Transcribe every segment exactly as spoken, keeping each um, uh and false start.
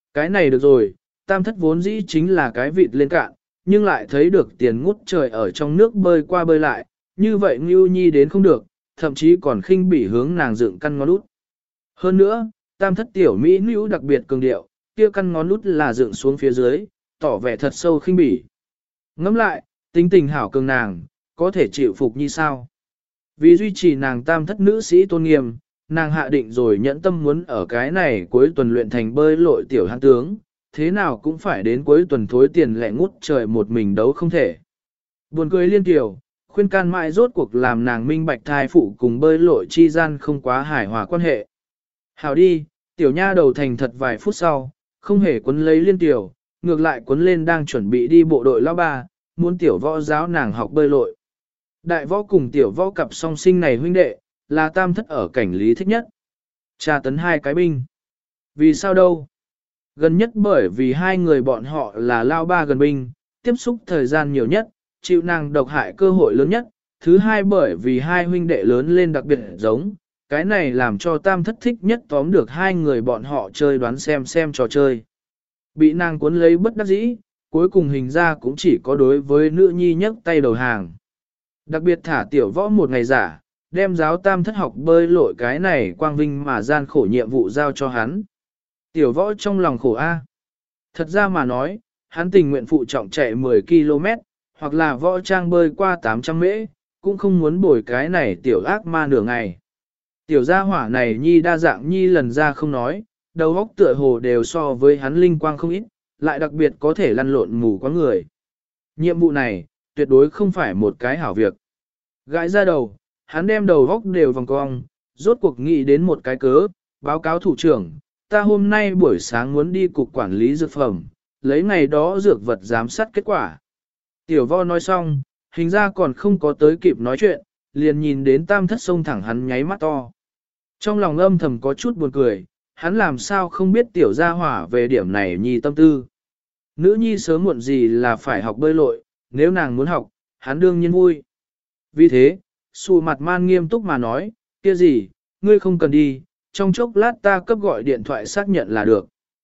Cái này được rồi, tam thất vốn dĩ chính là cái vịt lên cạn, nhưng lại thấy được tiền ngút trời ở trong nước bơi qua bơi lại, như vậy Ngưu Nhi đến không được, thậm chí còn khinh bỉ hướng nàng dựng căn ngón út. Hơn nữa, tam thất tiểu Mỹ nữ đặc biệt cường điệu, kia căn ngón út là dựng xuống phía dưới, tỏ vẻ thật sâu khinh bỉ. Ngẫm lại, tính tình hảo cường nàng, có thể chịu phục như sao? Vì duy trì nàng tam thất nữ sĩ tôn nghiêm, nàng hạ định rồi nhẫn tâm muốn ở cái này cuối tuần luyện thành bơi lội tiểu hạng tướng, thế nào cũng phải đến cuối tuần thối tiền lẹ ngút trời một mình đấu không thể. Buồn cười liên tiểu, khuyên can mãi rốt cuộc làm nàng minh bạch thai phụ cùng bơi lội chi gian không quá hài hòa quan hệ. Hảo đi, tiểu nha đầu thành thật vài phút sau, không hề quấn lấy liên tiểu, ngược lại quấn lên đang chuẩn bị đi bộ đội lao ba, muốn tiểu võ giáo nàng học bơi lội. Đại võ cùng tiểu võ cặp song sinh này huynh đệ, là tam thất ở cảnh lý thích nhất. Tra tấn hai cái binh. Vì sao đâu? Gần nhất bởi vì hai người bọn họ là lao ba gần binh, tiếp xúc thời gian nhiều nhất, chịu nàng độc hại cơ hội lớn nhất. Thứ hai bởi vì hai huynh đệ lớn lên đặc biệt giống, cái này làm cho tam thất thích nhất tóm được hai người bọn họ chơi đoán xem xem trò chơi. Bị nàng cuốn lấy bất đắc dĩ, cuối cùng hình ra cũng chỉ có đối với nữ nhi nhấc tay đầu hàng. Đặc biệt thả tiểu võ một ngày giả, đem giáo tam thất học bơi lội cái này quang vinh mà gian khổ nhiệm vụ giao cho hắn. Tiểu võ trong lòng khổ A. Thật ra mà nói, hắn tình nguyện phụ trọng chạy mười ki lô mét, hoặc là võ trang bơi qua tám trăm mễ, cũng không muốn bồi cái này tiểu ác ma nửa ngày. Tiểu gia hỏa này nhi đa dạng nhi lần ra không nói, đầu óc tựa hồ đều so với hắn linh quang không ít, lại đặc biệt có thể lăn lộn mù quá người. Nhiệm vụ này, tuyệt đối không phải một cái hảo việc. Gãi ra đầu, hắn đem đầu óc đều vòng cong, rốt cuộc nghĩ đến một cái cớ, báo cáo thủ trưởng, ta hôm nay buổi sáng muốn đi cục quản lý dược phẩm, lấy ngày đó dược vật giám sát kết quả. Tiểu vo nói xong, hình ra còn không có tới kịp nói chuyện, liền nhìn đến tam thất sông thẳng hắn nháy mắt to. Trong lòng âm thầm có chút buồn cười, hắn làm sao không biết tiểu gia hỏa về điểm này nhi tâm tư. Nữ nhi sớm muộn gì là phải học bơi lội, nếu nàng muốn học, hắn đương nhiên vui. Vì thế, xù mặt man nghiêm túc mà nói, kia gì, ngươi không cần đi, trong chốc lát ta cấp gọi điện thoại xác nhận là được.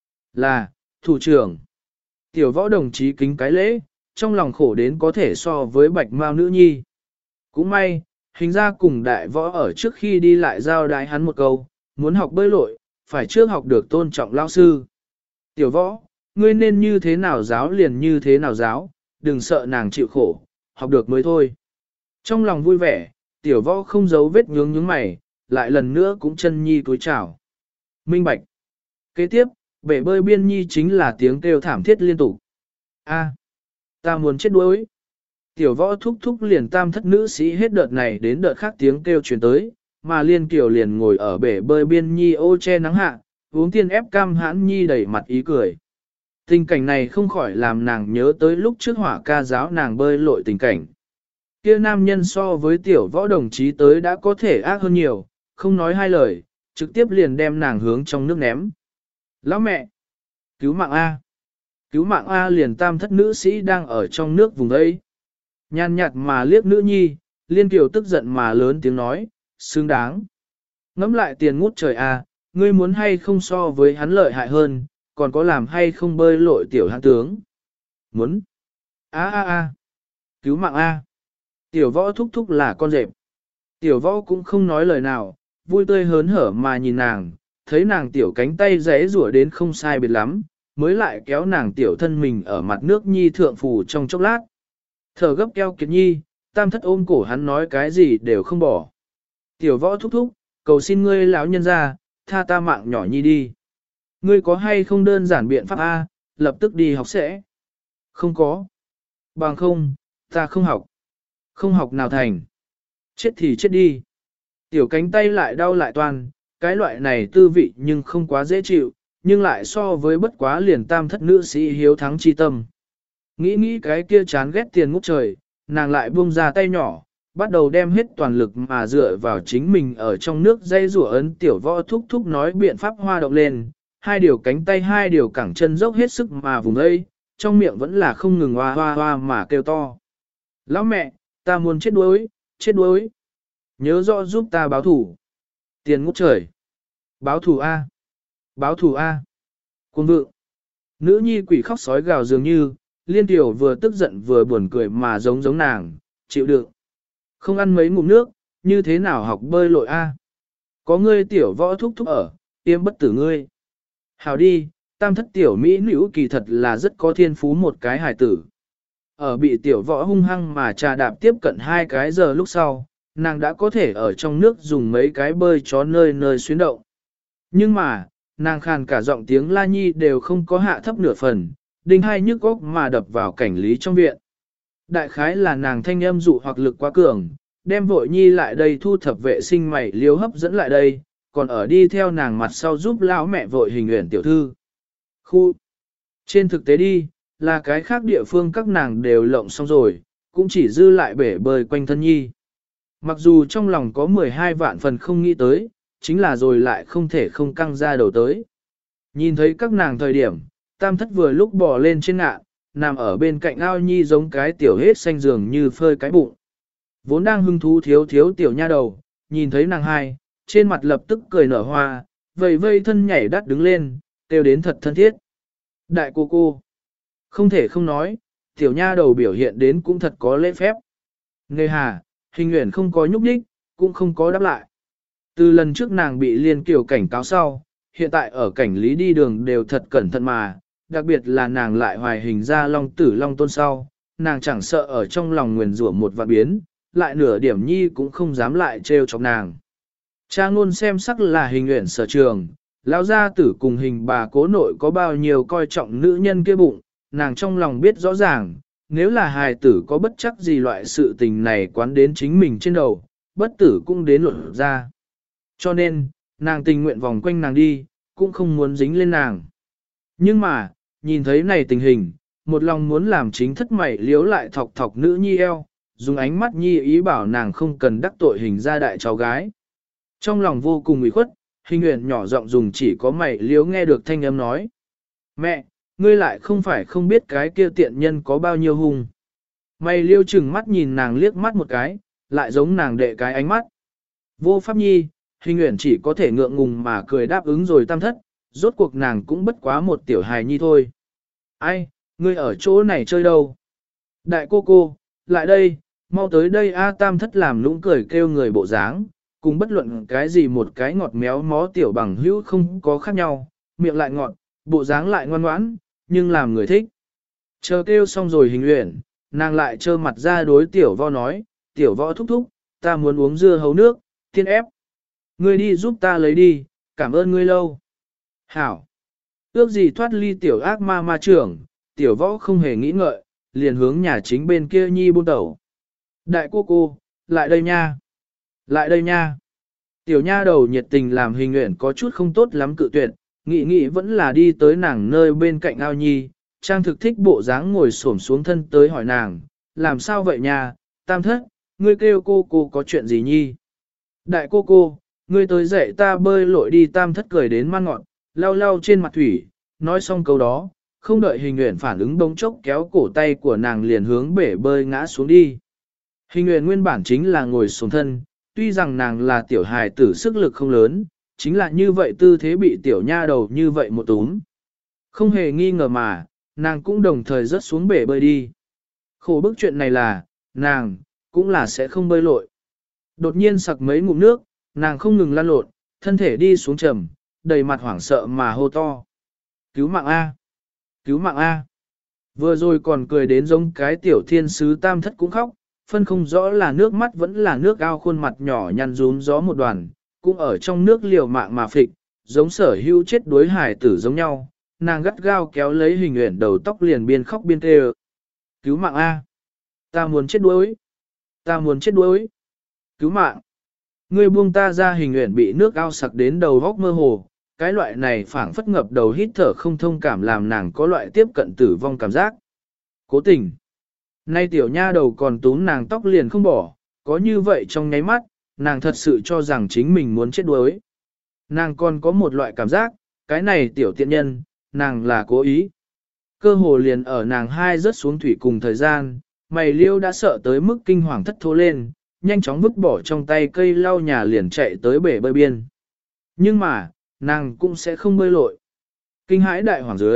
Là, thủ trưởng. Tiểu võ đồng chí kính cái lễ, trong lòng khổ đến có thể so với bạch mao nữ nhi. Cũng may, hình ra cùng đại võ ở trước khi đi lại giao đái hắn một câu, muốn học bơi lội, phải trước học được tôn trọng lao sư. Tiểu võ, ngươi nên như thế nào giáo liền như thế nào giáo, đừng sợ nàng chịu khổ, học được mới thôi. Trong lòng vui vẻ, tiểu võ không giấu vết nhướng nhướng mày, lại lần nữa cũng chân nhi cúi chào. Minh bạch. Kế tiếp, bể bơi biên nhi chính là tiếng kêu thảm thiết liên tục. A, ta muốn chết đuối. Tiểu võ thúc thúc liền tam thất nữ sĩ hết đợt này đến đợt khác tiếng kêu truyền tới, mà liên kiều liền ngồi ở bể bơi biên nhi ô che nắng hạ, uống tiên ép cam hãn nhi đẩy mặt ý cười. Tình cảnh này không khỏi làm nàng nhớ tới lúc trước hỏa ca giáo nàng bơi lội tình cảnh. Kia nam nhân so với tiểu võ đồng chí tới đã có thể ác hơn nhiều, không nói hai lời, trực tiếp liền đem nàng hướng trong nước ném. Lão mẹ! Cứu mạng A! Cứu mạng A liền tam thất nữ sĩ đang ở trong nước vùng ấy. Nhàn nhạt mà liếc nữ nhi, liên kiều tức giận mà lớn tiếng nói, xứng đáng. Ngắm lại tiền ngút trời A, ngươi muốn hay không so với hắn lợi hại hơn, còn có làm hay không bơi lội tiểu hạng tướng. Muốn! A a a! Cứu mạng A! Tiểu võ thúc thúc là con rệp. Tiểu võ cũng không nói lời nào, vui tươi hớn hở mà nhìn nàng, thấy nàng tiểu cánh tay rẽ rủa đến không sai biệt lắm, mới lại kéo nàng tiểu thân mình ở mặt nước nhi thượng phủ trong chốc lát. Thở gấp keo kiệt nhi, tam thất ôm cổ hắn nói cái gì đều không bỏ. Tiểu võ thúc thúc, cầu xin ngươi lão nhân ra, tha ta mạng nhỏ nhi đi. Ngươi có hay không đơn giản biện pháp A, lập tức đi học sẽ. Không có. Bằng không, ta không học. Không học nào thành. Chết thì chết đi. Tiểu cánh tay lại đau lại toan, cái loại này tư vị nhưng không quá dễ chịu, nhưng lại so với bất quá liền tam thất nữ sĩ hiếu thắng chi tâm. Nghĩ nghĩ cái kia chán ghét tiền ngút trời, nàng lại buông ra tay nhỏ, bắt đầu đem hết toàn lực mà dựa vào chính mình ở trong nước dây rủa ấn tiểu võ thúc thúc nói biện pháp hoa động lên, hai điều cánh tay hai điều cẳng chân dốc hết sức mà vùng ấy, trong miệng vẫn là không ngừng hoa hoa hoa mà kêu to. Lão mẹ, ta muốn chết đuối, chết đuối. Nhớ rõ giúp ta báo thủ. Tiền ngút trời. Báo thủ A. Báo thủ A. Quân vượng. Nữ nhi quỷ khóc sói gào dường như, liên tiểu vừa tức giận vừa buồn cười mà giống giống nàng, chịu đựng. Không ăn mấy ngụm nước, như thế nào học bơi lội a? Có ngươi tiểu võ thúc thúc ở, tiêm bất tử ngươi. Hào đi, tam thất tiểu mỹ nữ kỳ thật là rất có thiên phú một cái hài tử. Ở bị tiểu võ hung hăng mà trà đạp tiếp cận hai cái giờ lúc sau, nàng đã có thể ở trong nước dùng mấy cái bơi chó nơi nơi xuyến động. Nhưng mà, nàng khàn cả giọng tiếng la nhi đều không có hạ thấp nửa phần, đinh hai nhức góc mà đập vào cảnh lý trong viện. Đại khái là nàng thanh âm dụ hoặc lực quá cường, đem vội nhi lại đây thu thập vệ sinh mày liếu hấp dẫn lại đây, còn ở đi theo nàng mặt sau giúp lão mẹ vội hình uyển tiểu thư. Khu! Trên thực tế đi, là cái khác địa phương các nàng đều lộng xong rồi, cũng chỉ dư lại bể bơi quanh thân nhi. Mặc dù trong lòng có mười hai vạn phần không nghĩ tới, chính là rồi lại không thể không căng ra đầu tới. Nhìn thấy các nàng thời điểm, tam thất vừa lúc bò lên trên ngạn, nằm ở bên cạnh ao nhi giống cái tiểu hết xanh giường như phơi cái bụng. Vốn đang hưng thú thiếu thiếu tiểu nha đầu, nhìn thấy nàng hai, trên mặt lập tức cười nở hoa, vầy vây thân nhảy đắt đứng lên, kêu đến thật thân thiết. Đại cô cô, không thể không nói, tiểu nha đầu biểu hiện đến cũng thật có lễ phép. Nghề hà, hình nguyện không có nhúc nhích, cũng không có đáp lại. Từ lần trước nàng bị liên kiều cảnh cáo sau, hiện tại ở cảnh lý đi đường đều thật cẩn thận mà, đặc biệt là nàng lại hoài hình ra long tử long tôn sau, nàng chẳng sợ ở trong lòng nguyền rủa một vạn biến, lại nửa điểm nhi cũng không dám lại trêu chọc nàng. Cha ngôn xem sắc là hình nguyện sở trường, lão gia tử cùng hình bà cố nội có bao nhiêu coi trọng nữ nhân kia bụng, nàng trong lòng biết rõ ràng, nếu là hài tử có bất chắc gì loại sự tình này quán đến chính mình trên đầu, bất tử cũng đến luận ra. Cho nên, nàng tình nguyện vòng quanh nàng đi, cũng không muốn dính lên nàng. Nhưng mà, nhìn thấy này tình hình, một lòng muốn làm chính thất mày liếu lại thọc thọc nữ nhi eo, dùng ánh mắt nhi ý bảo nàng không cần đắc tội hình ra đại cháu gái. Trong lòng vô cùng ủy khuất, hình nguyện nhỏ giọng dùng chỉ có mày liếu nghe được thanh âm nói. Mẹ, ngươi lại không phải không biết cái kia tiện nhân có bao nhiêu hung. Mày liêu chừng mắt nhìn nàng liếc mắt một cái, lại giống nàng đệ cái ánh mắt. Vô pháp nhi, hình nguyện chỉ có thể ngượng ngùng mà cười đáp ứng rồi tam thất, rốt cuộc nàng cũng bất quá một tiểu hài nhi thôi. Ai, ngươi ở chỗ này chơi đâu? Đại cô cô, lại đây, mau tới đây A tam thất làm lũng cười kêu người bộ dáng, cùng bất luận cái gì một cái ngọt méo mó tiểu bằng hữu không có khác nhau, miệng lại ngọt, bộ dáng lại ngoan ngoãn, nhưng làm người thích. Chờ kêu xong rồi hình luyện, nàng lại trơ mặt ra đối tiểu vo nói, tiểu võ thúc thúc, ta muốn uống dưa hấu nước, tiên ép. Ngươi đi giúp ta lấy đi, cảm ơn ngươi lâu. Hảo. Ước gì thoát ly tiểu ác ma ma trưởng, tiểu võ không hề nghĩ ngợi, liền hướng nhà chính bên kia nhi buôn tẩu. Đại cô cô, lại đây nha. Lại đây nha. Tiểu nha đầu nhiệt tình làm hình nguyện có chút không tốt lắm cự tuyệt, nghĩ nghĩ vẫn là đi tới nàng nơi bên cạnh ao nhi, trang thực thích bộ dáng ngồi xổm xuống thân tới hỏi nàng, làm sao vậy nha, tam thất, ngươi kêu cô cô có chuyện gì nhi? Đại cô cô, ngươi tới dạy ta bơi lội đi tam thất cười đến man ngọn, lau lau trên mặt thủy, nói xong câu đó, không đợi hình nguyện phản ứng bỗng chốc kéo cổ tay của nàng liền hướng bể bơi ngã xuống đi. Hình nguyện nguyên bản chính là ngồi xuống thân, tuy rằng nàng là tiểu hài tử sức lực không lớn, chính là như vậy tư thế bị tiểu nha đầu như vậy một túm. Không hề nghi ngờ mà, nàng cũng đồng thời rớt xuống bể bơi đi. Khổ bức chuyện này là, nàng, cũng là sẽ không bơi lội. Đột nhiên sặc mấy ngụm nước, nàng không ngừng lăn lộn, thân thể đi xuống trầm, đầy mặt hoảng sợ mà hô to. Cứu mạng A! Cứu mạng A! Vừa rồi còn cười đến giống cái tiểu thiên sứ tam thất cũng khóc, phân không rõ là nước mắt vẫn là nước ao khuôn mặt nhỏ nhăn rún gió một đoàn, cũng ở trong nước liều mạng mà phịch, giống sở hữu chết đuối hải tử giống nhau, nàng gắt gao kéo lấy hình nguyện đầu tóc liền biên khóc biên kêu. Cứu mạng A! Ta muốn chết đuối! Ta muốn chết đuối! Cứu mạng! Ngươi buông ta ra hình nguyện bị nước ao sặc đến đầu góc mơ hồ, cái loại này phảng phất ngập đầu hít thở không thông cảm làm nàng có loại tiếp cận tử vong cảm giác. Cố tình! Nay tiểu nha đầu còn túm nàng tóc liền không bỏ, có như vậy trong nháy mắt, nàng thật sự cho rằng chính mình muốn chết đuối. Nàng còn có một loại cảm giác, cái này tiểu tiện nhân, nàng là cố ý. Cơ hồ liền ở nàng hai rớt xuống thủy cùng thời gian, mày liêu đã sợ tới mức kinh hoàng thất thố lên, nhanh chóng vứt bỏ trong tay cây lau nhà liền chạy tới bể bơi biên. Nhưng mà, nàng cũng sẽ không bơi lội. Kinh hãi đại hoàng dưới,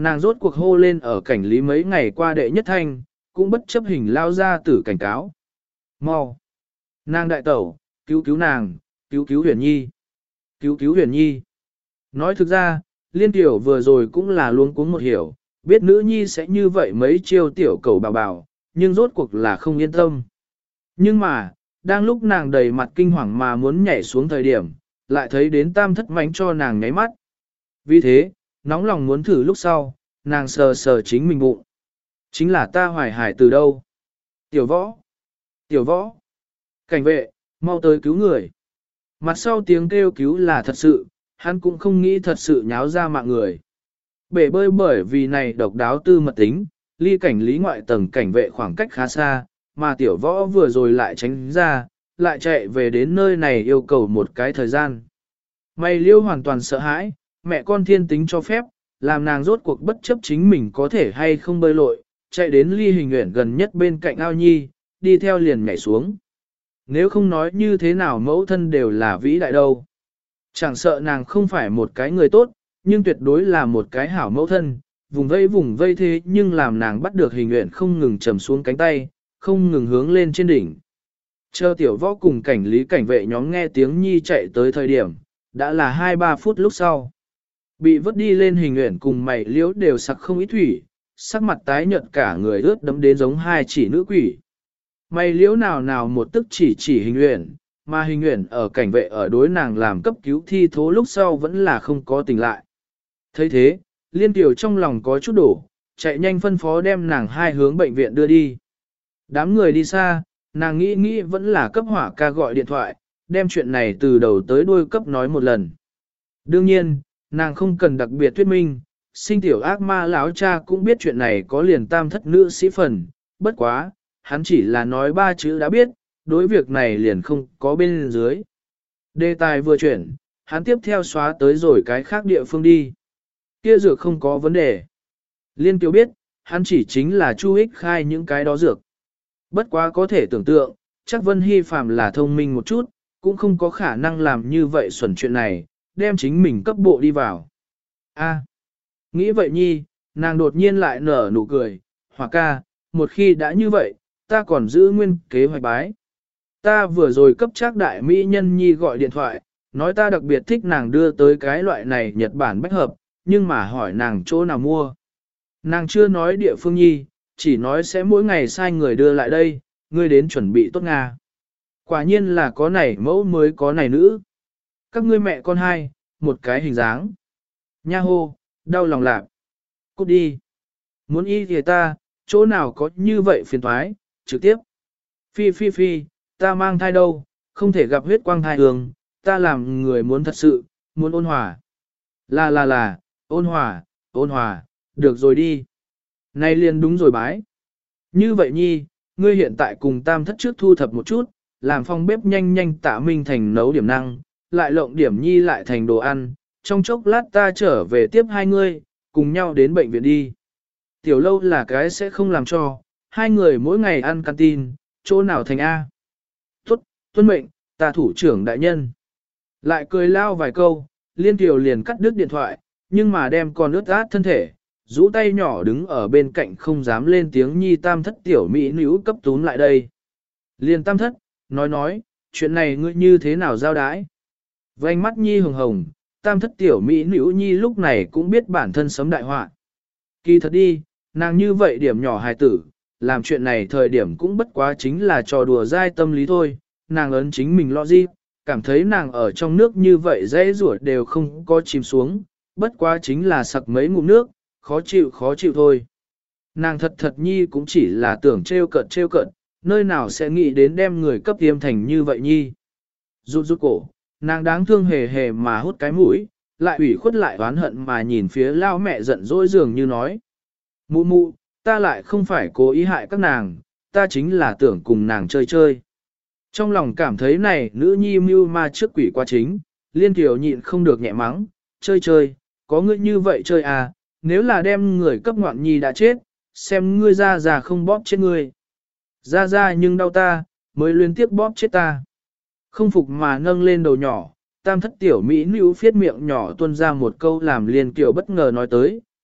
Nàng rốt cuộc hô lên ở cảnh lý mấy ngày qua đệ nhất thanh, cũng bất chấp hình lao ra tử cảnh cáo. Mau! Nàng đại tẩu, cứu cứu nàng, cứu cứu huyền nhi, cứu cứu huyền nhi. Nói thực ra, liên tiểu vừa rồi cũng là luống cuống một hiểu, biết nữ nhi sẽ như vậy mấy chiêu tiểu cầu bảo bảo, nhưng rốt cuộc là không yên tâm. Nhưng mà, đang lúc nàng đầy mặt kinh hoàng mà muốn nhảy xuống thời điểm, lại thấy đến tam thất mánh cho nàng nháy mắt. Vì thế, nóng lòng muốn thử lúc sau, nàng sờ sờ chính mình bụng. Chính là ta hoài hải từ đâu? Tiểu võ! Tiểu võ! Cảnh vệ, mau tới cứu người. Mặt sau tiếng kêu cứu là thật sự, hắn cũng không nghĩ thật sự nháo ra mạng người. Bể bơi bởi vì này độc đáo tư mật tính, ly cảnh lý ngoại tầng cảnh vệ khoảng cách khá xa, mà tiểu võ vừa rồi lại tránh ra, lại chạy về đến nơi này yêu cầu một cái thời gian. Mày liêu hoàn toàn sợ hãi, mẹ con thiên tính cho phép, làm nàng rốt cuộc bất chấp chính mình có thể hay không bơi lội, chạy đến ly hình nguyện gần nhất bên cạnh ao nhi, đi theo liền nhảy xuống. Nếu không nói như thế nào mẫu thân đều là vĩ đại đâu. Chẳng sợ nàng không phải một cái người tốt, nhưng tuyệt đối là một cái hảo mẫu thân, vùng vây vùng vây thế nhưng làm nàng bắt được hình nguyện không ngừng trầm xuống cánh tay, không ngừng hướng lên trên đỉnh. Chờ tiểu võ cùng cảnh lý cảnh vệ nhóm nghe tiếng nhi chạy tới thời điểm, đã là hai ba phút lúc sau. Bị vứt đi lên hình nguyện cùng mày liễu đều sặc không ít thủy, sắc mặt tái nhợt cả người ướt đẫm đến giống hai chỉ nữ quỷ. Mày liễu nào nào một tức chỉ chỉ hình nguyện, mà hình nguyện ở cảnh vệ ở đối nàng làm cấp cứu thi thố lúc sau vẫn là không có tỉnh lại. thấy thế, liên tiểu trong lòng có chút đổ, chạy nhanh phân phó đem nàng hai hướng bệnh viện đưa đi. Đám người đi xa, nàng nghĩ nghĩ vẫn là cấp hỏa ca gọi điện thoại, đem chuyện này từ đầu tới đuôi cấp nói một lần. Đương nhiên, nàng không cần đặc biệt thuyết minh, sinh tiểu ác ma lão cha cũng biết chuyện này có liền tam thất nữ sĩ phần, bất quá, hắn chỉ là nói ba chữ đã biết, đối việc này liền không có bên dưới. Đề tài vừa chuyển, hắn tiếp theo xóa tới rồi cái khác địa phương đi. Kia dược không có vấn đề. Liên Kiều biết, hắn chỉ chính là Chu Ích khai những cái đó dược. Bất quá có thể tưởng tượng, chắc Vân Hy Phạm là thông minh một chút, cũng không có khả năng làm như vậy xuẩn chuyện này, đem chính mình cấp bộ đi vào. A, nghĩ vậy nhi, nàng đột nhiên lại nở nụ cười, Hòa ca, một khi đã như vậy, ta còn giữ nguyên kế hoạch bái. Ta vừa rồi cấp chắc đại mỹ nhân nhi gọi điện thoại, nói ta đặc biệt thích nàng đưa tới cái loại này Nhật Bản bách hợp, nhưng mà hỏi nàng chỗ nào mua. Nàng chưa nói địa phương nhi, chỉ nói sẽ mỗi ngày sai người đưa lại đây, ngươi đến chuẩn bị tốt Nga. Quả nhiên là có này mẫu mới có này nữ. Các ngươi mẹ con hai, một cái hình dáng. Nha hô, đau lòng lạc. Cút đi. Muốn y thì ta, chỗ nào có như vậy phiền thoái, trực tiếp. Phi phi phi, ta mang thai đâu, không thể gặp huyết quang thai hương, ta làm người muốn thật sự, muốn ôn hòa. Là là là, ôn hòa, ôn hòa, được rồi đi. Này liền đúng rồi bái. Như vậy nhi, ngươi hiện tại cùng tam thất trước thu thập một chút, làm phòng bếp nhanh nhanh tạ minh thành nấu điểm năng, lại lộng điểm nhi lại thành đồ ăn, trong chốc lát ta trở về tiếp hai ngươi, cùng nhau đến bệnh viện đi. Tiểu lâu là cái sẽ không làm cho, hai người mỗi ngày ăn canteen, chỗ nào thành A. Tốt, tuân mệnh, ta thủ trưởng đại nhân. Lại cười lao vài câu, liên tiểu liền cắt đứt điện thoại, nhưng mà đem con ướt át thân thể, rũ tay nhỏ đứng ở bên cạnh không dám lên tiếng nhi tam thất tiểu mỹ nữ cấp tún lại đây. Liên tam thất, nói nói, chuyện này ngươi như thế nào giao đái? Vành mắt nhi hồng hồng, tam thất tiểu mỹ nữ nhi lúc này cũng biết bản thân sấm đại họa. Kỳ thật đi, nàng như vậy điểm nhỏ hài tử, làm chuyện này thời điểm cũng bất quá chính là trò đùa dai tâm lý thôi, nàng ấn chính mình lo gì, cảm thấy nàng ở trong nước như vậy dễ rủa đều không có chìm xuống, bất quá chính là sặc mấy ngụm nước, khó chịu khó chịu thôi. Nàng thật thật nhi cũng chỉ là tưởng trêu cợt trêu cợt, nơi nào sẽ nghĩ đến đem người cấp tiêm thành như vậy nhi. Rút rút cổ, nàng đáng thương hề hề mà hút cái mũi, lại ủy khuất lại oán hận mà nhìn phía lao mẹ giận dỗi dường như nói. Mụ mụ, ta lại không phải cố ý hại các nàng, ta chính là tưởng cùng nàng chơi chơi. Trong lòng cảm thấy này nữ nhi mưu ma trước quỷ quá chính, liên tiểu nhịn không được nhẹ mắng, chơi chơi, có ngươi như vậy chơi à, nếu là đem người cấp ngoạn nhi đã chết, xem ngươi ra già không bóp chết ngươi. Ra ra nhưng đau ta, mới liên tiếp bóp chết ta. Không phục mà nâng lên đầu nhỏ, tam thất tiểu mỹ nữ phiết miệng nhỏ tuôn ra một câu làm liên tiểu bất ngờ nói tới,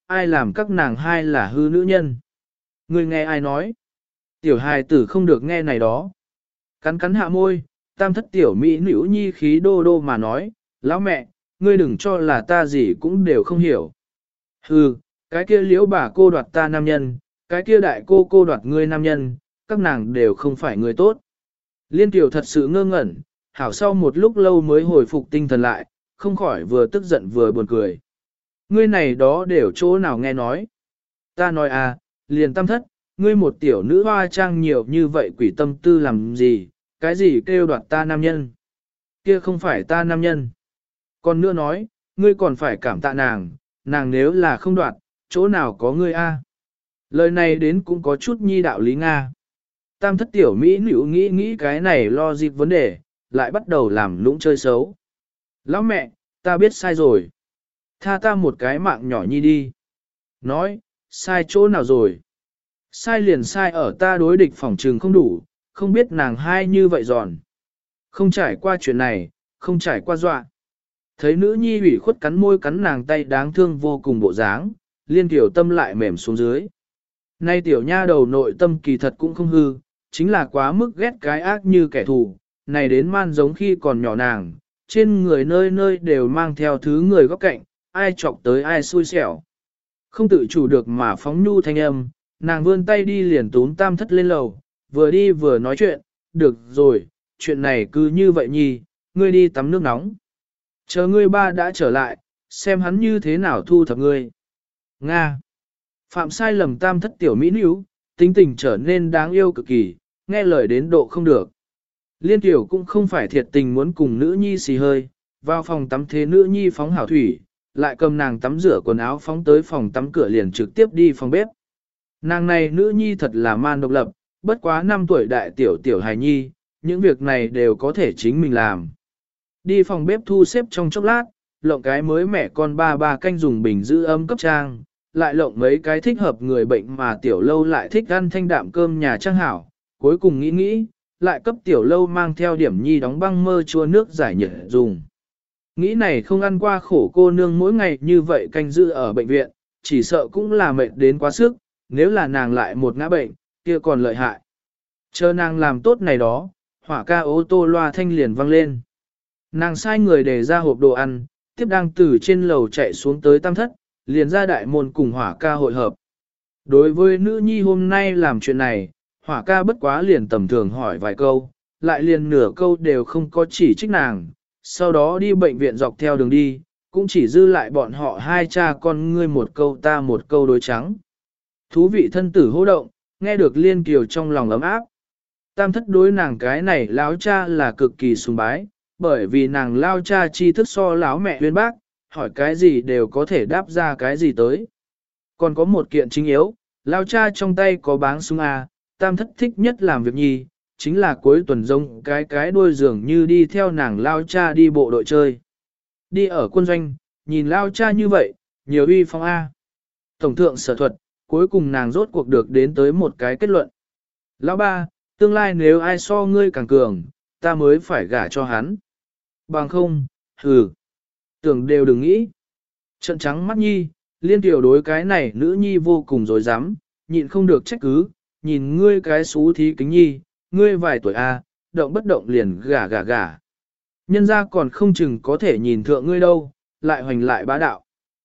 ai làm các nàng hai là hư nữ nhân. Ngươi nghe ai nói? Tiểu hài tử không được nghe này đó. Cắn cắn hạ môi, tam thất tiểu mỹ nữ nhi khí đô đô mà nói, lão mẹ, ngươi đừng cho là ta gì cũng đều không hiểu. Hừ, cái kia liễu bà cô đoạt ta nam nhân, cái kia đại cô cô đoạt ngươi nam nhân, các nàng đều không phải người tốt. Liên tiểu thật sự ngơ ngẩn, hảo sau một lúc lâu mới hồi phục tinh thần lại, không khỏi vừa tức giận vừa buồn cười. Ngươi này đó đều chỗ nào nghe nói. Ta nói à, liền tam thất, ngươi một tiểu nữ hoa trang nhiều như vậy quỷ tâm tư làm gì, cái gì kêu đoạt ta nam nhân. Kia không phải ta nam nhân. Còn nữa nói, ngươi còn phải cảm tạ nàng, nàng nếu là không đoạt, chỗ nào có ngươi a? Lời này đến cũng có chút nhi đạo lý Nga. Tam thất tiểu Mỹ nữ nghĩ nghĩ cái này lo dịp vấn đề, lại bắt đầu làm lũng chơi xấu. Lão mẹ, ta biết sai rồi. Tha ta một cái mạng nhỏ nhi đi. Nói, sai chỗ nào rồi? Sai liền sai ở ta đối địch phòng trường không đủ, không biết nàng hai như vậy giòn. Không trải qua chuyện này, không trải qua dọa. Thấy nữ nhi ủy khuất cắn môi cắn nàng tay đáng thương vô cùng bộ dáng, liên tiểu tâm lại mềm xuống dưới. Nay tiểu nha đầu nội tâm kỳ thật cũng không hư, chính là quá mức ghét cái ác như kẻ thù, này đến man giống khi còn nhỏ nàng, trên người nơi nơi đều mang theo thứ người góc cạnh, ai chọc tới ai xui xẻo. Không tự chủ được mà phóng nhu thanh âm, nàng vươn tay đi liền tún tam thất lên lầu, vừa đi vừa nói chuyện, được rồi, chuyện này cứ như vậy nhi, ngươi đi tắm nước nóng. Chờ ngươi ba đã trở lại, xem hắn như thế nào thu thập ngươi. Nga. Phạm sai lầm tam thất tiểu mỹ nữ, tính tình trở nên đáng yêu cực kỳ, nghe lời đến độ không được. Liên tiểu cũng không phải thiệt tình muốn cùng nữ nhi xì hơi, vào phòng tắm thế nữ nhi phóng hảo thủy, lại cầm nàng tắm rửa quần áo phóng tới phòng tắm cửa liền trực tiếp đi phòng bếp. Nàng này nữ nhi thật là man độc lập, bất quá năm tuổi đại tiểu tiểu hài nhi, những việc này đều có thể chính mình làm. Đi phòng bếp thu xếp trong chốc lát, lộng cái mới mẻ con ba ba canh dùng bình giữ ấm cấp trang, lại lộng mấy cái thích hợp người bệnh mà tiểu lâu lại thích ăn thanh đạm cơm nhà trang hảo, cuối cùng nghĩ nghĩ, lại cấp tiểu lâu mang theo điểm nhi đóng băng mơ chua nước giải nhiệt dùng. Nghĩ này không ăn qua khổ cô nương mỗi ngày như vậy canh giữ ở bệnh viện, chỉ sợ cũng là mệt đến quá sức, nếu là nàng lại một ngã bệnh, kia còn lợi hại. Chờ nàng làm tốt này đó, hỏa ca ô tô loa thanh liền vang lên. Nàng sai người để ra hộp đồ ăn, tiếp đang từ trên lầu chạy xuống tới tam thất, liền ra đại môn cùng hỏa ca hội hợp. Đối với nữ nhi hôm nay làm chuyện này, hỏa ca bất quá liền tầm thường hỏi vài câu, lại liền nửa câu đều không có chỉ trích nàng, sau đó đi bệnh viện dọc theo đường đi, cũng chỉ dư lại bọn họ hai cha con ngươi một câu ta một câu đối trắng. Thú vị thân tử hô động, nghe được liên kiều trong lòng ấm áp. Tam thất đối nàng cái này lão cha là cực kỳ sùng bái, bởi vì nàng lao cha tri thức so lão mẹ huyên bác, hỏi cái gì đều có thể đáp ra cái gì tới. Còn có một kiện chính yếu, lao cha trong tay có báng súng A, tam thất thích nhất làm việc nhi, chính là cuối tuần rông cái cái đuôi giường như đi theo nàng lao cha đi bộ đội chơi. Đi ở quân doanh, nhìn lao cha như vậy, nhiều uy phong A. Tổng thượng sở thuật, cuối cùng nàng rốt cuộc được đến tới một cái kết luận. Lão ba, tương lai nếu ai so ngươi càng cường, ta mới phải gả cho hắn. Bằng không, hừ, tưởng đều đừng nghĩ. Trận trắng mắt nhi, liên tiểu đối cái này nữ nhi vô cùng dối dám, nhịn không được trách cứ, nhìn ngươi cái xú thí kính nhi, ngươi vài tuổi a, động bất động liền gả gả gả. Nhân ra còn không chừng có thể nhìn thượng ngươi đâu, lại hoành lại bá đạo.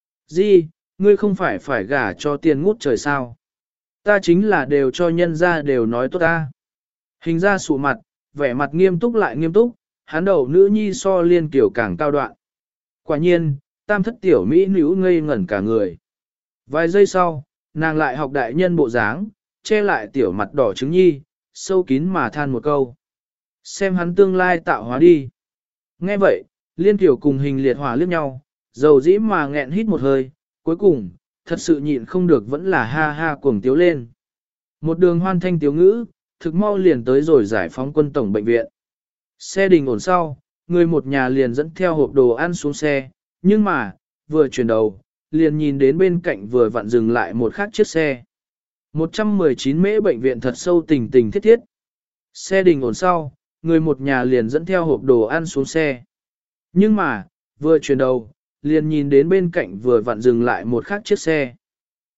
Di, ngươi không phải phải gả cho tiền ngút trời sao? Ta chính là đều cho nhân ra đều nói tốt ta. Hình ra sụ mặt, vẻ mặt nghiêm túc lại nghiêm túc, hắn đầu nữ nhi so liên kiểu càng cao đoạn. Quả nhiên, tam thất tiểu mỹ nữ ngây ngẩn cả người. Vài giây sau, nàng lại học đại nhân bộ dáng, che lại tiểu mặt đỏ trứng nhi, sâu kín mà than một câu. Xem hắn tương lai tạo hóa đi. Nghe vậy, liên tiểu cùng hình liệt hỏa liếc nhau, dầu dĩ mà nghẹn hít một hơi, cuối cùng, thật sự nhịn không được vẫn là ha ha cuồng tiếu lên. Một đường hoan thanh tiếu ngữ, thực mau liền tới rồi giải phóng quân tổng bệnh viện. Xe đình ổn sau, người một nhà liền dẫn theo hộp đồ ăn xuống xe, nhưng mà, vừa chuyển đầu, liền nhìn đến bên cạnh vừa vặn dừng lại một khác chiếc xe. một trăm mười chín mễ bệnh viện thật sâu tình tình thiết thiết. Xe đình ổn sau, người một nhà liền dẫn theo hộp đồ ăn xuống xe. Nhưng mà, vừa chuyển đầu, liền nhìn đến bên cạnh vừa vặn dừng lại một khác chiếc xe.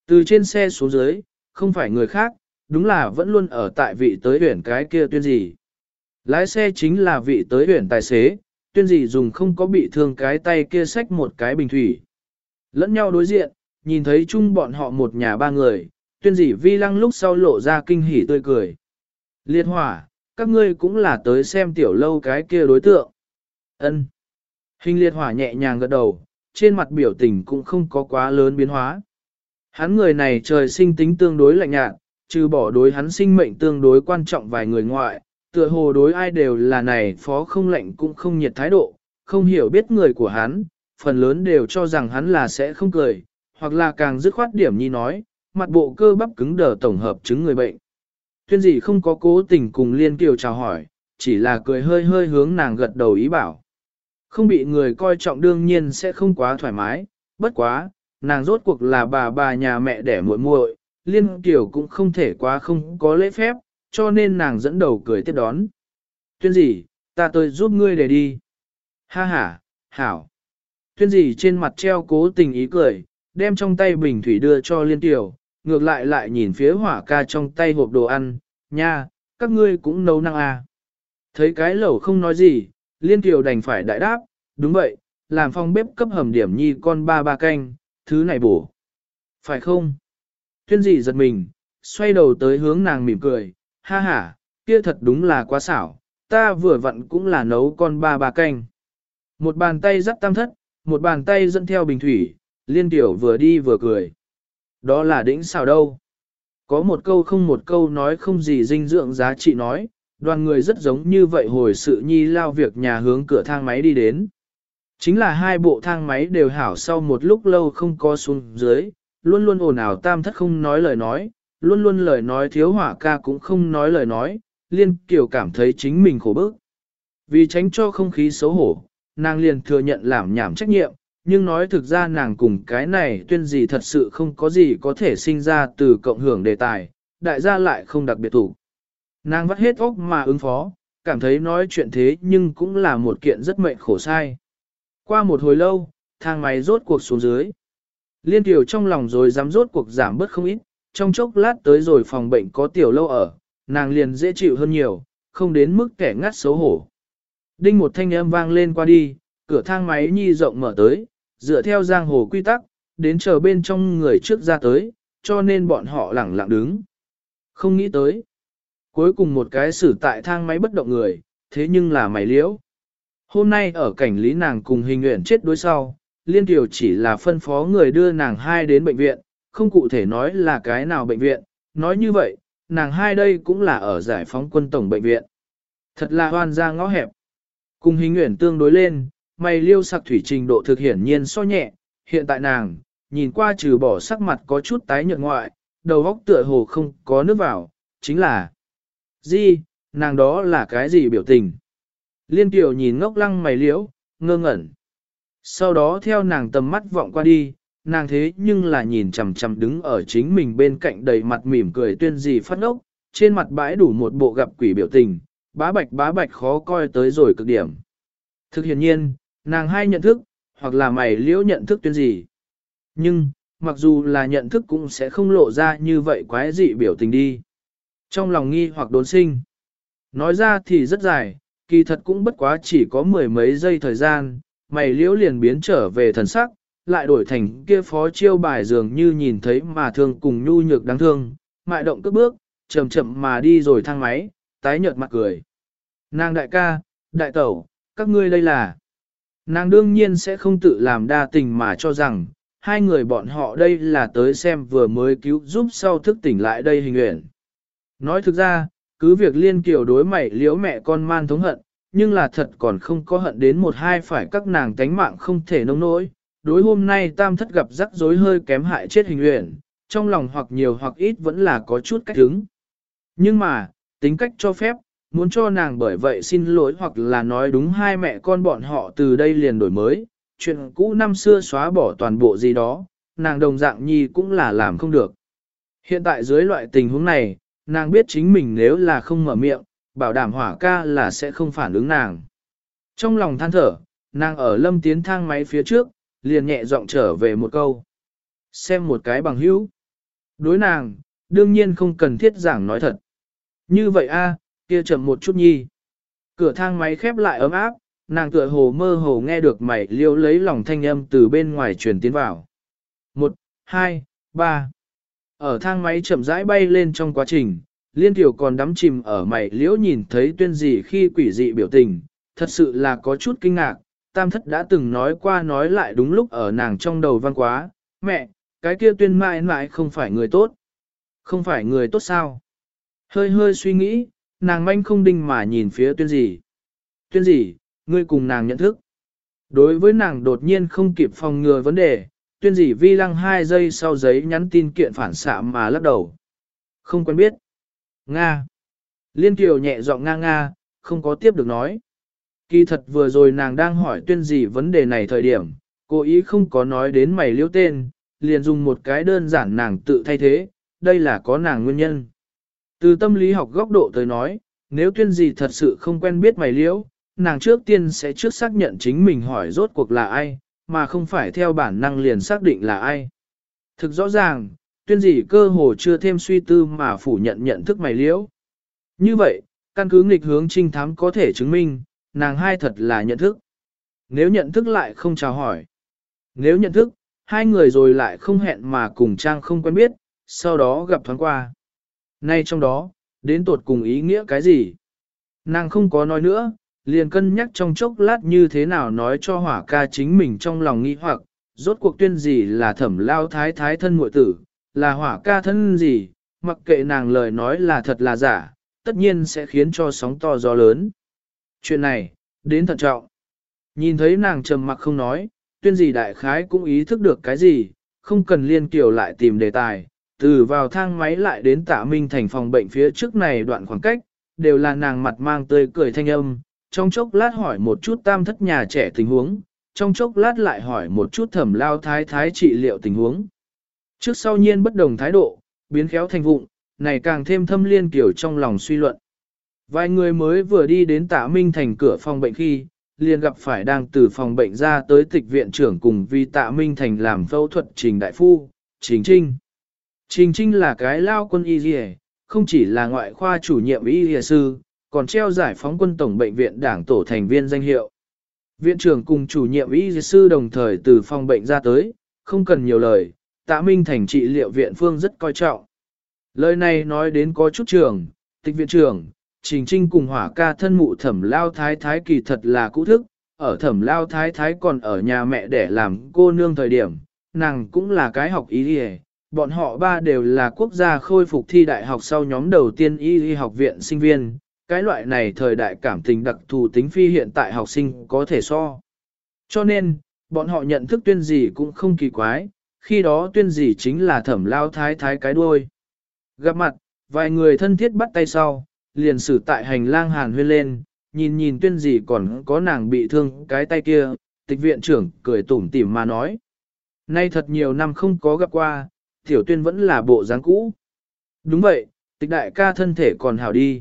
Từ trên xe xuống dưới, không phải người khác, đúng là vẫn luôn ở tại vị tới huyển cái kia tuyên gì. Lái xe chính là vị tới huyển tài xế, tuyên gì dùng không có bị thương cái tay kia xách một cái bình thủy. Lẫn nhau đối diện, nhìn thấy chung bọn họ một nhà ba người, tuyên gì vi lăng lúc sau lộ ra kinh hỉ tươi cười. Liệt hỏa, các ngươi cũng là tới xem tiểu lâu cái kia đối tượng. Ân. Hình liệt hỏa nhẹ nhàng gật đầu, trên mặt biểu tình cũng không có quá lớn biến hóa. Hắn người này trời sinh tính tương đối lạnh nhạt, trừ bỏ đối hắn sinh mệnh tương đối quan trọng vài người ngoại, tựa hồ đối ai đều là này phó không lạnh cũng không nhiệt thái độ, không hiểu biết người của hắn, phần lớn đều cho rằng hắn là sẽ không cười, hoặc là càng dứt khoát điểm nhi nói, mặt bộ cơ bắp cứng đờ tổng hợp chứng người bệnh. Tuyên gì không có cố tình cùng Liên Kiều chào hỏi, chỉ là cười hơi hơi hướng nàng gật đầu ý bảo. Không bị người coi trọng đương nhiên sẽ không quá thoải mái, bất quá, nàng rốt cuộc là bà bà nhà mẹ đẻ muội muội, Liên Kiều cũng không thể quá không có lễ phép, cho nên nàng dẫn đầu cười tiếp đón. Tuyên gì, ta tôi giúp ngươi để đi. Ha ha, hảo. Tuyên gì trên mặt treo cố tình ý cười, đem trong tay bình thủy đưa cho Liên Kiều, ngược lại lại nhìn phía hỏa ca trong tay hộp đồ ăn, nha, các ngươi cũng nấu năng à. Thấy cái lẩu không nói gì, Liên Kiều đành phải đại đáp, đúng vậy, làm phong bếp cấp hầm điểm nhi con ba ba canh, thứ này bổ. Phải không? Tuyên dị giật mình, xoay đầu tới hướng nàng mỉm cười, ha ha, kia thật đúng là quá xảo, ta vừa vặn cũng là nấu con ba ba canh. Một bàn tay dắt tam thất, một bàn tay dẫn theo bình thủy, Liên Kiều vừa đi vừa cười. Đó là đỉnh xào đâu. Có một câu không một câu nói không gì dinh dưỡng giá trị nói, đoàn người rất giống như vậy hồi sự nhi lao việc nhà hướng cửa thang máy đi đến. Chính là hai bộ thang máy đều hảo sau một lúc lâu không có xuống dưới, luôn luôn ồn ào tam thất không nói lời nói, luôn luôn lời nói thiếu hỏa ca cũng không nói lời nói, Liên Kiều cảm thấy chính mình khổ bức. Vì tránh cho không khí xấu hổ, nàng liền thừa nhận làm nhảm trách nhiệm, nhưng nói thực ra nàng cùng cái này tuyên gì thật sự không có gì có thể sinh ra từ cộng hưởng đề tài, đại gia lại không đặc biệt thủ. Nàng vắt hết óc mà ứng phó, cảm thấy nói chuyện thế nhưng cũng là một kiện rất mệnh khổ sai. Qua một hồi lâu, thang máy rốt cuộc xuống dưới. Liên Kiều trong lòng rồi dám rốt cuộc giảm bớt không ít, trong chốc lát tới rồi phòng bệnh có tiểu lâu ở, nàng liền dễ chịu hơn nhiều, không đến mức kẻ ngắt xấu hổ. Đinh một thanh âm vang lên qua đi, cửa thang máy nhi rộng mở tới, dựa theo giang hồ quy tắc, đến chờ bên trong người trước ra tới, cho nên bọn họ lẳng lặng đứng. Không nghĩ tới. Cuối cùng một cái xử tại thang máy bất động người, thế nhưng là mày liễu. Hôm nay ở cảnh lý nàng cùng hình nguyện chết đối sau, Liên Kiều chỉ là phân phó người đưa nàng hai đến bệnh viện, không cụ thể nói là cái nào bệnh viện, nói như vậy, nàng hai đây cũng là ở giải phóng quân tổng bệnh viện. Thật là hoan ra ngõ hẹp. Cùng hình nguyện tương đối lên, mày liêu sặc thủy trình độ thực hiển nhiên so nhẹ, hiện tại nàng, nhìn qua trừ bỏ sắc mặt có chút tái nhợt ngoại, đầu óc tựa hồ không có nước vào, chính là gì, nàng đó là cái gì biểu tình. Liên Kiều nhìn ngốc lăng mày liễu, ngơ ngẩn. Sau đó theo nàng tầm mắt vọng qua đi, nàng thế nhưng là nhìn chằm chằm đứng ở chính mình bên cạnh đầy mặt mỉm cười tuyên gì phát ốc, trên mặt bãi đủ một bộ gặp quỷ biểu tình, bá bạch bá bạch khó coi tới rồi cực điểm. Thực hiện nhiên, nàng hai nhận thức, hoặc là mày liễu nhận thức tuyên gì. Nhưng, mặc dù là nhận thức cũng sẽ không lộ ra như vậy quái dị biểu tình đi. Trong lòng nghi hoặc đốn sinh. Nói ra thì rất dài, kỳ thật cũng bất quá chỉ có mười mấy giây thời gian, mày liễu liền biến trở về thần sắc, lại đổi thành kia phó chiêu bài dường như nhìn thấy mà thương cùng nhu nhược đáng thương, mại động cước bước, chậm chậm mà đi rồi thang máy, tái nhợt mặt cười. Nàng đại ca, đại tẩu, các ngươi đây là. Nàng đương nhiên sẽ không tự làm đa tình mà cho rằng, hai người bọn họ đây là tới xem vừa mới cứu giúp sau thức tỉnh lại đây hình nguyện. Nói thực ra, cứ việc Liên Kiều đối mày liễu mẹ con man thống hận, nhưng là thật còn không có hận đến một hai phải các nàng tánh mạng không thể nông nỗi. Đối hôm nay tam thất gặp rắc rối hơi kém hại chết hình nguyện, trong lòng hoặc nhiều hoặc ít vẫn là có chút cách hứng. Nhưng mà, tính cách cho phép, muốn cho nàng bởi vậy xin lỗi hoặc là nói đúng hai mẹ con bọn họ từ đây liền đổi mới, chuyện cũ năm xưa xóa bỏ toàn bộ gì đó, nàng đồng dạng nhi cũng là làm không được. Hiện tại dưới loại tình huống này, nàng biết chính mình nếu là không mở miệng, bảo đảm hỏa ca là sẽ không phản ứng nàng. Trong lòng than thở, nàng ở lâm tiến thang máy phía trước, liền nhẹ giọng trở về một câu. Xem một cái bằng hữu. Đối nàng, đương nhiên không cần thiết giảng nói thật. Như vậy a, kia chậm một chút nhi. Cửa thang máy khép lại ấm áp, nàng tựa hồ mơ hồ nghe được mày liêu lấy lòng thanh âm từ bên ngoài truyền tiến vào. Một, hai, ba. Ở thang máy chậm rãi bay lên trong quá trình, Liên Tiểu còn đắm chìm ở mày liễu nhìn thấy tuyên gì khi quỷ dị biểu tình, thật sự là có chút kinh ngạc. Tam thất đã từng nói qua nói lại đúng lúc ở nàng trong đầu văn quá, mẹ, cái kia tuyên mãi mãi không phải người tốt. Không phải người tốt sao? Hơi hơi suy nghĩ, nàng manh không đinh mà nhìn phía tuyên gì. Tuyên gì, ngươi cùng nàng nhận thức. Đối với nàng đột nhiên không kịp phòng ngừa vấn đề, tuyên gì vi lăng hai giây sau giấy nhắn tin kiện phản xạ mà lắc đầu. Không quen biết. Nga. Liên Kiều nhẹ giọng nga nga, không có tiếp được nói. Kỳ thật vừa rồi nàng đang hỏi tuyên gì vấn đề này thời điểm, cố ý không có nói đến mày liêu tên, liền dùng một cái đơn giản nàng tự thay thế, đây là có nàng nguyên nhân. Từ tâm lý học góc độ tới nói, nếu tuyên gì thật sự không quen biết mày liễu, nàng trước tiên sẽ trước xác nhận chính mình hỏi rốt cuộc là ai, mà không phải theo bản năng liền xác định là ai. Thực rõ ràng, tuyên gì cơ hồ chưa thêm suy tư mà phủ nhận nhận thức mày liễu. Như vậy, căn cứ nghịch hướng trinh thám có thể chứng minh, nàng hai thật là nhận thức. Nếu nhận thức lại không chào hỏi. Nếu nhận thức, hai người rồi lại không hẹn mà cùng trang không quen biết, sau đó gặp thoáng qua. Nay trong đó, đến tột cùng ý nghĩa cái gì? Nàng không có nói nữa, liền cân nhắc trong chốc lát như thế nào nói cho hỏa ca chính mình trong lòng nghi hoặc, rốt cuộc tuyên gì là thẩm lao thái thái thân muội tử, là hỏa ca thân gì, mặc kệ nàng lời nói là thật là giả, tất nhiên sẽ khiến cho sóng to gió lớn. Chuyện này, đến thận trọng. Nhìn thấy nàng trầm mặc không nói, tuyên gì đại khái cũng ý thức được cái gì, không cần Liên Kiều lại tìm đề tài, từ vào thang máy lại đến Tạ Minh Thành phòng bệnh phía trước này đoạn khoảng cách, đều là nàng mặt mang tươi cười thanh âm, trong chốc lát hỏi một chút tam thất nhà trẻ tình huống, trong chốc lát lại hỏi một chút thẩm lao thái thái trị liệu tình huống. Trước sau nhiên bất đồng thái độ, biến khéo thành vụng, này càng thêm thâm Liên Kiều trong lòng suy luận. Vài người mới vừa đi đến Tạ Minh Thành cửa phòng bệnh khi, liền gặp phải đang từ phòng bệnh ra tới tịch viện trưởng cùng vì Tạ Minh Thành làm phẫu thuật Trình Đại Phu, Trình Trinh. Trình Trinh là cái lao quân y dì không chỉ là ngoại khoa chủ nhiệm y dì sư, còn treo giải phóng quân tổng bệnh viện đảng tổ thành viên danh hiệu. Viện trưởng cùng chủ nhiệm y dì sư đồng thời từ phòng bệnh ra tới, không cần nhiều lời, Tạ Minh Thành trị liệu viện phương rất coi trọng. Lời này nói đến có chút trường, tịch viện trưởng, Trình Trinh cùng hỏa ca thân mụ thẩm lao thái thái kỳ thật là cũ thức, ở thẩm lao thái thái còn ở nhà mẹ để làm cô nương thời điểm, nàng cũng là cái học y dì bọn họ ba đều là quốc gia khôi phục thi đại học sau nhóm đầu tiên y y học viện sinh viên, cái loại này thời đại cảm tình đặc thù tính phi hiện tại học sinh có thể so. Cho nên, bọn họ nhận thức tuyên gì cũng không kỳ quái, khi đó tuyên gì chính là thẩm lao thái thái cái đuôi. Gặp mặt, vài người thân thiết bắt tay sau, liền xử tại hành lang hàn huyên lên, nhìn nhìn tuyên gì còn có nàng bị thương cái tay kia, tịch viện trưởng cười tủm tỉm mà nói. Nay thật nhiều năm không có gặp qua, tiểu tuyên vẫn là bộ dáng cũ. Đúng vậy, tịch đại ca thân thể còn hảo đi.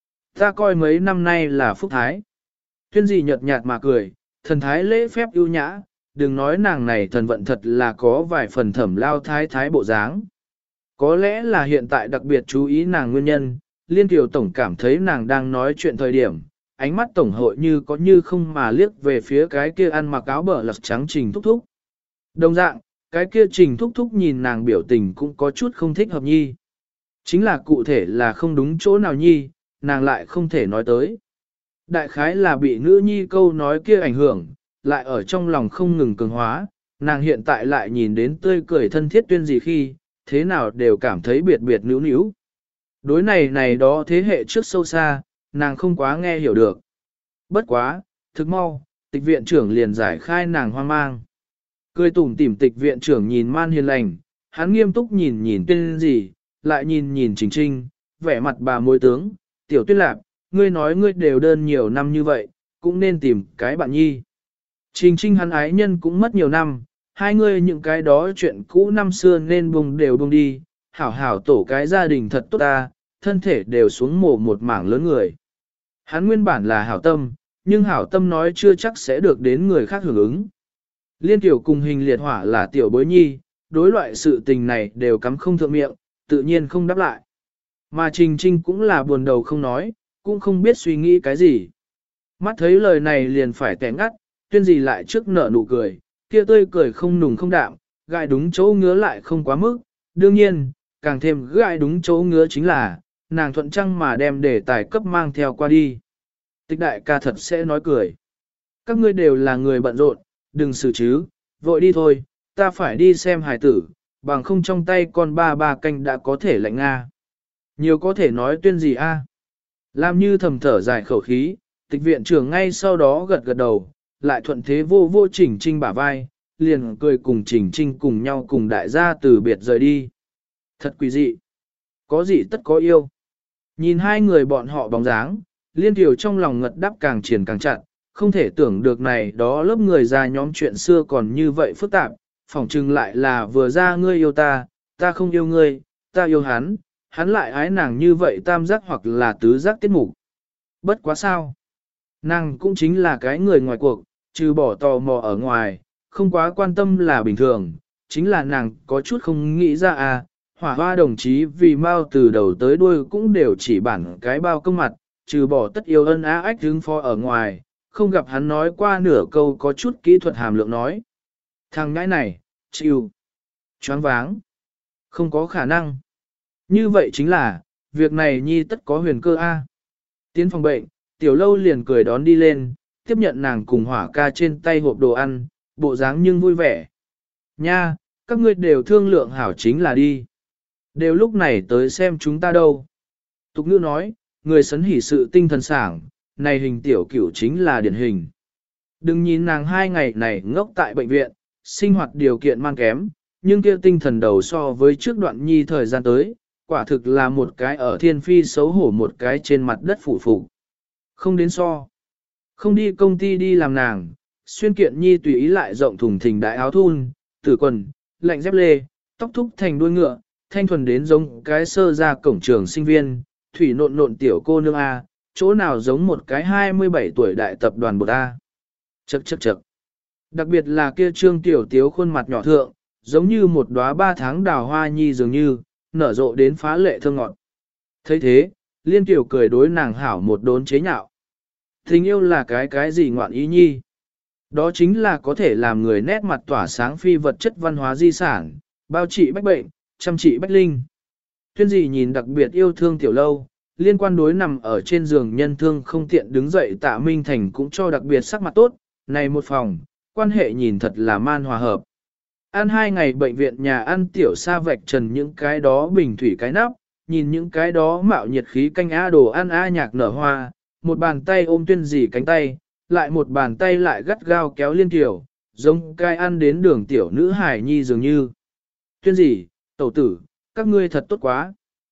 Ta coi mấy năm nay là phúc thái. Tuyên gì nhợt nhạt mà cười, thần thái lễ phép ưu nhã, đừng nói nàng này thần vận thật là có vài phần thẩm lao thái thái bộ dáng. Có lẽ là hiện tại đặc biệt chú ý nàng nguyên nhân, Liên Kiều Tổng cảm thấy nàng đang nói chuyện thời điểm, ánh mắt Tổng hội như có như không mà liếc về phía cái kia ăn mặc áo bờ lật trắng Trình Thúc Thúc. Đồng dạng, cái kia Trình Thúc Thúc nhìn nàng biểu tình cũng có chút không thích hợp nhi. Chính là cụ thể là không đúng chỗ nào nhi, nàng lại không thể nói tới. Đại khái là bị nữ nhi câu nói kia ảnh hưởng, lại ở trong lòng không ngừng cường hóa, nàng hiện tại lại nhìn đến tươi cười thân thiết tuyên gì khi, thế nào đều cảm thấy biệt biệt níu níu. Đối này này đó thế hệ trước sâu xa, nàng không quá nghe hiểu được. Bất quá, thực mau, tịch viện trưởng liền giải khai nàng hoang mang. Cười tủm tỉm tịch viện trưởng nhìn man hiền lành, hắn nghiêm túc nhìn nhìn tuyên gì, lại nhìn nhìn Trình Trinh, vẻ mặt bà mối tướng, tiểu tuyên lạp, ngươi nói ngươi đều đơn nhiều năm như vậy, cũng nên tìm cái bạn nhi. Trình Trinh hắn ái nhân cũng mất nhiều năm, hai ngươi những cái đó chuyện cũ năm xưa nên buông đều buông đi, hảo hảo tổ cái gia đình thật tốt ta, thân thể đều xuống mồ một mảng lớn người. Hắn nguyên bản là hảo tâm, nhưng hảo tâm nói chưa chắc sẽ được đến người khác hưởng ứng. Liên tiểu cùng hình liệt hỏa là tiểu bối nhi, đối loại sự tình này đều cắm không thượng miệng, tự nhiên không đáp lại. Mà Trình Trinh cũng là buồn đầu không nói, cũng không biết suy nghĩ cái gì. Mắt thấy lời này liền phải tẻ ngắt, tuyên gì lại trước nở nụ cười, kia tươi cười không nùng không đạm, gại đúng chỗ ngứa lại không quá mức. Đương nhiên, càng thêm gại đúng chỗ ngứa chính là, nàng thuận trăng mà đem đề tài cấp mang theo qua đi. Tịch đại ca thật sẽ nói cười. Các ngươi đều là người bận rộn, đừng xử chứ, vội đi thôi, ta phải đi xem hài tử, bằng không trong tay con ba ba canh đã có thể lạnh Nga. Nhiều có thể nói tuyên gì a? Làm như thầm thở dài khẩu khí, tịch viện trưởng ngay sau đó gật gật đầu, lại thuận thế vô vô Trình Trinh bả vai, liền cười cùng Trình Trinh cùng nhau cùng đại gia từ biệt rời đi. Thật quỷ dị. Có gì tất có yêu. Nhìn hai người bọn họ bóng dáng, liên tiểu trong lòng ngật đắp càng triển càng chặt, không thể tưởng được này đó lớp người già nhóm chuyện xưa còn như vậy phức tạp, phỏng chừng lại là vừa ra ngươi yêu ta, ta không yêu ngươi, ta yêu hắn, hắn lại ái nàng như vậy tam giác hoặc là tứ giác tiết mục. Bất quá sao. Nàng cũng chính là cái người ngoài cuộc, trừ bỏ tò mò ở ngoài, không quá quan tâm là bình thường, chính là nàng có chút không nghĩ ra à, hỏa hoa đồng chí vì mau từ đầu tới đuôi cũng đều chỉ bản cái bao công mặt, trừ bỏ tất yêu ân á ách hứng phó ở ngoài, không gặp hắn nói qua nửa câu có chút kỹ thuật hàm lượng nói. Thằng ngãi này, chịu, choáng váng, không có khả năng. Như vậy chính là, việc này nhi tất có huyền cơ A. Tiến phòng bệnh, tiểu lâu liền cười đón đi lên, tiếp nhận nàng cùng hỏa ca trên tay hộp đồ ăn, bộ dáng nhưng vui vẻ. Nha, các ngươi đều thương lượng hảo chính là đi. Đều lúc này tới xem chúng ta đâu. Tục ngữ nói, người sấn hỉ sự tinh thần sảng, này hình tiểu cửu chính là điển hình. Đừng nhìn nàng hai ngày này ngốc tại bệnh viện, sinh hoạt điều kiện man kém, nhưng kia tinh thần đầu so với trước đoạn nhi thời gian tới, quả thực là một cái ở thiên phi xấu hổ một cái trên mặt đất phủ phục. Không đến so. Không đi công ty đi làm nàng, xuyên kiện nhi tùy ý lại rộng thùng thình đại áo thun, tử quần, lạnh dép lê, tóc thúc thành đuôi ngựa, thanh thuần đến giống cái sơ ra cổng trường sinh viên, thủy nộn nộn tiểu cô nương A, chỗ nào giống một cái hai mươi bảy tuổi đại tập đoàn bột A. Chậc chậc chậc. Đặc biệt là kia trương tiểu tiếu khuôn mặt nhỏ thượng, giống như một đóa ba tháng đào hoa nhi dường như, nở rộ đến phá lệ thơm ngọt. thấy thế, liên tiểu cười đối nàng hảo một đốn chế nhạo. Tình yêu là cái cái gì ngoạn ý nhi? Đó chính là có thể làm người nét mặt tỏa sáng phi vật chất văn hóa di sản, bao trị bách bệnh, chăm trị bách linh. Tuyên gì nhìn đặc biệt yêu thương tiểu lâu, liên quan đối nằm ở trên giường nhân thương không tiện đứng dậy Tạ Minh Thành cũng cho đặc biệt sắc mặt tốt, này một phòng, quan hệ nhìn thật là man hòa hợp. Ăn hai ngày bệnh viện nhà ăn tiểu sa vạch trần những cái đó bình thủy cái nắp, nhìn những cái đó mạo nhiệt khí canh á đồ ăn á nhạc nở hoa, một bàn tay ôm tuyên dì cánh tay, lại một bàn tay lại gắt gao kéo liên tiểu, giống cai ăn đến đường tiểu nữ hải nhi dường như. Tuyên dì, tẩu tử, các ngươi thật tốt quá.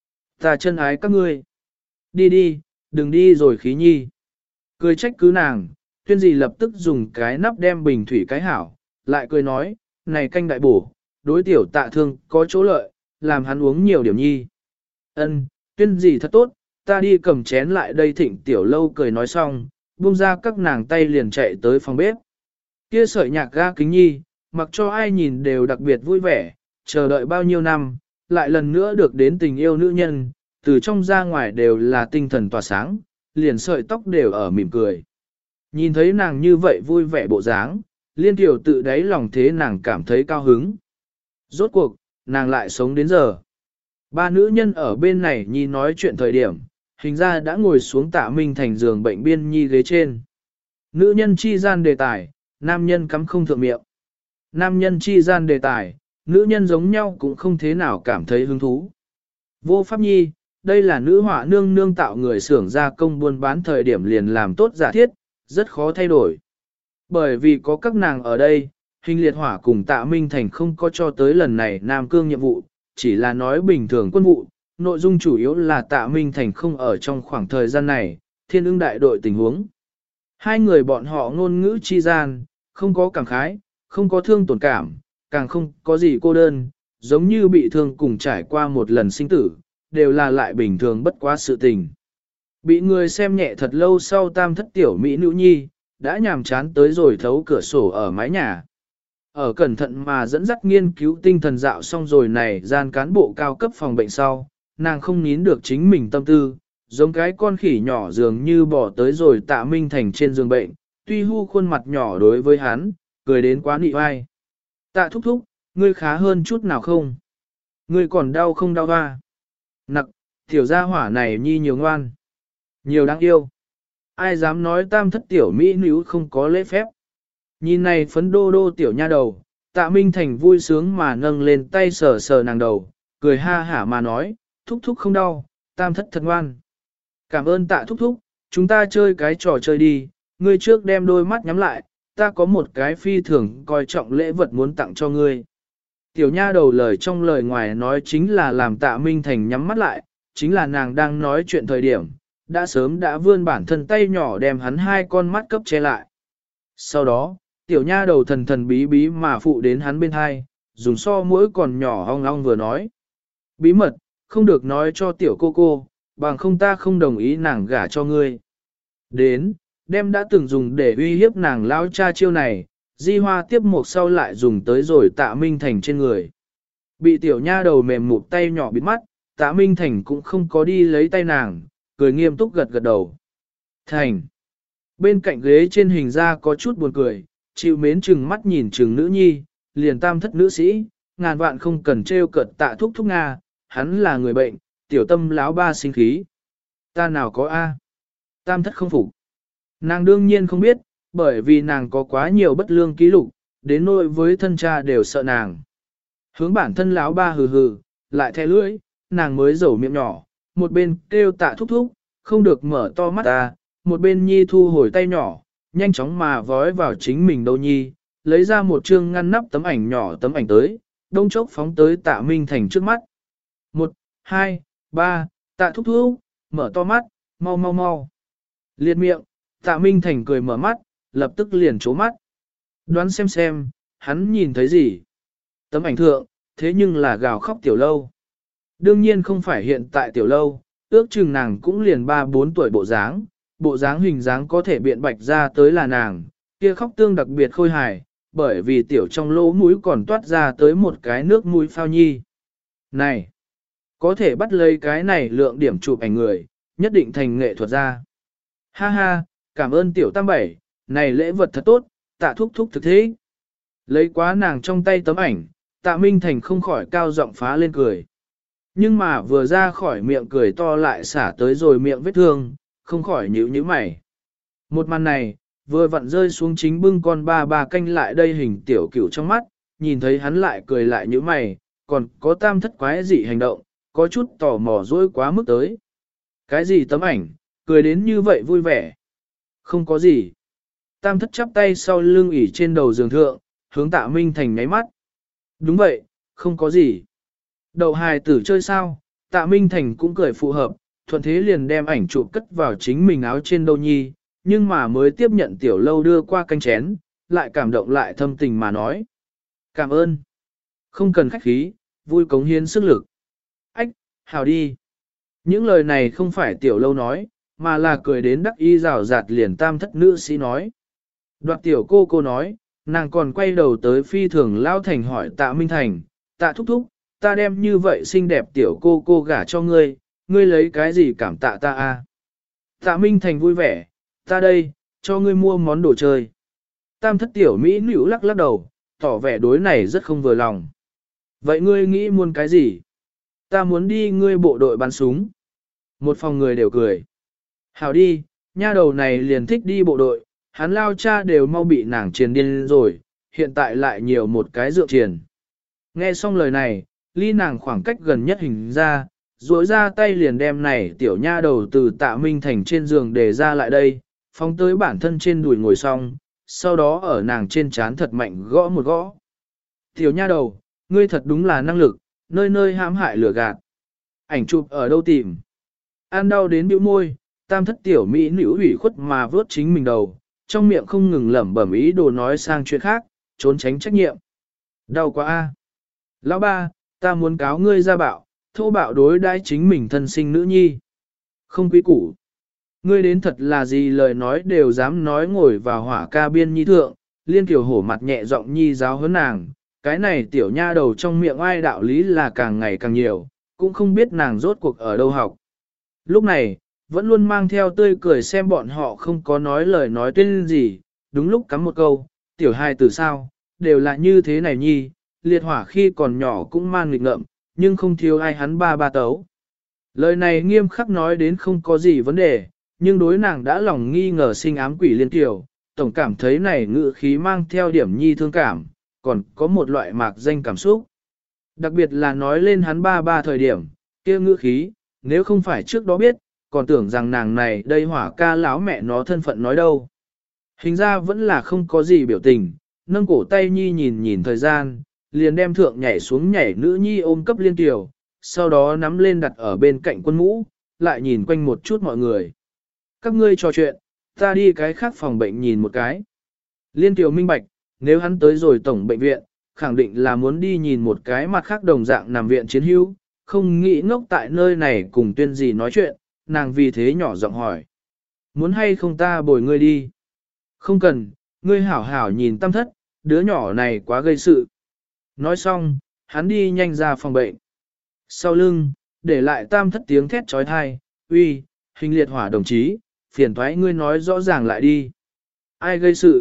Ta chân ái các ngươi. Đi đi, đừng đi rồi khí nhi. Cười trách cứ nàng, tuyên dì lập tức dùng cái nắp đem bình thủy cái hảo, lại cười nói, này canh đại bổ, đối tiểu tạ thương có chỗ lợi, làm hắn uống nhiều điểm nhi. Ân, tuyên dì thật tốt, ta đi cầm chén lại đây thịnh tiểu lâu cười nói xong, buông ra các nàng tay liền chạy tới phòng bếp. Kia sợi nhạc ga kính nhi, mặc cho ai nhìn đều đặc biệt vui vẻ, chờ đợi bao nhiêu năm, lại lần nữa được đến tình yêu nữ nhân, từ trong ra ngoài đều là tinh thần tỏa sáng, liền sợi tóc đều ở mỉm cười. Nhìn thấy nàng như vậy vui vẻ bộ dáng, liên tiểu tự đáy lòng thế nàng cảm thấy cao hứng. Rốt cuộc, nàng lại sống đến giờ. Ba nữ nhân ở bên này nhi nói chuyện thời điểm, hình ra đã ngồi xuống Tạ Minh Thành giường bệnh biên nhi ghế trên. Nữ nhân chi gian đề tài, nam nhân cắm không thượng miệng. Nam nhân chi gian đề tài, nữ nhân giống nhau cũng không thế nào cảm thấy hứng thú. Vô pháp nhi, đây là nữ họa nương nương tạo người xưởng gia công buôn bán thời điểm liền làm tốt giả thiết, rất khó thay đổi. Bởi vì có các nàng ở đây, hình liệt hỏa cùng Tạ Minh Thành không có cho tới lần này Nam Cương nhiệm vụ, chỉ là nói bình thường quân vụ, nội dung chủ yếu là Tạ Minh Thành không ở trong khoảng thời gian này, thiên ưng đại đội tình huống. Hai người bọn họ ngôn ngữ chi gian, không có cảm khái, không có thương tổn cảm, càng không có gì cô đơn, giống như bị thương cùng trải qua một lần sinh tử, đều là lại bình thường bất quá sự tình. Bị người xem nhẹ thật lâu sau tam thất tiểu mỹ nữ nhi, đã nhàm chán tới rồi thấu cửa sổ ở mái nhà. Ở cẩn thận mà dẫn dắt nghiên cứu tinh thần dạo xong rồi này gian cán bộ cao cấp phòng bệnh sau, nàng không nín được chính mình tâm tư, giống cái con khỉ nhỏ dường như bỏ tới rồi Tạ Minh Thành trên giường bệnh, tuy hu khuôn mặt nhỏ đối với hắn, cười đến quá nị vai. Tạ thúc thúc, ngươi khá hơn chút nào không? Ngươi còn đau không đau hoa? Nặc, tiểu gia hỏa này nhi nhiều ngoan. Nhiều đáng yêu. Ai dám nói tam thất tiểu mỹ nữ không có lễ phép. Nhìn này phấn đô đô tiểu nha đầu, Tạ Minh Thành vui sướng mà nâng lên tay sờ sờ nàng đầu, cười ha hả mà nói, thúc thúc không đau, tam thất thật ngoan. Cảm ơn Tạ thúc thúc, chúng ta chơi cái trò chơi đi, ngươi trước đem đôi mắt nhắm lại, ta có một cái phi thường coi trọng lễ vật muốn tặng cho ngươi. Tiểu nha đầu lời trong lời ngoài nói chính là làm Tạ Minh Thành nhắm mắt lại, chính là nàng đang nói chuyện thời điểm, đã sớm đã vươn bản thân tay nhỏ đem hắn hai con mắt cấp che lại. Sau đó, tiểu nha đầu thần thần bí bí mà phụ đến hắn bên hai, dùng so mũi còn nhỏ ong ong vừa nói. Bí mật, không được nói cho tiểu cô cô, bằng không ta không đồng ý nàng gả cho ngươi. Đến, đem đã từng dùng để uy hiếp nàng lão cha chiêu này, di hoa tiếp một sau lại dùng tới rồi Tạ Minh Thành trên người. Bị tiểu nha đầu mềm mụt tay nhỏ bịt mắt, Tạ Minh Thành cũng không có đi lấy tay nàng, cười nghiêm túc gật gật đầu. Thành. Bên cạnh ghế trên hình ra có chút buồn cười, chịu mến chừng mắt nhìn chừng nữ nhi, liền tam thất nữ sĩ, ngàn vạn không cần trêu cợt Tạ thúc thúc Nga, hắn là người bệnh, tiểu tâm láo ba sinh khí. Ta nào có A. Tam thất không phục. Nàng đương nhiên không biết, bởi vì nàng có quá nhiều bất lương ký lục, đến nỗi với thân cha đều sợ nàng. Hướng bản thân láo ba hừ hừ, lại thè lưỡi, nàng mới rầu miệng nhỏ, một bên kêu Tạ thúc thúc, không được mở to mắt ta, một bên nhi thu hồi tay nhỏ, nhanh chóng mà vói vào chính mình đâu nhi, lấy ra một chương ngăn nắp tấm ảnh nhỏ tấm ảnh tới, đông chốc phóng tới Tạ Minh Thành trước mắt. Một, hai, ba, Tạ thúc thúc, mở to mắt, mau mau mau. Liệt miệng, Tạ Minh Thành cười mở mắt, lập tức liền trố mắt. Đoán xem xem, hắn nhìn thấy gì? Tấm ảnh thượng, thế nhưng là gào khóc tiểu lâu. Đương nhiên không phải hiện tại tiểu lâu, ước chừng nàng cũng liền ba bốn tuổi bộ dáng, bộ dáng hình dáng có thể biện bạch ra tới là nàng, kia khóc tương đặc biệt khôi hài, bởi vì tiểu trong lỗ mũi còn toát ra tới một cái nước mũi phao nhi. Này, có thể bắt lấy cái này lượng điểm chụp ảnh người, nhất định thành nghệ thuật gia. Ha ha, cảm ơn tiểu tam bảy, này lễ vật thật tốt, Tạ thúc thúc thực thế. Lấy quá nàng trong tay tấm ảnh, Tạ Minh Thành không khỏi cao giọng phá lên cười. Nhưng mà vừa ra khỏi miệng cười to lại xả tới rồi miệng vết thương, không khỏi nhíu nhíu mày. Một màn này, vừa vặn rơi xuống chính bưng con ba ba canh lại đây hình tiểu cửu trong mắt, nhìn thấy hắn lại cười lại nhíu mày, còn có tam thất quái dị hành động, có chút tò mò dối quá mức tới. Cái gì tấm ảnh, cười đến như vậy vui vẻ. Không có gì. Tam thất chắp tay sau lưng ỉ trên đầu giường thượng, hướng Tạ Minh Thành nháy mắt. Đúng vậy, không có gì. Đậu hài tử chơi sao, Tạ Minh Thành cũng cười phù hợp, thuận thế liền đem ảnh chụp cất vào chính mình áo trên đâu nhi, nhưng mà mới tiếp nhận tiểu lâu đưa qua canh chén, lại cảm động lại thâm tình mà nói. Cảm ơn. Không cần khách khí, vui cống hiến sức lực. Ách, hào đi. Những lời này không phải tiểu lâu nói, mà là cười đến đắc y rào rạt liền tam thất nữ sĩ nói. Đoạt tiểu cô cô nói, nàng còn quay đầu tới phi thường lao thành hỏi Tạ Minh Thành, Tạ thúc thúc, ta đem như vậy xinh đẹp tiểu cô cô gả cho ngươi, ngươi lấy cái gì cảm tạ ta a? Tạ Minh Thành vui vẻ, ta đây, cho ngươi mua món đồ chơi. Tam thất tiểu Mỹ nữ lắc lắc đầu, tỏ vẻ đối này rất không vừa lòng. Vậy ngươi nghĩ muốn cái gì? Ta muốn đi ngươi bộ đội bắn súng. Một phòng người đều cười. Hảo đi, nha đầu này liền thích đi bộ đội, hắn lao cha đều mau bị nàng triền điên rồi, hiện tại lại nhiều một cái dựa triền. Nghe xong lời này, ly nàng khoảng cách gần nhất hình ra, duỗi ra tay liền đem này tiểu nha đầu từ Tạ Minh Thành trên giường để ra lại đây, phóng tới bản thân trên đùi ngồi xong, sau đó ở nàng trên trán thật mạnh gõ một gõ. Tiểu nha đầu, ngươi thật đúng là năng lực, nơi nơi hãm hại lừa gạt. Ảnh chụp ở đâu tìm? An đau đến bĩu môi, tam thất tiểu mỹ nữ ủy khuất mà vớt chính mình đầu, trong miệng không ngừng lẩm bẩm ý đồ nói sang chuyện khác, trốn tránh trách nhiệm. Đau quá a. Lão ba, ta muốn cáo ngươi ra bạo, thô bạo đối đãi chính mình thân sinh nữ nhi. Không quý củ. Ngươi đến thật là gì lời nói đều dám nói ngồi vào hỏa ca biên nhi thượng, Liên Kiều hổ mặt nhẹ giọng nhi giáo huấn nàng, cái này tiểu nha đầu trong miệng ai đạo lý là càng ngày càng nhiều, cũng không biết nàng rốt cuộc ở đâu học. Lúc này, vẫn luôn mang theo tươi cười xem bọn họ không có nói lời nói tên gì, đúng lúc cắm một câu, tiểu hài từ sao, đều là như thế này nhi, liệt hỏa khi còn nhỏ cũng mang nghịch ngợm, nhưng không thiếu ai hắn ba ba tấu. Lời này nghiêm khắc nói đến không có gì vấn đề, nhưng đối nàng đã lòng nghi ngờ sinh ám quỷ Liên Kiều, tổng cảm thấy này ngữ khí mang theo điểm nhi thương cảm, còn có một loại mạc danh cảm xúc. Đặc biệt là nói lên hắn ba ba thời điểm, kia ngữ khí, nếu không phải trước đó biết, còn tưởng rằng nàng này đây hỏa ca lão mẹ nó thân phận nói đâu. Hình ra vẫn là không có gì biểu tình, nâng cổ tay nhi nhìn nhìn thời gian, liền đem thượng nhảy xuống nhảy nữ nhi ôm cấp Liên Kiều, sau đó nắm lên đặt ở bên cạnh quân mũ, lại nhìn quanh một chút mọi người. Các ngươi trò chuyện, ta đi cái khác phòng bệnh nhìn một cái. Liên Kiều minh bạch, nếu hắn tới rồi tổng bệnh viện, khẳng định là muốn đi nhìn một cái mặt khác đồng dạng nằm viện chiến hữu, không nghĩ ngốc tại nơi này cùng tuyên gì nói chuyện, nàng vì thế nhỏ giọng hỏi. Muốn hay không ta bồi ngươi đi? Không cần, ngươi hảo hảo nhìn Tam Thất, đứa nhỏ này quá gây sự. Nói xong, hắn đi nhanh ra phòng bệnh. Sau lưng, để lại Tam Thất tiếng thét trói thai, uy, hình liệt hỏa đồng chí, phiền thoái ngươi nói rõ ràng lại đi. Ai gây sự?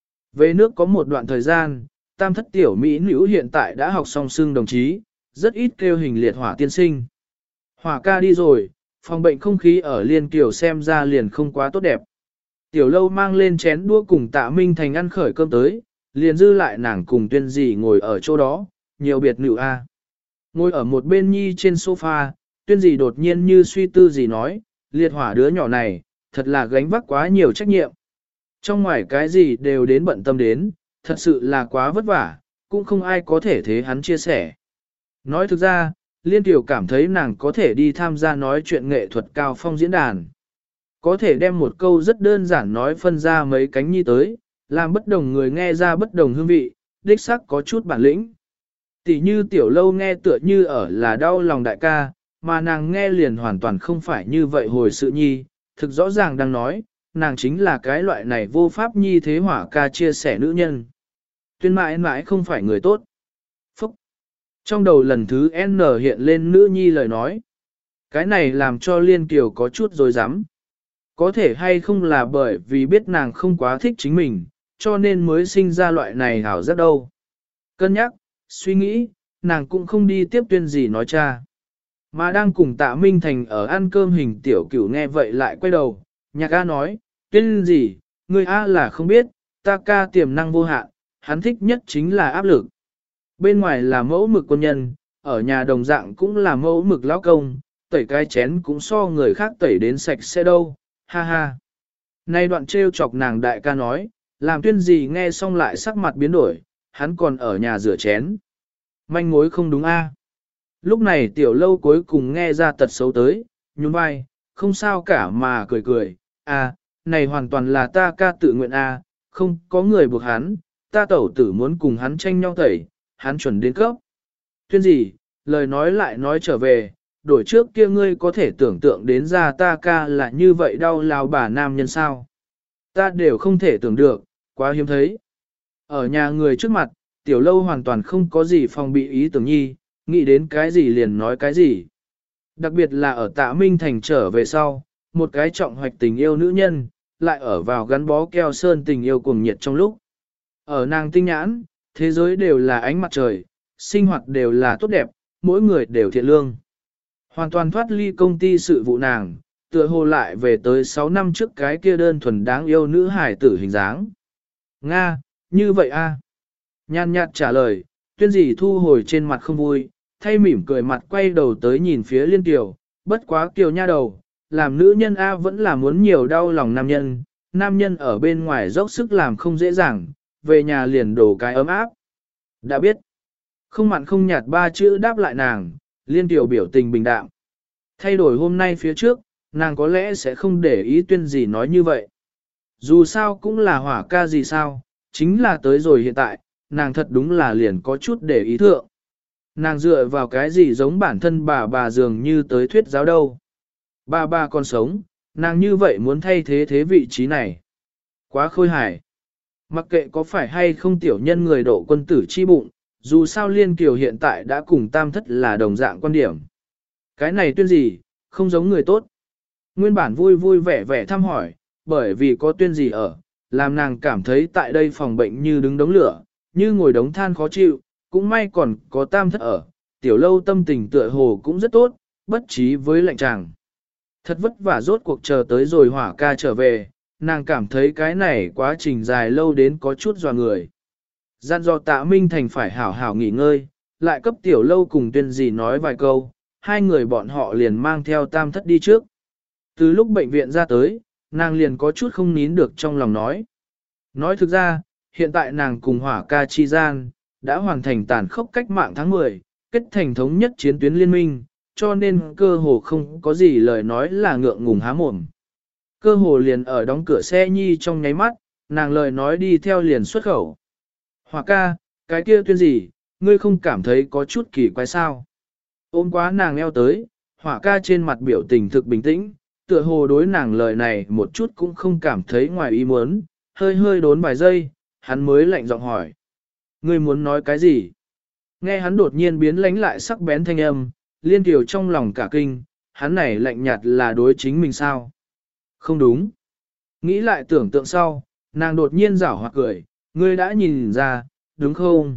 Về nước có một đoạn thời gian, Tam Thất tiểu Mỹ nữ hiện tại đã học xong xưng đồng chí, rất ít kêu hình liệt hỏa tiên sinh. Hỏa ca đi rồi, phòng bệnh không khí ở Liên Kiều xem ra liền không quá tốt đẹp. Tiểu lâu mang lên chén đũa cùng Tạ Minh Thành ăn khởi cơm tới, liền dư lại nàng cùng tuyên dì ngồi ở chỗ đó, nhiều biệt nữ a. Ngồi ở một bên nhi trên sofa, tuyên dì đột nhiên như suy tư gì nói, liệt hỏa đứa nhỏ này, thật là gánh vác quá nhiều trách nhiệm. Trong ngoài cái gì đều đến bận tâm đến, thật sự là quá vất vả, cũng không ai có thể thế hắn chia sẻ. Nói thực ra, Liên Kiều cảm thấy nàng có thể đi tham gia nói chuyện nghệ thuật cao phong diễn đàn. Có thể đem một câu rất đơn giản nói phân ra mấy cánh nhi tới, làm bất đồng người nghe ra bất đồng hương vị, đích sắc có chút bản lĩnh. Tỷ như tiểu lâu nghe tựa như ở là đau lòng đại ca, mà nàng nghe liền hoàn toàn không phải như vậy hồi sự nhi, thực rõ ràng đang nói, nàng chính là cái loại này vô pháp nhi thế hỏa ca chia sẻ nữ nhân. Tuyên mãi mãi không phải người tốt. Phúc! Trong đầu lần thứ N hiện lên nữ nhi lời nói. Cái này làm cho Liên Kiều có chút dối rắm. Có thể hay không là bởi vì biết nàng không quá thích chính mình, cho nên mới sinh ra loại này hảo giác đâu. Cân nhắc, suy nghĩ, nàng cũng không đi tiếp tuyên gì nói cha. Mà đang cùng Tạ Minh Thành ở ăn cơm hình tiểu cửu nghe vậy lại quay đầu, nhạc A nói, tuyên gì, người A là không biết, ta ca tiềm năng vô hạn, hắn thích nhất chính là áp lực. Bên ngoài là mẫu mực quân nhân, ở nhà đồng dạng cũng là mẫu mực lão công, tẩy cái chén cũng so người khác tẩy đến sạch sẽ đâu, ha ha. Nay đoạn trêu chọc nàng đại ca nói, làm tuyên gì nghe xong lại sắc mặt biến đổi, hắn còn ở nhà rửa chén. Manh mối không đúng a. Lúc này tiểu lâu cuối cùng nghe ra tật xấu tới, nhún vai, không sao cả mà cười cười, à, này hoàn toàn là ta ca tự nguyện a, không có người buộc hắn, ta tẩu tử muốn cùng hắn tranh nhau tẩy, hắn chuẩn đến cấp. Tuyên gì, lời nói lại nói trở về, đổi trước kia ngươi có thể tưởng tượng đến ra ta ca là như vậy đau lao bà nam nhân sao. Ta đều không thể tưởng được, quá hiếm thấy. Ở nhà người trước mặt, tiểu lâu hoàn toàn không có gì phòng bị ý tưởng nhi, nghĩ đến cái gì liền nói cái gì. Đặc biệt là ở Tạ Minh Thành trở về sau, một cái trọng hoạch tình yêu nữ nhân, lại ở vào gắn bó keo sơn tình yêu cuồng nhiệt trong lúc. Ở nàng tinh nhãn, thế giới đều là ánh mặt trời, sinh hoạt đều là tốt đẹp, mỗi người đều thiện lương. Hoàn toàn thoát ly công ty sự vụ nàng, tựa hồ lại về tới sáu năm trước cái kia đơn thuần đáng yêu nữ hải tử hình dáng. Nga, như vậy a? À? Nhàn nhạt trả lời, tuyên dì thu hồi trên mặt không vui, thay mỉm cười mặt quay đầu tới nhìn phía Liên Kiều, bất quá Kiều nha đầu, làm nữ nhân A vẫn là muốn nhiều đau lòng nam nhân, nam nhân ở bên ngoài dốc sức làm không dễ dàng, về nhà liền đổ cái ấm áp. Đã biết, không mặn không nhạt ba chữ đáp lại nàng, Liên Kiều biểu tình bình đạm. Thay đổi hôm nay phía trước, nàng có lẽ sẽ không để ý tuyên gì nói như vậy. Dù sao cũng là hỏa ca gì sao, chính là tới rồi hiện tại, nàng thật đúng là liền có chút để ý thượng. Nàng dựa vào cái gì giống bản thân bà bà dường như tới thuyết giáo đâu. Bà bà còn sống, nàng như vậy muốn thay thế thế vị trí này. Quá khôi hài. Mặc kệ có phải hay không tiểu nhân người độ quân tử chi bụng, dù sao Liên Kiều hiện tại đã cùng tam thất là đồng dạng quan điểm. Cái này tuyên gì, không giống người tốt. Nguyên bản vui vui vẻ vẻ thăm hỏi, bởi vì có tuyên gì ở, làm nàng cảm thấy tại đây phòng bệnh như đứng đống lửa, như ngồi đống than khó chịu, cũng may còn có tam thất ở, tiểu lâu tâm tình tựa hồ cũng rất tốt, bất trí với lạnh chàng. Thật vất vả rốt cuộc chờ tới rồi hỏa ca trở về, nàng cảm thấy cái này quá trình dài lâu đến có chút dò người. Gian do tạ Minh Thành phải hảo hảo nghỉ ngơi, lại cấp tiểu lâu cùng tuyên gì nói vài câu, hai người bọn họ liền mang theo tam thất đi trước. Từ lúc bệnh viện ra tới, nàng liền có chút không nín được trong lòng nói. Nói thực ra, hiện tại nàng cùng hỏa ca chi gian, đã hoàn thành tàn khốc cách mạng tháng mười, kết thành thống nhất chiến tuyến liên minh, cho nên cơ hồ không có gì lời nói là ngượng ngùng há mồm. Cơ hồ liền ở đóng cửa xe nhi trong nháy mắt, nàng lời nói đi theo liền xuất khẩu. Hỏa ca, cái kia tuyên gì, ngươi không cảm thấy có chút kỳ quái sao? Ôm quá nàng eo tới, hỏa ca trên mặt biểu tình thực bình tĩnh, tựa hồ đối nàng lời này một chút cũng không cảm thấy ngoài ý muốn, hơi hơi đốn vài giây, hắn mới lạnh giọng hỏi. Ngươi muốn nói cái gì? Nghe hắn đột nhiên biến lánh lại sắc bén thanh âm, Liên Kiều trong lòng cả kinh, hắn này lạnh nhạt là đối chính mình sao? Không đúng. Nghĩ lại tưởng tượng sau, nàng đột nhiên giảo hoặc cười, ngươi đã nhìn ra, đúng không?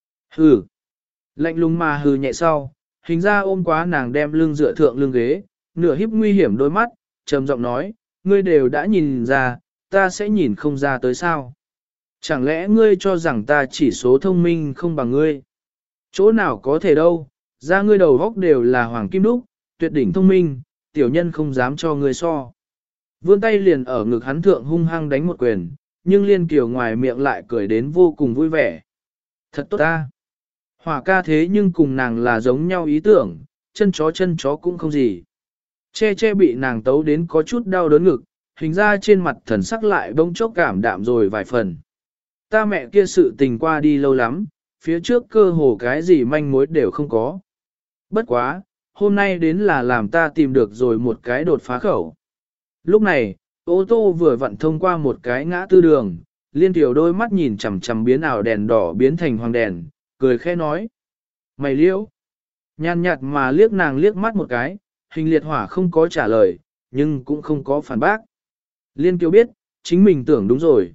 Hừ. Lạnh lùng mà hừ nhẹ sau, hình ra ôm quá nàng đem lưng dựa thượng lưng ghế, nửa híp nguy hiểm đôi mắt, trầm giọng nói, ngươi đều đã nhìn ra, ta sẽ nhìn không ra tới sao? Chẳng lẽ ngươi cho rằng ta chỉ số thông minh không bằng ngươi? Chỗ nào có thể đâu, ra ngươi đầu góc đều là hoàng kim đúc, tuyệt đỉnh thông minh, tiểu nhân không dám cho ngươi so. Vươn tay liền ở ngực hắn thượng hung hăng đánh một quyền, nhưng Liên Kiều ngoài miệng lại cười đến vô cùng vui vẻ. Thật tốt ta. Hỏa ca thế nhưng cùng nàng là giống nhau ý tưởng, chân chó chân chó cũng không gì. Che che bị nàng tấu đến có chút đau đớn ngực, hình ra trên mặt thần sắc lại bỗng chốc cảm đạm rồi vài phần. Ta mẹ kia sự tình qua đi lâu lắm, phía trước cơ hồ cái gì manh mối đều không có. Bất quá, hôm nay đến là làm ta tìm được rồi một cái đột phá khẩu. Lúc này, ô tô vừa vặn thông qua một cái ngã tư đường, Liên Kiều đôi mắt nhìn chằm chằm biến ảo đèn đỏ biến thành hoàng đèn, cười khẽ nói. Mày liễu. Nhàn nhạt mà liếc nàng liếc mắt một cái, hình liệt hỏa không có trả lời, nhưng cũng không có phản bác. Liên Kiều biết, chính mình tưởng đúng rồi.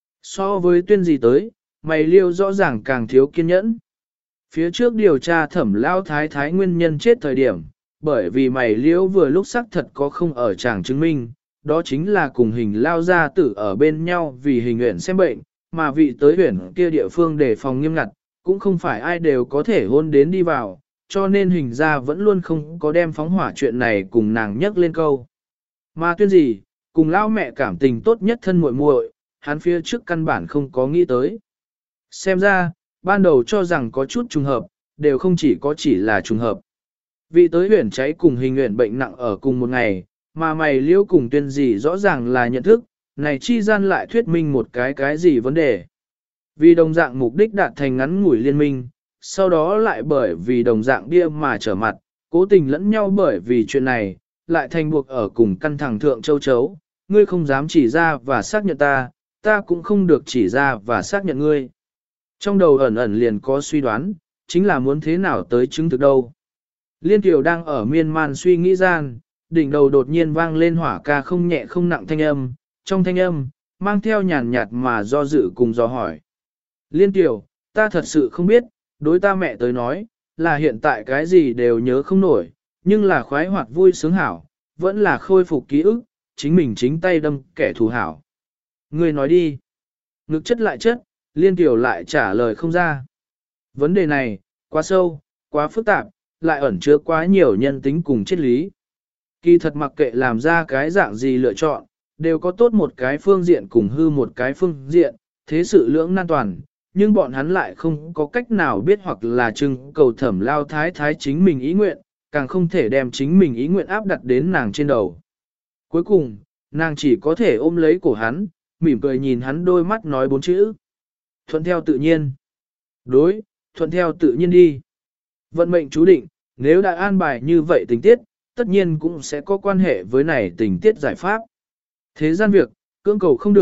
So với tuyên gì tới, mày liêu rõ ràng càng thiếu kiên nhẫn. Phía trước điều tra thẩm lao thái thái nguyên nhân chết thời điểm, bởi vì mày liêu vừa lúc xác thật có không ở chàng chứng minh, đó chính là cùng hình lao gia tử ở bên nhau vì hình nguyện xem bệnh, mà vị tới huyện kia địa phương để phòng nghiêm ngặt, cũng không phải ai đều có thể hôn đến đi vào, cho nên hình ra vẫn luôn không có đem phóng hỏa chuyện này cùng nàng nhắc lên câu. Mà tuyên gì, cùng lao mẹ cảm tình tốt nhất thân muội muội, hắn phía trước căn bản không có nghĩ tới. Xem ra, ban đầu cho rằng có chút trùng hợp, đều không chỉ có chỉ là trùng hợp. Vị tới huyển cháy cùng hình nguyện bệnh nặng ở cùng một ngày, mà mày liêu cùng tuyên gì rõ ràng là nhận thức, này chi gian lại thuyết minh một cái cái gì vấn đề. Vì đồng dạng mục đích đạt thành ngắn ngủi liên minh, sau đó lại bởi vì đồng dạng bia mà trở mặt, cố tình lẫn nhau bởi vì chuyện này, lại thành buộc ở cùng căn thẳng thượng châu chấu, ngươi không dám chỉ ra và xác nhận ta, ta cũng không được chỉ ra và xác nhận ngươi. Trong đầu ẩn ẩn liền có suy đoán, chính là muốn thế nào tới chứng thực đâu. Liên Kiều đang ở miên man suy nghĩ gian, đỉnh đầu đột nhiên vang lên hỏa ca không nhẹ không nặng thanh âm, trong thanh âm, mang theo nhàn nhạt mà do dự cùng do hỏi. Liên Kiều, ta thật sự không biết, đối ta mẹ tới nói, là hiện tại cái gì đều nhớ không nổi, nhưng là khoái hoạt vui sướng hảo, vẫn là khôi phục ký ức, chính mình chính tay đâm kẻ thù hảo. Ngươi nói đi. Ngực chất lại chất, Liên Kiều lại trả lời không ra. Vấn đề này, quá sâu, quá phức tạp, lại ẩn chứa quá nhiều nhân tính cùng triết lý. Kỳ thật mặc kệ làm ra cái dạng gì lựa chọn, đều có tốt một cái phương diện cùng hư một cái phương diện, thế sự lưỡng nan toàn, nhưng bọn hắn lại không có cách nào biết hoặc là trưng cầu thẩm lao thái thái chính mình ý nguyện, càng không thể đem chính mình ý nguyện áp đặt đến nàng trên đầu. Cuối cùng, nàng chỉ có thể ôm lấy cổ hắn, mỉm cười nhìn hắn đôi mắt nói bốn chữ. Thuận theo tự nhiên. Đối, thuận theo tự nhiên đi. Vận mệnh chú định, nếu đã an bài như vậy tình tiết, tất nhiên cũng sẽ có quan hệ với này tình tiết giải pháp. Thế gian việc, cưỡng cầu không được,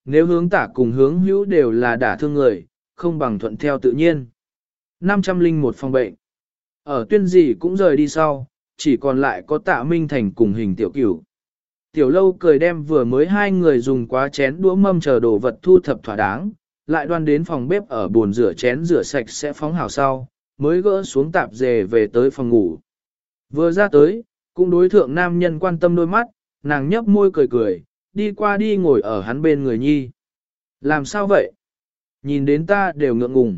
nếu hướng tả cùng hướng hữu đều là đả thương người, không bằng thuận theo tự nhiên. năm trăm linh một phòng bệnh. Ở tuyên gì cũng rời đi sau, chỉ còn lại có Tạ Minh Thành cùng Hình Tiểu Cửu. Tiểu Lâu cười đem vừa mới hai người dùng quá chén đũa mâm chờ đồ vật thu thập thỏa đáng, lại đoan đến phòng bếp ở bồn rửa chén rửa sạch sẽ phóng hào sau, mới gỡ xuống tạp dề về tới phòng ngủ. Vừa ra tới, cũng đối thượng nam nhân quan tâm đôi mắt, nàng nhấp môi cười cười, đi qua đi ngồi ở hắn bên người nhi. Làm sao vậy? Nhìn đến ta đều ngượng ngùng.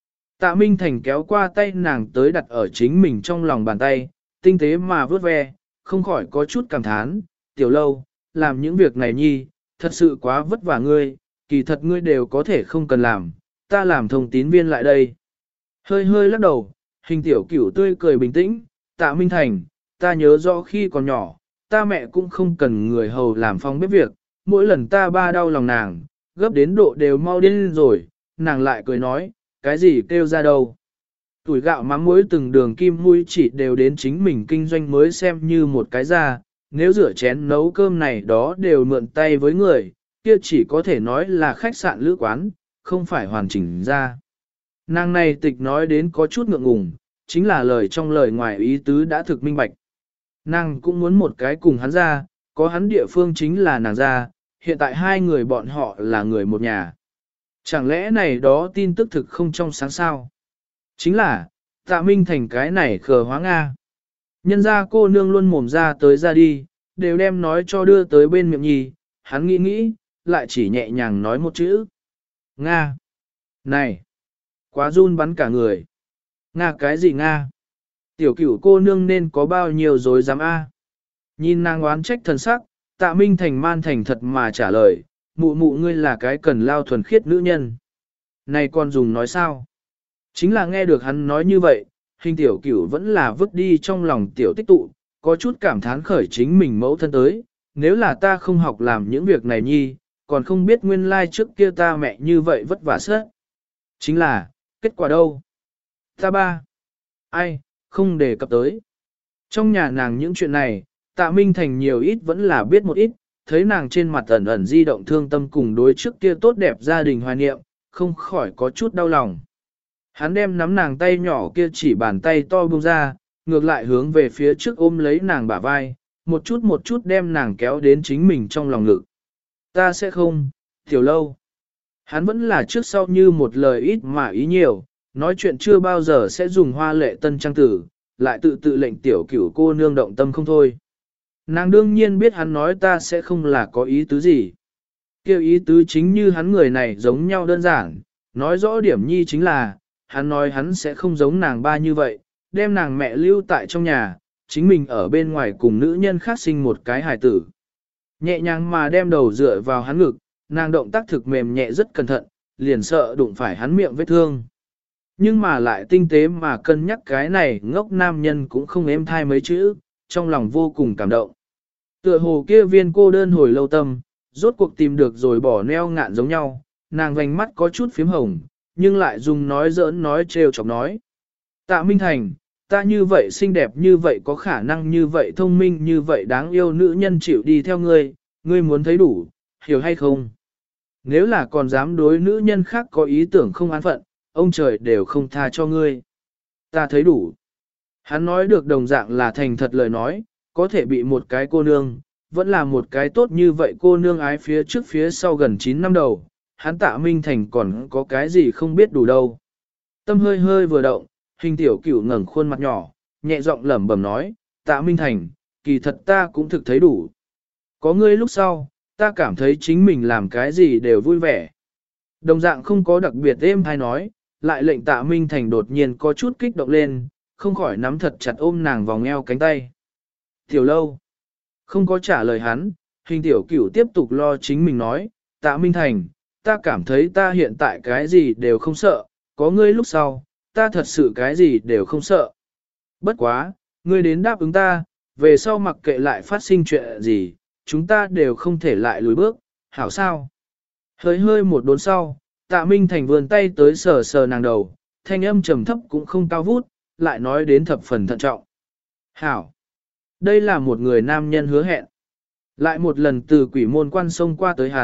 Tạ Minh Thành kéo qua tay nàng tới đặt ở chính mình trong lòng bàn tay, tinh tế mà vớt ve, không khỏi có chút cảm thán, Tiểu Lâu, làm những việc này nhi, thật sự quá vất vả ngươi, kỳ thật ngươi đều có thể không cần làm, ta làm thông tín viên lại đây. Hơi hơi lắc đầu, Hình Tiểu Cửu tươi cười bình tĩnh, Tạ Minh Thành, ta nhớ rõ khi còn nhỏ, ta mẹ cũng không cần người hầu làm phong bếp việc, mỗi lần ta ba đau lòng nàng, gấp đến độ đều mau điên rồi, nàng lại cười nói, cái gì kêu ra đâu. Tuổi gạo mắm muối từng đường kim mũi chỉ đều đến chính mình kinh doanh mới xem như một cái ra, nếu rửa chén nấu cơm này đó đều mượn tay với người, kia chỉ có thể nói là khách sạn lữ quán, không phải hoàn chỉnh ra. Nàng này tịch nói đến có chút ngượng ngùng, chính là lời trong lời ngoài ý tứ đã thực minh bạch. Nàng cũng muốn một cái cùng hắn ra, có hắn địa phương chính là nàng ra, hiện tại hai người bọn họ là người một nhà. Chẳng lẽ này đó tin tức thực không trong sáng sao? Chính là, Tạ Minh Thành cái này khờ hóa Nga. Nhân ra cô nương luôn mồm ra tới ra đi, đều đem nói cho đưa tới bên miệng nhì, hắn nghĩ nghĩ, lại chỉ nhẹ nhàng nói một chữ. Nga! Này! Quá run bắn cả người. Nga cái gì Nga? Tiểu cửu cô nương nên có bao nhiêu dối dám a? Nhìn nàng oán trách thần sắc, Tạ Minh Thành man thành thật mà trả lời, mụ mụ ngươi là cái cần lao thuần khiết nữ nhân. Này con dùng nói sao? Chính là nghe được hắn nói như vậy, Hình Tiểu Cửu vẫn là vứt đi trong lòng tiểu tích tụ, có chút cảm thán khởi chính mình mẫu thân tới, nếu là ta không học làm những việc này nhi, còn không biết nguyên lai trước kia ta mẹ như vậy vất vả sớt. Chính là, kết quả đâu? Ta ba. Ai, không đề cập tới. Trong nhà nàng những chuyện này, Tạ Minh Thành nhiều ít vẫn là biết một ít, thấy nàng trên mặt ẩn ẩn di động thương tâm cùng đối trước kia tốt đẹp gia đình hoài niệm, không khỏi có chút đau lòng. Hắn đem nắm nàng tay nhỏ kia chỉ bàn tay to buông ra, ngược lại hướng về phía trước ôm lấy nàng bả vai, một chút một chút đem nàng kéo đến chính mình trong lòng ngực. Ta sẽ không, Tiểu Lâu. Hắn vẫn là trước sau như một lời ít mà ý nhiều, nói chuyện chưa bao giờ sẽ dùng hoa lệ tân trang tử, lại tự tự lệnh Tiểu Cửu cô nương động tâm không thôi. Nàng đương nhiên biết hắn nói ta sẽ không là có ý tứ gì. Kêu ý tứ chính như hắn người này giống nhau đơn giản, nói rõ điểm nhi chính là, hắn nói hắn sẽ không giống nàng ba như vậy, đem nàng mẹ lưu tại trong nhà, chính mình ở bên ngoài cùng nữ nhân khác sinh một cái hài tử. Nhẹ nhàng mà đem đầu dựa vào hắn ngực, nàng động tác thực mềm nhẹ rất cẩn thận, liền sợ đụng phải hắn miệng vết thương. Nhưng mà lại tinh tế mà cân nhắc cái này ngốc nam nhân cũng không êm thai mấy chữ, trong lòng vô cùng cảm động. Tựa hồ kia viên cô đơn hồi lâu tâm, rốt cuộc tìm được rồi bỏ neo ngạn giống nhau, nàng vành mắt có chút phím hồng, nhưng lại dùng nói giỡn nói trêu chọc nói. Tạ Minh Thành, ta như vậy xinh đẹp như vậy có khả năng như vậy thông minh như vậy đáng yêu nữ nhân chịu đi theo ngươi, ngươi muốn thấy đủ, hiểu hay không? Nếu là còn dám đối nữ nhân khác có ý tưởng không an phận, ông trời đều không tha cho ngươi. Ta thấy đủ. Hắn nói được đồng dạng là thành thật lời nói, có thể bị một cái cô nương, vẫn là một cái tốt như vậy cô nương ái phía trước phía sau gần chín năm đầu, hắn Tạ Minh Thành còn có cái gì không biết đủ đâu. Tâm hơi hơi vừa động, Hình Tiểu Cửu ngẩng khuôn mặt nhỏ, nhẹ giọng lẩm bẩm nói, Tạ Minh Thành, kỳ thật ta cũng thực thấy đủ. Có ngươi lúc sau, ta cảm thấy chính mình làm cái gì đều vui vẻ. Đồng dạng không có đặc biệt êm hay nói, lại lệnh Tạ Minh Thành đột nhiên có chút kích động lên, không khỏi nắm thật chặt ôm nàng vòng eo cánh tay. Tiểu Lâu, không có trả lời hắn, Hình Tiểu Cửu tiếp tục lo chính mình nói, Tạ Minh Thành, ta cảm thấy ta hiện tại cái gì đều không sợ, có ngươi lúc sau, ta thật sự cái gì đều không sợ. Bất quá, ngươi đến đáp ứng ta, về sau mặc kệ lại phát sinh chuyện gì, chúng ta đều không thể lại lùi bước, hảo sao? Hơi hơi một đốn sau, Tạ Minh Thành vươn tay tới sờ sờ nàng đầu, thanh âm trầm thấp cũng không cao vút, lại nói đến thập phần thận trọng. Hảo! Đây là một người nam nhân hứa hẹn. Lại một lần từ quỷ môn quan sông qua tới hắn,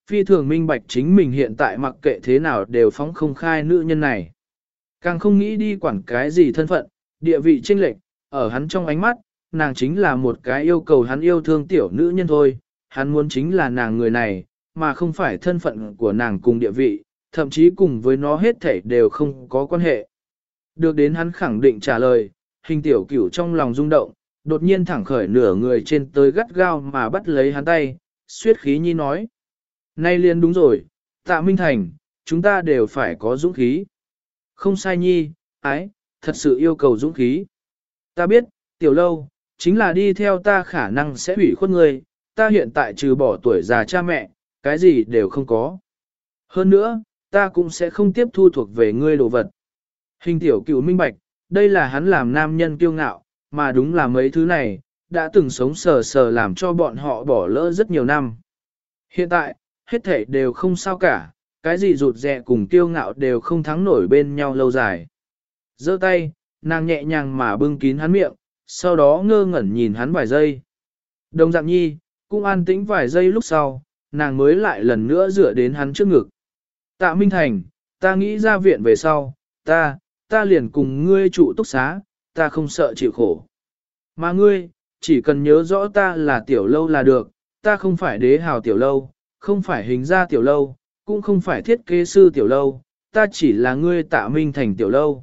phi thường minh bạch chính mình hiện tại mặc kệ thế nào đều phóng không khai nữ nhân này. Càng không nghĩ đi quản cái gì thân phận, địa vị chênh lệch, ở hắn trong ánh mắt, nàng chính là một cái yêu cầu hắn yêu thương tiểu nữ nhân thôi, hắn muốn chính là nàng người này, mà không phải thân phận của nàng cùng địa vị, thậm chí cùng với nó hết thảy đều không có quan hệ. Được đến hắn khẳng định trả lời, hình tiểu cửu trong lòng rung động, đột nhiên thẳng khởi nửa người trên tới gắt gao mà bắt lấy hắn tay, suyết khí nhi nói. Nay liền đúng rồi, Tạ Minh Thành, chúng ta đều phải có dũng khí. Không sai nhi, ái, thật sự yêu cầu dũng khí. Ta biết, tiểu lâu, chính là đi theo ta khả năng sẽ hủy khuất ngươi, ta hiện tại trừ bỏ tuổi già cha mẹ, cái gì đều không có. Hơn nữa, ta cũng sẽ không tiếp thu thuộc về ngươi đồ vật. Hình tiểu cửu minh bạch, đây là hắn làm nam nhân kiêu ngạo, mà đúng là mấy thứ này, đã từng sống sờ sờ làm cho bọn họ bỏ lỡ rất nhiều năm. Hiện tại, hết thảy đều không sao cả, cái gì rụt rè cùng kiêu ngạo đều không thắng nổi bên nhau lâu dài. Giơ tay, nàng nhẹ nhàng mà bưng kín hắn miệng, sau đó ngơ ngẩn nhìn hắn vài giây. Đồng dạng nhi, cũng an tĩnh vài giây lúc sau, nàng mới lại lần nữa dựa đến hắn trước ngực. Tạ Minh Thành, ta nghĩ ra viện về sau, ta, ta liền cùng ngươi trụ túc xá, ta không sợ chịu khổ. Mà ngươi, chỉ cần nhớ rõ ta là tiểu lâu là được, ta không phải đế hào tiểu lâu, không phải hình gia tiểu lâu, cũng không phải thiết kế sư tiểu lâu, ta chỉ là ngươi Tạ Minh Thành tiểu lâu.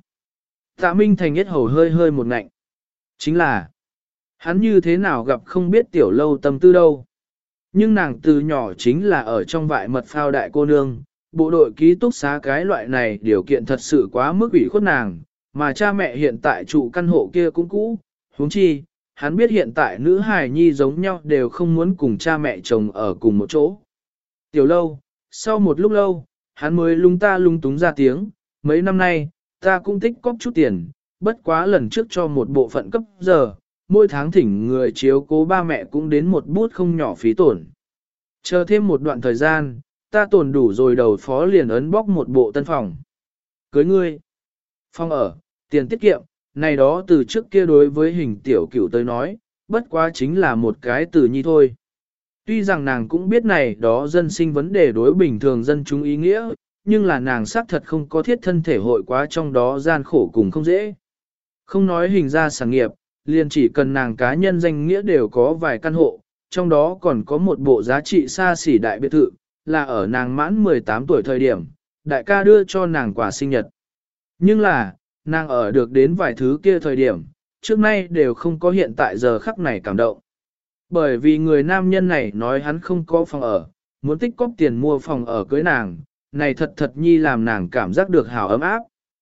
Tạ Minh Thành nhất hầu hơi hơi một ngạnh. Chính là, hắn như thế nào gặp không biết tiểu lâu tâm tư đâu. Nhưng nàng từ nhỏ chính là ở trong vại mật phao đại cô nương, bộ đội ký túc xá cái loại này điều kiện thật sự quá mức ủy khuất nàng, mà cha mẹ hiện tại trụ căn hộ kia cũng cũ, huống chi, hắn biết hiện tại nữ hài nhi giống nhau đều không muốn cùng cha mẹ chồng ở cùng một chỗ. Tiểu lâu, sau một lúc lâu, hắn mới lung ta lung túng ra tiếng, mấy năm nay, ta cũng tích cóp chút tiền, bất quá lần trước cho một bộ phận cấp giờ, mỗi tháng thỉnh người chiếu cố ba mẹ cũng đến một bút không nhỏ phí tổn. Chờ thêm một đoạn thời gian, ta tồn đủ rồi đầu phó liền ấn bóc một bộ tân phòng. Cưới ngươi, phòng ở, tiền tiết kiệm, này đó từ trước kia đối với hình tiểu cửu tới nói, bất quá chính là một cái từ nhi thôi. Tuy rằng nàng cũng biết này đó dân sinh vấn đề đối bình thường dân chúng ý nghĩa, nhưng là nàng xác thật không có thiết thân thể hội quá trong đó gian khổ cùng không dễ. Không nói hình ra sản nghiệp, liền chỉ cần nàng cá nhân danh nghĩa đều có vài căn hộ, trong đó còn có một bộ giá trị xa xỉ đại biệt thự, là ở nàng mãn mười tám tuổi thời điểm, đại ca đưa cho nàng quà sinh nhật. Nhưng là, nàng ở được đến vài thứ kia thời điểm, trước nay đều không có hiện tại giờ khắc này cảm động. Bởi vì người nam nhân này nói hắn không có phòng ở, muốn tích cóp tiền mua phòng ở cưới nàng, này thật thật nhi làm nàng cảm giác được hào ấm áp.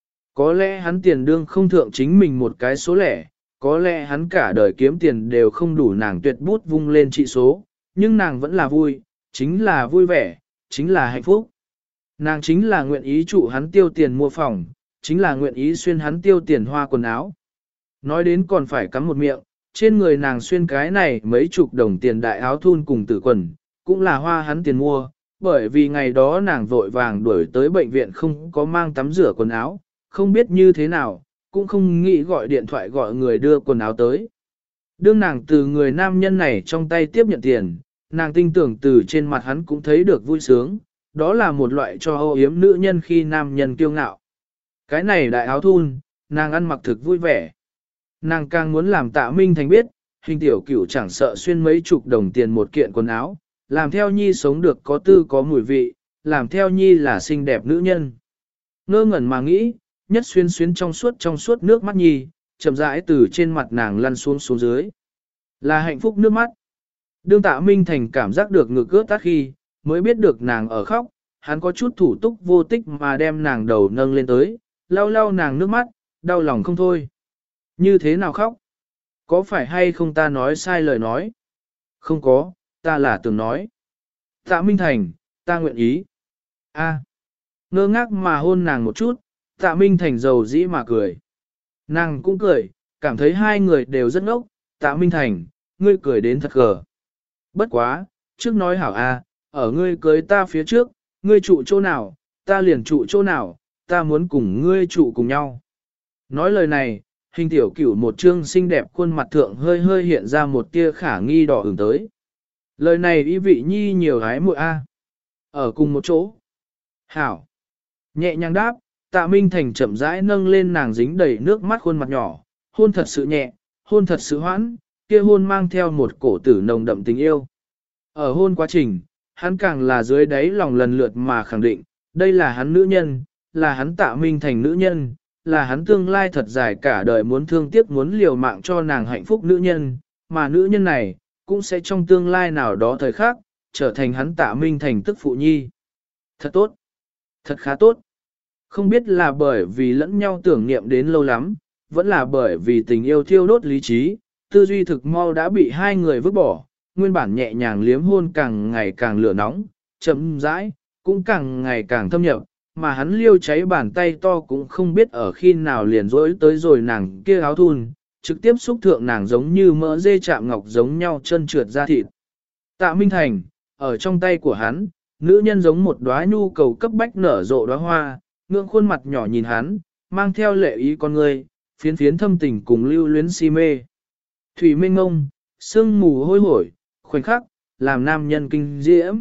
Có lẽ hắn tiền đương không thượng chính mình một cái số lẻ, có lẽ hắn cả đời kiếm tiền đều không đủ nàng tuyệt bút vung lên trị số, nhưng nàng vẫn là vui, chính là vui vẻ, chính là hạnh phúc. Nàng chính là nguyện ý trụ hắn tiêu tiền mua phòng, chính là nguyện ý xuyên hắn tiêu tiền hoa quần áo. Nói đến còn phải cắm một miệng, trên người nàng xuyên cái này mấy chục đồng tiền đại áo thun cùng tử quần, cũng là hoa hắn tiền mua, bởi vì ngày đó nàng vội vàng đuổi tới bệnh viện không có mang tắm rửa quần áo, không biết như thế nào, cũng không nghĩ gọi điện thoại gọi người đưa quần áo tới. Đương nàng từ người nam nhân này trong tay tiếp nhận tiền, nàng tin tưởng từ trên mặt hắn cũng thấy được vui sướng, đó là một loại cho âu yếm nữ nhân khi nam nhân kiêu ngạo. Cái này đại áo thun, nàng ăn mặc thực vui vẻ. Nàng càng muốn làm Tạ Minh Thành biết, hình tiểu cửu chẳng sợ xuyên mấy chục đồng tiền một kiện quần áo, làm theo nhi sống được có tư có mùi vị, làm theo nhi là xinh đẹp nữ nhân. Ngơ ngẩn mà nghĩ, nhất xuyên xuyên trong suốt trong suốt nước mắt nhi, chậm rãi từ trên mặt nàng lăn xuống xuống dưới. Là hạnh phúc nước mắt. Đương Tạ Minh Thành cảm giác được ngực ướt tắt khi, mới biết được nàng ở khóc, hắn có chút thủ túc vô tích mà đem nàng đầu nâng lên tới, lau lau nàng nước mắt, đau lòng không thôi. Như thế nào khóc? Có phải hay không ta nói sai lời nói? Không có, ta là tưởng nói. Tạ Minh Thành, ta nguyện ý. A. Ngơ ngác mà hôn nàng một chút, Tạ Minh Thành dầu dĩ mà cười. Nàng cũng cười, cảm thấy hai người đều rất ngốc. Tạ Minh Thành, ngươi cười đến thật gờ. Bất quá, trước nói hảo a, ở ngươi cưới ta phía trước, ngươi trụ chỗ nào, ta liền trụ chỗ nào, ta muốn cùng ngươi trụ cùng nhau. Nói lời này, hình tiểu cửu một trương xinh đẹp khuôn mặt thượng hơi hơi hiện ra một tia khả nghi đỏ ửng tới. Lời này ý vị nhi nhiều gái muội a. Ở cùng một chỗ. Hảo. Nhẹ nhàng đáp, Tạ Minh Thành chậm rãi nâng lên nàng dính đầy nước mắt khuôn mặt nhỏ, hôn thật sự nhẹ, hôn thật sự hoãn, kia hôn mang theo một cổ tử nồng đậm tình yêu. Ở hôn quá trình, hắn càng là dưới đáy lòng lần lượt mà khẳng định, đây là hắn nữ nhân, là hắn Tạ Minh Thành nữ nhân, là hắn tương lai thật dài cả đời muốn thương tiếc muốn liều mạng cho nàng hạnh phúc nữ nhân, mà nữ nhân này, cũng sẽ trong tương lai nào đó thời khắc, trở thành hắn Tạ Minh Thành tức phụ nhi. Thật tốt, thật khá tốt. Không biết là bởi vì lẫn nhau tưởng niệm đến lâu lắm, vẫn là bởi vì tình yêu thiêu đốt lý trí, tư duy thực mau đã bị hai người vứt bỏ, nguyên bản nhẹ nhàng liếm hôn càng ngày càng lửa nóng, chậm rãi, cũng càng ngày càng thâm nhập, mà hắn liêu cháy bàn tay to cũng không biết ở khi nào liền rỗi tới rồi nàng kia áo thun, trực tiếp xúc thượng nàng giống như mỡ dê chạm ngọc giống nhau chân trượt ra thịt. Tạ Minh Thành, ở trong tay của hắn, nữ nhân giống một đóa nhu cầu cấp bách nở rộ đóa hoa, ngưỡng khuôn mặt nhỏ nhìn hắn, mang theo lệ ý con người, phiến phiến thâm tình cùng lưu luyến si mê. Thủy minh ngông, sương mù hôi hổi, khoảnh khắc, làm nam nhân kinh diễm.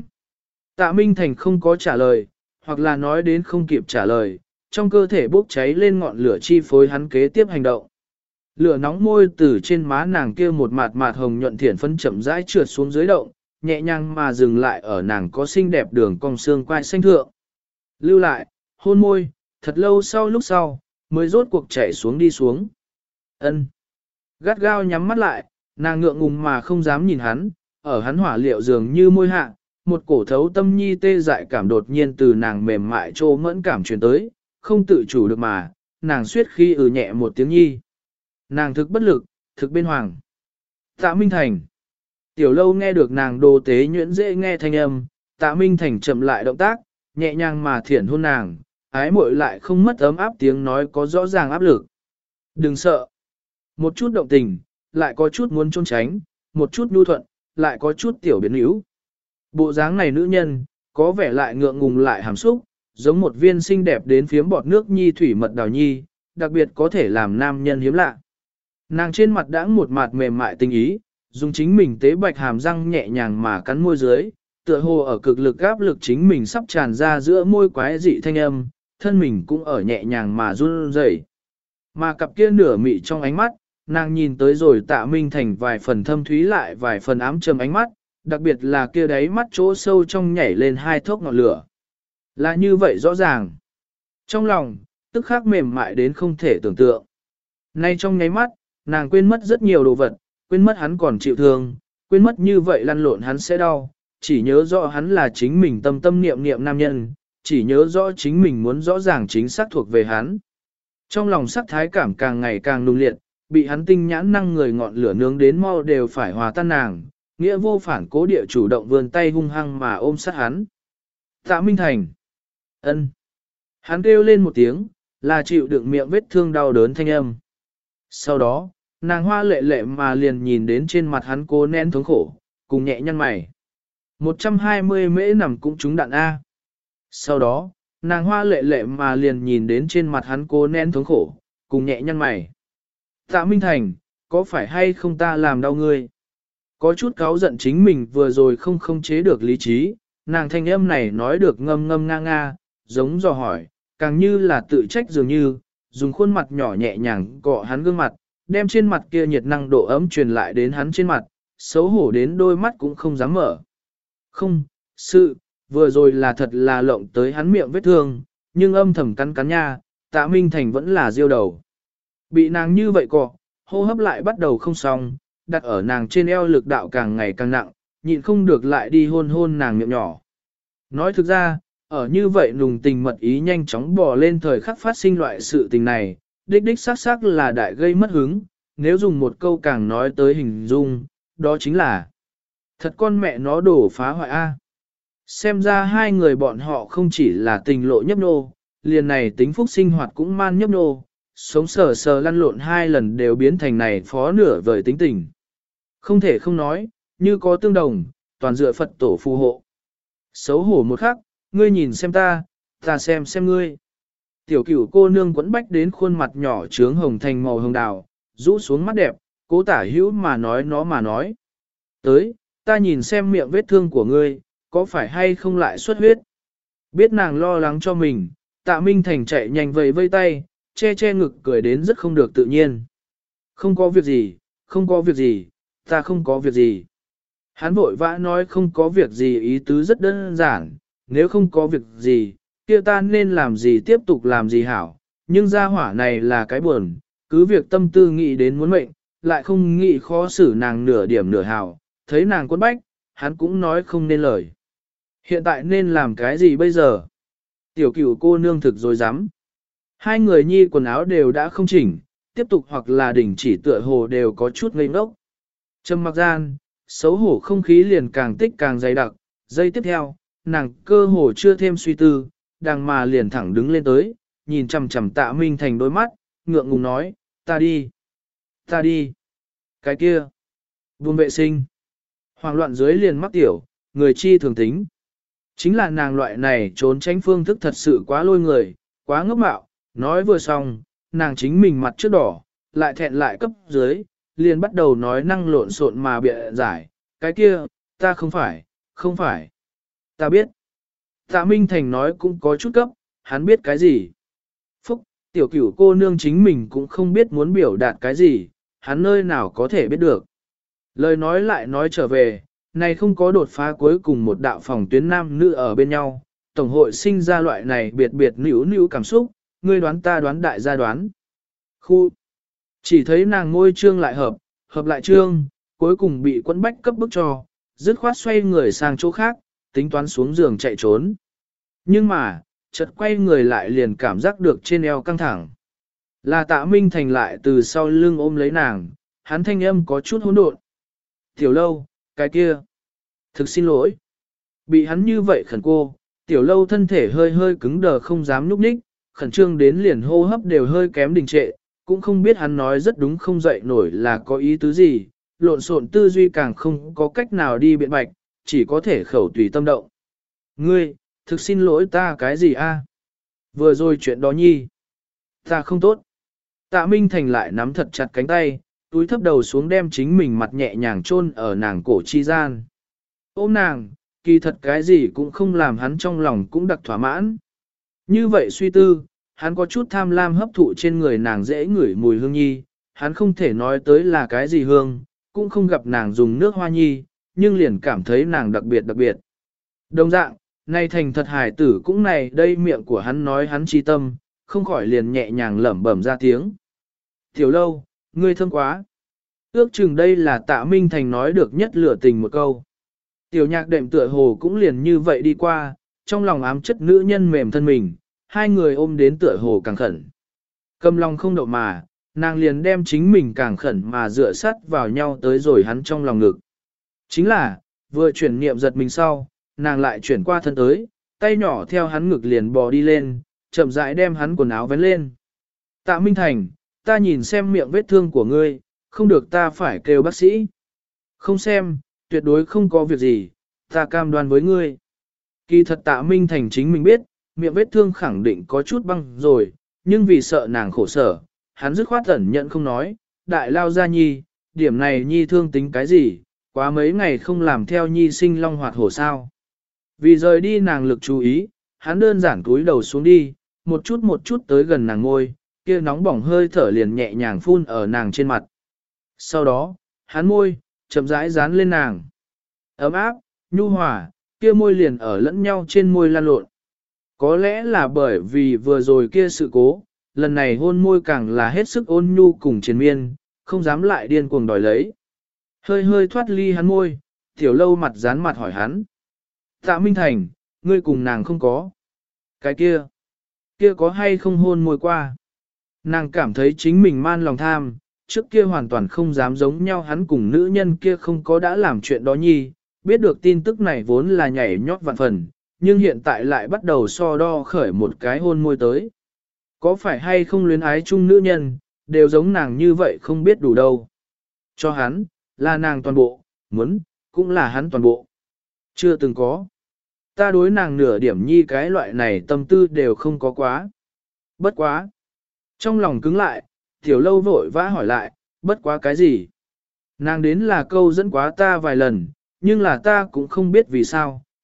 Tạ Minh Thành không có trả lời, hoặc là nói đến không kịp trả lời, trong cơ thể bốc cháy lên ngọn lửa chi phối hắn kế tiếp hành động. Lửa nóng môi từ trên má nàng kia một mạt mạt hồng nhuận thiển phân chậm rãi trượt xuống dưới động, nhẹ nhàng mà dừng lại ở nàng có xinh đẹp đường cong xương quai xanh thượng. Lưu lại, hôn môi, thật lâu sau lúc sau, mới rốt cuộc chảy xuống đi xuống. Ân. Gắt gao nhắm mắt lại, nàng ngượng ngùng mà không dám nhìn hắn, ở hắn hỏa liệu dường như môi hạ, một cổ thấu tâm nhi tê dại cảm đột nhiên từ nàng mềm mại trô mẫn cảm truyền tới, không tự chủ được mà, nàng suyết khi ừ nhẹ một tiếng nhi. Nàng thực bất lực, thực bên hoàng. Tạ Minh Thành. Tiểu lâu nghe được nàng đồ tế nhuyễn dễ nghe thanh âm, Tạ Minh Thành chậm lại động tác, nhẹ nhàng mà thiển hôn nàng, ái muội lại không mất ấm áp tiếng nói có rõ ràng áp lực. Đừng sợ. Một chút động tình, lại có chút muốn trốn tránh, một chút nhu thuận, lại có chút tiểu biến yếu. Bộ dáng này nữ nhân, có vẻ lại ngượng ngùng lại hàm xúc, giống một viên xinh đẹp đến phiếm bọt nước nhi thủy mật đào nhi, đặc biệt có thể làm nam nhân hiếm lạ. Nàng trên mặt đãng một mặt mềm mại tình ý, dùng chính mình tế bạch hàm răng nhẹ nhàng mà cắn môi dưới, tựa hồ ở cực lực áp lực chính mình sắp tràn ra giữa môi quái dị thanh âm, thân mình cũng ở nhẹ nhàng mà run rẩy. Mà cặp kia nửa mị trong ánh mắt, nàng nhìn tới rồi Tạ Minh Thành vài phần thâm thúy lại vài phần ám trầm ánh mắt, đặc biệt là kia đáy mắt chỗ sâu trong nhảy lên hai thốc ngọn lửa. Là như vậy rõ ràng. Trong lòng, tức khắc mềm mại đến không thể tưởng tượng. Nay trong nháy mắt, nàng quên mất rất nhiều đồ vật, quên mất hắn còn chịu thương, quên mất như vậy lăn lộn hắn sẽ đau, chỉ nhớ rõ hắn là chính mình tâm tâm niệm niệm nam nhân, chỉ nhớ rõ chính mình muốn rõ ràng chính xác thuộc về hắn. Trong lòng sắc thái cảm càng ngày càng nung liệt, bị hắn tinh nhãn năng người ngọn lửa nướng đến mau đều phải hòa tan nàng, nghĩa vô phản cố địa chủ động vươn tay hung hăng mà ôm sát hắn. Tạ Minh Thành. Ân. Hắn kêu lên một tiếng, là chịu đựng miệng vết thương đau đớn thanh âm. Sau đó, nàng hoa lệ lệ mà liền nhìn đến trên mặt hắn cố nén thống khổ, cùng nhẹ nhăn mày. một trăm hai mươi mễ nằm cũng trúng đạn A. Sau đó, nàng hoa lệ lệ mà liền nhìn đến trên mặt hắn cố nén thống khổ, cùng nhẹ nhăn mày. Tạ Minh Thành, có phải hay không ta làm đau ngươi? Có chút cáu giận chính mình vừa rồi không không chế được lý trí, nàng thanh âm này nói được ngâm ngâm nga nga, giống dò hỏi, càng như là tự trách dường như, dùng khuôn mặt nhỏ nhẹ nhàng cọ hắn gương mặt, đem trên mặt kia nhiệt năng độ ấm truyền lại đến hắn trên mặt, xấu hổ đến đôi mắt cũng không dám mở. Không, sự, vừa rồi là thật là lộng tới hắn miệng vết thương, nhưng âm thầm cắn cắn nha, Tạ Minh Thành vẫn là diêu đầu. Bị nàng như vậy cọ, hô hấp lại bắt đầu không xong, đặt ở nàng trên eo lực đạo càng ngày càng nặng, nhịn không được lại đi hôn hôn nàng miệng nhỏ. Nói thực ra, ở như vậy nùng tình mật ý nhanh chóng bò lên thời khắc phát sinh loại sự tình này, đích đích xác xác là đại gây mất hứng, nếu dùng một câu càng nói tới hình dung, đó chính là thật con mẹ nó đổ phá hoại A. Xem ra hai người bọn họ không chỉ là tình lộ nhấp nô, liền này tính phúc sinh hoạt cũng man nhấp nô, sống sờ sờ lăn lộn hai lần đều biến thành này phó nửa vời tính tình. Không thể không nói, như có tương đồng, toàn dựa Phật tổ phù hộ. Xấu hổ một khắc, ngươi nhìn xem ta, ta xem xem ngươi. Tiểu cửu cô nương quẫn bách đến khuôn mặt nhỏ trướng hồng thành màu hồng đào, rũ xuống mắt đẹp, cố tả hữu mà nói nó mà nói. Tới, ta nhìn xem miệng vết thương của ngươi, có phải hay không lại xuất huyết. Biết nàng lo lắng cho mình, Tạ Minh Thành chạy nhanh vẫy vây tay, che che ngực cười đến rất không được tự nhiên. Không có việc gì, không có việc gì, ta không có việc gì. Hắn vội vã nói không có việc gì ý tứ rất đơn giản, nếu không có việc gì, kia ta nên làm gì tiếp tục làm gì hảo, nhưng gia hỏa này là cái buồn, cứ việc tâm tư nghĩ đến muốn mệnh, lại không nghĩ khó xử nàng nửa điểm nửa hảo, thấy nàng quấn bách, hắn cũng nói không nên lời. Hiện tại nên làm cái gì bây giờ? Tiểu cửu cô nương thực rồi dám. Hai người nhi quần áo đều đã không chỉnh, tiếp tục hoặc là đỉnh chỉ tựa hồ đều có chút ngây ngốc. Trầm mặc gian, xấu hổ không khí liền càng tích càng dày đặc, giây tiếp theo, nàng cơ hồ chưa thêm suy tư, đằng mà liền thẳng đứng lên tới, nhìn chằm chằm Tạ Minh Thành đôi mắt, ngượng ngùng nói, ta đi, ta đi, cái kia, buông vệ sinh. Hoàng loạn dưới liền mắc tiểu, người chi thường tính. Chính là nàng loại này trốn tránh phương thức thật sự quá lôi người, quá ngốc mạo, nói vừa xong, nàng chính mình mặt trước đỏ, lại thẹn lại cấp dưới, liền bắt đầu nói năng lộn xộn mà bịa giải, cái kia, ta không phải, không phải, ta biết. Tạ Minh Thành nói cũng có chút cấp, hắn biết cái gì. Phúc, tiểu cửu cô nương chính mình cũng không biết muốn biểu đạt cái gì, hắn nơi nào có thể biết được. Lời nói lại nói trở về, này không có đột phá cuối cùng một đạo phòng tuyến nam nữ ở bên nhau, tổng hội sinh ra loại này biệt biệt nữ nữ cảm xúc, ngươi đoán ta đoán đại gia đoán. Khu, chỉ thấy nàng ngôi trương lại hợp, hợp lại trương, cuối cùng bị quấn bách cấp bức cho, dứt khoát xoay người sang chỗ khác, tính toán xuống giường chạy trốn. Nhưng mà, chợt quay người lại liền cảm giác được trên eo căng thẳng. Là Tạ Minh Thành lại từ sau lưng ôm lấy nàng, hắn thanh âm có chút hỗn độn. Tiểu lâu, cái kia. Thực xin lỗi. Bị hắn như vậy khẩn cô, tiểu lâu thân thể hơi hơi cứng đờ không dám nhúc nhích, khẩn trương đến liền hô hấp đều hơi kém đình trệ, cũng không biết hắn nói rất đúng không dậy nổi là có ý tứ gì, lộn xộn tư duy càng không có cách nào đi biện bạch, chỉ có thể khẩu tùy tâm động. Ngươi, thực xin lỗi ta cái gì a? Vừa rồi chuyện đó nhi. Ta không tốt. Tạ Minh Thành lại nắm thật chặt cánh tay, túi thấp đầu xuống đem chính mình mặt nhẹ nhàng chôn ở nàng cổ chi gian. Ôm nàng, kỳ thật cái gì cũng không làm hắn trong lòng cũng đặc thỏa mãn. Như vậy suy tư, hắn có chút tham lam hấp thụ trên người nàng dễ ngửi mùi hương nhi, hắn không thể nói tới là cái gì hương, cũng không gặp nàng dùng nước hoa nhi, nhưng liền cảm thấy nàng đặc biệt đặc biệt. Đồng dạng, nay thành thật hài tử cũng này đây miệng của hắn nói hắn chi tâm, không khỏi liền nhẹ nhàng lẩm bẩm ra tiếng. Tiểu lâu, ngươi thương quá. Ước chừng đây là Tạ Minh Thành nói được nhất lửa tình một câu. Tiểu nhạc đệm tựa hồ cũng liền như vậy đi qua, trong lòng ám chất nữ nhân mềm thân mình, hai người ôm đến tựa hồ càng khẩn. Cầm lòng không đậu mà, nàng liền đem chính mình càng khẩn mà dựa sát vào nhau tới rồi hắn trong lòng ngực. Chính là, vừa chuyển niệm giật mình sau, nàng lại chuyển qua thân tới, tay nhỏ theo hắn ngực liền bò đi lên, chậm rãi đem hắn quần áo vén lên. Tạ Minh Thành, ta nhìn xem miệng vết thương của ngươi, không được ta phải kêu bác sĩ. Không xem, tuyệt đối không có việc gì, ta cam đoan với ngươi. Kỳ thật Tạ Minh Thành chính mình biết, miệng vết thương khẳng định có chút băng rồi, nhưng vì sợ nàng khổ sở, hắn dứt khoát ẩn nhận không nói, đại lao ra nhi, điểm này nhi thương tính cái gì, quá mấy ngày không làm theo nhi sinh long hoạt hổ sao. Vì rời đi nàng lực chú ý, hắn đơn giản cúi đầu xuống đi, một chút một chút tới gần nàng ngôi, kia nóng bỏng hơi thở liền nhẹ nhàng phun ở nàng trên mặt. Sau đó, hắn môi, chậm rãi dán lên nàng. Ấm áp, nhu hòa, kia môi liền ở lẫn nhau trên môi lan lộn. Có lẽ là bởi vì vừa rồi kia sự cố, lần này hôn môi càng là hết sức ôn nhu cùng triền miên, không dám lại điên cuồng đòi lấy. Hơi hơi thoát ly hắn môi, tiểu lâu mặt dán mặt hỏi hắn. Tạ Minh Thành, ngươi cùng nàng không có. Cái kia, kia có hay không hôn môi qua? Nàng cảm thấy chính mình man lòng tham, trước kia hoàn toàn không dám giống nhau hắn cùng nữ nhân kia không có đã làm chuyện đó nhi, biết được tin tức này vốn là nhảy nhót vạn phần, nhưng hiện tại lại bắt đầu so đo khởi một cái hôn môi tới. Có phải hay không luyến ái chung nữ nhân, đều giống nàng như vậy không biết đủ đâu. Cho hắn, là nàng toàn bộ, muốn, cũng là hắn toàn bộ. Chưa từng có. Ta đối nàng nửa điểm nhi cái loại này tâm tư đều không có quá. Bất quá. Trong lòng cứng lại, tiểu lâu vội vã hỏi lại, bất quá cái gì? Nàng đến là câu dẫn quá ta vài lần, nhưng là ta cũng không biết vì sao,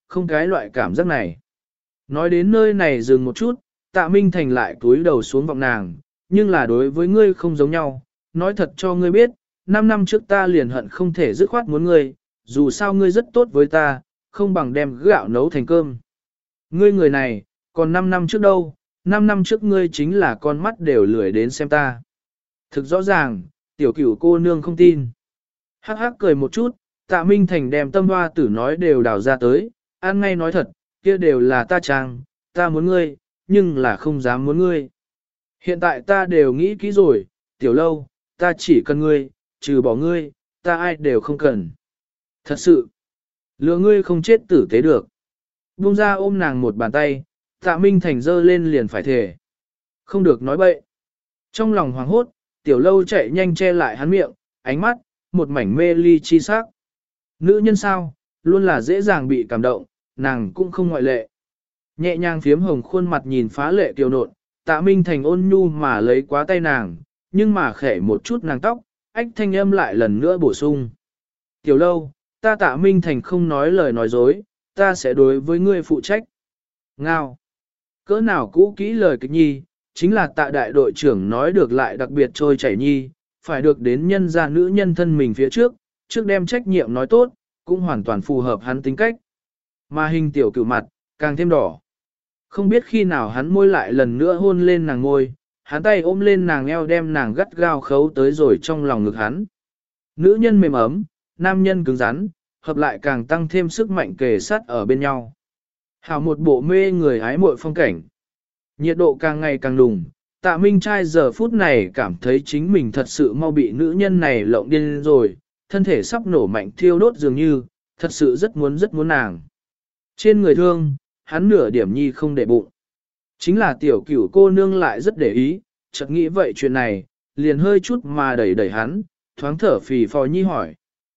không cái loại cảm giác này. Nói đến nơi này dừng một chút, Tạ Minh Thành lại cúi đầu xuống vọng nàng, nhưng là đối với ngươi không giống nhau, nói thật cho ngươi biết, năm năm trước ta liền hận không thể dứt khoát muốn ngươi, dù sao ngươi rất tốt với ta, không bằng đem gạo nấu thành cơm. Ngươi người này, còn năm năm trước đâu, năm năm trước ngươi chính là con mắt đều lười đến xem ta. Thực rõ ràng, tiểu cửu cô nương không tin. Hắc hắc cười một chút, Tạ Minh Thành đem tâm hoa tử nói đều đào ra tới, ăn ngay nói thật, kia đều là ta trang, ta muốn ngươi, nhưng là không dám muốn ngươi. Hiện tại ta đều nghĩ kỹ rồi, tiểu lâu, ta chỉ cần ngươi, trừ bỏ ngươi, ta ai đều không cần. Thật sự, lừa ngươi không chết tử tế được. Buông ra ôm nàng một bàn tay, Tạ Minh Thành giơ lên liền phải thề. Không được nói bậy. Trong lòng hoảng hốt, tiểu lâu chạy nhanh che lại hắn miệng, ánh mắt, một mảnh mê ly chi sắc. Nữ nhân sao, luôn là dễ dàng bị cảm động, nàng cũng không ngoại lệ. Nhẹ nhàng phiếm hồng khuôn mặt nhìn phá lệ kiều nộn, Tạ Minh Thành ôn nhu mà lấy quá tay nàng, nhưng mà khẽ một chút nàng tóc, ách thanh âm lại lần nữa bổ sung. Tiểu lâu, ta Tạ Minh Thành không nói lời nói dối, ta sẽ đối với ngươi phụ trách. Ngao. Cỡ nào cũ kỹ lời kịch nhi, chính là Tạ đại đội trưởng nói được lại đặc biệt trôi chảy nhi, phải được đến nhân gia nữ nhân thân mình phía trước, trước đem trách nhiệm nói tốt, cũng hoàn toàn phù hợp hắn tính cách. Mà hình tiểu cửu mặt, càng thêm đỏ. Không biết khi nào hắn môi lại lần nữa hôn lên nàng ngôi, hắn tay ôm lên nàng eo đem nàng gắt gao khấu tới rồi trong lòng ngực hắn. Nữ nhân mềm ấm, nam nhân cứng rắn, hợp lại càng tăng thêm sức mạnh kề sát ở bên nhau. Hảo một bộ mê người ái muội phong cảnh. Nhiệt độ càng ngày càng đùng, Tạ Minh trai giờ phút này cảm thấy chính mình thật sự mau bị nữ nhân này lộng điên rồi, thân thể sắp nổ mạnh thiêu đốt dường như, thật sự rất muốn rất muốn nàng. Trên người thương, hắn nửa điểm nhi không để bụng. Chính là tiểu cửu cô nương lại rất để ý, chợt nghĩ vậy chuyện này, liền hơi chút mà đẩy đẩy hắn, thoáng thở phì phò nhi hỏi.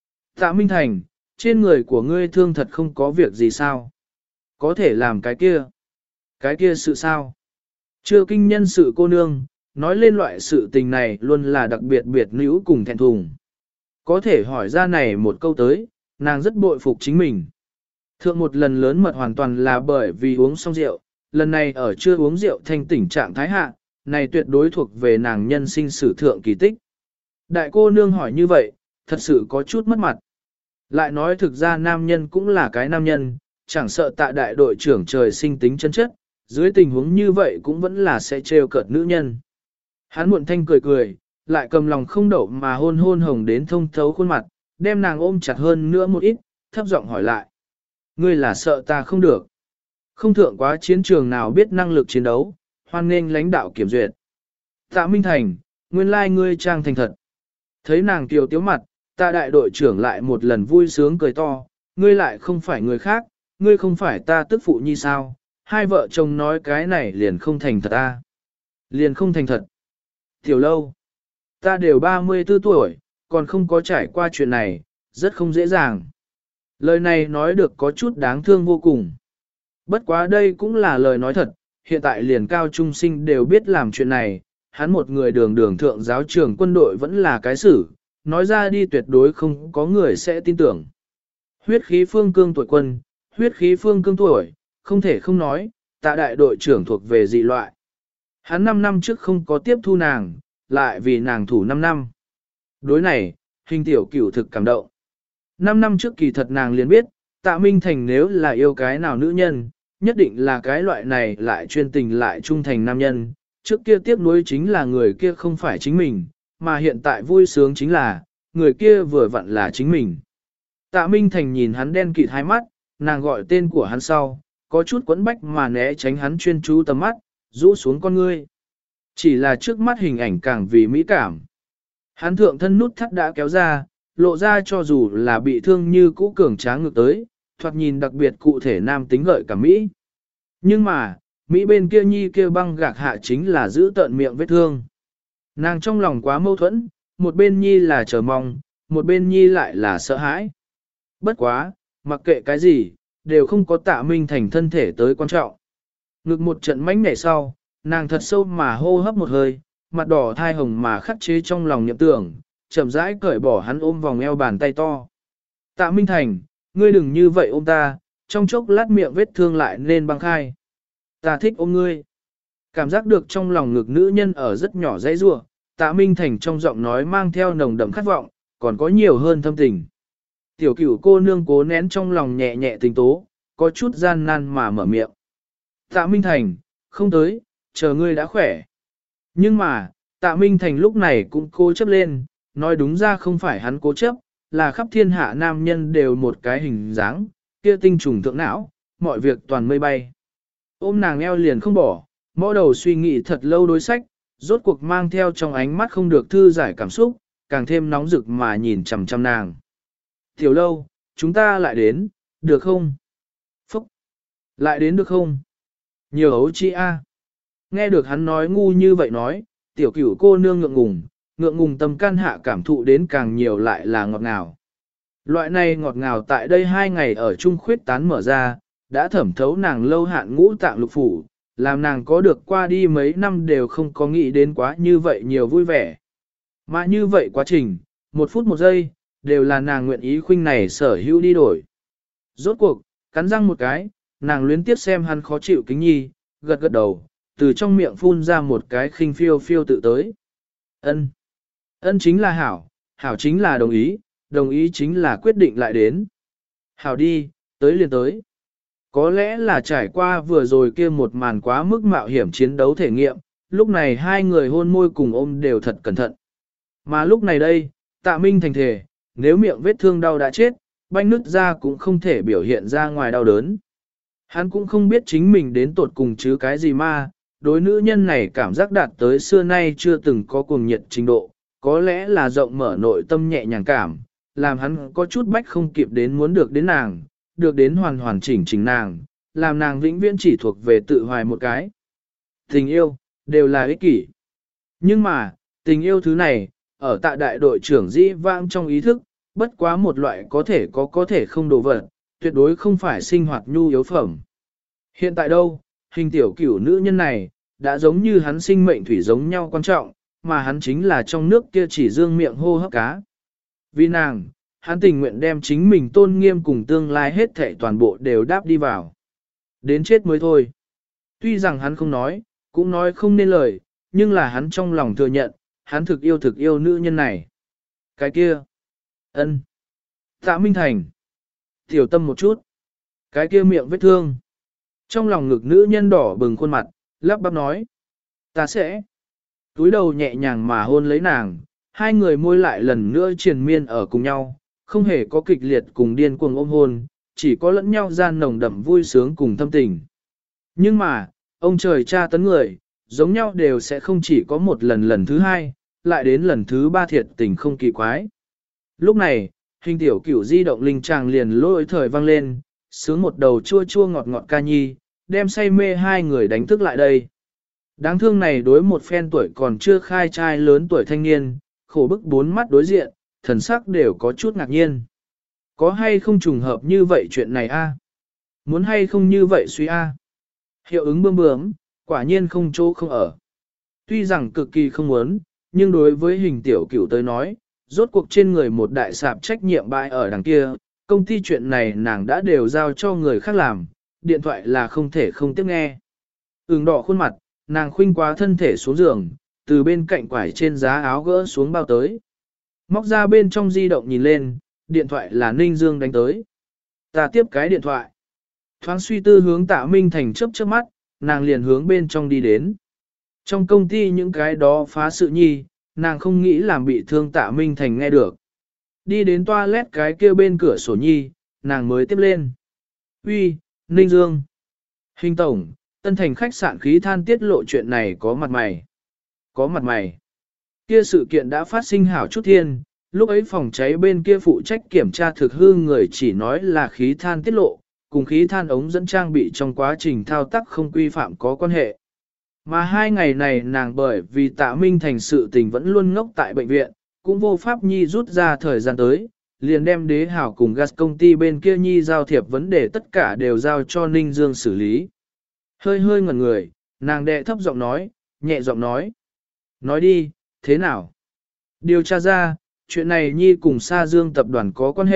Tạ Minh Thành, trên người của ngươi thương thật không có việc gì sao? Có thể làm cái kia. Cái kia sự sao? Chưa kinh nhân sự cô nương, nói lên loại sự tình này luôn là đặc biệt biệt nữ cùng thẹn thùng. Có thể hỏi ra này một câu tới, nàng rất bội phục chính mình. Thượng một lần lớn mật hoàn toàn là bởi vì uống xong rượu, lần này ở chưa uống rượu thanh tỉnh trạng thái hạ, này tuyệt đối thuộc về nàng nhân sinh sử thượng kỳ tích. Đại cô nương hỏi như vậy, thật sự có chút mất mặt. Lại nói thực ra nam nhân cũng là cái nam nhân, chẳng sợ Tạ đại đội trưởng trời sinh tính chân chất, dưới tình huống như vậy cũng vẫn là sẽ trêu cợt nữ nhân. Hắn muộn thanh cười cười, lại cầm lòng không đậu mà hôn hôn hồng đến thông thấu khuôn mặt, đem nàng ôm chặt hơn nữa một ít, thấp giọng hỏi lại. Ngươi là sợ ta không được. Không thượng quá chiến trường nào biết năng lực chiến đấu, hoan nghênh lãnh đạo kiểm duyệt. Tạ Minh Thành, nguyên lai ngươi trang thành thật. Thấy nàng kiều tiếu mặt, Tạ đại đội trưởng lại một lần vui sướng cười to, ngươi lại không phải người khác, ngươi không phải ta tức phụ nhi sao, hai vợ chồng nói cái này liền không thành thật ta. Liền không thành thật. Tiểu lâu, ta đều ba mươi tư tuổi, còn không có trải qua chuyện này, rất không dễ dàng. Lời này nói được có chút đáng thương vô cùng. Bất quá đây cũng là lời nói thật, hiện tại liền cao trung sinh đều biết làm chuyện này, hắn một người đường đường thượng giáo trưởng quân đội vẫn là cái xử, nói ra đi tuyệt đối không có người sẽ tin tưởng. Huyết khí phương cương tuổi quân, huyết khí phương cương tuổi, không thể không nói, Tạ đại đội trưởng thuộc về dị loại. Hắn năm năm trước không có tiếp thu nàng, lại vì nàng thủ năm năm. Đối này, hình tiểu cửu thực cảm động. Năm năm trước kỳ thật nàng liền biết, Tạ Minh Thành nếu là yêu cái nào nữ nhân, nhất định là cái loại này lại chuyên tình lại trung thành nam nhân. Trước kia tiếc nuối chính là người kia không phải chính mình, mà hiện tại vui sướng chính là, người kia vừa vặn là chính mình. Tạ Minh Thành nhìn hắn đen kịt hai mắt, nàng gọi tên của hắn sau, có chút quẫn bách mà né tránh hắn chuyên chú tầm mắt, rũ xuống con ngươi. Chỉ là trước mắt hình ảnh càng vì mỹ cảm. Hắn thượng thân nút thắt đã kéo ra, lộ ra cho dù là bị thương như cũ cường tráng ngược tới, thoạt nhìn đặc biệt cụ thể nam tính gợi cả Mỹ. Nhưng mà, Mỹ bên kia nhi kêu băng gạc hạ chính là giữ tận miệng vết thương. Nàng trong lòng quá mâu thuẫn, một bên nhi là chờ mong, một bên nhi lại là sợ hãi. Bất quá, mặc kệ cái gì, đều không có Tạ Minh Thành thân thể tới quan trọng. Ngực một trận mánh nhảy sau, nàng thật sâu mà hô hấp một hơi, mặt đỏ thai hồng mà khắc chế trong lòng niệm tưởng, chậm rãi cởi bỏ hắn ôm vòng eo bàn tay to. Tạ Minh Thành, ngươi đừng như vậy ôm ta, trong chốc lát miệng vết thương lại nên băng khai. Ta thích ôm ngươi. Cảm giác được trong lòng ngực nữ nhân ở rất nhỏ dãy rua, Tạ Minh Thành trong giọng nói mang theo nồng đậm khát vọng, còn có nhiều hơn thâm tình. Tiểu cửu cô nương cố nén trong lòng nhẹ nhẹ tình tố, có chút gian nan mà mở miệng. Tạ Minh Thành, không tới, chờ ngươi đã khỏe. Nhưng mà, Tạ Minh Thành lúc này cũng cố chấp lên, nói đúng ra không phải hắn cố chấp, là khắp thiên hạ nam nhân đều một cái hình dáng, kia tinh trùng thượng não, mọi việc toàn mây bay. Ôm nàng eo liền không bỏ, mõ đầu suy nghĩ thật lâu đối sách, rốt cuộc mang theo trong ánh mắt không được thư giải cảm xúc, càng thêm nóng rực mà nhìn chằm chằm nàng. Tiểu lâu, chúng ta lại đến, được không? Phúc! Lại đến được không? Nhiều ấu chi a. Nghe được hắn nói ngu như vậy nói, tiểu cửu cô nương ngượng ngùng, ngượng ngùng tâm can hạ cảm thụ đến càng nhiều lại là ngọt ngào. Loại này ngọt ngào tại đây hai ngày ở Trung khuyết tán mở ra, đã thẩm thấu nàng lâu hạn ngũ tạng lục phủ, làm nàng có được qua đi mấy năm đều không có nghĩ đến quá như vậy nhiều vui vẻ. Mà như vậy quá trình, một phút một giây, đều là nàng nguyện ý khuynh này sở hữu đi đổi. Rốt cuộc, cắn răng một cái, nàng luyến tiếc xem hắn khó chịu kính nhi, gật gật đầu, từ trong miệng phun ra một cái khinh phiêu phiêu tự tới. Ân, Ân chính là hảo, hảo chính là đồng ý, đồng ý chính là quyết định lại đến. Hảo đi, tới liền tới. Có lẽ là trải qua vừa rồi kia một màn quá mức mạo hiểm chiến đấu thể nghiệm, lúc này hai người hôn môi cùng ôm đều thật cẩn thận. Mà lúc này đây, Tạ Minh Thành thề, nếu miệng vết thương đau đã chết, banh nứt ra cũng không thể biểu hiện ra ngoài đau đớn. Hắn cũng không biết chính mình đến tột cùng chứ cái gì mà, đối nữ nhân này cảm giác đạt tới xưa nay chưa từng có cuồng nhiệt trình độ, có lẽ là rộng mở nội tâm nhẹ nhàng cảm, làm hắn có chút bách không kịp đến muốn được đến nàng, được đến hoàn hoàn chỉnh chỉnh nàng, làm nàng vĩnh viễn chỉ thuộc về tự hoài một cái. Tình yêu, đều là ích kỷ. Nhưng mà, tình yêu thứ này, ở tại đại đội trưởng dĩ vãng trong ý thức, bất quá một loại có thể có có thể không đồ vật, tuyệt đối không phải sinh hoạt nhu yếu phẩm. Hiện tại đâu, hình tiểu cửu nữ nhân này, đã giống như hắn sinh mệnh thủy giống nhau quan trọng, mà hắn chính là trong nước kia chỉ dương miệng hô hấp cá. Vì nàng, hắn tình nguyện đem chính mình tôn nghiêm cùng tương lai hết thảy toàn bộ đều đáp đi vào. Đến chết mới thôi. Tuy rằng hắn không nói, cũng nói không nên lời, nhưng là hắn trong lòng thừa nhận, hắn thực yêu thực yêu nữ nhân này. Cái kia. Ân. Tạ Minh Thành. Tiểu tâm một chút. Cái kia miệng vết thương. Trong lòng ngực nữ nhân đỏ bừng khuôn mặt, lắp bắp nói. Ta sẽ. Túi đầu nhẹ nhàng mà hôn lấy nàng, hai người môi lại lần nữa triền miên ở cùng nhau, không hề có kịch liệt cùng điên cuồng ôm hôn, chỉ có lẫn nhau gian nồng đậm vui sướng cùng thâm tình. Nhưng mà, ông trời cha tấn người, giống nhau đều sẽ không chỉ có một lần lần thứ hai, lại đến lần thứ ba thiệt tình không kỳ quái. Lúc này, hình tiểu cửu di động linh tràng liền lôi thời vang lên, sướng một đầu chua chua ngọt ngọt ca nhi, đem say mê hai người đánh thức lại đây. Đáng thương này đối một phen tuổi còn chưa khai trai lớn tuổi thanh niên, khổ bức bốn mắt đối diện, thần sắc đều có chút ngạc nhiên. Có hay không trùng hợp như vậy chuyện này a? Muốn hay không như vậy suy a? Hiệu ứng bươm bướm, quả nhiên không chỗ không ở. Tuy rằng cực kỳ không muốn, nhưng đối với hình tiểu cửu tới nói, rốt cuộc trên người một đại sạp trách nhiệm bãi ở đằng kia, công ty chuyện này nàng đã đều giao cho người khác làm, điện thoại là không thể không tiếp nghe. Ửng đỏ khuôn mặt, nàng khuynh quá thân thể xuống giường, từ bên cạnh quải trên giá áo gỡ xuống bao tới. Móc ra bên trong di động nhìn lên, điện thoại là Ninh Dương đánh tới. Ta tiếp cái điện thoại. Thoáng suy tư hướng Tạ Minh Thành chớp chớp mắt, nàng liền hướng bên trong đi đến. Trong công ty những cái đó phá sự nhi, nàng không nghĩ làm bị thương Tạ Minh Thành nghe được. Đi đến toilet cái kia bên cửa sổ nhi, nàng mới tiếp lên. Uy, Ninh Dương. Hình tổng, Tân Thành khách sạn khí than tiết lộ chuyện này có mặt mày. Có mặt mày. Kia sự kiện đã phát sinh hảo chút thiên, lúc ấy phòng cháy bên kia phụ trách kiểm tra thực hư người chỉ nói là khí than tiết lộ, cùng khí than ống dẫn trang bị trong quá trình thao tác không quy phạm có quan hệ. Mà hai ngày này nàng bởi vì Tạ Minh Thành sự tình vẫn luôn ngốc tại bệnh viện, cũng vô pháp nhi rút ra thời gian tới, liền đem đế hảo cùng gas công ty bên kia nhi giao thiệp vấn đề tất cả đều giao cho Ninh Dương xử lý. Hơi hơi ngẩn người, nàng đệ thấp giọng nói, nhẹ giọng nói. Nói đi, thế nào? Điều tra ra, chuyện này nhi cùng Sa Dương tập đoàn có quan hệ,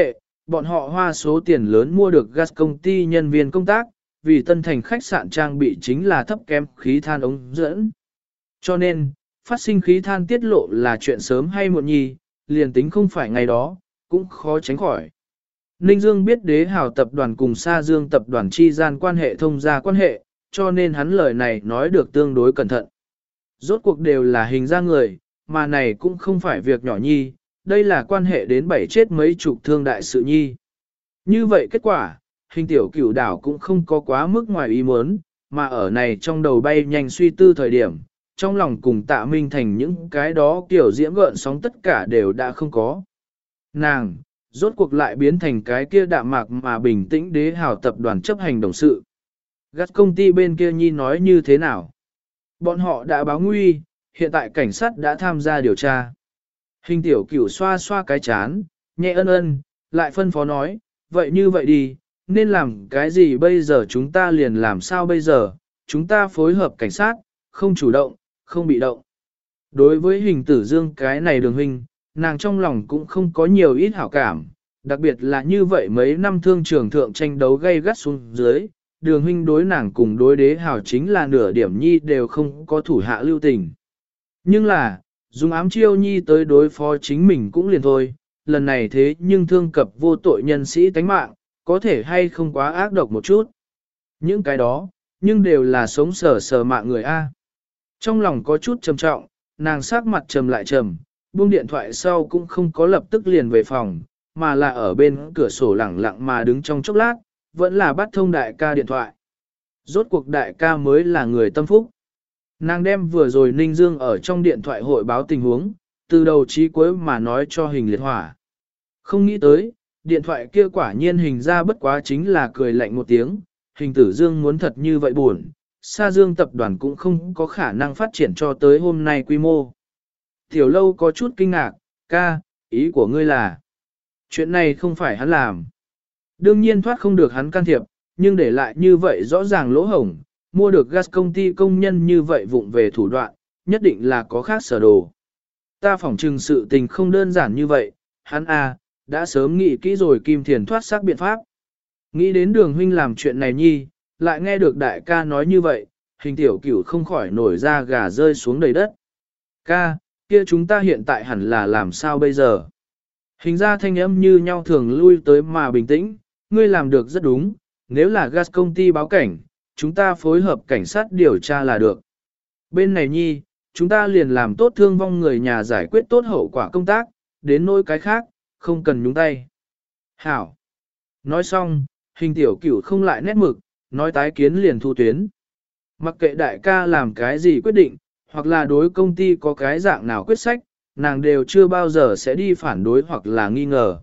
bọn họ hoa số tiền lớn mua được gas công ty nhân viên công tác, vì tân thành khách sạn trang bị chính là thấp kém khí than ống dẫn. Cho nên, phát sinh khí than tiết lộ là chuyện sớm hay muộn nhi, liền tính không phải ngày đó, cũng khó tránh khỏi. Ninh Dương biết đế hào tập đoàn cùng Sa Dương tập đoàn chi gian quan hệ thông gia quan hệ, cho nên hắn lời này nói được tương đối cẩn thận. Rốt cuộc đều là hình ra người, mà này cũng không phải việc nhỏ nhi, đây là quan hệ đến bảy chết mấy chục thương đại sự nhi. Như vậy kết quả, hình tiểu cửu đảo cũng không có quá mức ngoài ý muốn, mà ở này trong đầu bay nhanh suy tư thời điểm, trong lòng cùng Tạ Minh Thành những cái đó kiểu diễm gợn sóng tất cả đều đã không có. Nàng, rốt cuộc lại biến thành cái kia đạm mạc mà bình tĩnh đế hào tập đoàn chấp hành đồng sự. Gắt công ty bên kia nhi nói như thế nào? Bọn họ đã báo nguy, hiện tại cảnh sát đã tham gia điều tra. Hình tiểu cửu xoa xoa cái chán, nhẹ ân ân, lại phân phó nói, vậy như vậy đi, nên làm cái gì bây giờ chúng ta liền làm sao bây giờ, chúng ta phối hợp cảnh sát, không chủ động, không bị động. Đối với hình tử dương cái này đường huynh, nàng trong lòng cũng không có nhiều ít hảo cảm, đặc biệt là như vậy mấy năm thương trường thượng tranh đấu gay gắt xuống dưới, đường huynh đối nàng cùng đối đế hảo chính là nửa điểm nhi đều không có thủ hạ lưu tình. Nhưng là, dùng ám chiêu nhi tới đối phó chính mình cũng liền thôi, lần này thế nhưng thương cập vô tội nhân sĩ tánh mạng, có thể hay không quá ác độc một chút. Những cái đó, nhưng đều là sống sờ sờ mạng người A. Trong lòng có chút trầm trọng, nàng sắc mặt trầm lại trầm, buông điện thoại sau cũng không có lập tức liền về phòng, mà là ở bên cửa sổ lẳng lặng mà đứng trong chốc lát, vẫn là bắt thông đại ca điện thoại. Rốt cuộc đại ca mới là người tâm phúc. Nàng đem vừa rồi Ninh Dương ở trong điện thoại hội báo tình huống, từ đầu chí cuối mà nói cho hình liệt hỏa. Không nghĩ tới, điện thoại kia quả nhiên hình ra bất quá chính là cười lạnh một tiếng, hình tử Dương muốn thật như vậy buồn, Sa Dương tập đoàn cũng không có khả năng phát triển cho tới hôm nay quy mô. Tiểu Lâu có chút kinh ngạc, ca, ý của ngươi là, chuyện này không phải hắn làm. Đương nhiên thoát không được hắn can thiệp, nhưng để lại như vậy rõ ràng lỗ hổng, mua được gas công ty công nhân như vậy vụng về thủ đoạn, nhất định là có khác sở đồ. Ta phỏng trừng sự tình không đơn giản như vậy, hắn à, đã sớm nghĩ kỹ rồi kim thiền thoát xác biện pháp. Nghĩ đến đường huynh làm chuyện này nhi, lại nghe được đại ca nói như vậy, hình tiểu cửu không khỏi nổi ra gà rơi xuống đầy đất. Ca, kia chúng ta hiện tại hẳn là làm sao bây giờ? Hình ra thanh âm như nhau thường lui tới mà bình tĩnh, ngươi làm được rất đúng, nếu là gas công ty báo cảnh, chúng ta phối hợp cảnh sát điều tra là được. Bên này nhi, chúng ta liền làm tốt thương vong người nhà giải quyết tốt hậu quả công tác, đến nỗi cái khác, không cần nhúng tay. Hảo. Nói xong, hình tiểu cửu không lại nét mực, nói tái kiến liền thu tuyến. Mặc kệ đại ca làm cái gì quyết định, hoặc là đối công ty có cái dạng nào quyết sách, nàng đều chưa bao giờ sẽ đi phản đối hoặc là nghi ngờ.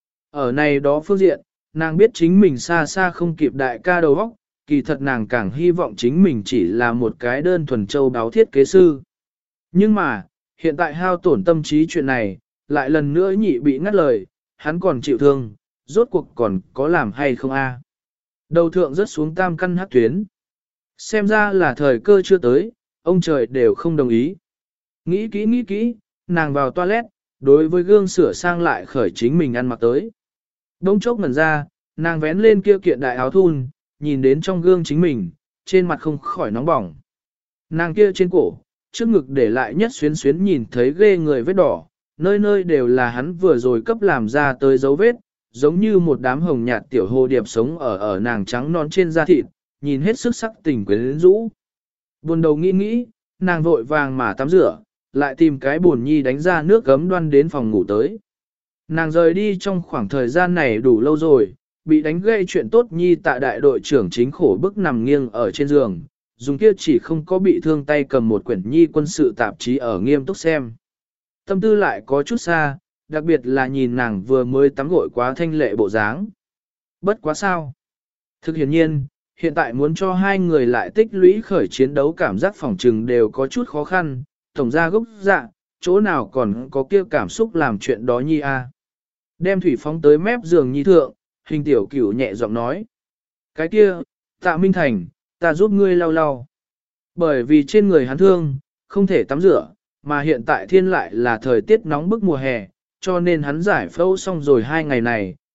Ở này đó phương diện, nàng biết chính mình xa xa không kịp đại ca đầu óc, kỳ thật nàng càng hy vọng chính mình chỉ là một cái đơn thuần châu đáo thiết kế sư. Nhưng mà, hiện tại hao tổn tâm trí chuyện này, lại lần nữa nhị bị ngắt lời, hắn còn chịu thương, rốt cuộc còn có làm hay không a? Đầu thượng rất xuống tam căn hắc tuyến. Xem ra là thời cơ chưa tới, ông trời đều không đồng ý. Nghĩ kỹ nghĩ kỹ, nàng vào toilet, đối với gương sửa sang lại khởi chính mình ăn mặc tới. Đông chốc ngẩn ra, nàng vén lên kia kiện đại áo thun, nhìn đến trong gương chính mình, trên mặt không khỏi nóng bỏng. Nàng kia trên cổ, trước ngực để lại nhất xuyến xuyến nhìn thấy ghê người vết đỏ, nơi nơi đều là hắn vừa rồi cấp làm ra tới dấu vết, giống như một đám hồng nhạt tiểu hồ điệp sống ở ở nàng trắng non trên da thịt, nhìn hết sức sắc tình quyến rũ. Buồn đầu nghĩ nghĩ, nàng vội vàng mà tắm rửa, lại tìm cái bồn nhi đánh ra nước gấm đoan đến phòng ngủ tới. Nàng rời đi trong khoảng thời gian này đủ lâu rồi, bị đánh gây chuyện tốt nhi tại đại đội trưởng chính khổ bức nằm nghiêng ở trên giường, dùng kia chỉ không có bị thương tay cầm một quyển nhi quân sự tạp chí ở nghiêm túc xem. Tâm tư lại có chút xa, đặc biệt là nhìn nàng vừa mới tắm gội quá thanh lệ bộ dáng. Bất quá sao. Thực hiển nhiên, hiện tại muốn cho hai người lại tích lũy khởi chiến đấu cảm giác phòng trừng đều có chút khó khăn, tổng ra gốc dạ, chỗ nào còn có kia cảm xúc làm chuyện đó nhi a. Đem thủy phóng tới mép giường nhi thượng, hình tiểu cửu nhẹ giọng nói. Cái kia, Tạ Minh Thành, ta giúp ngươi lau lau. Bởi vì trên người hắn thương, không thể tắm rửa, mà hiện tại thiên lại là thời tiết nóng bức mùa hè, cho nên hắn giải phẫu xong rồi hai ngày này,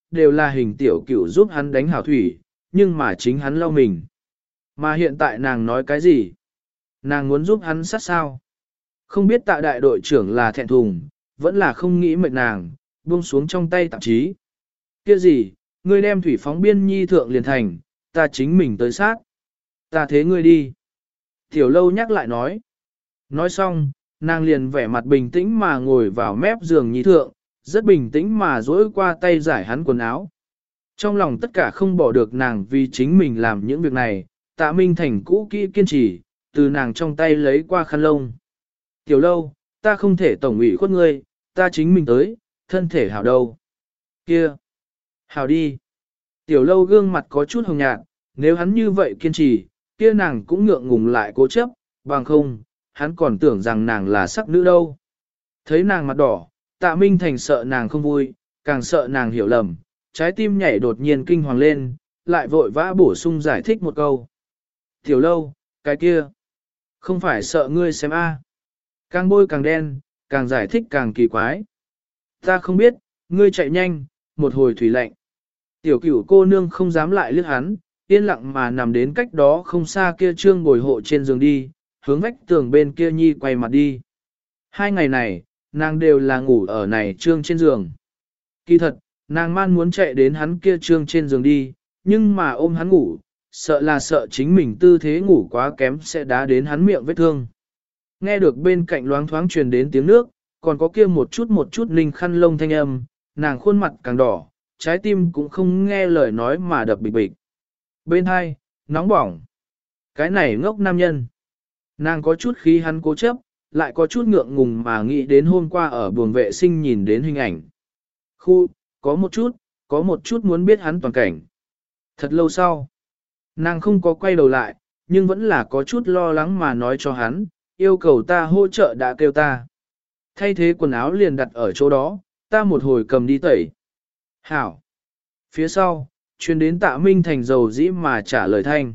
đều là hình tiểu cửu giúp hắn đánh hảo thủy, nhưng mà chính hắn lau mình. Mà hiện tại nàng nói cái gì? Nàng muốn giúp hắn sát sao? Không biết tạ đại đội trưởng là thẹn thùng, vẫn là không nghĩ mệnh nàng, buông xuống trong tay tạp chí. Kia gì, ngươi đem thủy phóng biên nhi thượng liền thành, ta chính mình tới sát. Ta thế ngươi đi. Tiểu lâu nhắc lại nói. Nói xong, nàng liền vẻ mặt bình tĩnh mà ngồi vào mép giường nhi thượng, rất bình tĩnh mà dỗi qua tay giải hắn quần áo. Trong lòng tất cả không bỏ được nàng vì chính mình làm những việc này, tạ Minh Thành cũ kỹ kiên trì, từ nàng trong tay lấy qua khăn lông. Tiểu lâu, ta không thể tổng ủy khuất ngươi, ta chính mình tới, thân thể hảo đâu. Kia, hảo đi. Tiểu lâu gương mặt có chút hồng nhạt, nếu hắn như vậy kiên trì, kia nàng cũng ngượng ngùng lại cố chấp, bằng không, hắn còn tưởng rằng nàng là sắc nữ đâu. Thấy nàng mặt đỏ, tạ Minh Thành sợ nàng không vui, càng sợ nàng hiểu lầm, trái tim nhảy đột nhiên kinh hoàng lên, lại vội vã bổ sung giải thích một câu. Tiểu lâu, cái kia, không phải sợ ngươi xem a. Càng bôi càng đen, càng giải thích càng kỳ quái. Ta không biết, ngươi chạy nhanh, một hồi thủy lạnh. Tiểu cửu cô nương không dám lại liếc hắn, yên lặng mà nằm đến cách đó không xa kia trương bồi hộ trên giường đi, hướng vách tường bên kia nhi quay mặt đi. Hai ngày này, nàng đều là ngủ ở này trương trên giường. Kỳ thật, nàng man muốn chạy đến hắn kia trương trên giường đi, nhưng mà ôm hắn ngủ, sợ là sợ chính mình tư thế ngủ quá kém sẽ đá đến hắn miệng vết thương. Nghe được bên cạnh loáng thoáng truyền đến tiếng nước, còn có kia một chút một chút ninh khăn lông thanh âm, nàng khuôn mặt càng đỏ, trái tim cũng không nghe lời nói mà đập bịch bịch. Bên hai, nóng bỏng. Cái này ngốc nam nhân. Nàng có chút khí hắn cố chấp, lại có chút ngượng ngùng mà nghĩ đến hôm qua ở buồng vệ sinh nhìn đến hình ảnh. Khu, có một chút, có một chút muốn biết hắn toàn cảnh. Thật lâu sau, nàng không có quay đầu lại, nhưng vẫn là có chút lo lắng mà nói cho hắn, yêu cầu ta hỗ trợ đã kêu ta. Thay thế quần áo liền đặt ở chỗ đó, ta một hồi cầm đi tẩy. Hảo. Phía sau, chuyên đến tạ Minh Thành dầu dĩ mà trả lời thanh.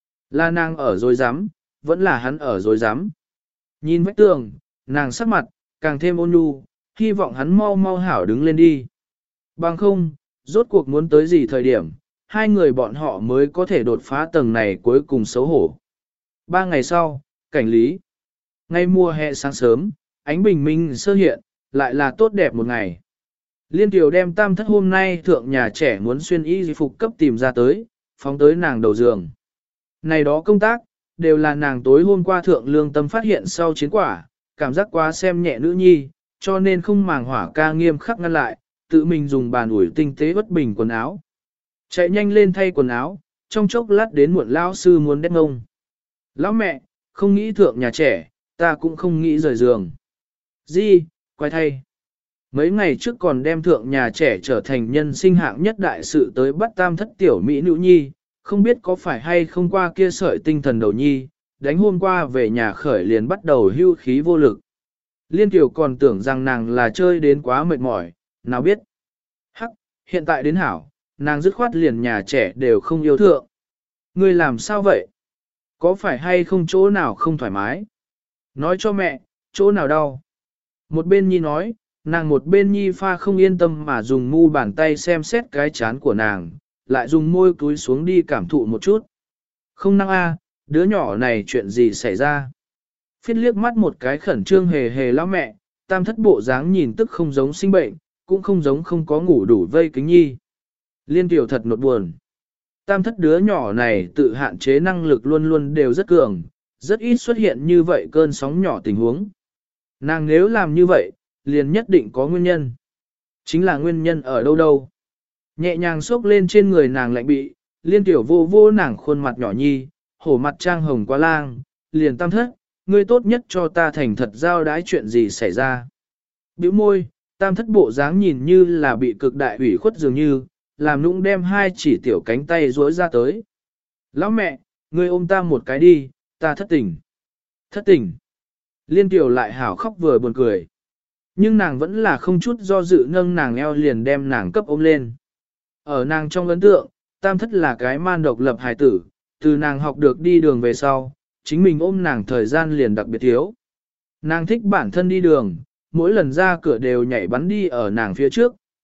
Là nàng ở dối rắm vẫn là hắn ở dối rắm Nhìn vách tường, nàng sắc mặt, càng thêm ôn nhu, hy vọng hắn mau mau hảo đứng lên đi. Bằng không, rốt cuộc muốn tới gì thời điểm, hai người bọn họ mới có thể đột phá tầng này cuối cùng xấu hổ. Ba ngày sau, cảnh lý. Ngay mùa hè sáng sớm, ánh bình minh sơ hiện, lại là tốt đẹp một ngày. Liên Kiều đem tam thất hôm nay thượng nhà trẻ muốn xuyên y phục cấp tìm ra tới, phóng tới nàng đầu giường. Này đó công tác, đều là nàng tối hôm qua thượng lương tâm phát hiện sau chiến quả, cảm giác quá xem nhẹ nữ nhi, cho nên không màng hỏa ca nghiêm khắc ngăn lại, tự mình dùng bàn ủi tinh tế bất bình quần áo. Chạy nhanh lên thay quần áo, trong chốc lát đến muộn lão sư muốn đét ngông. Lão mẹ, không nghĩ thượng nhà trẻ, ta cũng không nghĩ rời giường. Di, quay thay. Mấy ngày trước còn đem thượng nhà trẻ trở thành nhân sinh hạng nhất đại sự tới bắt tam thất tiểu mỹ nữ nhi, không biết có phải hay không qua kia sợi tinh thần đầu nhi, đánh hôm qua về nhà khởi liền bắt đầu hưu khí vô lực. Liên Kiều còn tưởng rằng nàng là chơi đến quá mệt mỏi, nào biết. Hắc, hiện tại đến hảo, nàng dứt khoát liền nhà trẻ đều không yêu thượng. Ngươi làm sao vậy? Có phải hay không chỗ nào không thoải mái? Nói cho mẹ, chỗ nào đau? Một bên nhi nói, nàng một bên nhi pha không yên tâm mà dùng mu bàn tay xem xét cái chán của nàng, lại dùng môi cúi xuống đi cảm thụ một chút. Không năng a, đứa nhỏ này chuyện gì xảy ra? Phiết liếc mắt một cái khẩn trương hề hề lão mẹ, tam thất bộ dáng nhìn tức không giống sinh bệnh, cũng không giống không có ngủ đủ vây kính nhi. Liên Tiểu thật nột buồn. Tam thất đứa nhỏ này tự hạn chế năng lực luôn luôn đều rất cường, rất ít xuất hiện như vậy cơn sóng nhỏ tình huống. Nàng nếu làm như vậy, liền nhất định có nguyên nhân. Chính là nguyên nhân ở đâu đâu. Nhẹ nhàng xốc lên trên người nàng lạnh bị, Liên Tiểu vô vô nàng khuôn mặt nhỏ nhi, hổ mặt trang hồng quá lang, liền tam thất, ngươi tốt nhất cho ta thành thật giao đái chuyện gì xảy ra. Bĩu môi, tam thất bộ dáng nhìn như là bị cực đại ủy khuất dường như, làm nũng đem hai chỉ tiểu cánh tay duỗi ra tới. Lão mẹ, ngươi ôm ta một cái đi, ta thất tình. Thất tình. Liên Tiểu lại hảo khóc vừa buồn cười. Nhưng nàng vẫn là không chút do dự nâng nàng eo liền đem nàng cấp ôm lên. Ở nàng trong ấn tượng, tam thất là cái man độc lập hài tử, từ nàng học được đi đường về sau, chính mình ôm nàng thời gian liền đặc biệt thiếu. Nàng thích bản thân đi đường, mỗi lần ra cửa đều nhảy bắn đi ở nàng phía trước,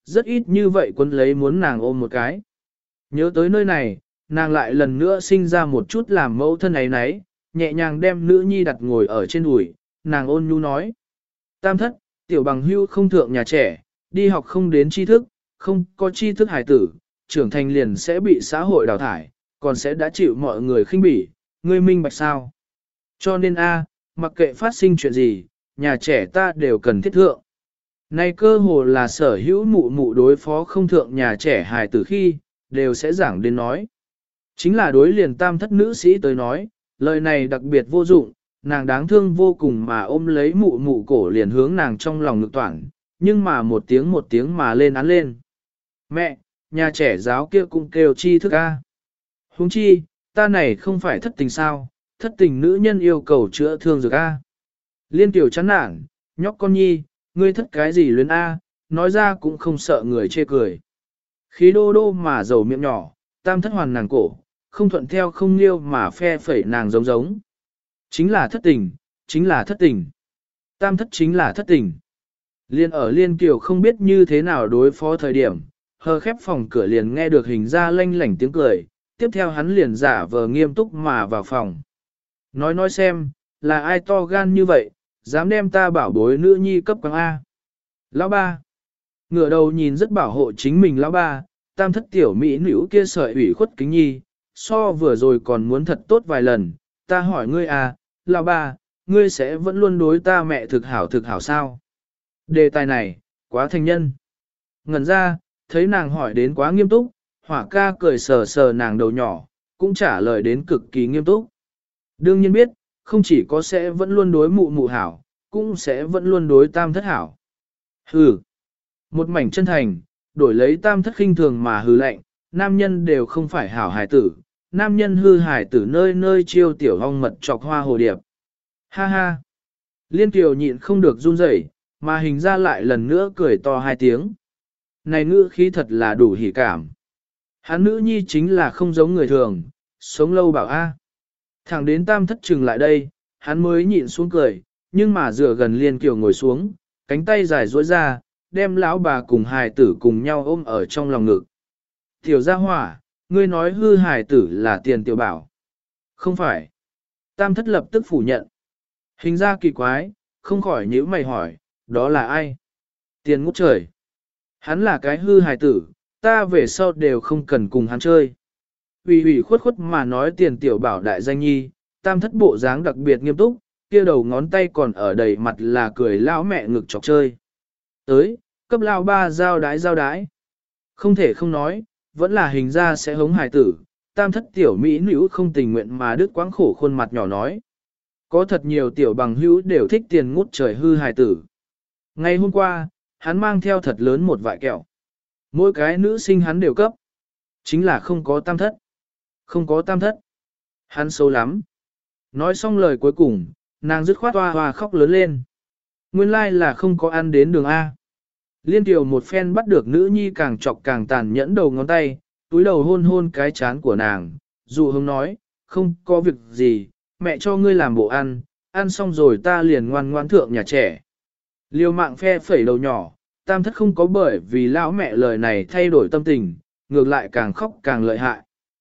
rất ít như vậy quân lấy muốn nàng ôm một cái. Nhớ tới nơi này, nàng lại lần nữa sinh ra một chút làm mẫu thân ấy nấy, nhẹ nhàng đem nữ nhi đặt ngồi ở trên đùi, nàng ôn nhu nói. Tam thất, tiểu bằng hưu không thượng nhà trẻ, đi học không đến tri thức, không có tri thức hài tử, trưởng thành liền sẽ bị xã hội đào thải, còn sẽ đã chịu mọi người khinh bỉ, ngươi minh bạch sao. Cho nên a, mặc kệ phát sinh chuyện gì, nhà trẻ ta đều cần thiết thượng. Này cơ hồ là sở hữu mụ mụ đối phó không thượng nhà trẻ hài tử khi, đều sẽ giảng đến nói. Chính là đối liền tam thất nữ sĩ tới nói, lời này đặc biệt vô dụng, nàng đáng thương vô cùng mà ôm lấy mụ mụ cổ liền hướng nàng trong lòng ngực toản, nhưng mà một tiếng một tiếng mà lên án lên. Mẹ, nhà trẻ giáo kia cũng kêu chi thức a. Huống chi, ta này không phải thất tình sao, thất tình nữ nhân yêu cầu chữa thương dược a. Liên tiểu chán nản, nhóc con nhi, ngươi thất cái gì luyến a, nói ra cũng không sợ người chê cười. Khí đô đô mà dầu miệng nhỏ, tam thất hoàn nàng cổ, không thuận theo không liêu mà phe phẩy nàng giống giống. Chính là thất tình, chính là thất tình. Tam thất chính là thất tình. Liên ở Liên Kiều không biết như thế nào đối phó thời điểm, hờ khép phòng cửa liền nghe được hình ra lanh lảnh tiếng cười, tiếp theo hắn liền giả vờ nghiêm túc mà vào phòng. Nói nói xem, là ai to gan như vậy, dám đem ta bảo bối nữ nhi cấp quang A. Lão ba. Ngửa đầu nhìn rất bảo hộ chính mình lão ba, tam thất tiểu mỹ nữ kia sợi ủy khuất kính nhi, so vừa rồi còn muốn thật tốt vài lần, ta hỏi ngươi à, lão ba, ngươi sẽ vẫn luôn đối ta mẹ thực hảo thực hảo sao? Đề tài này, quá thành nhân. Ngẩn ra, thấy nàng hỏi đến quá nghiêm túc, hỏa ca cười sờ sờ nàng đầu nhỏ, cũng trả lời đến cực kỳ nghiêm túc. Đương nhiên biết, không chỉ có sẽ vẫn luôn đối mụ mụ hảo, cũng sẽ vẫn luôn đối tam thất hảo. Hừ. Một mảnh chân thành, đổi lấy tam thất khinh thường mà hừ lạnh, nam nhân đều không phải hảo hài tử, nam nhân hư hài tử nơi nơi chiêu tiểu hong mật chọc hoa hồ điệp. Ha ha. Liên Kiều nhịn không được run rẩy, mà hình ra lại lần nữa cười to hai tiếng. Này ngữ khí thật là đủ hỉ cảm. Hắn nữ nhi chính là không giống người thường, sống lâu bảo a. Thẳng đến tam thất trừng lại đây, hắn mới nhịn xuống cười, nhưng mà dựa gần Liên Kiều ngồi xuống, cánh tay dài duỗi ra, đem lão bà cùng hài tử cùng nhau ôm ở trong lòng ngực. Tiểu gia hỏa, ngươi nói hư hài tử là tiền tiểu bảo. Không phải. Tam thất lập tức phủ nhận. Hình ra kỳ quái, không khỏi nhíu mày hỏi, đó là ai? Tiền ngút trời. Hắn là cái hư hài tử, ta về sau đều không cần cùng hắn chơi. Ủy ủy khuất khuất mà nói tiền tiểu bảo đại danh nhi, tam thất bộ dáng đặc biệt nghiêm túc, kia đầu ngón tay còn ở đầy mặt là cười lão mẹ ngực chọc chơi. Tới, cấp lao ba giao đái giao đái. Không thể không nói, vẫn là hình ra sẽ hống hài tử, tam thất tiểu mỹ nữ không tình nguyện mà đứt quãng khổ khuôn mặt nhỏ nói. Có thật nhiều tiểu bằng hữu đều thích tiền ngút trời hư hài tử. Ngày hôm qua, hắn mang theo thật lớn một vại kẹo. Mỗi cái nữ sinh hắn đều cấp. Chính là không có tam thất. Không có tam thất. Hắn xấu lắm. Nói xong lời cuối cùng, nàng dứt khoát hoa hoa khóc lớn lên. Nguyên lai like là không có ăn đến đường A. Liên Kiều một phen bắt được nữ nhi càng chọc càng tàn nhẫn đầu ngón tay, túi đầu hôn hôn cái chán của nàng, dụ hứng nói, không có việc gì, mẹ cho ngươi làm bộ ăn, ăn xong rồi ta liền ngoan ngoan thượng nhà trẻ. Liêu mạng phe phẩy đầu nhỏ, tam thất không có bởi vì lão mẹ lời này thay đổi tâm tình, ngược lại càng khóc càng lợi hại.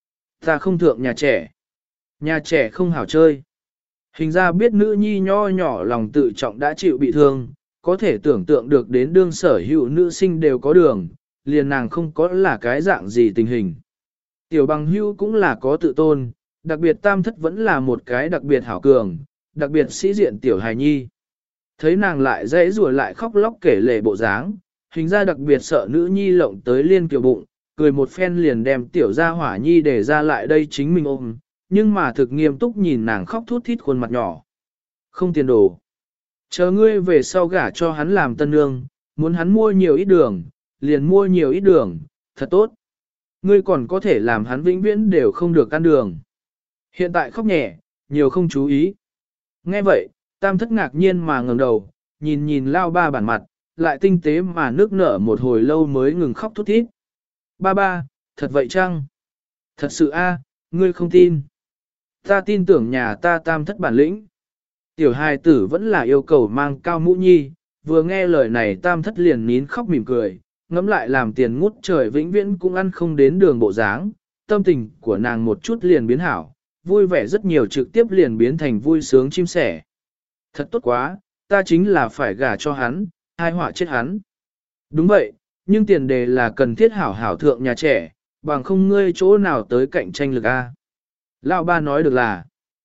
Ta không thượng nhà trẻ. Nhà trẻ không hảo chơi. Hình ra biết nữ nhi nho nhỏ lòng tự trọng đã chịu bị thương, có thể tưởng tượng được đến đương sở hữu nữ sinh đều có đường, liền nàng không có là cái dạng gì tình hình. Tiểu bằng hữu cũng là có tự tôn, đặc biệt tam thất vẫn là một cái đặc biệt hảo cường, đặc biệt sĩ diện tiểu hài nhi. Thấy nàng lại dãy rùa lại khóc lóc kể lể bộ dáng, hình ra đặc biệt sợ nữ nhi lộng tới Liên Kiều bụng, cười một phen liền đem tiểu gia hỏa nhi để ra lại đây chính mình ôm, nhưng mà thực nghiêm túc nhìn nàng khóc thút thít khuôn mặt nhỏ. Không tiền đồ. Chờ ngươi về sau gả cho hắn làm tân nương, muốn hắn mua nhiều ít đường, liền mua nhiều ít đường, thật tốt. Ngươi còn có thể làm hắn vĩnh viễn đều không được ăn đường. Hiện tại khóc nhẹ, nhiều không chú ý. Nghe vậy, tam thất ngạc nhiên mà ngẩng đầu, nhìn nhìn lao ba bản mặt, lại tinh tế mà nước nở một hồi lâu mới ngừng khóc thút thít. Ba ba, thật vậy chăng? Thật sự a, ngươi không tin. Ta tin tưởng nhà ta tam thất bản lĩnh. Tiểu hài tử vẫn là yêu cầu mang cao mũ nhi, vừa nghe lời này tam thất liền nín khóc mỉm cười, ngẫm lại làm tiền ngút trời vĩnh viễn cũng ăn không đến đường bộ dáng, tâm tình của nàng một chút liền biến hảo, vui vẻ rất nhiều trực tiếp liền biến thành vui sướng chim sẻ. Thật tốt quá, ta chính là phải gả cho hắn, hai họa chết hắn. Đúng vậy, nhưng tiền đề là cần thiết hảo hảo thượng nhà trẻ, bằng không ngươi chỗ nào tới cạnh tranh lực a. Lão ba nói được là,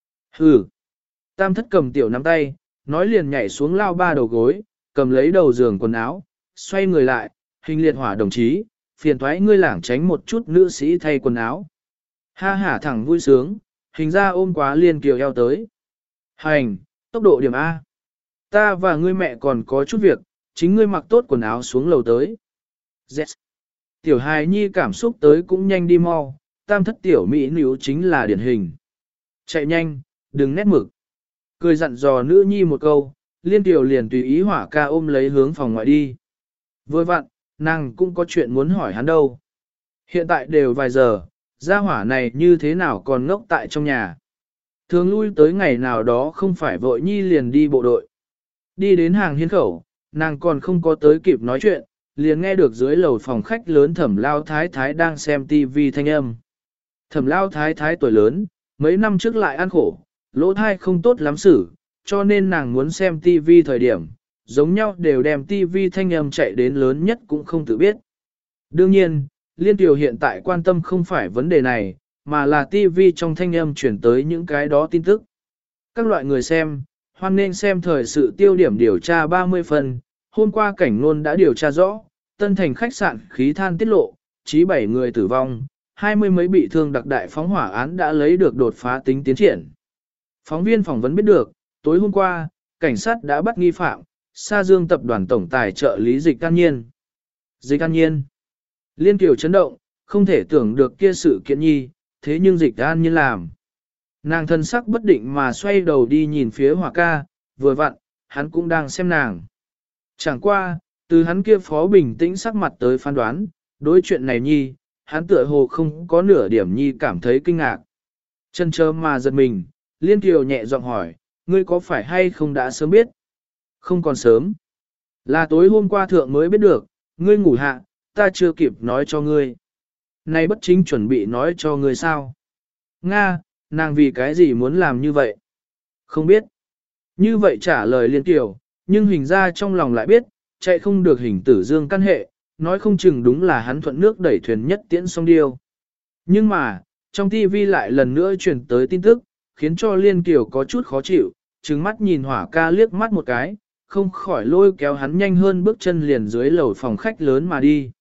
hừ. Tam thất cầm tiểu nắm tay, nói liền nhảy xuống lao ba đầu gối, cầm lấy đầu giường quần áo, xoay người lại, hình liệt hỏa đồng chí, phiền thoái ngươi lảng tránh một chút nữ sĩ thay quần áo. Ha hả thẳng vui sướng, hình ra ôm quá liên kiều eo tới. Hành, tốc độ điểm A. Ta và ngươi mẹ còn có chút việc, chính ngươi mặc tốt quần áo xuống lầu tới. Yes. Tiểu hài nhi cảm xúc tới cũng nhanh đi mau, tam thất tiểu mỹ nữ chính là điển hình. Chạy nhanh, đừng nét mực. Cười dặn dò nữ nhi một câu, liên tiểu liền tùy ý hỏa ca ôm lấy hướng phòng ngoại đi. Vừa vặn, nàng cũng có chuyện muốn hỏi hắn đâu. Hiện tại đều vài giờ, gia hỏa này như thế nào còn ngốc tại trong nhà. Thường lui tới ngày nào đó không phải vội nhi liền đi bộ đội. Đi đến hàng hiên khẩu, nàng còn không có tới kịp nói chuyện, liền nghe được dưới lầu phòng khách lớn Thẩm Lao Thái Thái đang xem tivi thanh âm. Thẩm Lao Thái Thái tuổi lớn, mấy năm trước lại ăn khổ, lỗ thai không tốt lắm xử, cho nên nàng muốn xem tivi thời điểm, giống nhau đều đem tivi thanh âm chạy đến lớn nhất cũng không tự biết. Đương nhiên, Liên Tiểu hiện tại quan tâm không phải vấn đề này, mà là tivi trong thanh âm chuyển tới những cái đó tin tức. Các loại người xem, hoan nên xem thời sự tiêu điểm điều tra ba mươi phần, hôm qua cảnh ngôn đã điều tra rõ, Tân Thành khách sạn khí than tiết lộ, chí bảy người tử vong, hai mươi mấy bị thương đặc đại phóng hỏa án đã lấy được đột phá tính tiến triển. Phóng viên phỏng vấn biết được, tối hôm qua, cảnh sát đã bắt nghi phạm, Sa Dương tập đoàn tổng tài trợ lý Dịch An Nhiên. Dịch An Nhiên. Liên Kiều chấn động, không thể tưởng được kia sự kiện nhi, thế nhưng Dịch An Nhiên làm. Nàng thân sắc bất định mà xoay đầu đi nhìn phía Hỏa ca, vừa vặn, hắn cũng đang xem nàng. Chẳng qua, từ hắn kia phó bình tĩnh sắc mặt tới phán đoán, đối chuyện này nhi, hắn tựa hồ không có nửa điểm nhi cảm thấy kinh ngạc. Chân chơ mà giật mình, Liên Kiều nhẹ giọng hỏi, ngươi có phải hay không đã sớm biết? Không còn sớm. Là tối hôm qua thượng mới biết được, ngươi ngủ hạ, ta chưa kịp nói cho ngươi. Nay bất chính chuẩn bị nói cho ngươi sao? Nga, nàng vì cái gì muốn làm như vậy? Không biết. Như vậy trả lời Liên Kiều, nhưng hình ra trong lòng lại biết, chạy không được hình tử dương căn hệ, nói không chừng đúng là hắn thuận nước đẩy thuyền nhất tiễn song điêu. Nhưng mà, trong tivi lại lần nữa truyền tới tin tức, khiến cho Liên Kiều có chút khó chịu, trừng mắt nhìn Hỏa ca liếc mắt một cái, không khỏi lôi kéo hắn nhanh hơn bước chân liền dưới lầu phòng khách lớn mà đi.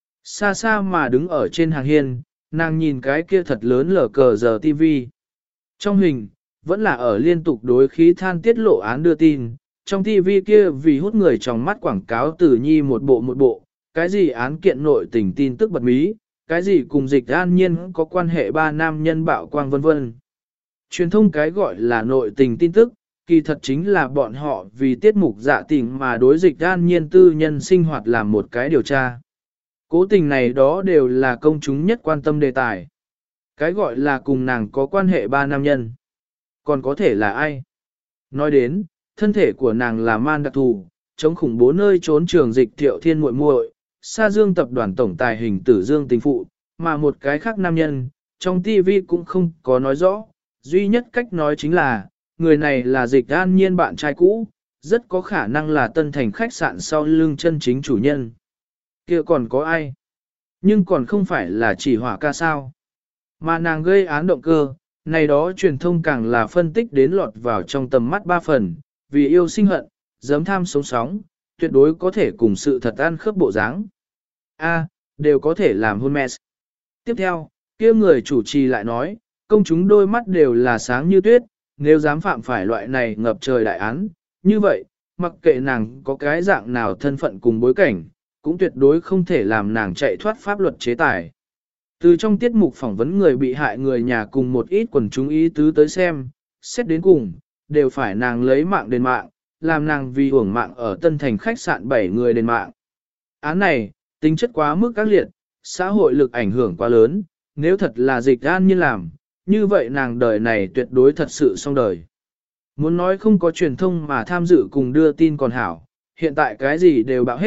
Xa xa mà đứng ở trên hàng hiên, nàng nhìn cái kia thật lớn lờ cờ giờ tivi. Trong hình, vẫn là ở liên tục đối khí than tiết lộ án đưa tin, trong tivi kia vì hút người trong mắt quảng cáo Tử Nhi một bộ một bộ, cái gì án kiện nội tình tin tức bật mí, cái gì cùng Dịch An Nhiên có quan hệ ba nam nhân bạo quang vân vân. Truyền thông cái gọi là nội tình tin tức, kỳ thật chính là bọn họ vì tiết mục dạ tình mà đối Dịch An Nhiên tư nhân sinh hoạt làm một cái điều tra. Cố tình này đó đều là công chúng nhất quan tâm đề tài. Cái gọi là cùng nàng có quan hệ ba nam nhân. Còn có thể là ai? Nói đến, thân thể của nàng là man đặc thù, chống khủng bố nơi trốn trường Dịch Thiệu Thiên muội muội, Sa Dương tập đoàn tổng tài hình tử Dương tình phụ, mà một cái khác nam nhân, trong tivi cũng không có nói rõ, duy nhất cách nói chính là, người này là Dịch An Nhiên bạn trai cũ, rất có khả năng là Tân Thành khách sạn sau lưng chân chính chủ nhân. Kia còn có ai? Nhưng còn không phải là chỉ Hỏa ca sao? Mà nàng gây án động cơ, này đó truyền thông càng là phân tích đến lọt vào trong tầm mắt ba phần, vì yêu sinh hận, dám tham sống sóng, tuyệt đối có thể cùng sự thật ăn khớp bộ dáng. A, đều có thể làm hôn mess. Tiếp theo, kia người chủ trì lại nói, công chúng đôi mắt đều là sáng như tuyết, nếu dám phạm phải loại này ngập trời đại án, như vậy, mặc kệ nàng có cái dạng nào thân phận cùng bối cảnh, cũng tuyệt đối không thể làm nàng chạy thoát pháp luật chế tài. Từ trong tiết mục phỏng vấn người bị hại người nhà cùng một ít quần chúng ý tứ tới xem, xét đến cùng, đều phải nàng lấy mạng đền mạng, làm nàng vì hưởng mạng ở Tân Thành khách sạn bảy người đền mạng. Án này, tính chất quá mức các liệt, xã hội lực ảnh hưởng quá lớn, nếu thật là Dịch An Nhiên làm, như vậy nàng đời này tuyệt đối thật sự xong đời. Muốn nói không có truyền thông mà tham dự cùng đưa tin còn hảo, hiện tại cái gì đều bạo hết,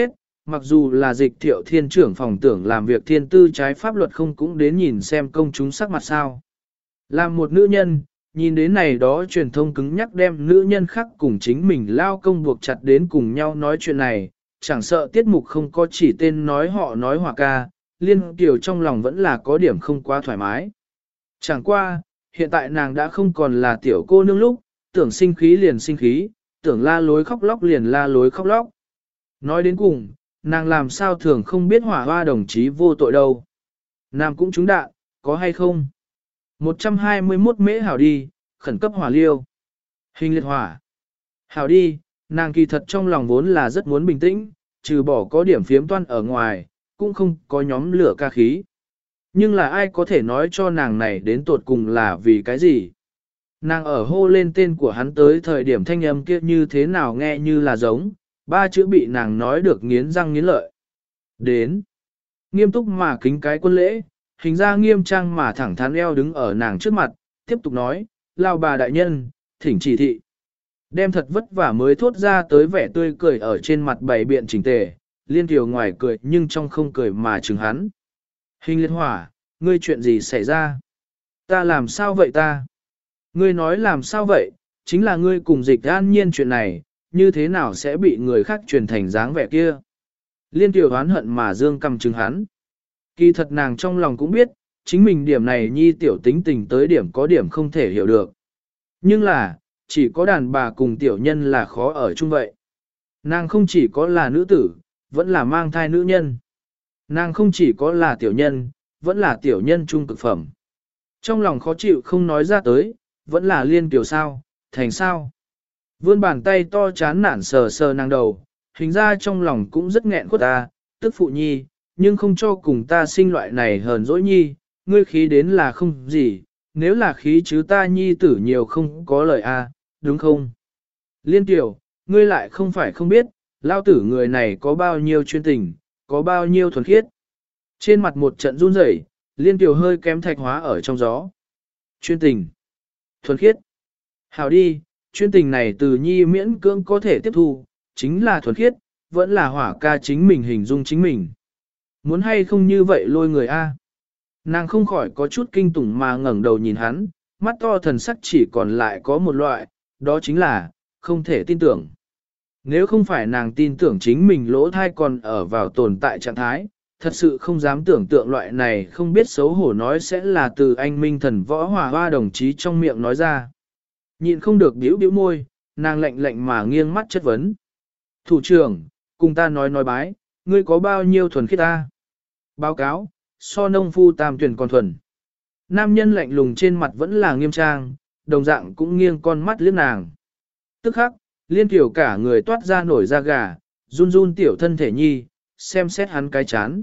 mặc dù là dịch thiệu thiên trưởng phòng tưởng làm việc thiên tư trái pháp luật không cũng đến nhìn xem công chúng sắc mặt sao. Làm một nữ nhân, nhìn đến này đó truyền thông cứng nhắc đem nữ nhân khác cùng chính mình lao công buộc chặt đến cùng nhau nói chuyện này, chẳng sợ tiết mục không có chỉ tên nói họ nói hòa ca, Liên Kiều trong lòng vẫn là có điểm không quá thoải mái. Chẳng qua, hiện tại nàng đã không còn là tiểu cô nương lúc, tưởng sinh khí liền sinh khí, tưởng la lối khóc lóc liền la lối khóc lóc. Nói đến cùng, nàng làm sao thường không biết hỏa hoa đồng chí vô tội đâu. Nàng cũng trúng đạn, có hay không? một trăm hai mươi mốt mễ hảo đi, khẩn cấp hỏa liêu. Hình liệt hỏa. Hảo đi, nàng kỳ thật trong lòng vốn là rất muốn bình tĩnh, trừ bỏ có điểm phiếm toan ở ngoài, cũng không có nhóm lửa ca khí. Nhưng là ai có thể nói cho nàng này đến tột cùng là vì cái gì? Nàng ở hô lên tên của hắn tới thời điểm thanh âm kia như thế nào nghe như là giống, ba chữ bị nàng nói được nghiến răng nghiến lợi. Đến. Nghiêm túc mà kính cái quân lễ, hình ra nghiêm trang mà thẳng thắn eo đứng ở nàng trước mặt, tiếp tục nói, lao bà đại nhân, thỉnh chỉ thị. Đem thật vất vả mới thốt ra tới vẻ tươi cười ở trên mặt bày biện chỉnh tề, Liên Kiều ngoài cười nhưng trong không cười mà chừng hắn. Hình liệt hỏa, ngươi chuyện gì xảy ra? Ta làm sao vậy ta? Ngươi nói làm sao vậy, chính là ngươi cùng dịch an nhiên chuyện này, như thế nào sẽ bị người khác truyền thành dáng vẻ kia? Liên Kiều oán hận mà dương cầm chừng hắn. Kỳ thật nàng trong lòng cũng biết, chính mình điểm này nhi tiểu tính tình tới điểm có điểm không thể hiểu được. Nhưng là, chỉ có đàn bà cùng tiểu nhân là khó ở chung vậy. Nàng không chỉ có là nữ tử, vẫn là mang thai nữ nhân. Nàng không chỉ có là tiểu nhân, vẫn là tiểu nhân trung cực phẩm. Trong lòng khó chịu không nói ra tới, vẫn là Liên Kiều sao, thành sao. Vươn bàn tay to chán nản sờ sờ nàng đầu, hình ra trong lòng cũng rất nghẹn khuất ta, tức phụ nhi, nhưng không cho cùng ta sinh loại này hờn dỗi nhi, ngươi khí đến là không gì, nếu là khí chứ ta nhi tử nhiều không có lời a, đúng không? Liên Kiều, ngươi lại không phải không biết, lao tử người này có bao nhiêu chuyên tình, có bao nhiêu thuần khiết. Trên mặt một trận run rẩy, Liên Kiều hơi kém thạch hóa ở trong gió. Chuyên tình, thuần khiết. Hảo đi, chuyên tình này từ nhi miễn cưỡng có thể tiếp thu, chính là thuần khiết, vẫn là hỏa ca chính mình hình dung chính mình. Muốn hay không như vậy lôi người a? Nàng không khỏi có chút kinh tủng mà ngẩng đầu nhìn hắn, mắt to thần sắc chỉ còn lại có một loại, đó chính là, không thể tin tưởng. Nếu không phải nàng tin tưởng chính mình lỗ thai còn ở vào tồn tại trạng thái, thật sự không dám tưởng tượng loại này không biết xấu hổ nói sẽ là từ anh minh thần võ hòa hoa đồng chí trong miệng nói ra. Nhịn không được biểu biểu môi, nàng lạnh lạnh mà nghiêng mắt chất vấn. Thủ trưởng, cùng ta nói nói bái, ngươi có bao nhiêu thuần khiết ta? Báo cáo, so nông phu tam tuyển còn thuần. Nam nhân lạnh lùng trên mặt vẫn là nghiêm trang, đồng dạng cũng nghiêng con mắt liếc nàng. Tức khắc, Liên Kiều cả người toát ra nổi da gà, run run tiểu thân thể nhi, xem xét hắn cái chán.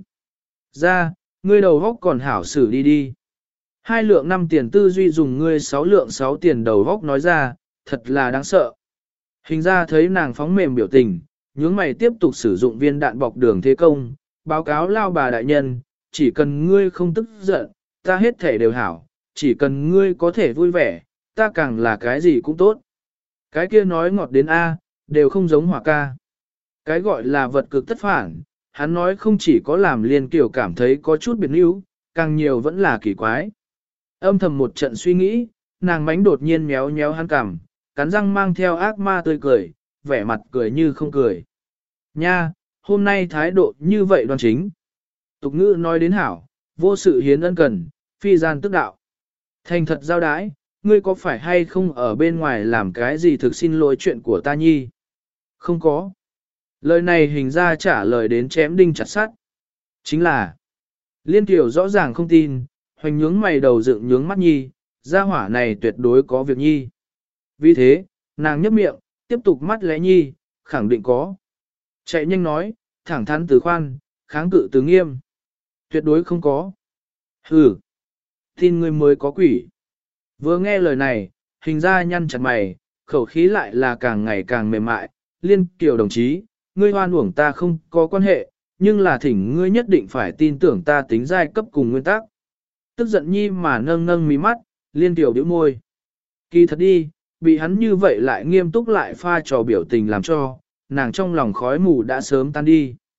Ra, ngươi đầu góc còn hảo xử đi đi. Hai lượng năm tiền tư duy dùng ngươi sáu lượng sáu tiền đầu góc nói ra, thật là đáng sợ. Hình ra thấy nàng phóng mềm biểu tình, nhướng mày tiếp tục sử dụng viên đạn bọc đường thế công, báo cáo lao bà đại nhân, chỉ cần ngươi không tức giận, ta hết thể đều hảo, chỉ cần ngươi có thể vui vẻ, ta càng là cái gì cũng tốt. Cái kia nói ngọt đến A, đều không giống hỏa ca. Cái gọi là vật cực tất phản, hắn nói không chỉ có làm Liên Kiều cảm thấy có chút biệt níu, càng nhiều vẫn là kỳ quái. Âm thầm một trận suy nghĩ, nàng mánh đột nhiên méo méo hắn cằm, cắn răng mang theo ác ma tươi cười, vẻ mặt cười như không cười. Nha, hôm nay thái độ như vậy đoan chính. Tục ngữ nói đến hảo, vô sự hiến ân cần, phi gian tức đạo. Thành thật giao đái, ngươi có phải hay không ở bên ngoài làm cái gì thực xin lỗi chuyện của ta nhi? Không có. Lời này hình ra trả lời đến chém đinh chặt sắt. Chính là, Liên Kiều rõ ràng không tin, hoành nhướng mày đầu dựng nhướng mắt nhi, gia hỏa này tuyệt đối có việc nhi. Vì thế, nàng nhấp miệng, tiếp tục mắt lẽ nhi, khẳng định có. Chạy nhanh nói, thẳng thắn từ khoan, kháng cự từ nghiêm. Tuyệt đối không có. Hừ, tin ngươi mới có quỷ. Vừa nghe lời này, hình ra nhăn chặt mày, khẩu khí lại là càng ngày càng mềm mại. Liên Kiều đồng chí, ngươi hoan uổng ta không có quan hệ, nhưng là thỉnh ngươi nhất định phải tin tưởng ta tính giai cấp cùng nguyên tắc. Tức giận nhi mà nâng nâng mí mắt, Liên Kiều bĩu môi. Kỳ thật đi, bị hắn như vậy lại nghiêm túc lại pha trò biểu tình làm cho, nàng trong lòng khói mù đã sớm tan đi.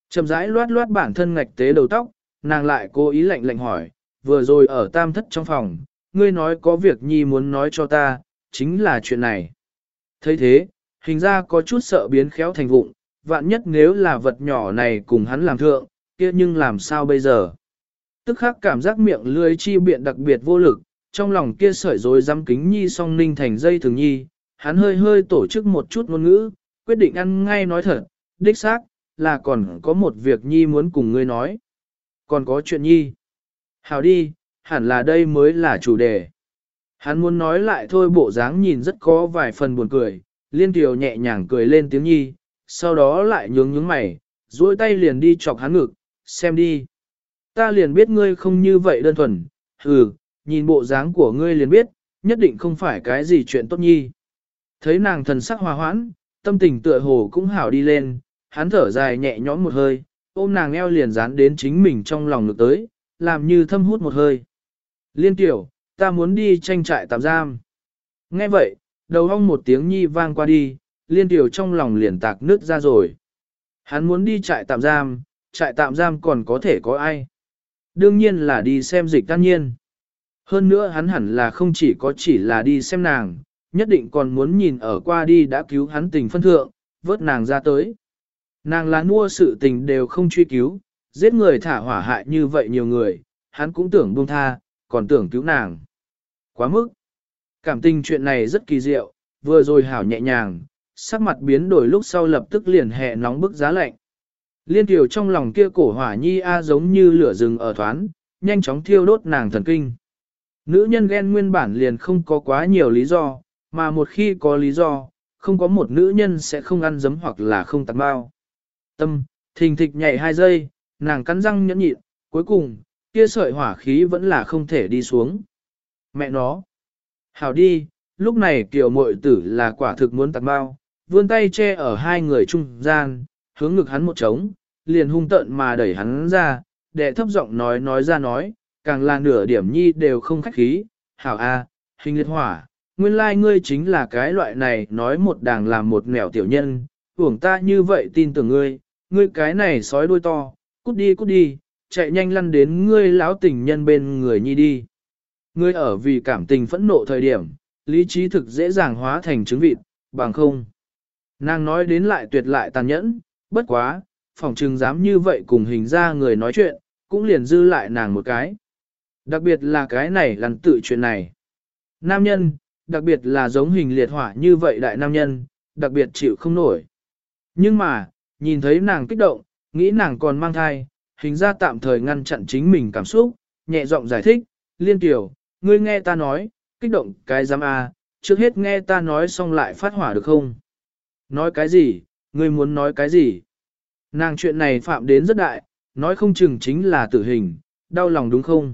Chậm rãi loát loát bản thân ngạch tế đầu tóc, nàng lại cố ý lạnh lạnh hỏi, vừa rồi ở tam thất trong phòng, ngươi nói có việc nhi muốn nói cho ta, chính là chuyện này. thấy thế, hình ra có chút sợ biến khéo thành vụng, vạn nhất nếu là vật nhỏ này cùng hắn làm thượng, kia nhưng làm sao bây giờ? Tức khắc cảm giác miệng lưỡi chi biện đặc biệt vô lực, trong lòng kia sợi rối dám kính nhi song ninh thành dây thường nhi, hắn hơi hơi tổ chức một chút ngôn ngữ, quyết định ăn ngay nói thật, đích xác, là còn có một việc nhi muốn cùng ngươi nói. Còn có chuyện nhi. Hào đi, hẳn là đây mới là chủ đề. Hắn muốn nói lại thôi bộ dáng nhìn rất có vài phần buồn cười, liên tiểu nhẹ nhàng cười lên tiếng nhi, sau đó lại nhướng nhướng mày, duỗi tay liền đi chọc hắn ngực, xem đi. Ta liền biết ngươi không như vậy đơn thuần, hừ, nhìn bộ dáng của ngươi liền biết, nhất định không phải cái gì chuyện tốt nhi. Thấy nàng thần sắc hòa hoãn, tâm tình tựa hồ cũng hảo đi lên, hắn thở dài nhẹ nhõm một hơi, ôm nàng eo liền dán đến chính mình trong lòng ngực tới, làm như thâm hút một hơi. Liên tiểu, ta muốn đi tranh trại tạm giam. Nghe vậy, đầu hong một tiếng nhi vang qua đi, liên tiểu trong lòng liền tạc nứt ra rồi. Hắn muốn đi trại tạm giam, trại tạm giam còn có thể có ai? Đương nhiên là đi xem Dịch An Nhiên. Hơn nữa hắn hẳn là không chỉ có chỉ là đi xem nàng, nhất định còn muốn nhìn ở qua đi đã cứu hắn tình phân thượng, vớt nàng ra tới. Nàng là mua sự tình đều không truy cứu, giết người thả hỏa hại như vậy nhiều người, hắn cũng tưởng buông tha, còn tưởng cứu nàng. Quá mức. Cảm tình chuyện này rất kỳ diệu, vừa rồi hảo nhẹ nhàng, sắc mặt biến đổi lúc sau lập tức liền hè nóng bức giá lạnh. Liên tiểu trong lòng kia cổ hỏa nhi a giống như lửa rừng ở thoán, nhanh chóng thiêu đốt nàng thần kinh. Nữ nhân ghen nguyên bản liền không có quá nhiều lý do, mà một khi có lý do, không có một nữ nhân sẽ không ăn dấm hoặc là không tặng bao. Tâm, thình thịch nhảy hai giây, nàng cắn răng nhẫn nhịn, cuối cùng, kia sợi hỏa khí vẫn là không thể đi xuống. Mẹ nó. Hảo đi, lúc này kiểu muội tử là quả thực muốn tặng bao, vươn tay che ở hai người trung gian, hướng ngực hắn một trống, liền hung tợn mà đẩy hắn ra, đệ thấp giọng nói nói ra nói, càng là nửa điểm nhi đều không khách khí. Hảo a, hình liệt hỏa, nguyên lai like ngươi chính là cái loại này nói một đàng làm một nẻo tiểu nhân, uổng ta như vậy tin tưởng ngươi, ngươi cái này sói đuôi to, cút đi cút đi, chạy nhanh lăn đến ngươi lão tình nhân bên người nhi đi. Ngươi ở vì cảm tình phẫn nộ thời điểm, lý trí thực dễ dàng hóa thành trứng vịt, bằng không. Nàng nói đến lại tuyệt lại tàn nhẫn, bất quá, phỏng trừng dám như vậy cùng hình ra người nói chuyện, cũng liền dư lại nàng một cái. Đặc biệt là cái này lăn tự chuyện này. Nam nhân, đặc biệt là giống hình liệt hỏa như vậy đại nam nhân, đặc biệt chịu không nổi. Nhưng mà, nhìn thấy nàng kích động, nghĩ nàng còn mang thai, hình ra tạm thời ngăn chặn chính mình cảm xúc, nhẹ giọng giải thích, liên tiểu, ngươi nghe ta nói, kích động cái giám a, trước hết nghe ta nói xong lại phát hỏa được không? Nói cái gì, ngươi muốn nói cái gì? Nàng chuyện này phạm đến rất đại, nói không chừng chính là tử hình, đau lòng đúng không?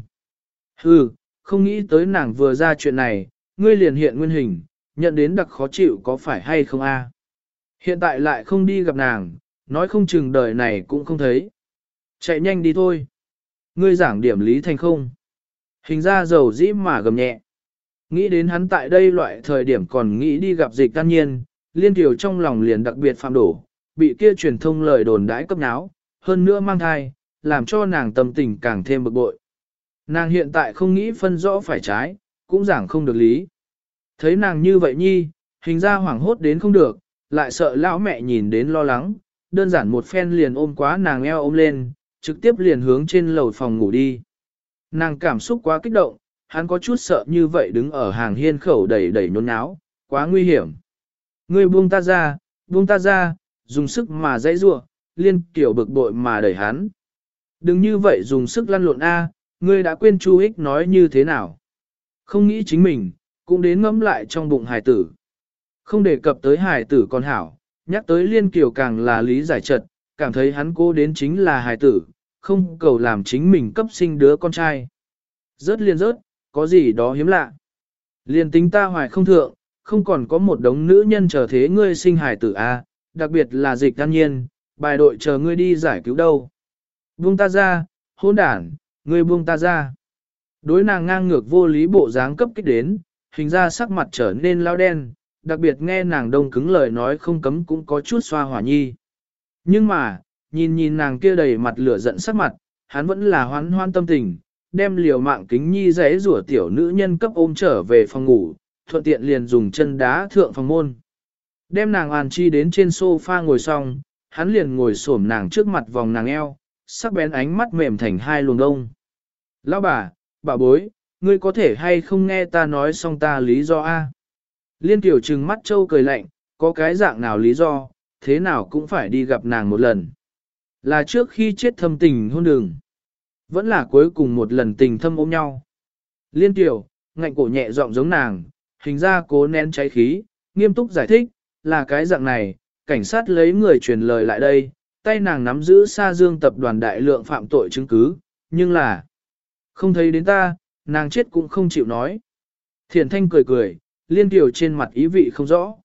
Hừ, không nghĩ tới nàng vừa ra chuyện này, ngươi liền hiện nguyên hình, nhận đến đặc khó chịu có phải hay không a? Hiện tại lại không đi gặp nàng, nói không chừng đời này cũng không thấy. Chạy nhanh đi thôi. Ngươi giảng điểm lý thành không? Hình ra dầu dĩ mà gầm nhẹ. Nghĩ đến hắn tại đây loại thời điểm còn nghĩ đi gặp Dịch An Nhiên, liên tiểu trong lòng liền đặc biệt phạm đổ, bị kia truyền thông lời đồn đãi cấp náo, hơn nữa mang thai, làm cho nàng tâm tình càng thêm bực bội. Nàng hiện tại không nghĩ phân rõ phải trái, cũng giảng không được lý. Thấy nàng như vậy nhi, hình ra hoảng hốt đến không được, lại sợ lão mẹ nhìn đến lo lắng, đơn giản một phen liền ôm quá nàng eo ôm lên, trực tiếp liền hướng trên lầu phòng ngủ đi. Nàng cảm xúc quá kích động, hắn có chút sợ như vậy đứng ở hàng hiên khẩu đẩy đẩy nhốn nháo, quá nguy hiểm. Ngươi buông ta ra, buông ta ra, dùng sức mà dãy rua, liên kiểu bực bội mà đẩy hắn. Đừng như vậy dùng sức lăn lộn A, ngươi đã quên Chu Ích nói như thế nào. Không nghĩ chính mình, cũng đến ngẫm lại trong bụng hài tử. Không đề cập tới hài tử con hảo, nhắc tới liên kiểu càng là lý giải trật, cảm thấy hắn cố đến chính là hài tử, không cầu làm chính mình cấp sinh đứa con trai. Rớt liên rớt, có gì đó hiếm lạ. Liên tính ta hoài không thượng, không còn có một đống nữ nhân chờ thế ngươi sinh hài tử A, đặc biệt là Dịch An Nhiên, bài đội chờ ngươi đi giải cứu đâu. Buông ta ra, hôn đản, ngươi buông ta ra. Đối nàng ngang ngược vô lý bộ dáng cấp kích đến, hình ra sắc mặt trở nên lao đen, đặc biệt nghe nàng đông cứng lời nói không cấm cũng có chút xoa hỏa nhi. Nhưng mà, Nhìn nhìn nàng kia đầy mặt lửa giận sắc mặt, hắn vẫn là hoan hoan tâm tình, đem liều mạng kính nhi giấy rủa tiểu nữ nhân cấp ôm trở về phòng ngủ, thuận tiện liền dùng chân đá thượng phòng môn. Đem nàng an chi đến trên sofa ngồi xong, hắn liền ngồi xổm nàng trước mặt vòng nàng eo, sắc bén ánh mắt mềm thành hai luồng đông. Lão bà, bà bối, ngươi có thể hay không nghe ta nói xong ta lý do A. Liên tiểu trừng mắt trâu cười lạnh, có cái dạng nào lý do, thế nào cũng phải đi gặp nàng một lần. Là trước khi chết thâm tình hôn đường. Vẫn là cuối cùng một lần tình thâm ôm nhau. Liên tiểu, ngạnh cổ nhẹ giọng giống nàng, hình ra cố nén cháy khí, nghiêm túc giải thích, là cái dạng này, cảnh sát lấy người truyền lời lại đây, tay nàng nắm giữ Sa Dương tập đoàn đại lượng phạm tội chứng cứ, nhưng là không thấy đến ta, nàng chết cũng không chịu nói. Thiển Thanh cười cười, Liên tiểu trên mặt ý vị không rõ.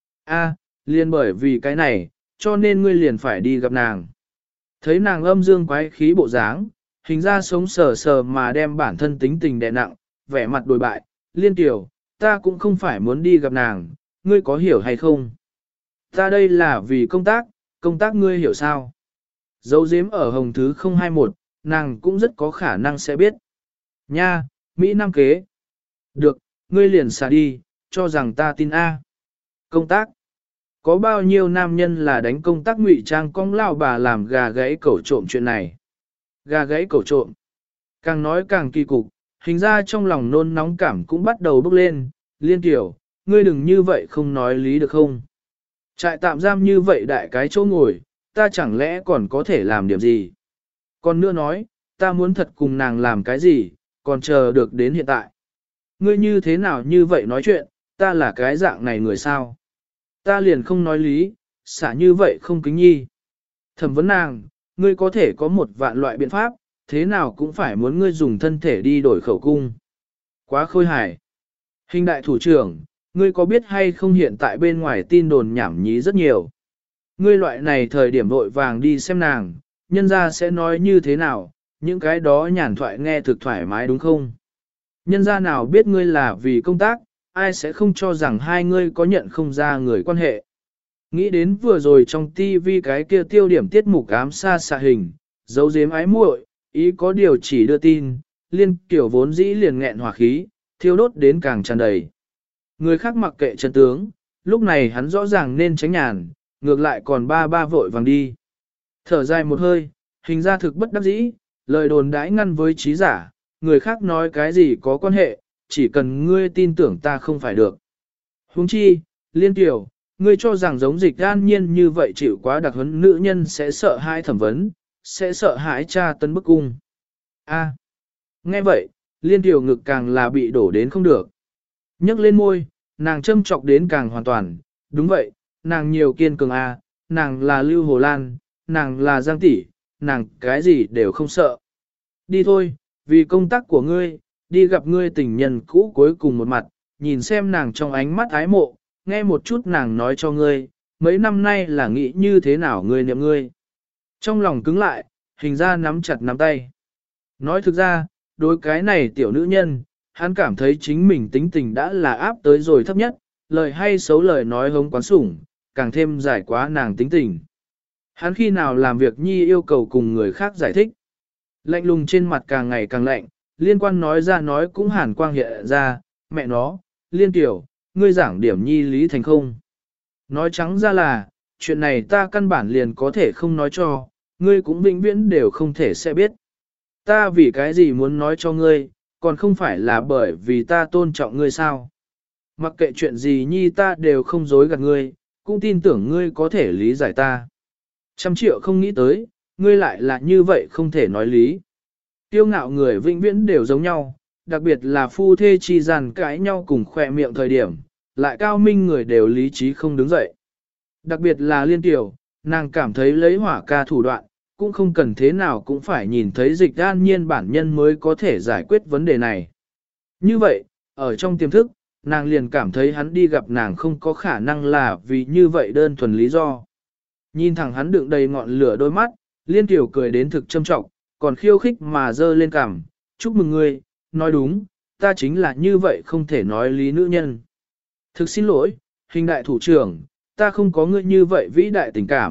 A, liên bởi vì cái này, cho nên ngươi liền phải đi gặp nàng. Thấy nàng âm dương quái khí bộ dáng, hình ra sống sờ sờ mà đem bản thân tính tình đè nặng, vẻ mặt đồi bại, Liên tiểu, ta cũng không phải muốn đi gặp nàng, ngươi có hiểu hay không? Ta đây là vì công tác, công tác ngươi hiểu sao? Dấu diếm ở hồng thứ không hai một, nàng cũng rất có khả năng sẽ biết. Nha, Mỹ Nam kế. Được, ngươi liền xả đi, cho rằng ta tin A. Công tác. Có bao nhiêu nam nhân là đánh công tác ngụy trang cong lao bà làm gà gãy cẩu trộm chuyện này? Gà gãy cẩu trộm. Càng nói càng kỳ cục, hình ra trong lòng nôn nóng cảm cũng bắt đầu bốc lên. Liên tiểu, ngươi đừng như vậy không nói lý được không? Trại tạm giam như vậy đại cái chỗ ngồi, ta chẳng lẽ còn có thể làm điểm gì? Còn nữa nói, ta muốn thật cùng nàng làm cái gì, còn chờ được đến hiện tại. Ngươi như thế nào như vậy nói chuyện, ta là cái dạng này người sao? Ta liền không nói lý, xả như vậy không kính nhi. Thẩm vấn nàng, ngươi có thể có một vạn loại biện pháp, thế nào cũng phải muốn ngươi dùng thân thể đi đổi khẩu cung. Quá khôi hài. Hình đại thủ trưởng, ngươi có biết hay không hiện tại bên ngoài tin đồn nhảm nhí rất nhiều. Ngươi loại này thời điểm vội vàng đi xem nàng, nhân ra sẽ nói như thế nào, những cái đó nhàn thoại nghe thực thoải mái đúng không? Nhân ra nào biết ngươi là vì công tác, ai sẽ không cho rằng hai ngươi có nhận không ra người quan hệ. Nghĩ đến vừa rồi trong tivi cái kia tiêu điểm tiết mục ám xa xạ hình, dấu dếm ái muội, ý có điều chỉ đưa tin, liên kiểu vốn dĩ liền nghẹn hỏa khí, thiêu đốt đến càng tràn đầy. Người khác mặc kệ chân tướng, lúc này hắn rõ ràng nên tránh nhàn, ngược lại còn ba ba vội vàng đi. Thở dài một hơi, hình ra thực bất đắc dĩ, lời đồn đãi ngăn với trí giả, người khác nói cái gì có quan hệ, chỉ cần ngươi tin tưởng ta không phải được. Huống chi, liên tiểu, ngươi cho rằng giống dịch an nhiên như vậy chịu quá đặc huấn nữ nhân sẽ sợ hãi thẩm vấn, sẽ sợ hãi tra tấn bức cung. A. Nghe vậy, liên tiểu ngực càng là bị đổ đến không được. Nhấc lên môi, nàng châm chọc đến càng hoàn toàn, đúng vậy, nàng nhiều kiên cường a, nàng là Lưu Hồ Lan, nàng là Giang tỷ, nàng cái gì đều không sợ. Đi thôi, vì công tác của ngươi, đi gặp ngươi tình nhân cũ cuối cùng một mặt, nhìn xem nàng trong ánh mắt ái mộ, nghe một chút nàng nói cho ngươi, mấy năm nay là nghĩ như thế nào ngươi niệm ngươi. Trong lòng cứng lại, hình ra nắm chặt nắm tay. Nói thực ra, đối cái này tiểu nữ nhân, hắn cảm thấy chính mình tính tình đã là áp tới rồi thấp nhất, lời hay xấu lời nói hống quán sủng, càng thêm giải quá nàng tính tình. Hắn khi nào làm việc nhi yêu cầu cùng người khác giải thích. Lạnh lùng trên mặt càng ngày càng lạnh, liên quan nói ra nói cũng hàn quang hiện ra, mẹ nó, liên tiểu, ngươi giảng điểm nhi lý thành không. Nói trắng ra là, chuyện này ta căn bản liền có thể không nói cho, ngươi cũng vĩnh viễn đều không thể sẽ biết. Ta vì cái gì muốn nói cho ngươi, còn không phải là bởi vì ta tôn trọng ngươi sao. Mặc kệ chuyện gì nhi ta đều không dối gạt ngươi, cũng tin tưởng ngươi có thể lý giải ta. Trăm triệu không nghĩ tới, ngươi lại là như vậy không thể nói lý. Tiêu ngạo người vĩnh viễn đều giống nhau, đặc biệt là phu thê chi gian cãi nhau cùng khỏe miệng thời điểm, lại cao minh người đều lý trí không đứng dậy. Đặc biệt là liên tiểu, nàng cảm thấy lấy hỏa ca thủ đoạn, cũng không cần thế nào cũng phải nhìn thấy dịch an nhiên bản nhân mới có thể giải quyết vấn đề này. Như vậy, ở trong tiềm thức, nàng liền cảm thấy hắn đi gặp nàng không có khả năng là vì như vậy đơn thuần lý do. Nhìn thẳng hắn đựng đầy ngọn lửa đôi mắt, liên tiểu cười đến thực châm trọng, còn khiêu khích mà dơ lên cằm, chúc mừng ngươi, nói đúng, ta chính là như vậy không thể nói lý nữ nhân. Thực xin lỗi, hình đại thủ trưởng, ta không có ngươi như vậy vĩ đại tình cảm,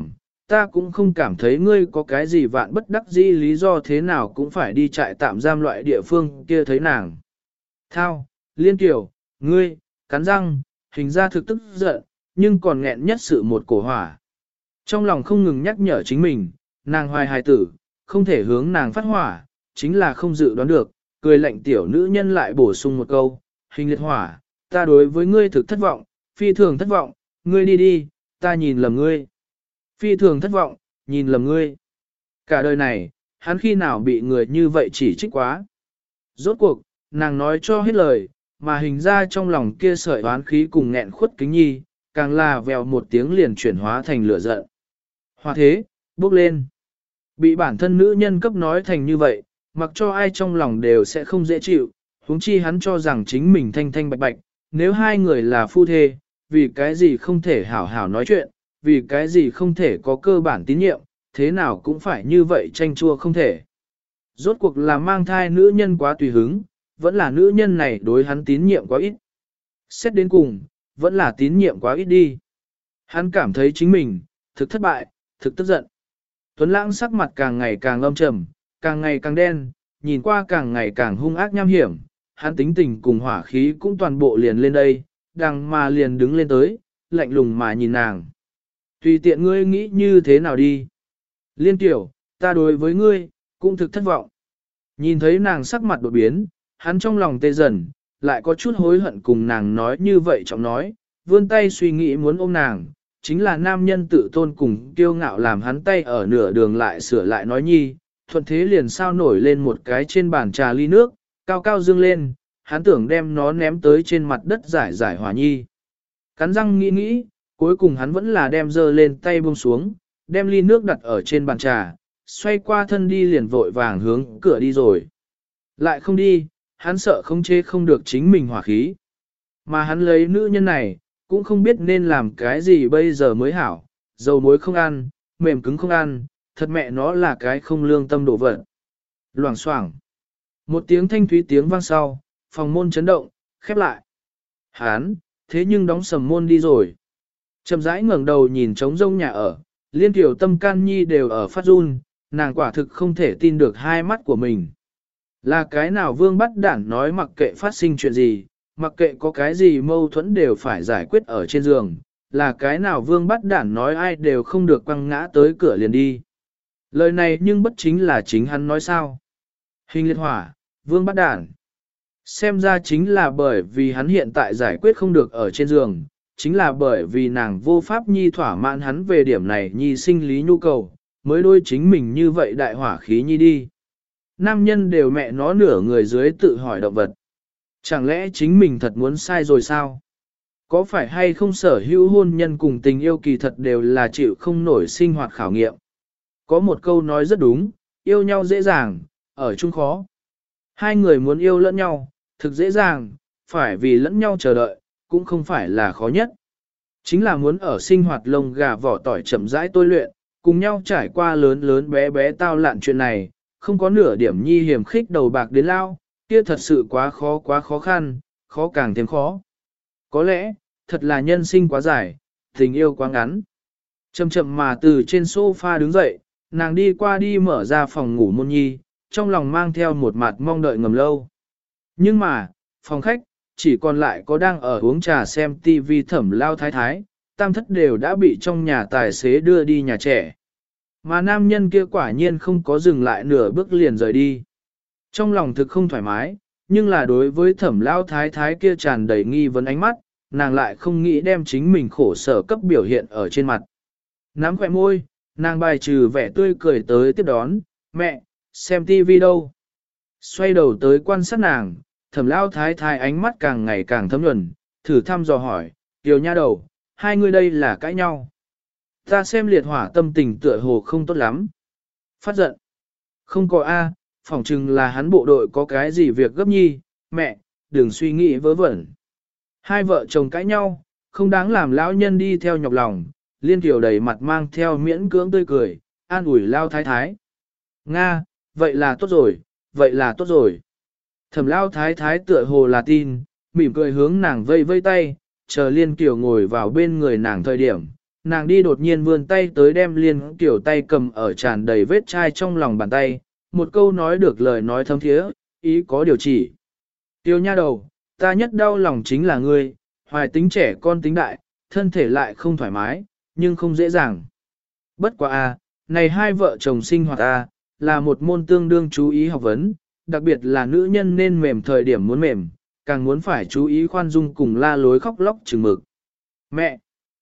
ta cũng không cảm thấy ngươi có cái gì vạn bất đắc dĩ lý do thế nào cũng phải đi trại tạm giam loại địa phương kia thấy nàng. Thao, Liên Kiều, ngươi, cắn răng, hình ra thực tức giận, nhưng còn nghẹn nhất sự một cổ hỏa. Trong lòng không ngừng nhắc nhở chính mình, nàng hoài hài tử, không thể hướng nàng phát hỏa, chính là không dự đoán được, cười lạnh tiểu nữ nhân lại bổ sung một câu, hình liệt hỏa, ta đối với ngươi thực thất vọng, phi thường thất vọng, ngươi đi đi, ta nhìn lầm ngươi. Phi thường thất vọng, nhìn lầm ngươi. Cả đời này, hắn khi nào bị người như vậy chỉ trích quá. Rốt cuộc, nàng nói cho hết lời, mà hình ra trong lòng kia sợi oán khí cùng nghẹn khuất kính nhi, càng là vèo một tiếng liền chuyển hóa thành lửa giận. Hoa thế, bốc lên. Bị bản thân nữ nhân cấp nói thành như vậy, mặc cho ai trong lòng đều sẽ không dễ chịu, huống chi hắn cho rằng chính mình thanh thanh bạch bạch, nếu hai người là phu thê, vì cái gì không thể hảo hảo nói chuyện, vì cái gì không thể có cơ bản tín nhiệm, thế nào cũng phải như vậy tranh chua không thể. Rốt cuộc là mang thai nữ nhân quá tùy hứng, vẫn là nữ nhân này đối hắn tín nhiệm quá ít. Xét đến cùng, vẫn là tín nhiệm quá ít đi. Hắn cảm thấy chính mình, thực thất bại, thực tức giận. Tuấn Lãng sắc mặt càng ngày càng âm trầm, càng ngày càng đen, nhìn qua càng ngày càng hung ác nham hiểm. Hắn tính tình cùng hỏa khí cũng toàn bộ liền lên đây, đằng mà liền đứng lên tới, lạnh lùng mà nhìn nàng. Tùy tiện ngươi nghĩ như thế nào đi. Liên Tiểu, ta đối với ngươi, cũng thực thất vọng. Nhìn thấy nàng sắc mặt đột biến, hắn trong lòng tê dần, lại có chút hối hận cùng nàng nói như vậy trọng nói, vươn tay suy nghĩ muốn ôm nàng, chính là nam nhân tự tôn cùng kiêu ngạo làm hắn tay ở nửa đường lại sửa lại nói nhi, thuận thế liền sao nổi lên một cái trên bàn trà ly nước, cao cao dương lên, hắn tưởng đem nó ném tới trên mặt đất giải giải hòa nhi. Cắn răng nghĩ nghĩ, cuối cùng hắn vẫn là đem dơ lên tay buông xuống, đem ly nước đặt ở trên bàn trà, xoay qua thân đi liền vội vàng hướng cửa đi rồi. Lại không đi, hắn sợ không chế không được chính mình hỏa khí. Mà hắn lấy nữ nhân này, cũng không biết nên làm cái gì bây giờ mới hảo, dầu muối không ăn, mềm cứng không ăn, thật mẹ nó là cái không lương tâm đổ vật. Loảng xoảng. Một tiếng thanh thúy tiếng vang sau, phòng môn chấn động, khép lại. Hán, thế nhưng đóng sầm môn đi rồi. Chậm rãi ngẩng đầu nhìn trống rông nhà ở, Liên Tiểu tâm can nhi đều ở phát run, nàng quả thực không thể tin được hai mắt của mình. Là cái nào vương bắt đản nói mặc kệ phát sinh chuyện gì, mặc kệ có cái gì mâu thuẫn đều phải giải quyết ở trên giường, là cái nào vương bắt đản nói ai đều không được quăng ngã tới cửa liền đi. Lời này nhưng bất chính là chính hắn nói sao. Hình liệt hỏa, vương bắt đản. Xem ra chính là bởi vì hắn hiện tại giải quyết không được ở trên giường, chính là bởi vì nàng vô pháp nhi thỏa mãn hắn về điểm này nhi sinh lý nhu cầu, mới đôi chính mình như vậy đại hỏa khí nhi đi. Nam nhân đều mẹ nó nửa người dưới tự hỏi động vật. Chẳng lẽ chính mình thật muốn sai rồi sao? Có phải hay không sở hữu hôn nhân cùng tình yêu kỳ thật đều là chịu không nổi sinh hoạt khảo nghiệm? Có một câu nói rất đúng, yêu nhau dễ dàng, ở chung khó. Hai người muốn yêu lẫn nhau, thực dễ dàng, phải vì lẫn nhau chờ đợi, cũng không phải là khó nhất. Chính là muốn ở sinh hoạt lông gà vỏ tỏi chậm rãi tôi luyện, cùng nhau trải qua lớn lớn bé bé tao lạn chuyện này, không có nửa điểm nhi hiểm khích đầu bạc đến lao, kia thật sự quá khó quá khó khăn, khó càng thêm khó. Có lẽ, thật là nhân sinh quá dài, tình yêu quá ngắn. Chậm chậm mà từ trên sofa đứng dậy, nàng đi qua đi mở ra phòng ngủ môn nhi, trong lòng mang theo một mặt mong đợi ngầm lâu. Nhưng mà, phòng khách, chỉ còn lại có đang ở uống trà xem tivi Thẩm Lao thái thái, tam thất đều đã bị trong nhà tài xế đưa đi nhà trẻ. Mà nam nhân kia quả nhiên không có dừng lại nửa bước liền rời đi. Trong lòng thực không thoải mái, nhưng là đối với Thẩm Lao thái thái kia tràn đầy nghi vấn ánh mắt, nàng lại không nghĩ đem chính mình khổ sở cấp biểu hiện ở trên mặt. Nắm khỏe môi, nàng bài trừ vẻ tươi cười tới tiếp đón, mẹ, xem tivi đâu. Xoay đầu tới quan sát nàng, Thẩm Lao thái thái ánh mắt càng ngày càng thấm nhuần, thử thăm dò hỏi, tiểu nha đầu, hai người đây là cãi nhau. Ta xem liệt hỏa tâm tình tựa hồ không tốt lắm. Phát giận. Không có A, phỏng chừng là hắn bộ đội có cái gì việc gấp nhi, mẹ, đừng suy nghĩ vớ vẩn. Hai vợ chồng cãi nhau, không đáng làm lão nhân đi theo nhọc lòng, Liên Kiều đầy mặt mang theo miễn cưỡng tươi cười, an ủi Lao thái thái. Nga, vậy là tốt rồi, vậy là tốt rồi. Thẩm Lao thái thái tựa hồ là tin, mỉm cười hướng nàng vây vây tay, chờ Liên Kiều ngồi vào bên người nàng thời điểm, nàng đi đột nhiên vươn tay tới đem Liên Tiểu tay cầm ở tràn đầy vết chai trong lòng bàn tay, một câu nói được lời nói thâm thiế, ý có điều chỉ. Tiêu nha đầu, ta nhất đau lòng chính là ngươi, hoài tính trẻ con tính đại, thân thể lại không thoải mái, nhưng không dễ dàng. Bất quá a, này hai vợ chồng sinh hoạt a, là một môn tương đương chú ý học vấn, đặc biệt là nữ nhân nên mềm thời điểm muốn mềm, càng muốn phải chú ý khoan dung cùng la lối khóc lóc chừng mực. Mẹ!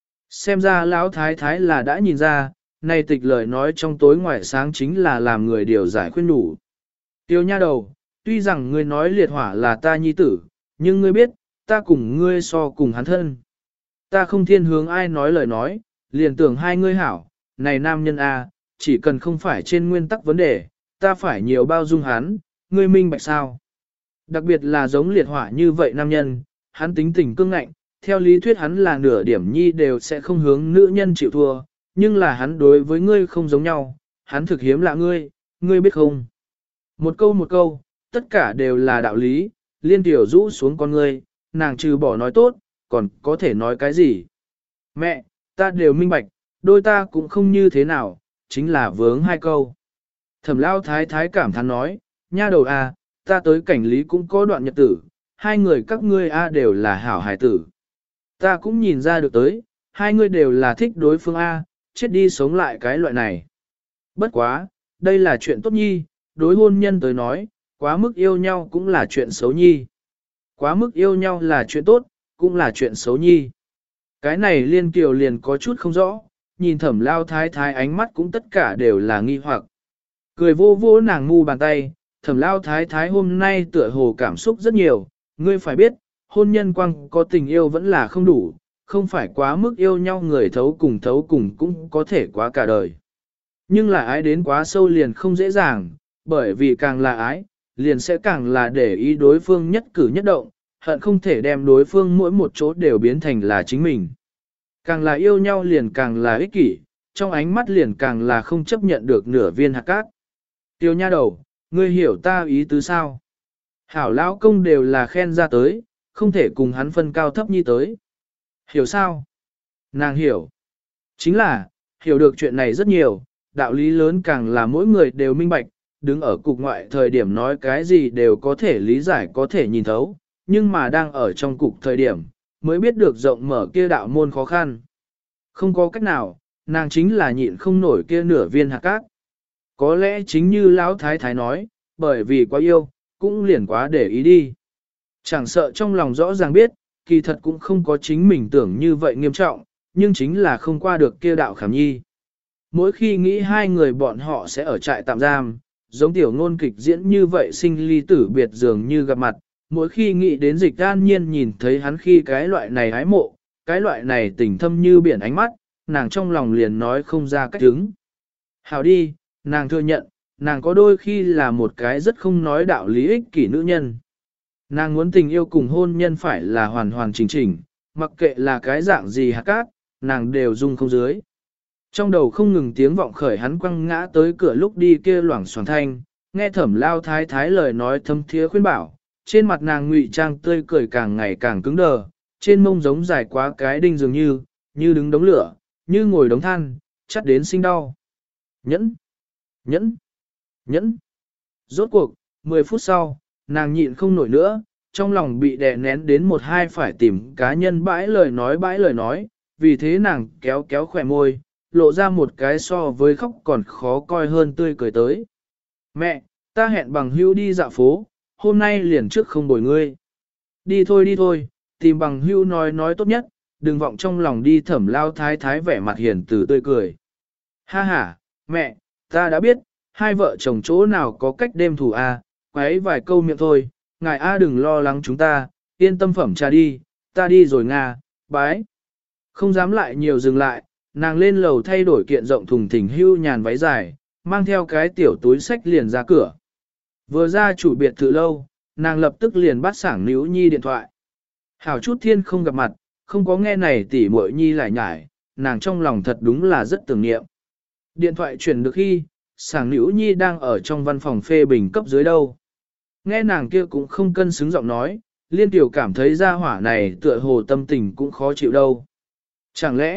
Xem ra lão thái thái là đã nhìn ra, này tịch lời nói trong tối ngoài sáng chính là làm người điều giải khuyên nhủ. Tiêu nha đầu, tuy rằng ngươi nói liệt hỏa là ta nhi tử, nhưng ngươi biết, ta cùng ngươi so cùng hắn thân. Ta không thiên hướng ai nói lời nói, liền tưởng hai ngươi hảo, này nam nhân a, chỉ cần không phải trên nguyên tắc vấn đề, ta phải nhiều bao dung hắn, ngươi minh bạch sao. Đặc biệt là giống liệt hỏa như vậy nam nhân, hắn tính tình cương ngạnh, theo lý thuyết hắn là nửa điểm nhi đều sẽ không hướng nữ nhân chịu thua, nhưng là hắn đối với ngươi không giống nhau, hắn thực hiếm lạ ngươi, ngươi biết không. Một câu một câu, tất cả đều là đạo lý, Liên Tiểu rũ xuống con ngươi, nàng trừ bỏ nói tốt, còn có thể nói cái gì. Mẹ, ta đều minh bạch, đôi ta cũng không như thế nào, chính là vướng hai câu. Thẩm lao thái thái cảm thán nói, nha đầu a, ta tới cảnh lý cũng có đoạn nhật tử, hai người các ngươi a đều là hảo hài tử. Ta cũng nhìn ra được tới, hai người đều là thích đối phương a, chết đi sống lại cái loại này. Bất quá, đây là chuyện tốt nhi, đối hôn nhân tới nói, quá mức yêu nhau cũng là chuyện xấu nhi. Quá mức yêu nhau là chuyện tốt, cũng là chuyện xấu nhi. Cái này Liên Kiều liền có chút không rõ, nhìn thẩm lao thái thái ánh mắt cũng tất cả đều là nghi hoặc. Cười vô vô nàng ngu bàn tay, thẩm lao thái thái hôm nay tựa hồ cảm xúc rất nhiều, ngươi phải biết, hôn nhân quang có tình yêu vẫn là không đủ, không phải quá mức yêu nhau người thấu cùng thấu cùng cũng có thể quá cả đời. Nhưng là ái đến quá sâu liền không dễ dàng, bởi vì càng là ái, liền sẽ càng là để ý đối phương nhất cử nhất động, hận không thể đem đối phương mỗi một chỗ đều biến thành là chính mình. Càng là yêu nhau liền càng là ích kỷ, trong ánh mắt liền càng là không chấp nhận được nửa viên hạt cát. Tiêu nha đầu, ngươi hiểu ta ý tứ sao? Hảo lão công đều là khen ra tới, không thể cùng hắn phân cao thấp như tới. Hiểu sao? Nàng hiểu. Chính là, hiểu được chuyện này rất nhiều, đạo lý lớn càng là mỗi người đều minh bạch, đứng ở cục ngoại thời điểm nói cái gì đều có thể lý giải có thể nhìn thấu, nhưng mà đang ở trong cục thời điểm, mới biết được rộng mở kia đạo môn khó khăn. Không có cách nào, nàng chính là nhịn không nổi kia nửa viên hạt cát. Có lẽ chính như Lão Thái Thái nói, bởi vì quá yêu, cũng liền quá để ý đi. Chẳng sợ trong lòng rõ ràng biết, kỳ thật cũng không có chính mình tưởng như vậy nghiêm trọng, nhưng chính là không qua được kia đạo khảm nhi. Mỗi khi nghĩ hai người bọn họ sẽ ở trại tạm giam, giống tiểu ngôn kịch diễn như vậy sinh ly tử biệt dường như gặp mặt, mỗi khi nghĩ đến Dịch An Nhiên nhìn thấy hắn khi cái loại này ái mộ, cái loại này tình thâm như biển ánh mắt, nàng trong lòng liền nói không ra cách đứng. Hảo đi, nàng thừa nhận, nàng có đôi khi là một cái rất không nói đạo lý ích kỷ nữ nhân. Nàng muốn tình yêu cùng hôn nhân phải là hoàn hoàn chỉnh chỉnh, mặc kệ là cái dạng gì hạt cát, nàng đều dung không dưới. Trong đầu không ngừng tiếng vọng khởi hắn quăng ngã tới cửa lúc đi kia loảng xoảng thanh, nghe thẩm lao thái thái lời nói thâm thiế khuyên bảo, trên mặt nàng ngụy trang tươi cười càng ngày càng cứng đờ, trên mông giống dài quá cái đinh dường như, như đứng đống lửa, như ngồi đống than, chắc đến sinh đau. Nhẫn, nhẫn, nhẫn. Rốt cuộc, mười phút sau, nàng nhịn không nổi nữa, trong lòng bị đè nén đến một hai phải tìm cá nhân bãi lời nói bãi lời nói, vì thế nàng kéo kéo khỏe môi, lộ ra một cái so với khóc còn khó coi hơn tươi cười tới. Mẹ, ta hẹn bằng hữu đi dạo phố, hôm nay liền trước không bồi ngươi. Đi thôi đi thôi, tìm bằng hữu nói nói tốt nhất, đừng vọng trong lòng đi thẩm lao thái thái vẻ mặt hiền từ tươi cười. Ha ha, mẹ, ta đã biết, hai vợ chồng chỗ nào có cách đêm thủ a, quấy vài câu miệng thôi, ngài a đừng lo lắng chúng ta, yên tâm phẩm trà đi, ta đi rồi Nga, bái. Không dám lại nhiều dừng lại, nàng lên lầu thay đổi kiện rộng thùng thình hưu nhàn váy dài, mang theo cái tiểu túi sách liền ra cửa. Vừa ra chủ biệt thự lâu, nàng lập tức liền bắt sảng níu nhi điện thoại. Hảo chút thiên không gặp mặt, không có nghe này tỉ muội nhi lại nhải, nàng trong lòng thật đúng là rất tưởng niệm. Điện thoại chuyển được khi, sảng níu nhi đang ở trong văn phòng phê bình cấp dưới đâu. Nghe nàng kia cũng không cân xứng giọng nói, liên tiểu cảm thấy gia hỏa này tựa hồ tâm tình cũng khó chịu đâu. Chẳng lẽ,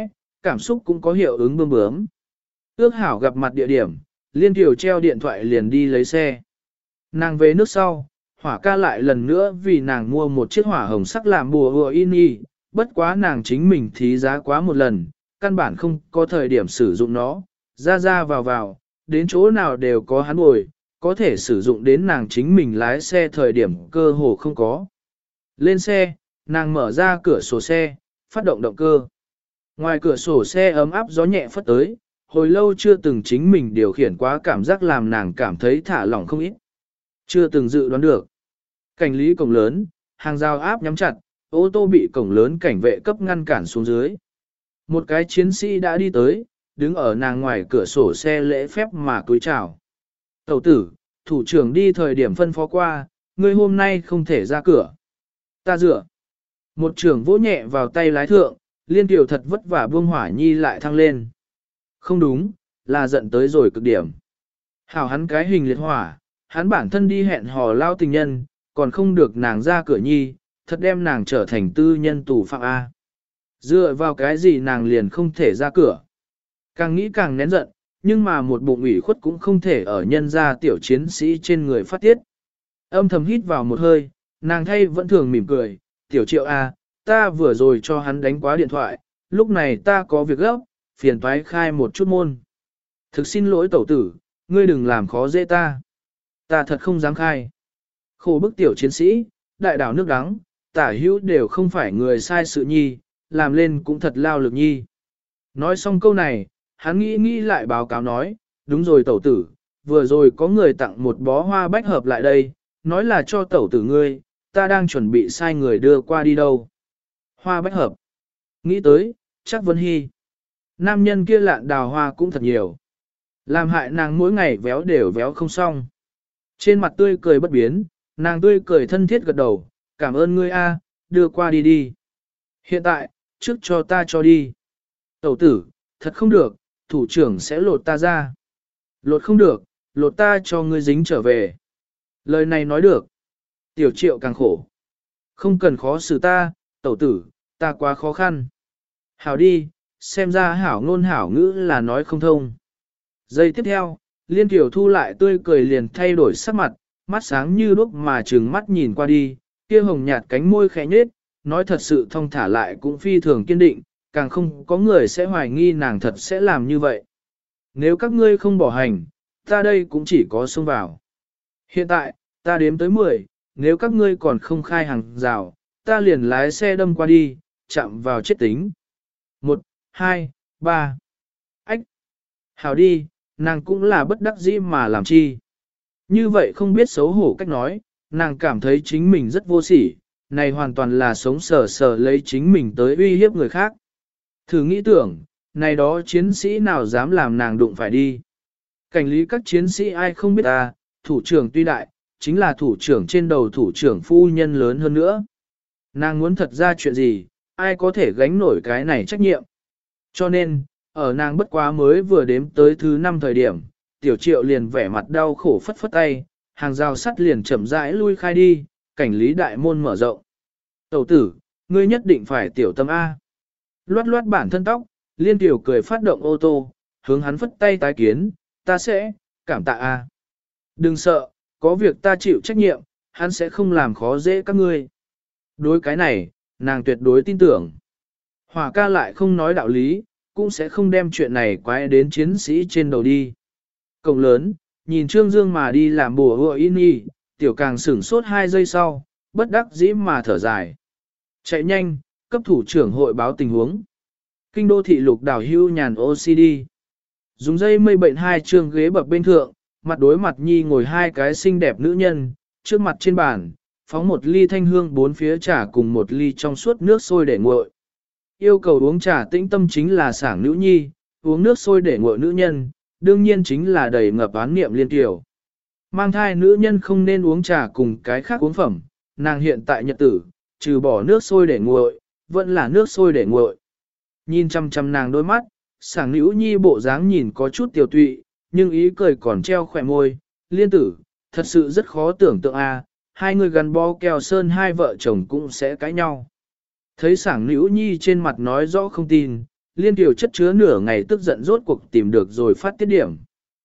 cảm xúc cũng có hiệu ứng bơm bướm. Ước hảo gặp mặt địa điểm, Liên Kiều treo điện thoại liền đi lấy xe. Nàng về nước sau, Hỏa ca lại lần nữa vì nàng mua một chiếc hỏa hồng sắc làm bùa hùa in y, bất quá nàng chính mình thí giá quá một lần, căn bản không có thời điểm sử dụng nó, ra ra vào vào, đến chỗ nào đều có hắn bồi, có thể sử dụng đến nàng chính mình lái xe thời điểm cơ hồ không có. Lên xe, nàng mở ra cửa sổ xe, phát động động cơ. Ngoài cửa sổ xe ấm áp gió nhẹ phất tới, hồi lâu chưa từng chính mình điều khiển quá cảm giác làm nàng cảm thấy thả lỏng không ít. Chưa từng dự đoán được. Cảnh lý cổng lớn, hàng rào áp nhắm chặt, ô tô bị cổng lớn cảnh vệ cấp ngăn cản xuống dưới. Một cái chiến sĩ đã đi tới, đứng ở nàng ngoài cửa sổ xe lễ phép mà cúi chào. Tẩu tử, thủ trưởng đi thời điểm phân phó qua, ngươi hôm nay không thể ra cửa. Ta dựa. Một trưởng vỗ nhẹ vào tay lái thượng, Liên Kiều thật vất vả buông hỏa nhi lại thăng lên. Không đúng, là giận tới rồi cực điểm. Hảo hắn cái hình liệt hỏa, hắn bản thân đi hẹn hò lao tình nhân, còn không được nàng ra cửa nhi, thật đem nàng trở thành tư nhân tù phạm A. Dựa vào cái gì nàng liền không thể ra cửa. Càng nghĩ càng nén giận, nhưng mà một bụng ủy khuất cũng không thể ở nhân ra tiểu chiến sĩ trên người phát tiết. Âm thầm hít vào một hơi, nàng thay vẫn thường mỉm cười, tiểu Triệu A, ta vừa rồi cho hắn đánh quá điện thoại, lúc này ta có việc gấp, phiền toái khai một chút môn. Thực xin lỗi tẩu tử, ngươi đừng làm khó dễ ta. Ta thật không dám khai. Khổ bức tiểu chiến sĩ, đại đảo nước đắng, tả hữu đều không phải người sai sự nhi, làm lên cũng thật lao lực nhi. Nói xong câu này, hắn nghĩ nghĩ lại báo cáo nói, đúng rồi tẩu tử, vừa rồi có người tặng một bó hoa bách hợp lại đây, nói là cho tẩu tử ngươi, ta đang chuẩn bị sai người đưa qua đi đâu. Hoa bách hợp. Nghĩ tới, chắc Vân Hy. Nam nhân kia lạn đào hoa cũng thật nhiều. Làm hại nàng mỗi ngày véo đều véo không xong. Trên mặt tươi cười bất biến, nàng tươi cười thân thiết gật đầu, cảm ơn ngươi a, đưa qua đi đi. Hiện tại, trước cho ta cho đi. Tẩu tử, thật không được, thủ trưởng sẽ lột ta ra. Lột không được, lột ta cho ngươi dính trở về. Lời này nói được. Tiểu Triệu càng khổ. Không cần khó xử ta, tẩu tử, ta quá khó khăn. Hảo đi, xem ra hảo ngôn hảo ngữ là nói không thông. Giây tiếp theo, Liên Kiều thu lại tươi cười liền thay đổi sắc mặt, mắt sáng như đuốc mà trừng mắt nhìn qua đi, kia hồng nhạt cánh môi khẽ nhếch, nói thật sự thong thả lại cũng phi thường kiên định, càng không có người sẽ hoài nghi nàng thật sẽ làm như vậy. Nếu các ngươi không bỏ hành, ta đây cũng chỉ có xông vào. Hiện tại, ta đếm tới mười, nếu các ngươi còn không khai hàng rào, ta liền lái xe đâm qua đi, chạm vào chết tính. Một, hai, ba. Ách! Hảo đi, nàng cũng là bất đắc dĩ mà làm chi. Như vậy không biết xấu hổ cách nói, nàng cảm thấy chính mình rất vô sỉ, này hoàn toàn là sống sờ sờ lấy chính mình tới uy hiếp người khác. Thử nghĩ tưởng, này đó chiến sĩ nào dám làm nàng đụng phải đi. Cảnh lý các chiến sĩ ai không biết ta, thủ trưởng tuy đại, chính là thủ trưởng trên đầu thủ trưởng phu nhân lớn hơn nữa. Nàng muốn thật ra chuyện gì, ai có thể gánh nổi cái này trách nhiệm. Cho nên, ở nàng bất quá mới vừa đếm tới thứ năm thời điểm, Tiểu Triệu liền vẻ mặt đau khổ phất phất tay, hàng rào sắt liền chậm rãi lui khai đi, cảnh lý đại môn mở rộng. Tẩu tử, ngươi nhất định phải tiểu tâm A. Loát loát bản thân tóc, Liên Kiều cười phát động ô tô, hướng hắn phất tay tái kiến, ta sẽ, cảm tạ A. Đừng sợ, có việc ta chịu trách nhiệm, hắn sẽ không làm khó dễ các ngươi. Đối cái này, nàng tuyệt đối tin tưởng. Hỏa ca lại không nói đạo lý, cũng sẽ không đem chuyện này quái đến chiến sĩ trên đầu đi. Cổng lớn, nhìn Trương Dương mà đi làm bùa hùa in y, tiểu càng sửng sốt hai giây sau, bất đắc dĩ mà thở dài. Chạy nhanh, cấp thủ trưởng hội báo tình huống. Kinh đô thị lục đảo hưu nhàn ô xê đê. Dùng dây mây bệnh hai trường ghế bập bên thượng, mặt đối mặt nhi ngồi hai cái xinh đẹp nữ nhân, trước mặt trên bàn, phóng một ly thanh hương bốn phía trà cùng một ly trong suốt nước sôi để nguội. Yêu cầu uống trà tĩnh tâm chính là sảng nữ nhi, uống nước sôi để nguội nữ nhân, đương nhiên chính là đầy ngập án niệm Liên Kiều. Mang thai nữ nhân không nên uống trà cùng cái khác uống phẩm, nàng hiện tại nhật tử, trừ bỏ nước sôi để nguội, vẫn là nước sôi để nguội. Nhìn chăm chăm nàng đôi mắt, sảng nữ nhi bộ dáng nhìn có chút tiểu tụy, nhưng ý cười còn treo khỏe môi, Liên tử, thật sự rất khó tưởng tượng a, hai người gắn bó keo sơn hai vợ chồng cũng sẽ cãi nhau. Thấy sảng nữ nhi trên mặt nói rõ không tin, Liên Kiều chất chứa nửa ngày tức giận rốt cuộc tìm được rồi phát tiết điểm.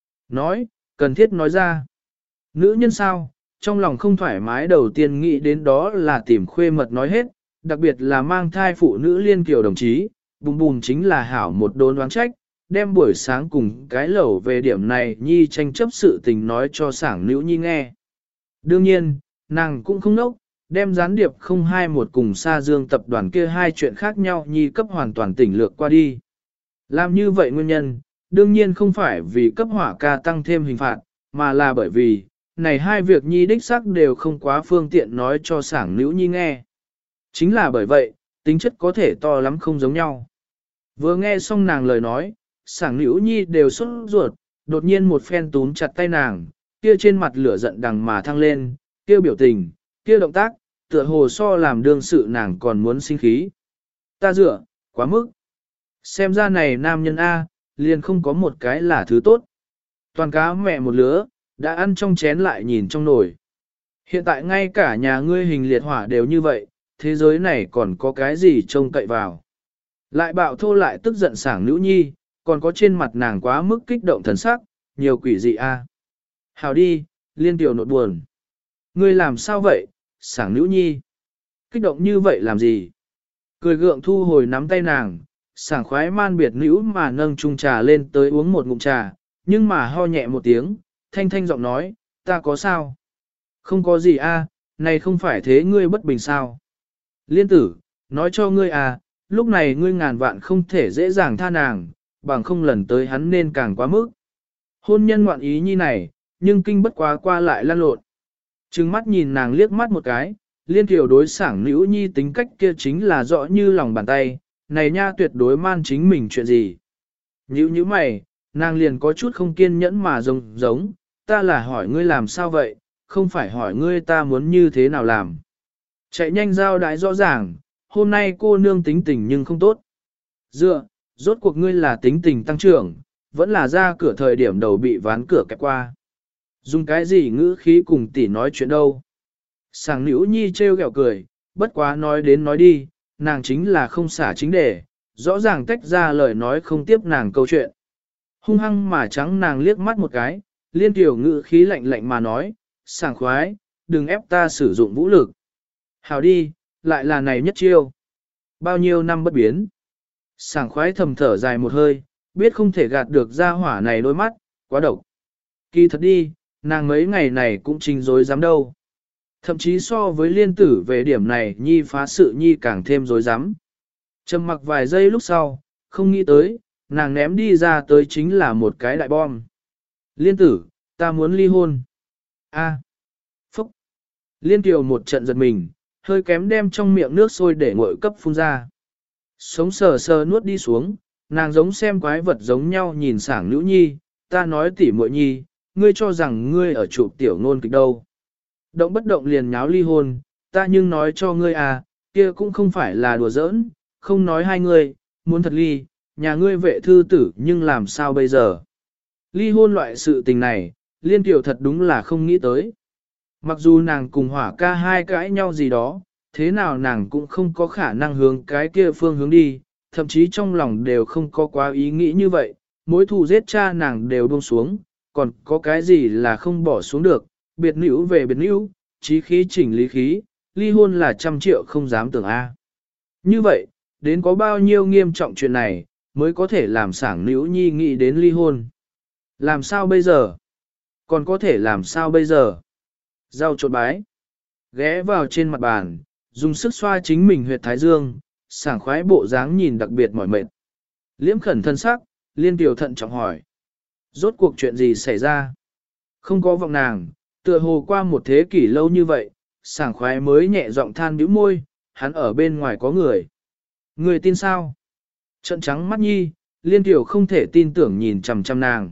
Nói, cần thiết nói ra. Nữ nhân sao, trong lòng không thoải mái đầu tiên nghĩ đến đó là tìm khuê mật nói hết, đặc biệt là mang thai phụ nữ Liên Kiều đồng chí, bùm bùm chính là hảo một đốn đoán trách, đem buổi sáng cùng cái lẩu về điểm này Nhi tranh chấp sự tình nói cho sảng Nữ Nhi nghe. Đương nhiên, nàng cũng không nốc, đem gián điệp không hai một cùng Sa Dương tập đoàn kia hai chuyện khác nhau Nhi cấp hoàn toàn tỉnh lược qua đi. Làm như vậy nguyên nhân, đương nhiên không phải vì cấp hỏa ca tăng thêm hình phạt, mà là bởi vì, này hai việc Nhi đích xác đều không quá phương tiện nói cho sảng Nữ Nhi nghe. Chính là bởi vậy, tính chất có thể to lắm không giống nhau. Vừa nghe xong nàng lời nói, sảng Nữ Nhi đều sốt ruột, đột nhiên một phen túm chặt tay nàng, kia trên mặt lửa giận đằng mà thăng lên, kia biểu tình, kia động tác, tựa hồ so làm đương sự nàng còn muốn sinh khí. Ta dựa, quá mức. Xem ra này nam nhân A, liền không có một cái là thứ tốt. Toàn cá mẹ một lứa, đã ăn trong chén lại nhìn trong nồi. Hiện tại ngay cả nhà ngươi hình liệt hỏa đều như vậy, thế giới này còn có cái gì trông cậy vào. Lại bạo thô lại tức giận sảng Nữ Nhi, còn có trên mặt nàng quá mức kích động thần sắc, nhiều quỷ dị A. Hào đi, Liên Tiểu nột buồn. Ngươi làm sao vậy, sảng Nữ Nhi? Kích động như vậy làm gì? Cười gượng thu hồi nắm tay nàng, sảng khoái man biệt nữ mà nâng chung trà lên tới uống một ngụm trà, nhưng mà ho nhẹ một tiếng, thanh thanh giọng nói, ta có sao? Không có gì a, này không phải thế ngươi bất bình sao? Liên tử, nói cho ngươi à, lúc này ngươi ngàn vạn không thể dễ dàng tha nàng, bằng không lần tới hắn nên càng quá mức. Hôn nhân ngoạn ý nhi này, nhưng kinh bất quá qua lại lan lộn. Trừng mắt nhìn nàng liếc mắt một cái, Liên Kiều đối sảng Nữ Nhi tính cách kia chính là rõ như lòng bàn tay, này nha tuyệt đối man chính mình chuyện gì. Nhữ như mày, nàng liền có chút không kiên nhẫn mà giống giống, ta là hỏi ngươi làm sao vậy, không phải hỏi ngươi ta muốn như thế nào làm. Chạy nhanh giao đái rõ ràng, hôm nay cô nương tính tình nhưng không tốt. Dựa, rốt cuộc ngươi là tính tình tăng trưởng, vẫn là ra cửa thời điểm đầu bị ván cửa kẹp qua. Dùng cái gì ngữ khí cùng tỷ nói chuyện đâu. Sảng Nữ Nhi trêu ghẹo cười, bất quá nói đến nói đi, nàng chính là không xả chính đề, rõ ràng tách ra lời nói không tiếp nàng câu chuyện. Hung hăng mà trắng nàng liếc mắt một cái, Liên Tiểu ngữ khí lạnh lạnh mà nói, sảng khoái, đừng ép ta sử dụng vũ lực. Hào đi, lại là này nhất chiêu. Bao nhiêu năm bất biến. Sảng khoái thầm thở dài một hơi, biết không thể gạt được ra hỏa này đôi mắt, quá độc. Kỳ thật đi, nàng mấy ngày này cũng trình dối dám đâu. Thậm chí so với Liên tử về điểm này Nhi phá sự Nhi càng thêm dối dám. Trầm mặc vài giây lúc sau, không nghĩ tới, nàng ném đi ra tới chính là một cái đại bom. Liên tử, ta muốn ly hôn. A. Phúc. Liên Kiều một trận giật mình, hơi kém đem trong miệng nước sôi để nguội cấp phun ra. Sống sờ sờ nuốt đi xuống, nàng giống xem quái vật giống nhau nhìn sảng Nữ Nhi, ta nói tỉ muội nhi, ngươi cho rằng ngươi ở chụp tiểu ngôn kịch đâu. Động bất động liền nháo ly hôn, ta nhưng nói cho ngươi à, kia cũng không phải là đùa giỡn, không nói hai ngươi, muốn thật ly, nhà ngươi vệ thư tử nhưng làm sao bây giờ. Ly hôn loại sự tình này, Liên Tiểu thật đúng là không nghĩ tới. Mặc dù nàng cùng hỏa ca hai cãi nhau gì đó, thế nào nàng cũng không có khả năng hướng cái kia phương hướng đi, thậm chí trong lòng đều không có quá ý nghĩ như vậy, mối thù giết cha nàng đều buông xuống, còn có cái gì là không bỏ xuống được, biệt nữ về biệt nữ, trí khí chỉnh lý khí, ly hôn là trăm triệu không dám tưởng A. Như vậy, đến có bao nhiêu nghiêm trọng chuyện này, mới có thể làm sảng Nữ Nhi nghĩ đến ly hôn. Làm sao bây giờ? Còn có thể làm sao bây giờ? Rau trộn bái. Ghé vào trên mặt bàn, dùng sức xoa chính mình huyệt thái dương, sảng khoái bộ dáng nhìn đặc biệt mỏi mệt. Liễm khẩn thân sắc, Liên Tiểu thận trọng hỏi. Rốt cuộc chuyện gì xảy ra? Không có vọng nàng, tựa hồ qua một thế kỷ lâu như vậy, sảng khoái mới nhẹ giọng than bĩu môi, hắn ở bên ngoài có người. Người tin sao? Trận trắng mắt nhi, Liên Tiểu không thể tin tưởng nhìn chằm chằm nàng.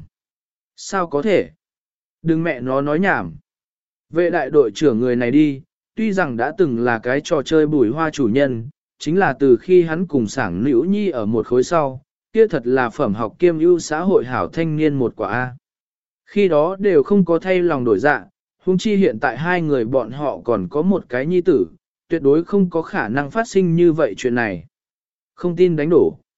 Sao có thể? Đừng mẹ nó nói nhảm. Vệ đại đội trưởng người này đi, tuy rằng đã từng là cái trò chơi bùi hoa chủ nhân, chính là từ khi hắn cùng sảng Nữ Nhi ở một khối sau, kia thật là phẩm học kiêm ưu xã hội hảo thanh niên một quả A. Khi đó đều không có thay lòng đổi dạ, huống chi hiện tại hai người bọn họ còn có một cái nhi tử, tuyệt đối không có khả năng phát sinh như vậy chuyện này. Không tin đánh đổ.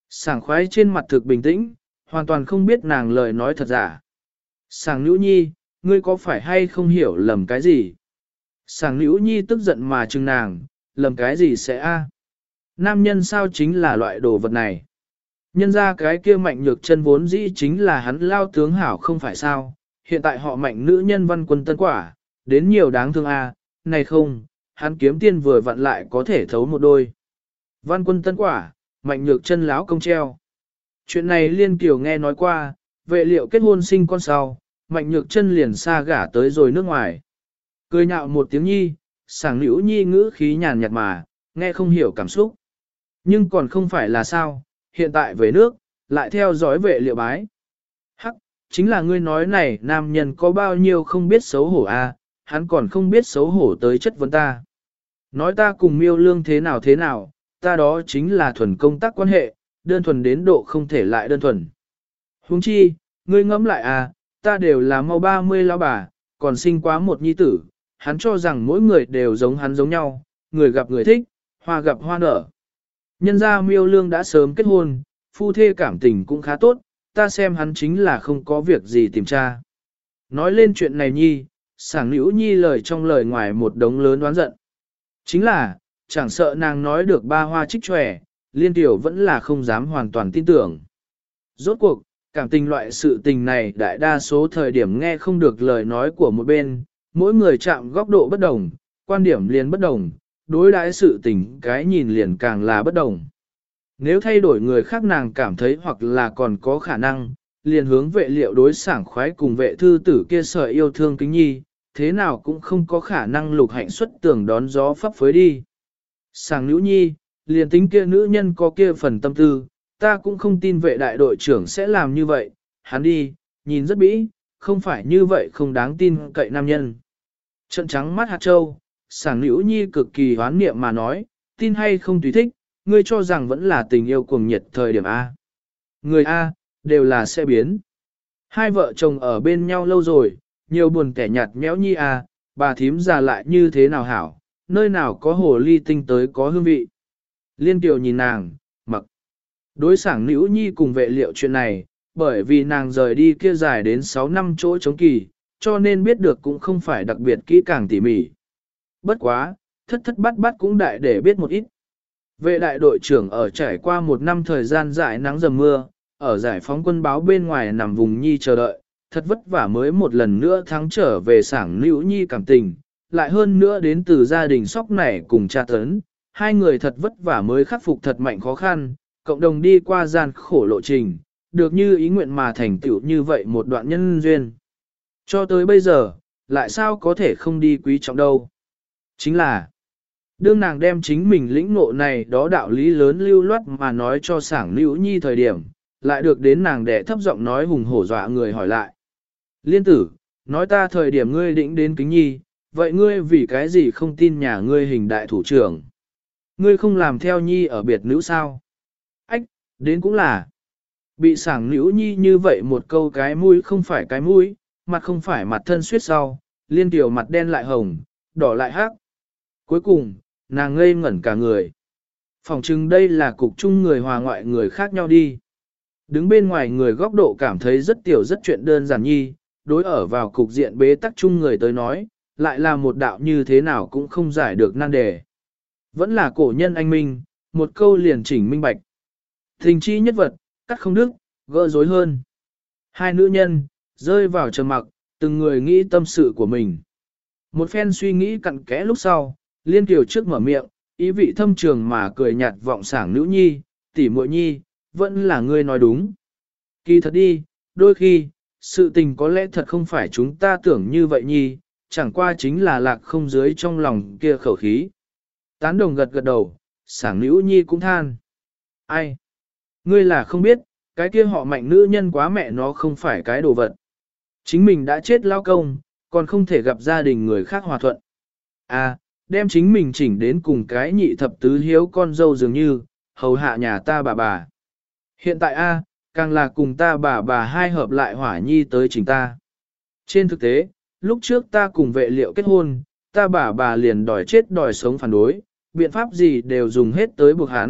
Sảng khoái trên mặt thực bình tĩnh, hoàn toàn không biết nàng lời nói thật giả. Sảng Nữ Nhi, ngươi có phải hay không hiểu lầm cái gì? Sảng Nữ Nhi tức giận mà chừng nàng, lầm cái gì sẽ a? Nam nhân sao chính là loại đồ vật này? Nhân ra cái kia Mạnh Nhược Chân vốn dĩ chính là hắn lao tướng hảo không phải sao? Hiện tại họ Mạnh nữ nhân Văn Quân Tân Quả, đến nhiều đáng thương a, này không, hắn kiếm tiên vừa vặn lại có thể thấu một đôi. Văn Quân Tân Quả, Mạnh Nhược Chân láo công treo. Chuyện này Liên Kiều nghe nói qua, vệ liệu kết hôn sinh con sau, Mạnh Nhược Chân liền xa gả tới rồi nước ngoài. Cười nhạo một tiếng nhi, Sảng Nữ Nhi ngữ khí nhàn nhạt mà, nghe không hiểu cảm xúc. Nhưng còn không phải là sao, hiện tại về nước, lại theo dõi vệ liệu bái. Hắc, chính là ngươi nói này nam nhân có bao nhiêu không biết xấu hổ a, hắn còn không biết xấu hổ tới chất vấn ta. Nói ta cùng miêu lương thế nào thế nào, ta đó chính là thuần công tác quan hệ, đơn thuần đến độ không thể lại đơn thuần. Huống chi, ngươi ngẫm lại à, ta đều là mau ba mươi lão bà, còn sinh quá một nhi tử, hắn cho rằng mỗi người đều giống hắn giống nhau, người gặp người thích, hoa gặp hoa nở. Nhân ra miêu lương đã sớm kết hôn, phu thê cảm tình cũng khá tốt, ta xem hắn chính là không có việc gì tìm tra. Nói lên chuyện này nhi, Sảng Nữ Nhi lời trong lời ngoài một đống lớn đoán giận. Chính là, chẳng sợ nàng nói được ba hoa trích tròe, Liên Tiểu vẫn là không dám hoàn toàn tin tưởng. Rốt cuộc, cảm tình loại sự tình này đại đa số thời điểm nghe không được lời nói của một bên, mỗi người chạm góc độ bất đồng, quan điểm liền bất đồng, đối đãi sự tình cái nhìn liền càng là bất đồng. Nếu thay đổi người khác nàng cảm thấy hoặc là còn có khả năng, liền hướng vệ liệu đối sảng khoái cùng vệ thư tử kia sợi yêu thương kính nhi, thế nào cũng không có khả năng lục hạnh xuất tưởng đón gió pháp phới đi. Sảng Nữ Nhi, liền tính kia nữ nhân có kia phần tâm tư, ta cũng không tin vệ đại đội trưởng sẽ làm như vậy, hắn đi, nhìn rất bĩ, không phải như vậy không đáng tin cậy nam nhân. Trận trắng mắt hạt châu, Sảng Nữ Nhi cực kỳ hoán niệm mà nói, tin hay không tùy thích, ngươi cho rằng vẫn là tình yêu cuồng nhiệt thời điểm A. Người A, đều là sẽ biến. Hai vợ chồng ở bên nhau lâu rồi, nhiều buồn kẻ nhạt nhẽo nhi A, bà thím già lại như thế nào hảo, nơi nào có hồ ly tinh tới có hương vị. Liên Kiều nhìn nàng, mặc. Đối Sảng Nữ Nhi cùng vệ liệu chuyện này, bởi vì nàng rời đi kia dài đến sáu năm chỗ chống kỳ, cho nên biết được cũng không phải đặc biệt kỹ càng tỉ mỉ. Bất quá, thất thất bắt bắt cũng đại để biết một ít. Vệ đại đội trưởng ở trải qua một năm thời gian dài nắng dầm mưa, ở giải phóng quân báo bên ngoài nằm vùng nhi chờ đợi, thật vất vả mới một lần nữa thắng trở về Sảng Nữ Nhi cảm tình, lại hơn nữa đến từ gia đình sóc nảy cùng cha tấn, hai người thật vất vả mới khắc phục thật mạnh khó khăn, cộng đồng đi qua gian khổ lộ trình, được như ý nguyện mà thành tựu như vậy một đoạn nhân duyên. Cho tới bây giờ, lại sao có thể không đi quý trọng đâu. Chính là, đương nàng đem chính mình lĩnh ngộ này đó đạo lý lớn lưu loát mà nói cho Sảng Nữ Nhi thời điểm, lại được đến nàng đệ thấp giọng nói hùng hổ dọa người hỏi lại. Liên tử, nói ta thời điểm ngươi định đến kính nhi, vậy ngươi vì cái gì không tin nhà ngươi hình đại thủ trưởng? Ngươi không làm theo nhi ở biệt nữ sao? Ách, đến cũng là. Bị Sảng Nữ Nhi như vậy một câu cái mũi không phải cái mũi, mặt không phải mặt thân suyết sau, Liên Tiểu mặt đen lại hồng, đỏ lại hắc. Cuối cùng, nàng ngây ngẩn cả người. Phòng chừng đây là cục chung người hòa ngoại người khác nhau đi. Đứng bên ngoài người góc độ cảm thấy rất tiểu rất chuyện đơn giản nhi, đối ở vào cục diện bế tắc chung người tới nói, lại là một đạo như thế nào cũng không giải được nan đề. Vẫn là cổ nhân anh minh, một câu liền chỉnh minh bạch. Tình chi nhất vật, cắt không đứt, gỡ rối hơn. Hai nữ nhân, rơi vào trầm mặc, từng người nghĩ tâm sự của mình. Một phen suy nghĩ cặn kẽ lúc sau, Liên Kiều trước mở miệng, ý vị thâm trường mà cười nhạt vọng Sảng Nữ Nhi, tỷ muội nhi, vẫn là ngươi nói đúng. Kỳ thật đi, đôi khi, sự tình có lẽ thật không phải chúng ta tưởng như vậy nhi, chẳng qua chính là lạc không dưới trong lòng kia khẩu khí. Tán đồng gật gật đầu, Sảng Nữ Nhi cũng than. Ai? Ngươi là không biết, cái kia họ Mạnh nữ nhân quá mẹ nó không phải cái đồ vật. Chính mình đã chết lao công, còn không thể gặp gia đình người khác hòa thuận. À, đem chính mình chỉnh đến cùng cái nhị thập tứ hiếu con dâu dường như, hầu hạ nhà ta bà bà. Hiện tại a, càng là cùng ta bà bà hai hợp lại hỏa nhi tới chỉnh ta. Trên thực tế, lúc trước ta cùng vệ liệu kết hôn, ta bà bà liền đòi chết đòi sống phản đối, biện pháp gì đều dùng hết tới buộc hắn,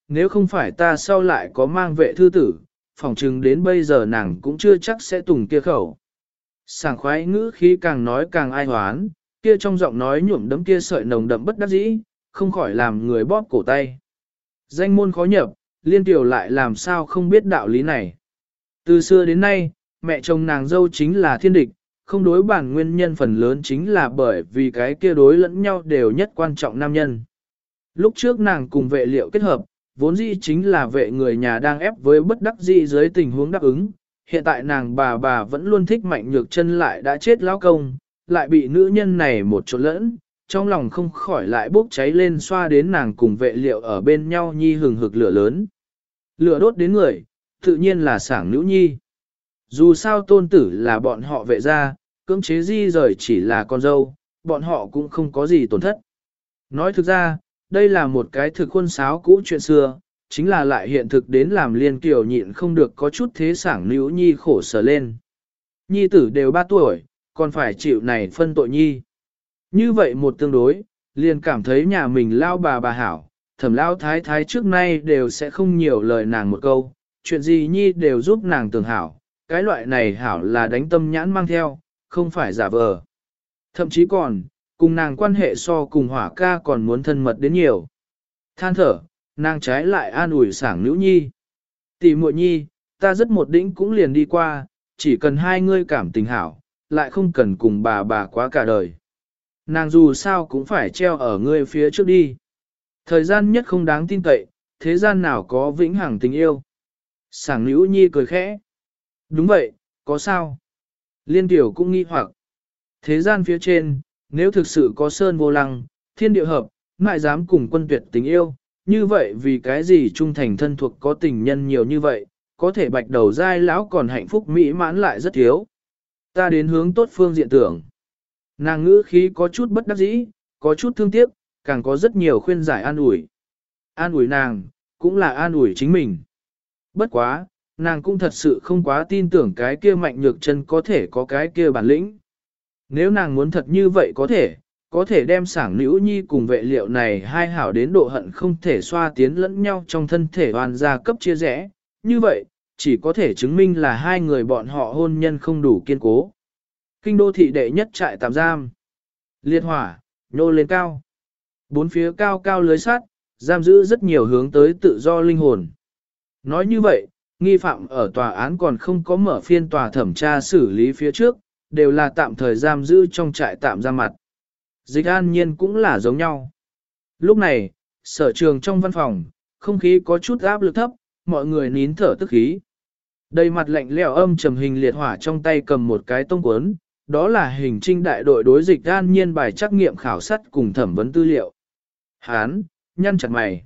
nếu không phải ta sau lại có mang vệ thư tử, phỏng chừng đến bây giờ nàng cũng chưa chắc sẽ tùng kia khẩu. Sảng khoái ngữ khí càng nói càng ai hoán, kia trong giọng nói nhuộm đấm kia sợi nồng đậm bất đắc dĩ, không khỏi làm người bóp cổ tay. Danh môn khó nhập, liên tiểu lại làm sao không biết đạo lý này. Từ xưa đến nay, mẹ chồng nàng dâu chính là thiên địch, không đối bản nguyên nhân phần lớn chính là bởi vì cái kia đối lẫn nhau đều nhất quan trọng nam nhân. Lúc trước nàng cùng vệ liệu kết hợp, vốn dĩ chính là vệ người nhà đang ép với bất đắc dĩ dưới tình huống đáp ứng. Hiện tại nàng bà bà vẫn luôn thích Mạnh Nhược Chân lại đã chết lão công, lại bị nữ nhân này một chỗ lẫn, trong lòng không khỏi lại bốc cháy lên xoa đến nàng cùng vệ liệu ở bên nhau nhi hừng hực lửa lớn. Lửa đốt đến người, tự nhiên là sảng nữ nhi. Dù sao tôn tử là bọn họ vệ gia, cưỡng chế di rời chỉ là con dâu, bọn họ cũng không có gì tổn thất. Nói thực ra, đây là một cái thực khuôn sáo cũ chuyện xưa, chính là lại hiện thực đến làm Liên Kiều nhịn không được có chút thế sảng nữ nhi khổ sở lên. Nhi tử đều ba tuổi, còn phải chịu này phân tội nhi. Như vậy một tương đối, liền cảm thấy nhà mình lao bà bà hảo, thẩm lao thái thái trước nay đều sẽ không nhiều lời nàng một câu, chuyện gì nhi đều giúp nàng tưởng hảo, cái loại này hảo là đánh tâm nhãn mang theo, không phải giả vờ. Thậm chí còn, cùng nàng quan hệ so cùng hỏa ca còn muốn thân mật đến nhiều. Than thở, nàng trái lại an ủi sảng nữ nhi. Tỷ muội nhi, ta rất một đỉnh cũng liền đi qua, chỉ cần hai ngươi cảm tình hảo, lại không cần cùng bà bà quá cả đời. Nàng dù sao cũng phải treo ở ngươi phía trước đi. Thời gian nhất không đáng tin cậy, thế gian nào có vĩnh hằng tình yêu. Sảng nữ nhi cười khẽ. Đúng vậy, có sao? Liên tiểu cũng nghi hoặc. Thế gian phía trên, nếu thực sự có sơn vô lăng, thiên địa hợp, ngại dám cùng quân tuyệt tình yêu, như vậy vì cái gì trung thành thân thuộc có tình nhân nhiều như vậy, có thể bạch đầu dai lão còn hạnh phúc mỹ mãn lại rất thiếu. Ta đến hướng tốt phương diện tưởng. Nàng ngữ khí có chút bất đắc dĩ, có chút thương tiếc, càng có rất nhiều khuyên giải an ủi. An ủi nàng, cũng là an ủi chính mình. Bất quá, nàng cũng thật sự không quá tin tưởng cái kia Mạnh Nhược Chân có thể có cái kia bản lĩnh. Nếu nàng muốn thật như vậy có thể, có thể đem sảng nữ nhi cùng vệ liệu này hai hảo đến độ hận không thể xoa tiến lẫn nhau trong thân thể hoàn gia cấp chia rẽ, như vậy, chỉ có thể chứng minh là hai người bọn họ hôn nhân không đủ kiên cố. Kinh đô thị đệ nhất trại tạm giam. Liệt hỏa, nhô lên cao. Bốn phía cao cao lưới sắt, giam giữ rất nhiều hướng tới tự do linh hồn. Nói như vậy, nghi phạm ở tòa án còn không có mở phiên tòa thẩm tra xử lý phía trước, đều là tạm thời giam giữ trong trại tạm giam mặt. Dịch an nhiên cũng là giống nhau. Lúc này, sở trường trong văn phòng, không khí có chút áp lực thấp, mọi người nín thở tức khí. Đầy mặt lạnh lẽo âm trầm hình liệt hỏa trong tay cầm một cái tông cuốn, đó là hình trinh đại đội đối dịch an nhiên bài trắc nghiệm khảo sát cùng thẩm vấn tư liệu. Hán, nhăn chặt mày.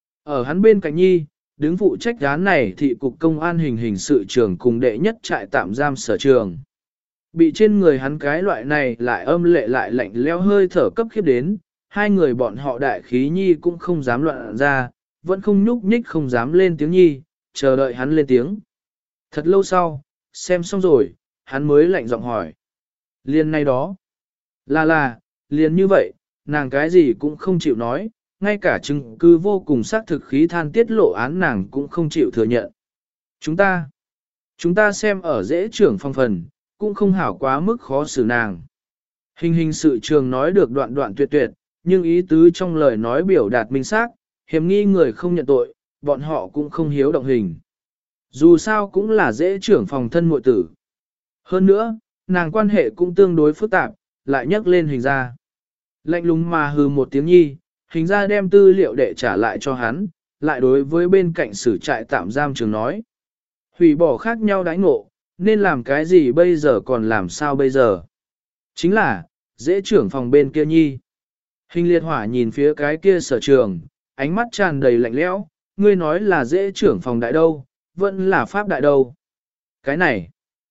Ở hắn bên cạnh nhi, đứng phụ trách án này thị cục công an hình hình sự trường cùng đệ nhất trại tạm giam sở trường. Bị trên người hắn cái loại này lại âm lệ lại lạnh leo hơi thở cấp khiếp đến, hai người bọn họ đại khí nhi cũng không dám loạn ra, vẫn không nhúc nhích không dám lên tiếng nhi, chờ đợi hắn lên tiếng. Thật lâu sau, xem xong rồi, hắn mới lạnh giọng hỏi. Liên này đó, là là, liền như vậy, nàng cái gì cũng không chịu nói, ngay cả chứng cứ vô cùng xác thực khí than tiết lộ án nàng cũng không chịu thừa nhận. Chúng ta, chúng ta xem ở dễ trưởng phong phần, cũng không hảo quá mức khó xử nàng. Hình hình sự trường nói được đoạn đoạn tuyệt tuyệt, nhưng ý tứ trong lời nói biểu đạt minh xác, hiểm nghi người không nhận tội, bọn họ cũng không hiếu động hình. Dù sao cũng là dễ trưởng phòng thân muội tử. Hơn nữa, nàng quan hệ cũng tương đối phức tạp, lại nhắc lên hình ra. Lạnh lùng mà hừ một tiếng nhi, hình ra đem tư liệu để trả lại cho hắn, lại đối với bên cạnh sử trại tạm giam trường nói. Hủy bỏ khác nhau đãi ngộ, nên làm cái gì bây giờ còn làm sao bây giờ? Chính là, dễ trưởng phòng bên kia nhi. Hình liệt hỏa nhìn phía cái kia sở trường, ánh mắt tràn đầy lạnh lẽo, ngươi nói là dễ trưởng phòng đại đâu, vẫn là pháp đại đâu. Cái này,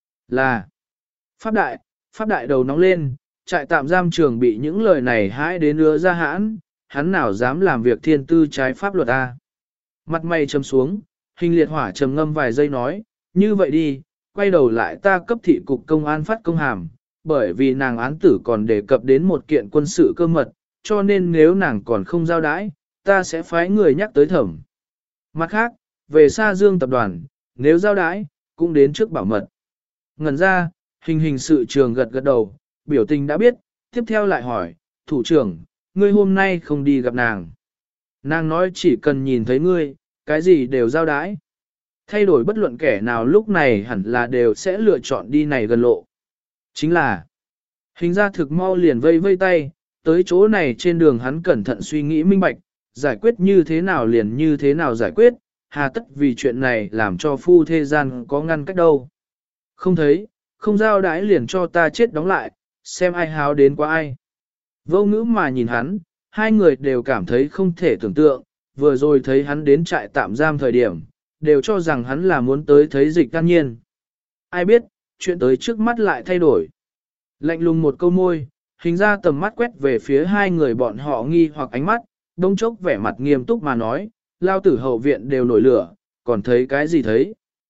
là, pháp đại, pháp đại đầu nóng lên, trại tạm giam trường bị những lời này hãi đến ứa ra hãn, hắn nào dám làm việc thiên tư trái pháp luật a? Mặt mày trầm xuống, hình liệt hỏa trầm ngâm vài giây nói, như vậy đi, quay đầu lại ta cấp thị cục công an phát công hàm, bởi vì nàng án tử còn đề cập đến một kiện quân sự cơ mật, cho nên nếu nàng còn không giao đãi, ta sẽ phái người nhắc tới thẩm. Mặt khác, về Sa Dương tập đoàn, nếu giao đái, cũng đến trước bảo mật. Ngần ra, hình hình sự trường gật gật đầu, biểu tình đã biết, tiếp theo lại hỏi, thủ trưởng, ngươi hôm nay không đi gặp nàng. Nàng nói chỉ cần nhìn thấy ngươi, cái gì đều giao đái. Thay đổi bất luận kẻ nào lúc này hẳn là đều sẽ lựa chọn đi này gần lộ. Chính là, hình ra thực mau liền vây vây tay, tới chỗ này trên đường hắn cẩn thận suy nghĩ minh bạch, giải quyết như thế nào liền như thế nào giải quyết, hà tất vì chuyện này làm cho phu thế gian có ngăn cách đâu. Không thấy, không giao đái liền cho ta chết đóng lại, xem ai háo đến qua ai. Vô ngữ mà nhìn hắn, hai người đều cảm thấy không thể tưởng tượng, vừa rồi thấy hắn đến trại tạm giam thời điểm, đều cho rằng hắn là muốn tới thấy Dịch Can Nhiên. Ai biết, chuyện tới trước mắt lại thay đổi. Lạnh lùng một câu môi, hình ra tầm mắt quét về phía hai người bọn họ nghi hoặc ánh mắt, đông chốc vẻ mặt nghiêm túc mà nói, lao tử hậu viện đều nổi lửa, còn thấy cái gì thấy.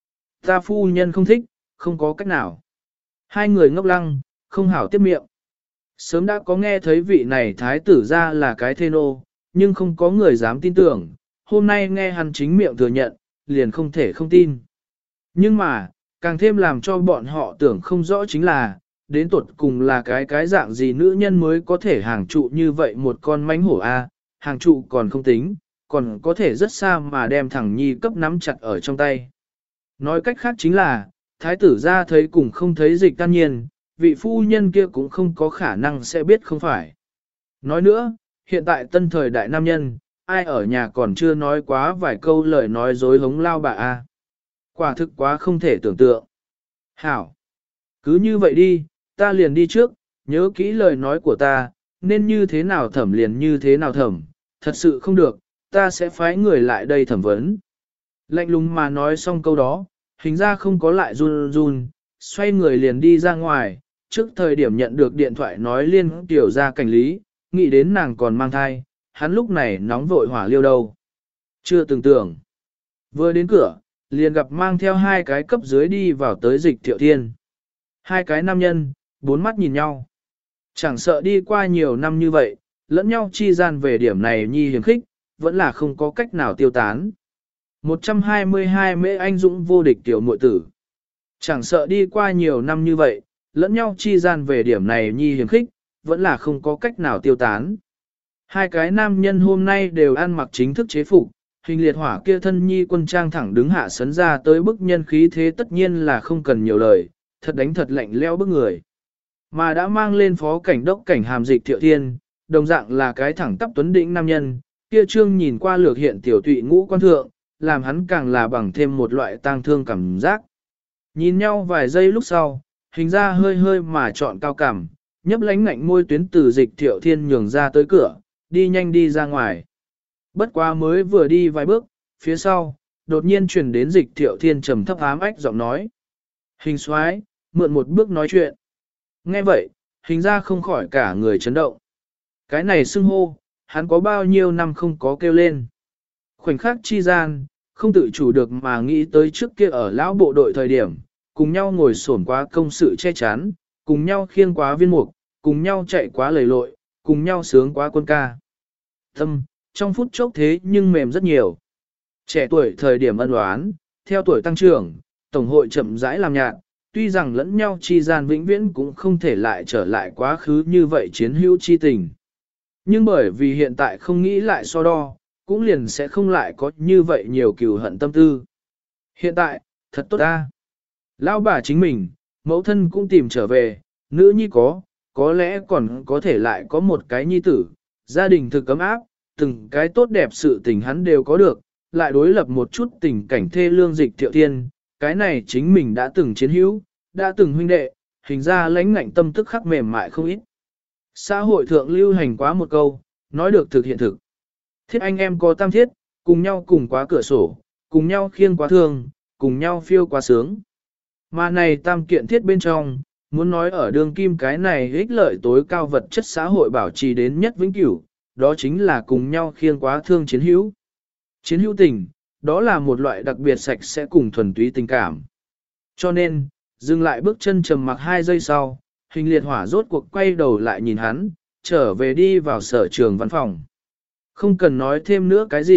Ta phu nhân không thích, không có cách nào. Hai người ngốc lăng, không hảo tiếp miệng. Sớm đã có nghe thấy vị này thái tử ra là cái thê nô, nhưng không có người dám tin tưởng, hôm nay nghe hắn chính miệng thừa nhận, liền không thể không tin. Nhưng mà, càng thêm làm cho bọn họ tưởng không rõ chính là, đến tuột cùng là cái cái dạng gì nữ nhân mới có thể hàng trụ như vậy một con mánh hổ A, hàng trụ còn không tính, còn có thể rất xa mà đem thằng nhi cấp nắm chặt ở trong tay. Nói cách khác chính là, thái tử ra thấy cùng không thấy Dịch Can Nhiên, vị phu nhân kia cũng không có khả năng sẽ biết không phải. Nói nữa, hiện tại tân thời đại nam nhân, ai ở nhà còn chưa nói quá vài câu lời nói dối hống lao bà a. Quả thực quá không thể tưởng tượng. Hảo! Cứ như vậy đi, ta liền đi trước, nhớ kỹ lời nói của ta, nên như thế nào thẩm liền như thế nào thẩm, thật sự không được, ta sẽ phái người lại đây thẩm vấn. Lạnh lùng mà nói xong câu đó, hình ra không có lại run run, xoay người liền đi ra ngoài, trước thời điểm nhận được điện thoại nói liên tiểu ra cảnh lý, nghĩ đến nàng còn mang thai, hắn lúc này nóng vội hỏa liêu đâu. Chưa từng tưởng. Vừa đến cửa, liền gặp mang theo hai cái cấp dưới đi vào tới Dịch Thiệu Thiên. Hai cái nam nhân, bốn mắt nhìn nhau. Chẳng sợ đi qua nhiều năm như vậy, lẫn nhau chi gian về điểm này nhi hiểm khích, vẫn là không có cách nào tiêu tán. một trăm hai mươi hai mễ anh dũng vô địch tiểu muội tử. Chẳng sợ đi qua nhiều năm như vậy, lẫn nhau chi gian về điểm này nhi hiểm khích, vẫn là không có cách nào tiêu tán. Hai cái nam nhân hôm nay đều ăn mặc chính thức chế phục, hình liệt hỏa kia thân nhi quân trang thẳng đứng hạ sấn ra tới bức nhân khí thế tất nhiên là không cần nhiều lời, thật đánh thật lạnh leo bức người. Mà đã mang lên phó cảnh đốc cảnh hàm Dịch Thiệu Thiên, đồng dạng là cái thẳng tắp tuấn đỉnh nam nhân, kia trương nhìn qua lược hiện tiểu tụy ngũ quan thượng, làm hắn càng là bằng thêm một loại tang thương cảm giác. Nhìn nhau vài giây lúc sau, hình ra hơi hơi mà chọn cao cảm, nhấp lánh ngạnh môi tuyến từ Dịch Thiệu Thiên nhường ra tới cửa, đi nhanh đi ra ngoài. Bất quá mới vừa đi vài bước, phía sau, đột nhiên truyền đến Dịch Thiệu Thiên trầm thấp ám ách giọng nói. Hình soái mượn một bước nói chuyện. Nghe vậy, hình ra không khỏi cả người chấn động. Cái này xưng hô, hắn có bao nhiêu năm không có kêu lên. Khoảnh khắc chi gian, không tự chủ được mà nghĩ tới trước kia ở lão bộ đội thời điểm, cùng nhau ngồi xổm quá công sự che chắn, cùng nhau khiêng quá viên mục, cùng nhau chạy quá lầy lội, cùng nhau sướng quá quân ca. Tâm, trong phút chốc thế nhưng mềm rất nhiều. Trẻ tuổi thời điểm ân oán, theo tuổi tăng trưởng, tổng hội chậm rãi làm nhạt, tuy rằng lẫn nhau chi gian vĩnh viễn cũng không thể lại trở lại quá khứ như vậy chiến hữu chi tình. Nhưng bởi vì hiện tại không nghĩ lại so đo, cũng liền sẽ không lại có như vậy nhiều cừu hận tâm tư. Hiện tại, thật tốt ta. Lão bà chính mình, mẫu thân cũng tìm trở về, nữ nhi có, có lẽ còn có thể lại có một cái nhi tử, gia đình thực ấm áp, từng cái tốt đẹp sự tình hắn đều có được, lại đối lập một chút tình cảnh thê lương Dịch Thiệu Thiên, cái này chính mình đã từng chiến hữu, đã từng huynh đệ, hình ra lãnh ngạnh tâm tức khắc mềm mại không ít. Xã hội thượng lưu hành quá một câu, nói được thực hiện thực. Thiết anh em có tam thiết, cùng nhau cùng quá cửa sổ, cùng nhau khiêng quá thương, cùng nhau phiêu quá sướng. Mà này tam kiện thiết bên trong, muốn nói ở đường kim cái này ích lợi tối cao vật chất xã hội bảo trì đến nhất vĩnh cửu, đó chính là cùng nhau khiêng quá thương chiến hữu. Chiến hữu tình, đó là một loại đặc biệt sạch sẽ cùng thuần túy tình cảm. Cho nên, dừng lại bước chân trầm mặc hai giây sau, hình liệt hỏa rốt cuộc quay đầu lại nhìn hắn, trở về đi vào sở trường văn phòng. Không cần nói thêm nữa cái gì,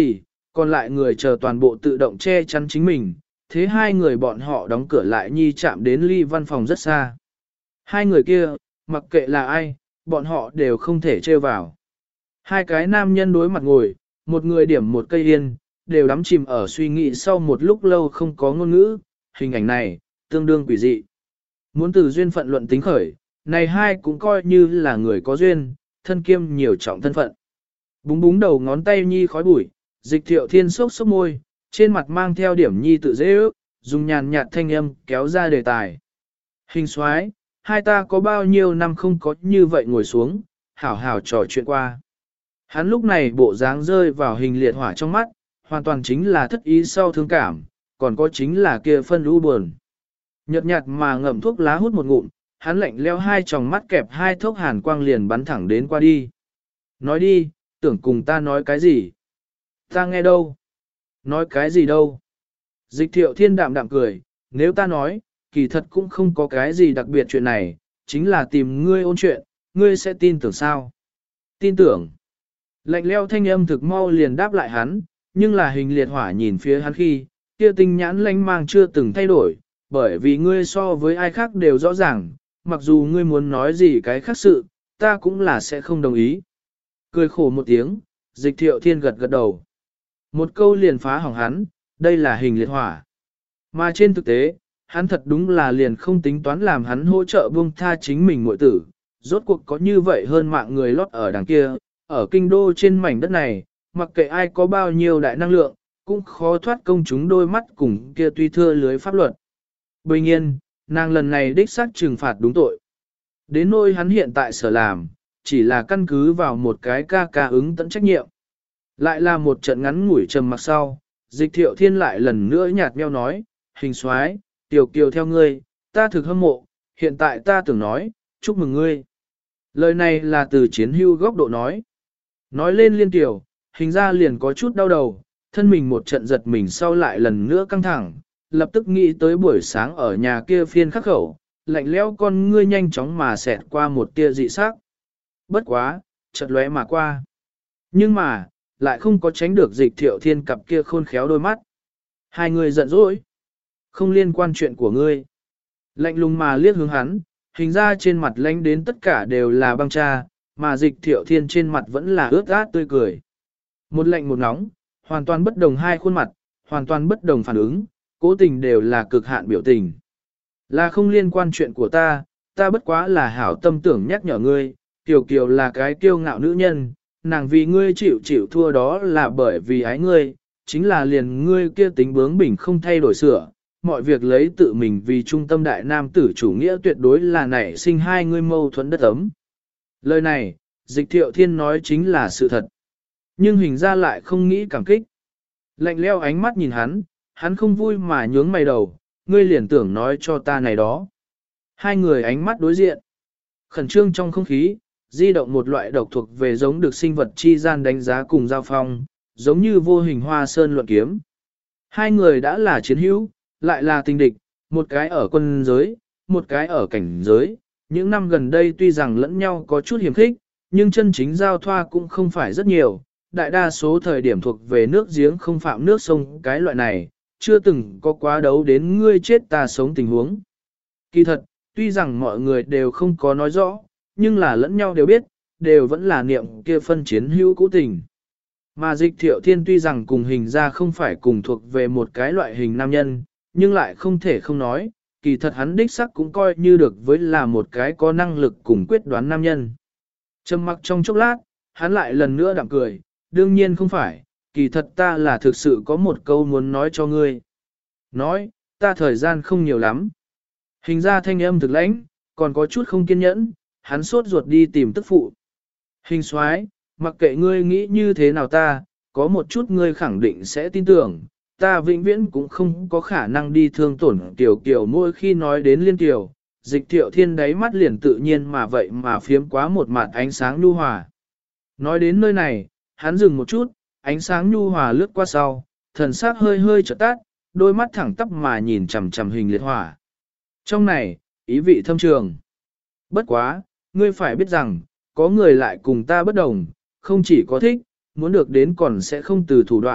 Còn lại người chờ toàn bộ tự động che chắn chính mình, thế hai người bọn họ đóng cửa lại nhi chạm đến ly văn phòng rất xa. Hai người kia, mặc kệ là ai, bọn họ đều không thể trêu vào. Hai cái nam nhân đối mặt ngồi, một người điểm một cây yên, đều đắm chìm ở suy nghĩ sau một lúc lâu không có ngôn ngữ, hình ảnh này, tương đương quỷ dị. Muốn từ duyên phận luận tính khởi, này hai cũng coi như là người có duyên, thân kiêm nhiều trọng thân phận. Búng búng đầu ngón tay nhi khói bụi, Dịch Thiệu Thiên sốc sốc môi, trên mặt mang theo điểm nhi tự dễ ước, dùng nhàn nhạt thanh âm kéo ra đề tài. Hình soái, hai ta có bao nhiêu năm không có như vậy ngồi xuống, hảo hảo trò chuyện qua. Hắn lúc này bộ dáng rơi vào hình liệt hỏa trong mắt, hoàn toàn chính là thất ý sau thương cảm, còn có chính là kia phân u buồn. Nhợt nhạt mà ngậm thuốc lá hút một ngụm, hắn lạnh leo hai tròng mắt kẹp hai thốc hàn quang liền bắn thẳng đến qua đi. Nói đi, tưởng cùng ta nói cái gì? Ta nghe đâu? Nói cái gì đâu? Dịch Thiệu Thiên đạm đạm cười, nếu ta nói, kỳ thật cũng không có cái gì đặc biệt chuyện này, chính là tìm ngươi ôn chuyện, ngươi sẽ tin tưởng sao? Tin tưởng. Lạnh leo thanh âm thực mau liền đáp lại hắn, nhưng là hình liệt hỏa nhìn phía hắn khi, kia tinh nhãn lanh mang chưa từng thay đổi, bởi vì ngươi so với ai khác đều rõ ràng, mặc dù ngươi muốn nói gì cái khác sự, ta cũng là sẽ không đồng ý. Cười khổ một tiếng, Dịch Thiệu Thiên gật gật đầu. Một câu liền phá hỏng hắn, đây là hình liệt hỏa. Mà trên thực tế, hắn thật đúng là liền không tính toán làm hắn hỗ trợ buông tha chính mình muội tử, rốt cuộc có như vậy hơn mạng người lót ở đằng kia, ở kinh đô trên mảnh đất này, mặc kệ ai có bao nhiêu đại năng lượng, cũng khó thoát công chúng đôi mắt cùng kia tuy thưa lưới pháp luật. Bình nhiên, nàng lần này đích xác trừng phạt đúng tội. Đến nỗi hắn hiện tại sở làm, chỉ là căn cứ vào một cái ca ca ứng tận trách nhiệm. Lại là một trận ngắn ngủi trầm mặc sau, Dịch Thiệu Thiên lại lần nữa nhạt nhẽo nói, hình soái, tiểu kiều theo ngươi, ta thực hâm mộ, hiện tại ta tưởng nói, chúc mừng ngươi. Lời này là từ chiến hưu góc độ nói. Nói lên liên tiểu, hình ra liền có chút đau đầu, thân mình một trận giật mình sau lại lần nữa căng thẳng, lập tức nghĩ tới buổi sáng ở nhà kia phiên khắc khẩu, lạnh lẽo con ngươi nhanh chóng mà xẹt qua một tia dị sắc. Bất quá, chợt lóe mà qua. Nhưng mà, lại không có tránh được Dịch Thiệu Thiên cặp kia khôn khéo đôi mắt. Hai người giận dỗi, không liên quan chuyện của ngươi. Lạnh lùng mà liếc hướng hắn, hình ra trên mặt lánh đến tất cả đều là băng cha, mà Dịch Thiệu Thiên trên mặt vẫn là ướt át tươi cười. Một lạnh một nóng, hoàn toàn bất đồng hai khuôn mặt, hoàn toàn bất đồng phản ứng, cố tình đều là cực hạn biểu tình. Là không liên quan chuyện của ta, ta bất quá là hảo tâm tưởng nhắc nhở ngươi, Kiều Kiều là cái kiêu ngạo nữ nhân, nàng vì ngươi chịu chịu thua đó là bởi vì ái ngươi, chính là liền ngươi kia tính bướng bỉnh không thay đổi sửa, mọi việc lấy tự mình vì trung tâm đại nam tử chủ nghĩa tuyệt đối là nảy sinh hai ngươi mâu thuẫn đất ấm. Lời này, Dịch Thiệu Thiên nói chính là sự thật. Nhưng hình ra lại không nghĩ cảm kích. Lạnh leo ánh mắt nhìn hắn, hắn không vui mà nhướng mày đầu, ngươi liền tưởng nói cho ta này đó. Hai người ánh mắt đối diện. Khẩn trương trong không khí, di động một loại độc thuộc về giống được sinh vật chi gian đánh giá cùng giao phong, giống như vô hình hoa sơn luận kiếm. Hai người đã là chiến hữu, lại là tình địch, một cái ở quân giới, một cái ở cảnh giới. Những năm gần đây tuy rằng lẫn nhau có chút hiểm khích, nhưng chân chính giao thoa cũng không phải rất nhiều. Đại đa số thời điểm thuộc về nước giếng không phạm nước sông cái loại này, chưa từng có quá đấu đến ngươi chết ta sống tình huống. Kỳ thật, tuy rằng mọi người đều không có nói rõ, nhưng là lẫn nhau đều biết, đều vẫn là niệm kia phân chiến hữu cũ tình. Mà Dịch Thiệu Thiên tuy rằng cùng hình ra không phải cùng thuộc về một cái loại hình nam nhân, nhưng lại không thể không nói, kỳ thật hắn đích sắc cũng coi như được với là một cái có năng lực cùng quyết đoán nam nhân. Trầm mặc trong chốc lát, hắn lại lần nữa đạm cười, đương nhiên không phải, kỳ thật ta là thực sự có một câu muốn nói cho ngươi. Nói, ta thời gian không nhiều lắm. Hình ra thanh âm thực lãnh, còn có chút không kiên nhẫn, hắn sốt ruột đi tìm tức phụ. Hình soái, mặc kệ ngươi nghĩ như thế nào ta, có một chút ngươi khẳng định sẽ tin tưởng, ta vĩnh viễn cũng không có khả năng đi thương tổn Kiều Kiều mỗi khi nói đến Liên Kiều. Dịch Thiệu Thiên đáy mắt liền tự nhiên mà vậy mà phiếm quá một mặt ánh sáng nhu hòa. Nói đến nơi này, hắn dừng một chút, ánh sáng nhu hòa lướt qua sau, thần sắc hơi hơi chợt tắt, đôi mắt thẳng tắp mà nhìn chằm chằm hình liệt hỏa. Trong này, ý vị thâm trường. Bất quá, ngươi phải biết rằng, có người lại cùng ta bất đồng, không chỉ có thích, muốn được đến còn sẽ không từ thủ đoạn,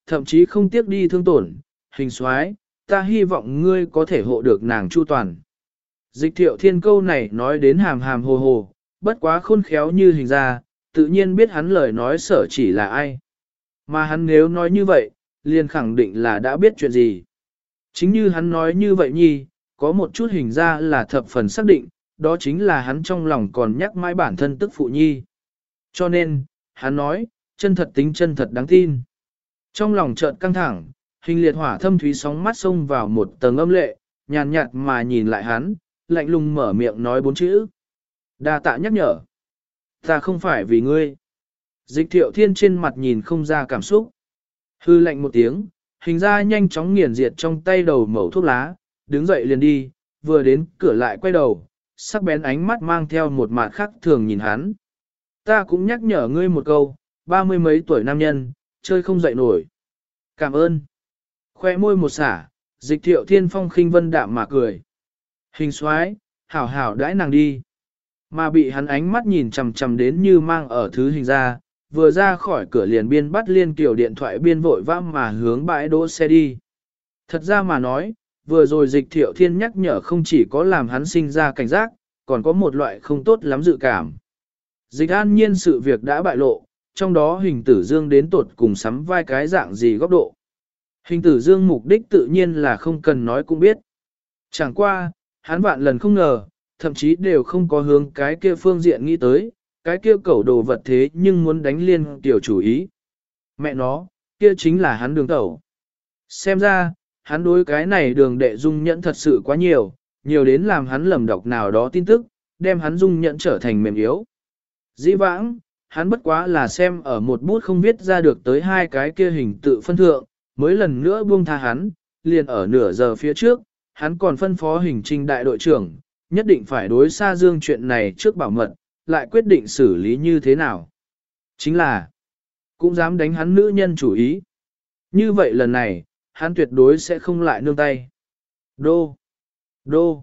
thậm chí không tiếc đi thương tổn, hình soái, ta hy vọng ngươi có thể hộ được nàng chu toàn. Dịch thiệu thiên câu này nói đến hàm hàm hồ hồ, bất quá khôn khéo như hình ra, tự nhiên biết hắn lời nói sở chỉ là ai. Mà hắn nếu nói như vậy, liền khẳng định là đã biết chuyện gì. Chính như hắn nói như vậy nhi, có một chút hình ra là thập phần xác định, đó chính là hắn trong lòng còn nhắc mãi bản thân tức phụ nhi. Cho nên, hắn nói, chân thật tính chân thật đáng tin. Trong lòng chợt căng thẳng, hình liệt hỏa thâm thúy sóng mắt xông vào một tầng âm lệ, nhàn nhạt mà nhìn lại hắn, lạnh lùng mở miệng nói bốn chữ. Đa tạ nhắc nhở. Ta không phải vì ngươi. Dịch thiệu thiên trên mặt nhìn không ra cảm xúc. Hư lạnh một tiếng, hình ra nhanh chóng nghiền diệt trong tay đầu mẩu thuốc lá, đứng dậy liền đi, vừa đến cửa lại quay đầu, sắc bén ánh mắt mang theo một mặt khác thường nhìn hắn. Ta cũng nhắc nhở ngươi một câu, ba mươi mấy tuổi nam nhân, chơi không dậy nổi. Cảm ơn. Khoe môi một xả, dịch thiệu thiên phong khinh vân đạm mà cười. Hình soái, hảo hảo đãi nàng đi. Mà bị hắn ánh mắt nhìn chằm chằm đến như mang ở thứ hình ra, vừa ra khỏi cửa liền biên bắt liên kiểu điện thoại biên vội vã mà hướng bãi đỗ xe đi. Thật ra mà nói, vừa rồi dịch thiệu thiên nhắc nhở không chỉ có làm hắn sinh ra cảnh giác, còn có một loại không tốt lắm dự cảm. Dịch an nhiên sự việc đã bại lộ, trong đó hình tử dương đến tột cùng sắm vai cái dạng gì góc độ. Hình tử dương mục đích tự nhiên là không cần nói cũng biết. Chẳng qua, hắn vạn lần không ngờ, thậm chí đều không có hướng cái kia phương diện nghĩ tới, cái kia cẩu đồ vật thế nhưng muốn đánh liên tiểu chủ ý. Mẹ nó, kia chính là hắn đường tẩu. Xem ra, hắn đối cái này đường đệ dung nhẫn thật sự quá nhiều, nhiều đến làm hắn lầm đọc nào đó tin tức, đem hắn dung nhẫn trở thành mềm yếu. Dĩ vãng, hắn bất quá là xem ở một bút không viết ra được tới hai cái kia hình tự phân thượng, mới lần nữa buông tha hắn, liền ở nửa giờ phía trước, hắn còn phân phó hình trinh đại đội trưởng, nhất định phải đối Sa Dương chuyện này trước bảo mật, lại quyết định xử lý như thế nào. Chính là, cũng dám đánh hắn nữ nhân chủ ý. Như vậy lần này, hắn tuyệt đối sẽ không lại nương tay. Đô, đô,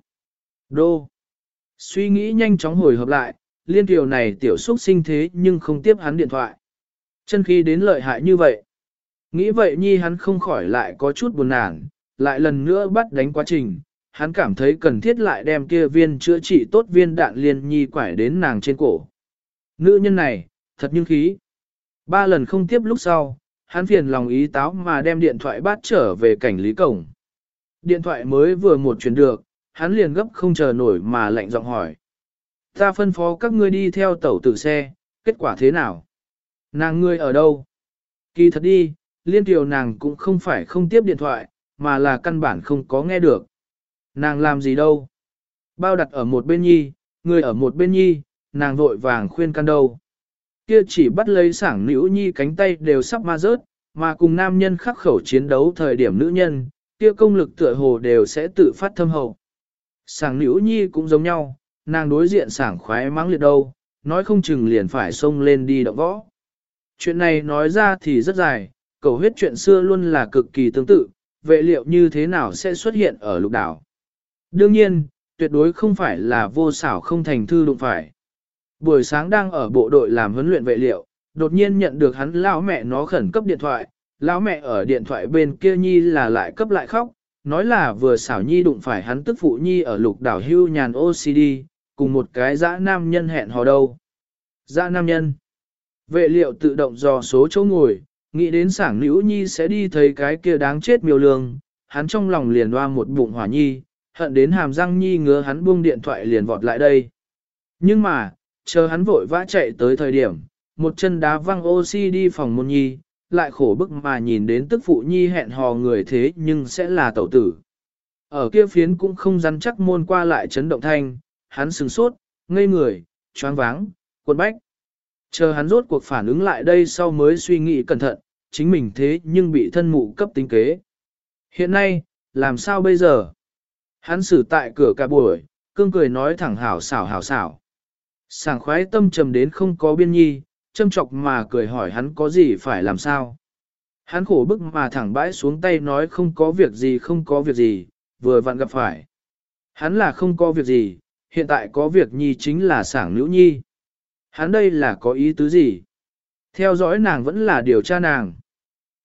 đô. Suy nghĩ nhanh chóng hồi hợp lại, liên tiểu này tiểu xúc sinh thế nhưng không tiếp hắn điện thoại. Chân khi đến lợi hại như vậy. Nghĩ vậy nhi hắn không khỏi lại có chút buồn nản, lại lần nữa bắt đánh quá trình. Hắn cảm thấy cần thiết lại đem kia viên chữa trị tốt viên đạn liên nhi quải đến nàng trên cổ. Nữ nhân này, thật nhưng khí. Ba lần không tiếp lúc sau, hắn phiền lòng ý táo mà đem điện thoại bắt trở về cảnh lý cổng. Điện thoại mới vừa một chuyển được, hắn liền gấp không chờ nổi mà lạnh giọng hỏi. Ta phân phó các ngươi đi theo tẩu tử xe, kết quả thế nào? Nàng ngươi ở đâu? Kỳ thật đi, liên tiểu nàng cũng không phải không tiếp điện thoại, mà là căn bản không có nghe được. Nàng làm gì đâu? Bao đặt ở một bên nhi, người ở một bên nhi, nàng vội vàng khuyên can đâu. Kia chỉ bắt lấy sảng nữ nhi cánh tay đều sắp ma rớt, mà cùng nam nhân khắc khẩu chiến đấu thời điểm nữ nhân, kia công lực tựa hồ đều sẽ tự phát thâm hậu. Sảng nữ nhi cũng giống nhau, nàng đối diện sảng khoái mắng liệt đâu, nói không chừng liền phải xông lên đi động võ. Chuyện này nói ra thì rất dài, cầu huyết chuyện xưa luôn là cực kỳ tương tự, vệ liệu như thế nào sẽ xuất hiện ở lục đảo. Đương nhiên, tuyệt đối không phải là vô xảo không thành thư đụng phải. Buổi sáng đang ở bộ đội làm huấn luyện vệ liệu, đột nhiên nhận được hắn lão mẹ nó khẩn cấp điện thoại, lão mẹ ở điện thoại bên kia nhi là lại cấp lại khóc, nói là vừa xảo nhi đụng phải hắn tức phụ nhi ở lục đảo hưu nhàn ô xê đê, cùng một cái dã nam nhân hẹn hò đâu. Dã nam nhân. Vệ liệu tự động dò số chỗ ngồi, nghĩ đến sảng nữ nhi sẽ đi thấy cái kia đáng chết miêu lương, hắn trong lòng liền đoa một bụng hỏa nhi, hận đến hàm răng nhi ngứa hắn buông điện thoại liền vọt lại đây. Nhưng mà, chờ hắn vội vã chạy tới thời điểm, một chân đá văng oxy đi phòng môn nhi, lại khổ bức mà nhìn đến tức phụ nhi hẹn hò người thế nhưng sẽ là tẩu tử. Ở kia phiến cũng không rắn chắc môn qua lại chấn động thanh, hắn sừng sốt, ngây người, choáng váng, quần bách. Chờ hắn rốt cuộc phản ứng lại đây sau mới suy nghĩ cẩn thận, chính mình thế nhưng bị thân mụ cấp tính kế. Hiện nay, làm sao bây giờ? Hắn xử tại cửa cả buổi, cương cười nói thẳng hảo xảo hảo xảo. Sảng khoái tâm trầm đến không có biên nhi, châm chọc mà cười hỏi hắn có gì phải làm sao. Hắn khổ bức mà thẳng bãi xuống tay nói không có việc gì không có việc gì, vừa vặn gặp phải. Hắn là không có việc gì, hiện tại có việc nhi chính là sảng nữ nhi. Hắn đây là có ý tứ gì? Theo dõi nàng vẫn là điều tra nàng.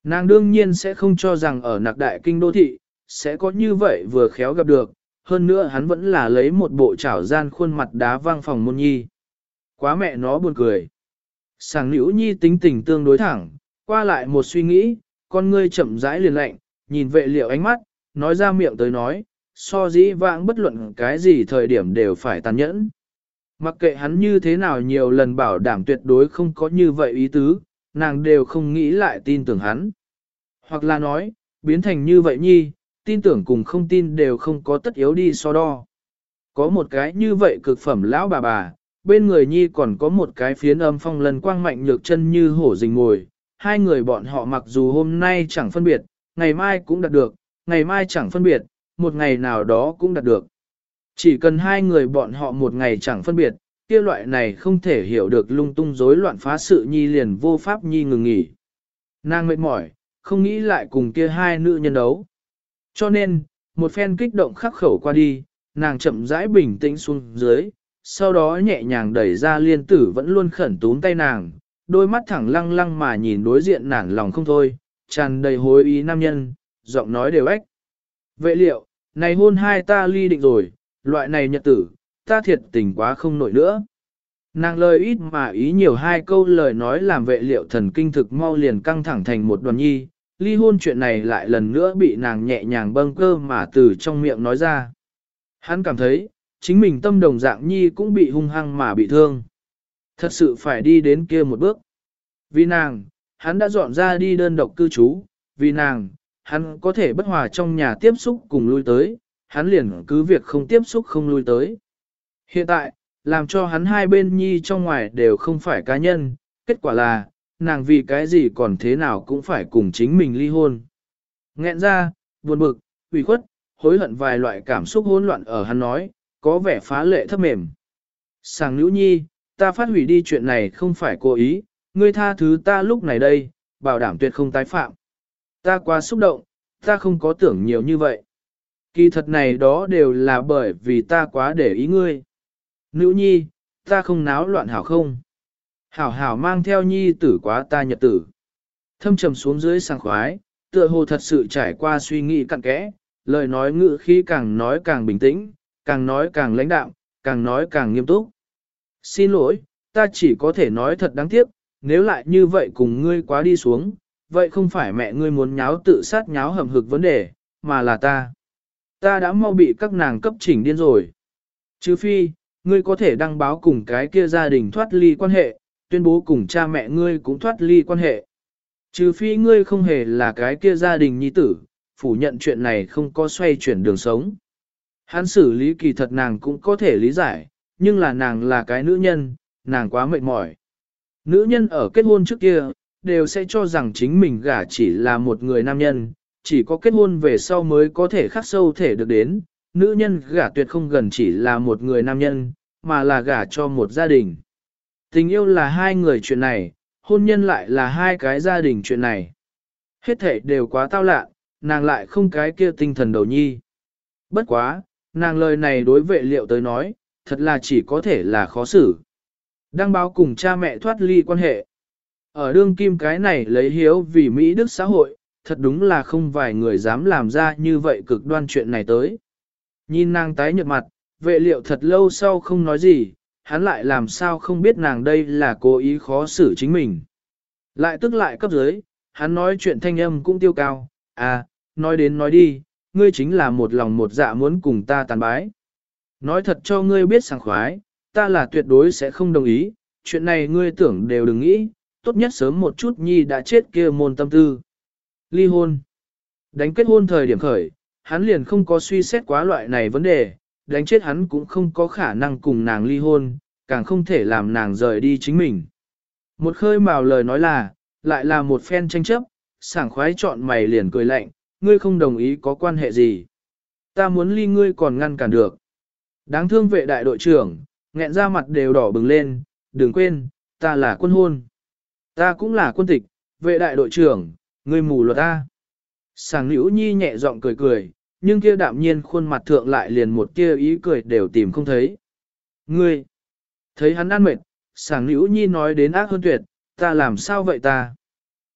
Nàng đương nhiên sẽ không cho rằng ở nặc đại kinh đô thị, sẽ có như vậy vừa khéo gặp được, hơn nữa hắn vẫn là lấy một bộ chảo gian khuôn mặt đá vang phòng môn nhi. Quá mẹ nó buồn cười. Sàng nữ nhi tính tình tương đối thẳng, qua lại một suy nghĩ, con ngươi chậm rãi liền lạnh, nhìn vệ liệu ánh mắt, nói ra miệng tới nói, so dĩ vãng bất luận cái gì thời điểm đều phải tàn nhẫn. Mặc kệ hắn như thế nào nhiều lần bảo đảm tuyệt đối không có như vậy ý tứ, nàng đều không nghĩ lại tin tưởng hắn. Hoặc là nói, biến thành như vậy nhi, tin tưởng cùng không tin đều không có tất yếu đi so đo. Có một cái như vậy cực phẩm lão bà bà, bên người nhi còn có một cái phiến âm phong lần quang mạnh nhược chân như hổ rình ngồi. Hai người bọn họ mặc dù hôm nay chẳng phân biệt, ngày mai cũng đạt được, ngày mai chẳng phân biệt, một ngày nào đó cũng đạt được. Chỉ cần hai người bọn họ một ngày chẳng phân biệt, kia loại này không thể hiểu được lung tung rối loạn phá sự nhi liền vô pháp nhi ngừng nghỉ. Nàng mệt mỏi, không nghĩ lại cùng kia hai nữ nhân đấu. Cho nên, một phen kích động khắc khẩu qua đi, nàng chậm rãi bình tĩnh xuống dưới, sau đó nhẹ nhàng đẩy ra liên tử vẫn luôn khẩn túm tay nàng, đôi mắt thẳng lăng lăng mà nhìn đối diện nản lòng không thôi, tràn đầy hối ý nam nhân, giọng nói đều ếch. Vệ liệu, này hôn hai ta ly định rồi, loại này nhật tử, ta thiệt tình quá không nổi nữa. Nàng lời ít mà ý nhiều hai câu lời nói làm vệ liệu thần kinh thực mau liền căng thẳng thành một đoàn nhi, ly hôn chuyện này lại lần nữa bị nàng nhẹ nhàng bâng cơ mà từ trong miệng nói ra. Hắn cảm thấy, chính mình tâm đồng dạng nhi cũng bị hung hăng mà bị thương. Thật sự phải đi đến kia một bước. Vì nàng, hắn đã dọn ra đi đơn độc cư trú, vì nàng, hắn có thể bất hòa trong nhà tiếp xúc cùng lui tới, hắn liền cứ việc không tiếp xúc không lui tới. Hiện tại, làm cho hắn hai bên nhi trong ngoài đều không phải cá nhân, kết quả là, nàng vì cái gì còn thế nào cũng phải cùng chính mình ly hôn. Nghẹn ra, buồn bực, ủy khuất, hối hận vài loại cảm xúc hỗn loạn ở hắn nói, có vẻ phá lệ thấp mềm. Sàng nữ nhi, ta phát hủy đi chuyện này không phải cố ý, ngươi tha thứ ta lúc này đây, bảo đảm tuyệt không tái phạm. Ta quá xúc động, ta không có tưởng nhiều như vậy. Kỳ thật này đó đều là bởi vì ta quá để ý ngươi. Nữ nhi, ta không náo loạn hảo không? Hảo hảo mang theo nhi tử quá ta nhật tử. Thâm trầm xuống dưới sảng khoái, tựa hồ thật sự trải qua suy nghĩ cặn kẽ, lời nói ngữ khí càng nói càng bình tĩnh, càng nói càng lãnh đạm, càng nói càng nghiêm túc. Xin lỗi, ta chỉ có thể nói thật đáng tiếc, nếu lại như vậy cùng ngươi quá đi xuống, vậy không phải mẹ ngươi muốn nháo tự sát nháo hầm hực vấn đề, mà là ta. Ta đã mau bị các nàng cấp chỉnh điên rồi. Chứ phi, ngươi có thể đăng báo cùng cái kia gia đình thoát ly quan hệ, tuyên bố cùng cha mẹ ngươi cũng thoát ly quan hệ. Trừ phi ngươi không hề là cái kia gia đình nhi tử, phủ nhận chuyện này không có xoay chuyển đường sống. Hắn xử lý kỳ thật nàng cũng có thể lý giải, nhưng là nàng là cái nữ nhân, nàng quá mệt mỏi. Nữ nhân ở kết hôn trước kia, đều sẽ cho rằng chính mình gả chỉ là một người nam nhân, chỉ có kết hôn về sau mới có thể khắc sâu thể được đến. Nữ nhân gả tuyệt không gần chỉ là một người nam nhân, mà là gả cho một gia đình. Tình yêu là hai người chuyện này, hôn nhân lại là hai cái gia đình chuyện này. Hết thể đều quá tao lạ, nàng lại không cái kia tinh thần đầu nhi. Bất quá, nàng lời này đối vệ liệu tới nói, thật là chỉ có thể là khó xử. Đăng báo cùng cha mẹ thoát ly quan hệ. Ở đương kim cái này lấy hiếu vì Mỹ Đức xã hội, thật đúng là không vài người dám làm ra như vậy cực đoan chuyện này tới. Nhìn nàng tái nhợt mặt, vệ liệu thật lâu sau không nói gì, hắn lại làm sao không biết nàng đây là cố ý khó xử chính mình. Lại tức lại cấp dưới, hắn nói chuyện thanh âm cũng tiêu cao, à, nói đến nói đi, ngươi chính là một lòng một dạ muốn cùng ta tàn bái. Nói thật cho ngươi biết sảng khoái, ta là tuyệt đối sẽ không đồng ý, chuyện này ngươi tưởng đều đừng nghĩ, tốt nhất sớm một chút nhi đã chết kia môn tâm tư. Ly hôn. Đánh kết hôn thời điểm khởi, hắn liền không có suy xét quá loại này vấn đề, đánh chết hắn cũng không có khả năng cùng nàng ly hôn, càng không thể làm nàng rời đi chính mình. Một khơi mào lời nói là, lại là một phen tranh chấp, sảng khoái chọn mày liền cười lạnh, ngươi không đồng ý có quan hệ gì. Ta muốn ly ngươi còn ngăn cản được. Đáng thương vệ đại đội trưởng, nghẹn ra mặt đều đỏ bừng lên, đừng quên, ta là quân hôn. Ta cũng là quân tịch, vệ đại đội trưởng, ngươi mù luật ta. Sảng Liễu Nhi nhẹ giọng cười cười, nhưng kia đạm nhiên khuôn mặt thượng lại liền một kia ý cười đều tìm không thấy. Ngươi, thấy hắn ăn mệt, Sảng Liễu Nhi nói đến ác hơn tuyệt, ta làm sao vậy ta?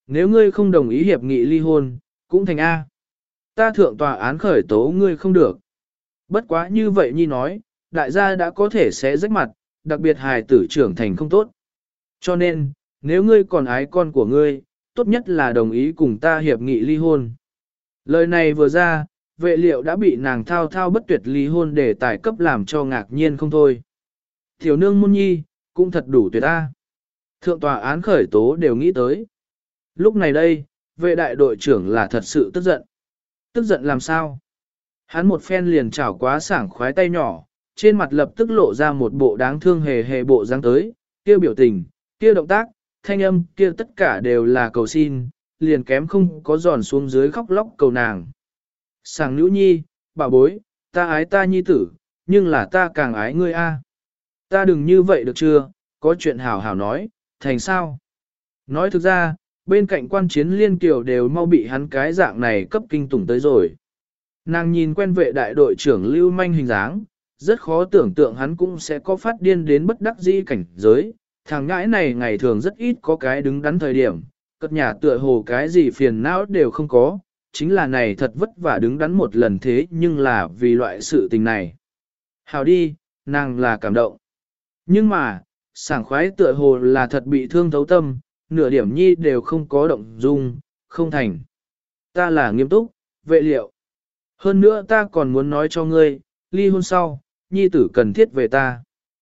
nếu ngươi không đồng ý hiệp nghị ly hôn, cũng thành A. Ta thượng tòa án khởi tố ngươi không được. Bất quá như vậy nhi nói, đại gia đã có thể sẽ rách mặt, đặc biệt hài tử trưởng thành không tốt. Cho nên, nếu ngươi còn ái con của ngươi, tốt nhất là đồng ý cùng ta hiệp nghị ly hôn. Lời này vừa ra, vệ liệu đã bị nàng thao thao bất tuyệt ly hôn để tài cấp làm cho ngạc nhiên không thôi. Tiểu nương môn nhi, cũng thật đủ tuyệt ta. Thượng tòa án khởi tố đều nghĩ tới. Lúc này đây, vệ đại đội trưởng là thật sự tức giận. Tức giận làm sao? Hắn một phen liền chảo quá sảng khoái tay nhỏ, trên mặt lập tức lộ ra một bộ đáng thương hề hề bộ dáng tới, kia biểu tình, kia động tác, thanh âm, kia tất cả đều là cầu xin, liền kém không có giòn xuống dưới khóc lóc cầu nàng. Sảng nữ nhi, bà bối, ta ái ta nhi tử, nhưng là ta càng ái ngươi a. Ta đừng như vậy được chưa, có chuyện hảo hảo nói, thành sao? Nói thực ra, bên cạnh quan chiến liên kiều đều mau bị hắn cái dạng này cấp kinh tủng tới rồi. Nàng nhìn quen vệ đại đội trưởng lưu manh hình dáng, rất khó tưởng tượng hắn cũng sẽ có phát điên đến bất đắc dĩ cảnh giới. Thằng ngãi này ngày thường rất ít có cái đứng đắn thời điểm, cất nhà tựa hồ cái gì phiền não đều không có, chính là này thật vất vả đứng đắn một lần thế nhưng là vì loại sự tình này. Hào đi, nàng là cảm động. Nhưng mà, sảng khoái tựa hồ là thật bị thương thấu tâm, nửa điểm nhi đều không có động dung, không thành. Ta là nghiêm túc, vệ liệu. Hơn nữa ta còn muốn nói cho ngươi, ly hôn sau, nhi tử cần thiết về ta.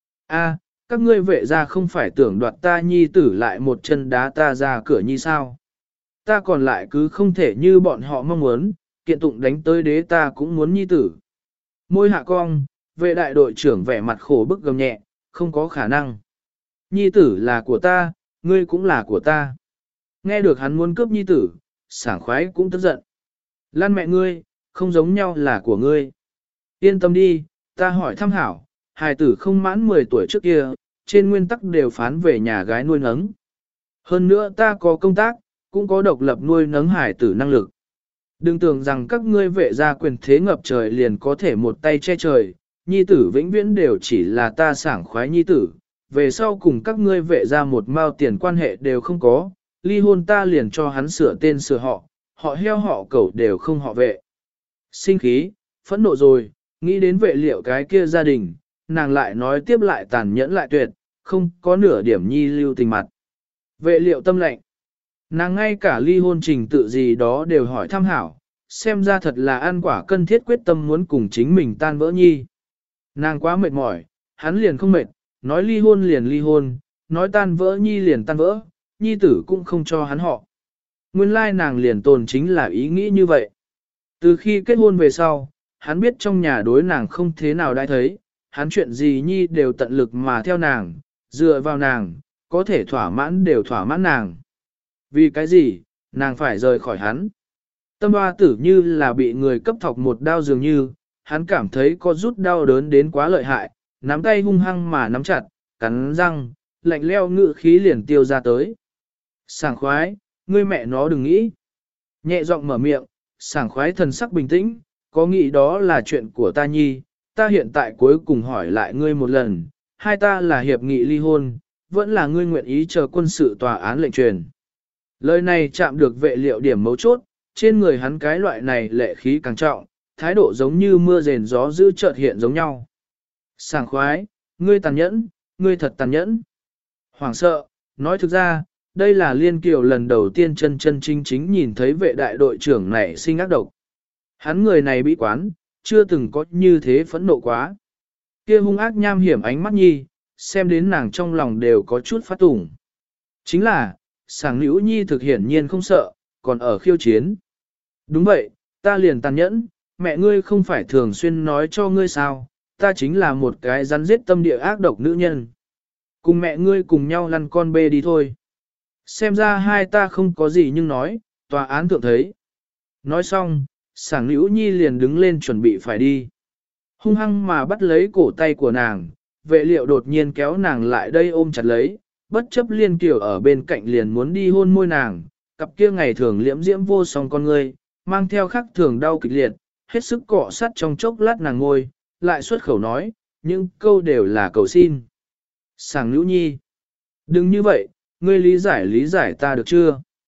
A, các ngươi vệ ra không phải tưởng đoạt ta nhi tử lại một chân đá ta ra cửa nhi sao. Ta còn lại cứ không thể như bọn họ mong muốn, kiện tụng đánh tới đế ta cũng muốn nhi tử. Môi hạ cong, vệ đại đội trưởng vẻ mặt khổ bức gầm nhẹ, không có khả năng. Nhi tử là của ta, ngươi cũng là của ta. Nghe được hắn muốn cướp nhi tử, sảng khoái cũng tức giận. Lan mẹ ngươi, không giống nhau là của ngươi. Yên tâm đi, ta hỏi thăm hảo, hài tử không mãn mười tuổi trước kia, trên nguyên tắc đều phán về nhà gái nuôi nấng. Hơn nữa ta có công tác, cũng có độc lập nuôi nấng hài tử năng lực. Đừng tưởng rằng các ngươi vệ gia quyền thế ngập trời liền có thể một tay che trời, nhi tử vĩnh viễn đều chỉ là ta sảng khoái nhi tử, về sau cùng các ngươi vệ gia một mao tiền quan hệ đều không có, ly hôn ta liền cho hắn sửa tên sửa họ, họ heo họ cẩu đều không họ vệ. Sinh khí, phẫn nộ rồi, nghĩ đến vệ liệu cái kia gia đình, nàng lại nói tiếp lại tàn nhẫn lại tuyệt, không có nửa điểm nhi lưu tình mặt. Vệ liệu tâm lệnh, nàng ngay cả ly hôn trình tự gì đó đều hỏi thăm hảo, xem ra thật là ăn quả cân thiết quyết tâm muốn cùng chính mình tan vỡ nhi. Nàng quá mệt mỏi, hắn liền không mệt, nói ly hôn liền ly hôn, nói tan vỡ nhi liền tan vỡ, nhi tử cũng không cho hắn họ. Nguyên lai nàng liền tồn chính là ý nghĩ như vậy. Từ khi kết hôn về sau, hắn biết trong nhà đối nàng không thế nào đã thấy, hắn chuyện gì nhi đều tận lực mà theo nàng, dựa vào nàng, có thể thỏa mãn đều thỏa mãn nàng. Vì cái gì, nàng phải rời khỏi hắn. Tâm hoa tử như là bị người cấp thọc một đao dường như, hắn cảm thấy có rút đau đớn đến quá lợi hại, nắm tay hung hăng mà nắm chặt, cắn răng, lạnh leo ngự khí liền tiêu ra tới. Sảng khoái, ngươi mẹ nó đừng nghĩ. Nhẹ giọng mở miệng, sảng khoái thần sắc bình tĩnh, có nghĩ đó là chuyện của ta nhi, ta hiện tại cuối cùng hỏi lại ngươi một lần, hai ta là hiệp nghị ly hôn, vẫn là ngươi nguyện ý chờ quân sự tòa án lệnh truyền. Lời này chạm được vệ liệu điểm mấu chốt, trên người hắn cái loại này lệ khí càng trọng, thái độ giống như mưa rền gió dữ chợt hiện giống nhau. Sảng khoái, ngươi tàn nhẫn, ngươi thật tàn nhẫn. Hoảng sợ, nói thực ra, đây là Liên Kiều lần đầu tiên chân chân chính chính nhìn thấy vệ đại đội trưởng này sinh ác độc. Hắn người này bị quán, chưa từng có như thế phẫn nộ quá. Kia hung ác nham hiểm ánh mắt nhi, xem đến nàng trong lòng đều có chút phát tủng. Chính là, sảng nữ nhi thực hiển nhiên không sợ, còn ở khiêu chiến. Đúng vậy, ta liền tàn nhẫn, mẹ ngươi không phải thường xuyên nói cho ngươi sao, ta chính là một cái rắn giết tâm địa ác độc nữ nhân. Cùng mẹ ngươi cùng nhau lăn con bê đi thôi. Xem ra hai ta không có gì nhưng nói, tòa án thượng thấy. Nói xong, sảng nữ nhi liền đứng lên chuẩn bị phải đi. Hung hăng mà bắt lấy cổ tay của nàng, vệ liệu đột nhiên kéo nàng lại đây ôm chặt lấy, bất chấp Liên Kiều ở bên cạnh liền muốn đi hôn môi nàng, cặp kia ngày thường liễm diễm vô song con ngươi, mang theo khắc thường đau kịch liệt, hết sức cọ sát trong chốc lát nàng ngôi, lại xuất khẩu nói, những câu đều là cầu xin. Sảng nữ nhi, đừng như vậy, ngươi lý giải lý giải ta được chưa?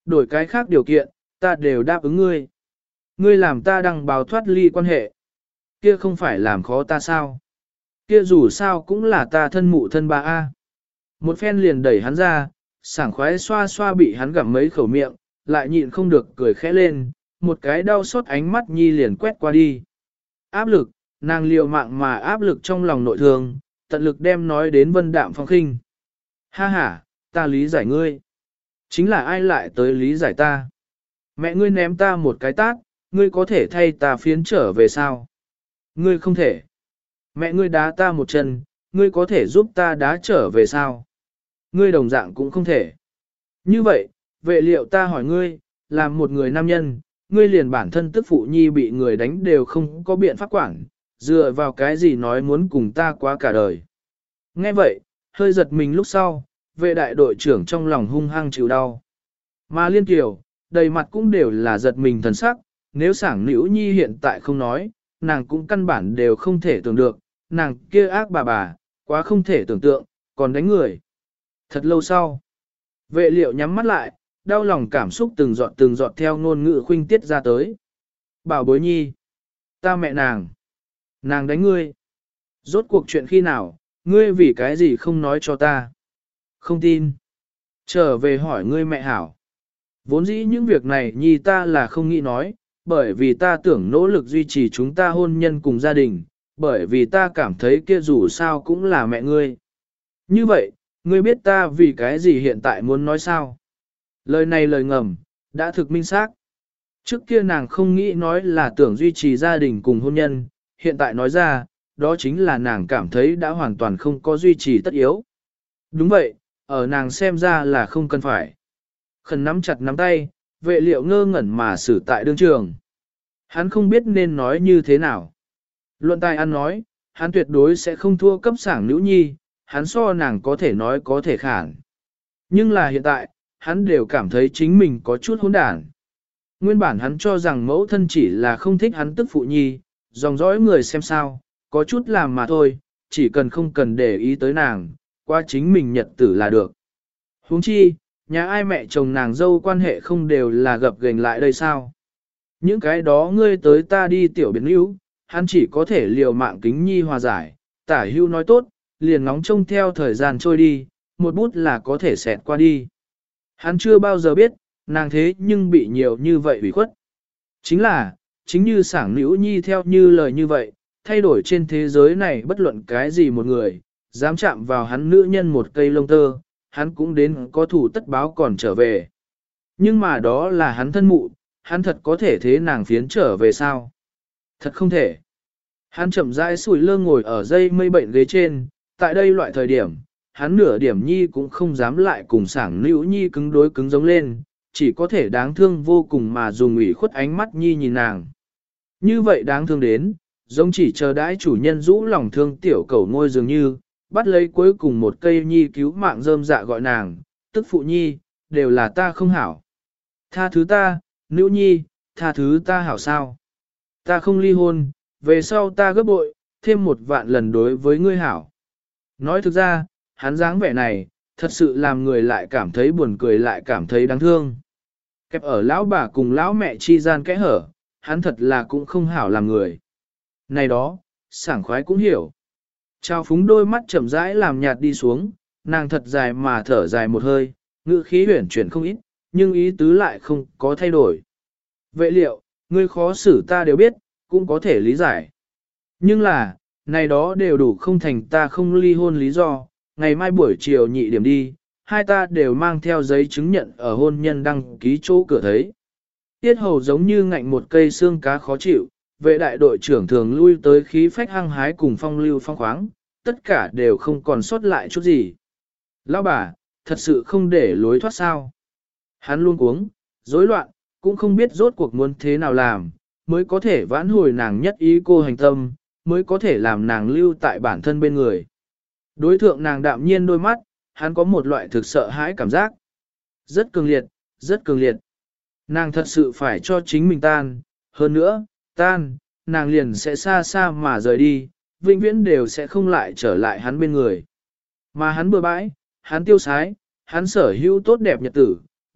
đổi cái khác điều kiện, ta đều đáp ứng ngươi. Ngươi làm ta đăng báo thoát ly quan hệ. Kia không phải làm khó ta sao? Kia dù sao cũng là ta thân mụ thân ba A. Một phen liền đẩy hắn ra, sảng khoái xoa xoa bị hắn gặm mấy khẩu miệng, lại nhịn không được cười khẽ lên, một cái đau xót ánh mắt nhi liền quét qua đi. Áp lực, nàng liều mạng mà áp lực trong lòng nội thương, tận lực đem nói đến vân đạm phong khinh. Ha ha, ta lý giải ngươi. Chính là ai lại tới lý giải ta? Mẹ ngươi ném ta một cái tát, ngươi có thể thay ta phiến trở về sao? Ngươi không thể. Mẹ ngươi đá ta một chân, ngươi có thể giúp ta đá trở về sao? Ngươi đồng dạng cũng không thể. Như vậy, vệ liệu ta hỏi ngươi, làm một người nam nhân, ngươi liền bản thân tức phụ nhi bị người đánh đều không có biện pháp quản, dựa vào cái gì nói muốn cùng ta quá cả đời. Nghe vậy, hơi giật mình lúc sau, vệ đại đội trưởng trong lòng hung hăng chịu đau. Mà liên kiều, đầy mặt cũng đều là giật mình thần sắc, nếu sảng nữ nhi hiện tại không nói, nàng cũng căn bản đều không thể tưởng được, nàng kia ác bà bà, quá không thể tưởng tượng, còn đánh người. Thật lâu sau, vệ liệu nhắm mắt lại, đau lòng cảm xúc từng giọt từng giọt theo ngôn ngữ khuynh tiết ra tới. Bảo bối nhi, ta mẹ nàng, nàng đánh ngươi. Rốt cuộc chuyện khi nào, ngươi vì cái gì không nói cho ta? Không tin. Trở về hỏi ngươi mẹ hảo. Vốn dĩ những việc này nhi ta là không nghĩ nói, bởi vì ta tưởng nỗ lực duy trì chúng ta hôn nhân cùng gia đình, bởi vì ta cảm thấy kia dù sao cũng là mẹ ngươi. Như vậy, ngươi biết ta vì cái gì hiện tại muốn nói sao? Lời này lời ngầm, đã thực minh xác. Trước kia nàng không nghĩ nói là tưởng duy trì gia đình cùng hôn nhân, hiện tại nói ra, đó chính là nàng cảm thấy đã hoàn toàn không có duy trì tất yếu. Đúng vậy, ở nàng xem ra là không cần phải. Khẩn nắm chặt nắm tay, vệ liệu ngơ ngẩn mà xử tại đương trường. Hắn không biết nên nói như thế nào. Luận tài ăn nói, hắn tuyệt đối sẽ không thua cấp sảng nữ nhi, hắn so nàng có thể nói có thể khản. Nhưng là hiện tại, hắn đều cảm thấy chính mình có chút hỗn đản. Nguyên bản hắn cho rằng mẫu thân chỉ là không thích hắn tức phụ nhi, dòng dõi người xem sao, có chút làm mà thôi, chỉ cần không cần để ý tới nàng, qua chính mình nhật tử là được. Huống chi, nhà ai mẹ chồng nàng dâu quan hệ không đều là gập ghềnh lại đây sao? Những cái đó ngươi tới ta đi tiểu biến hữu, hắn chỉ có thể liều mạng kính nhi hòa giải, tả hưu nói tốt, liền ngóng trông theo thời gian trôi đi, một bút là có thể xẹt qua đi. Hắn chưa bao giờ biết, nàng thế nhưng bị nhiều như vậy ủy khuất. Chính là, chính như sảng nữ nhi theo như lời như vậy, thay đổi trên thế giới này bất luận cái gì một người, dám chạm vào hắn nữ nhân một cây lông tơ, hắn cũng đến có thủ tất báo còn trở về. Nhưng mà đó là hắn thân mụ, hắn thật có thể thế nàng phiến trở về sao? Thật không thể. Hắn chậm rãi sủi lơ ngồi ở dây mây bệnh ghế trên, tại đây loại thời điểm, hắn nửa điểm nhi cũng không dám lại cùng sảng nữ nhi cứng đối cứng giống lên, chỉ có thể đáng thương vô cùng mà dùng ủy khuất ánh mắt nhi nhìn nàng. Như vậy đáng thương đến, giống chỉ chờ đãi chủ nhân rũ lòng thương tiểu cầu ngôi dường như, bắt lấy cuối cùng một cây nhi cứu mạng rơm dạ gọi nàng, tức phụ nhi, đều là ta không hảo. Tha thứ ta, nữ nhi, tha thứ ta hảo sao. Ta không ly hôn, về sau ta gấp bội, thêm một vạn lần đối với ngươi hảo. Nói thực ra, hắn dáng vẻ này, thật sự làm người lại cảm thấy buồn cười lại cảm thấy đáng thương. Kẹp ở lão bà cùng lão mẹ chi gian kẽ hở, hắn thật là cũng không hảo làm người. Này đó, sảng khoái cũng hiểu. Trao phúng đôi mắt chậm rãi làm nhạt đi xuống, nàng thật dài mà thở dài một hơi, ngữ khí huyển chuyển không ít, nhưng ý tứ lại không có thay đổi. Vệ liệu, ngươi khó xử ta đều biết, cũng có thể lý giải. Nhưng là, này đó đều đủ không thành ta không ly hôn lý do, ngày mai buổi chiều nhị điểm đi, hai ta đều mang theo giấy chứng nhận ở hôn nhân đăng ký chỗ cửa thấy. Tiết hầu giống như ngạnh một cây xương cá khó chịu, vệ đại đội trưởng thường lui tới khí phách hăng hái cùng phong lưu phong khoáng, tất cả đều không còn sót lại chút gì. Lão bà, thật sự không để lối thoát sao. Hắn luôn cuống, rối loạn, cũng không biết rốt cuộc muốn thế nào làm, mới có thể vãn hồi nàng nhất ý cô hành tâm, mới có thể làm nàng lưu tại bản thân bên người. Đối thượng nàng đạm nhiên đôi mắt, hắn có một loại thực sợ hãi cảm giác. Rất cường liệt, rất cường liệt. Nàng thật sự phải cho chính mình tan, hơn nữa, tan, nàng liền sẽ xa xa mà rời đi, vĩnh viễn đều sẽ không lại trở lại hắn bên người. Mà hắn bừa bãi, hắn tiêu sái, hắn sở hữu tốt đẹp nhật tử,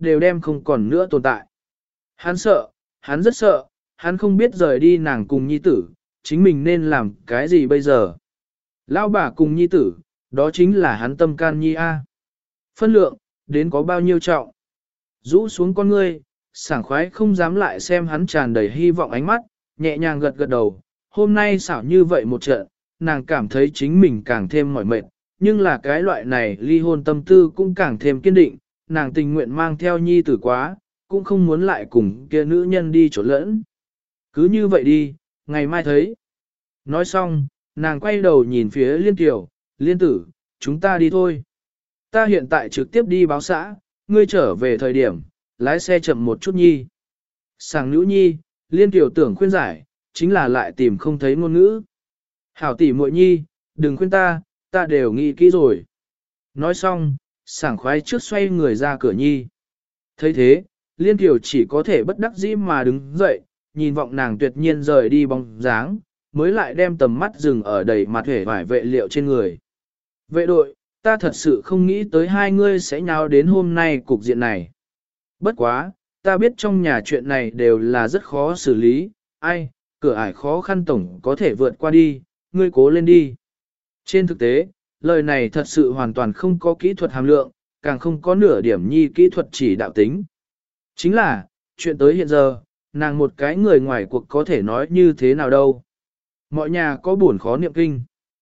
đều đem không còn nữa tồn tại. Hắn sợ, hắn rất sợ, hắn không biết rời đi nàng cùng nhi tử, chính mình nên làm cái gì bây giờ. Lão bà cùng nhi tử, đó chính là hắn tâm can nhi A. Phân lượng, đến có bao nhiêu trọng. Rũ xuống con ngươi, sảng khoái không dám lại xem hắn tràn đầy hy vọng ánh mắt, nhẹ nhàng gật gật đầu. Hôm nay xảo như vậy một trận, nàng cảm thấy chính mình càng thêm mỏi mệt, nhưng là cái loại này ly hôn tâm tư cũng càng thêm kiên định, nàng tình nguyện mang theo nhi tử quá, cũng không muốn lại cùng kia nữ nhân đi chỗ lẫn. Cứ như vậy đi, ngày mai thấy. Nói xong, nàng quay đầu nhìn phía Liên Tiểu, Liên tử, chúng ta đi thôi. Ta hiện tại trực tiếp đi báo xã, ngươi trở về thời điểm, lái xe chậm một chút nhi. Sàng nữ nhi, Liên Tiểu tưởng khuyên giải, chính là lại tìm không thấy ngôn ngữ. Hảo tỷ muội nhi, đừng khuyên ta, ta đều nghĩ kỹ rồi. Nói xong, sảng khoái trước xoay người ra cửa nhi. thấy thế, Liên Tiểu chỉ có thể bất đắc dĩ mà đứng dậy, nhìn vọng nàng tuyệt nhiên rời đi bóng dáng, mới lại đem tầm mắt dừng ở đầy mặt hể vải vệ liệu trên người. Vệ đội, ta thật sự không nghĩ tới hai ngươi sẽ nháo đến hôm nay cục diện này. Bất quá, ta biết trong nhà chuyện này đều là rất khó xử lý, ai, cửa ải khó khăn tổng có thể vượt qua đi, ngươi cố lên đi. Trên thực tế, lời này thật sự hoàn toàn không có kỹ thuật hàm lượng, càng không có nửa điểm nhi kỹ thuật chỉ đạo tính. Chính là, chuyện tới hiện giờ, nàng một cái người ngoài cuộc có thể nói như thế nào đâu. Mọi nhà có buồn khó niệm kinh.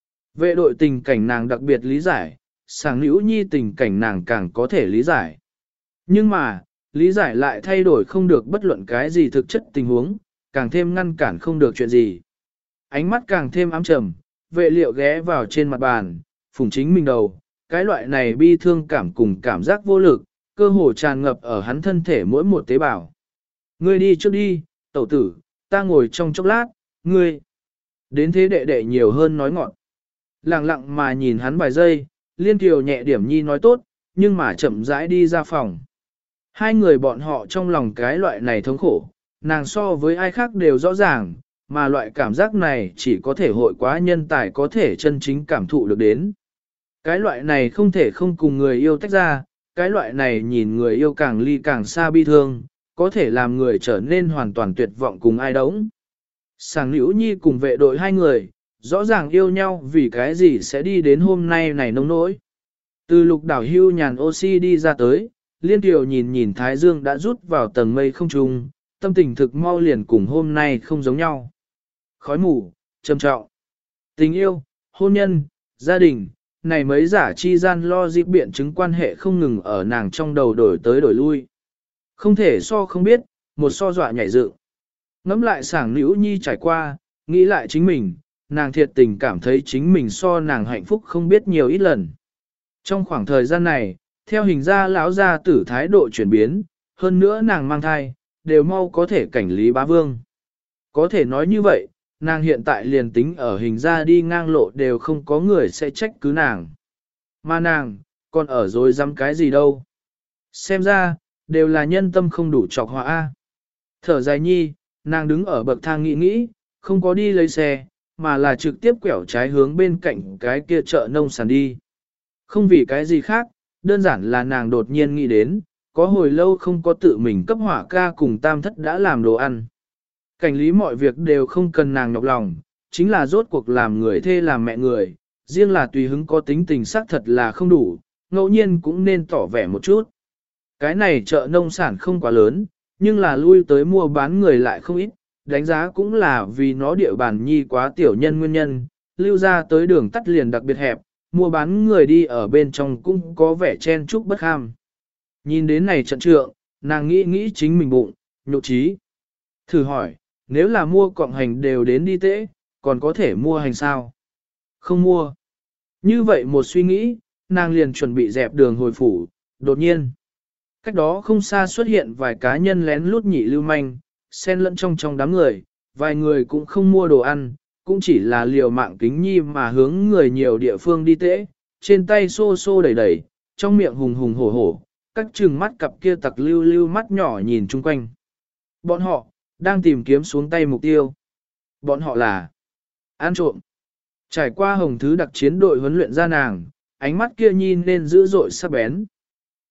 Vệ đội tình cảnh nàng đặc biệt lý giải, sàng nữ nhi tình cảnh nàng càng có thể lý giải. Nhưng mà, lý giải lại thay đổi không được bất luận cái gì thực chất tình huống, càng thêm ngăn cản không được chuyện gì. Ánh mắt càng thêm ám trầm, vệ liệu ghé vào trên mặt bàn, phùng chính mình đầu, cái loại này bi thương cảm cùng cảm giác vô lực, cơ hồ tràn ngập ở hắn thân thể mỗi một tế bào. Ngươi đi trước đi, tẩu tử, ta ngồi trong chốc lát, ngươi. Đến thế đệ đệ nhiều hơn nói ngọn. Lặng lặng mà nhìn hắn vài giây, Liên Kiều nhẹ điểm nhi nói tốt, nhưng mà chậm rãi đi ra phòng. Hai người bọn họ trong lòng cái loại này thống khổ, nàng so với ai khác đều rõ ràng, mà loại cảm giác này chỉ có thể hội quá nhân tài có thể chân chính cảm thụ được đến. Cái loại này không thể không cùng người yêu tách ra, cái loại này nhìn người yêu càng ly càng xa bi thương, có thể làm người trở nên hoàn toàn tuyệt vọng cùng ai đống. Sàng Liễu Nhi cùng vệ đội hai người, rõ ràng yêu nhau vì cái gì sẽ đi đến hôm nay này nông nỗi. Từ lục đảo hưu nhàn oxy đi ra tới, Liên Kiều nhìn nhìn Thái Dương đã rút vào tầng mây không trung, tâm tình thực mau liền cùng hôm nay không giống nhau. Khói mù, trầm trọng, tình yêu, hôn nhân, gia đình, này mấy giả chi gian lo dịp biện chứng quan hệ không ngừng ở nàng trong đầu đổi tới đổi lui. Không thể so không biết, một so dọa nhảy dựng. Ngắm lại sảng nữ nhi trải qua, nghĩ lại chính mình, nàng thiệt tình cảm thấy chính mình so nàng hạnh phúc không biết nhiều ít lần. Trong khoảng thời gian này, theo hình ra lão gia tử thái độ chuyển biến, hơn nữa nàng mang thai, đều mau có thể cảnh lý bá vương. Có thể nói như vậy, nàng hiện tại liền tính ở hình ra đi ngang lộ đều không có người sẽ trách cứ nàng. Mà nàng, còn ở rồi dám cái gì đâu. Xem ra, đều là nhân tâm không đủ trọc hòa A. Thở dài nhi, nàng đứng ở bậc thang nghĩ nghĩ, không có đi lấy xe, mà là trực tiếp quẹo trái hướng bên cạnh cái kia chợ nông sản đi. Không vì cái gì khác, đơn giản là nàng đột nhiên nghĩ đến, có hồi lâu không có tự mình cấp hỏa ca cùng tam thất đã làm đồ ăn. Cảnh lý mọi việc đều không cần nàng nhọc lòng, chính là rốt cuộc làm người thê làm mẹ người, riêng là tùy hứng có tính tình xác thật là không đủ, ngẫu nhiên cũng nên tỏ vẻ một chút. Cái này chợ nông sản không quá lớn, nhưng là lui tới mua bán người lại không ít, đánh giá cũng là vì nó địa bàn nhi quá tiểu nhân nguyên nhân, lưu ra tới đường tắt liền đặc biệt hẹp, mua bán người đi ở bên trong cũng có vẻ chen chúc bất ham. Nhìn đến này trận trượng, nàng nghĩ nghĩ chính mình bụng, nhộn trí. Thử hỏi, nếu là mua cọng hành đều đến đi tễ, còn có thể mua hành sao? Không mua. Như vậy một suy nghĩ, nàng liền chuẩn bị dẹp đường hồi phủ, đột nhiên. Cách đó không xa xuất hiện vài cá nhân lén lút nhị lưu manh, xen lẫn trong trong đám người, vài người cũng không mua đồ ăn, cũng chỉ là liều mạng kính nhi mà hướng người nhiều địa phương đi tễ, trên tay xô xô đẩy đẩy, trong miệng hùng hùng hổ hổ, các trừng mắt cặp kia tặc lưu lưu mắt nhỏ nhìn chung quanh. Bọn họ, đang tìm kiếm xuống tay mục tiêu. Bọn họ là ăn trộm. Trải qua hồng thứ đặc chiến đội huấn luyện ra nàng, ánh mắt kia nhìn nên dữ dội sắc bén.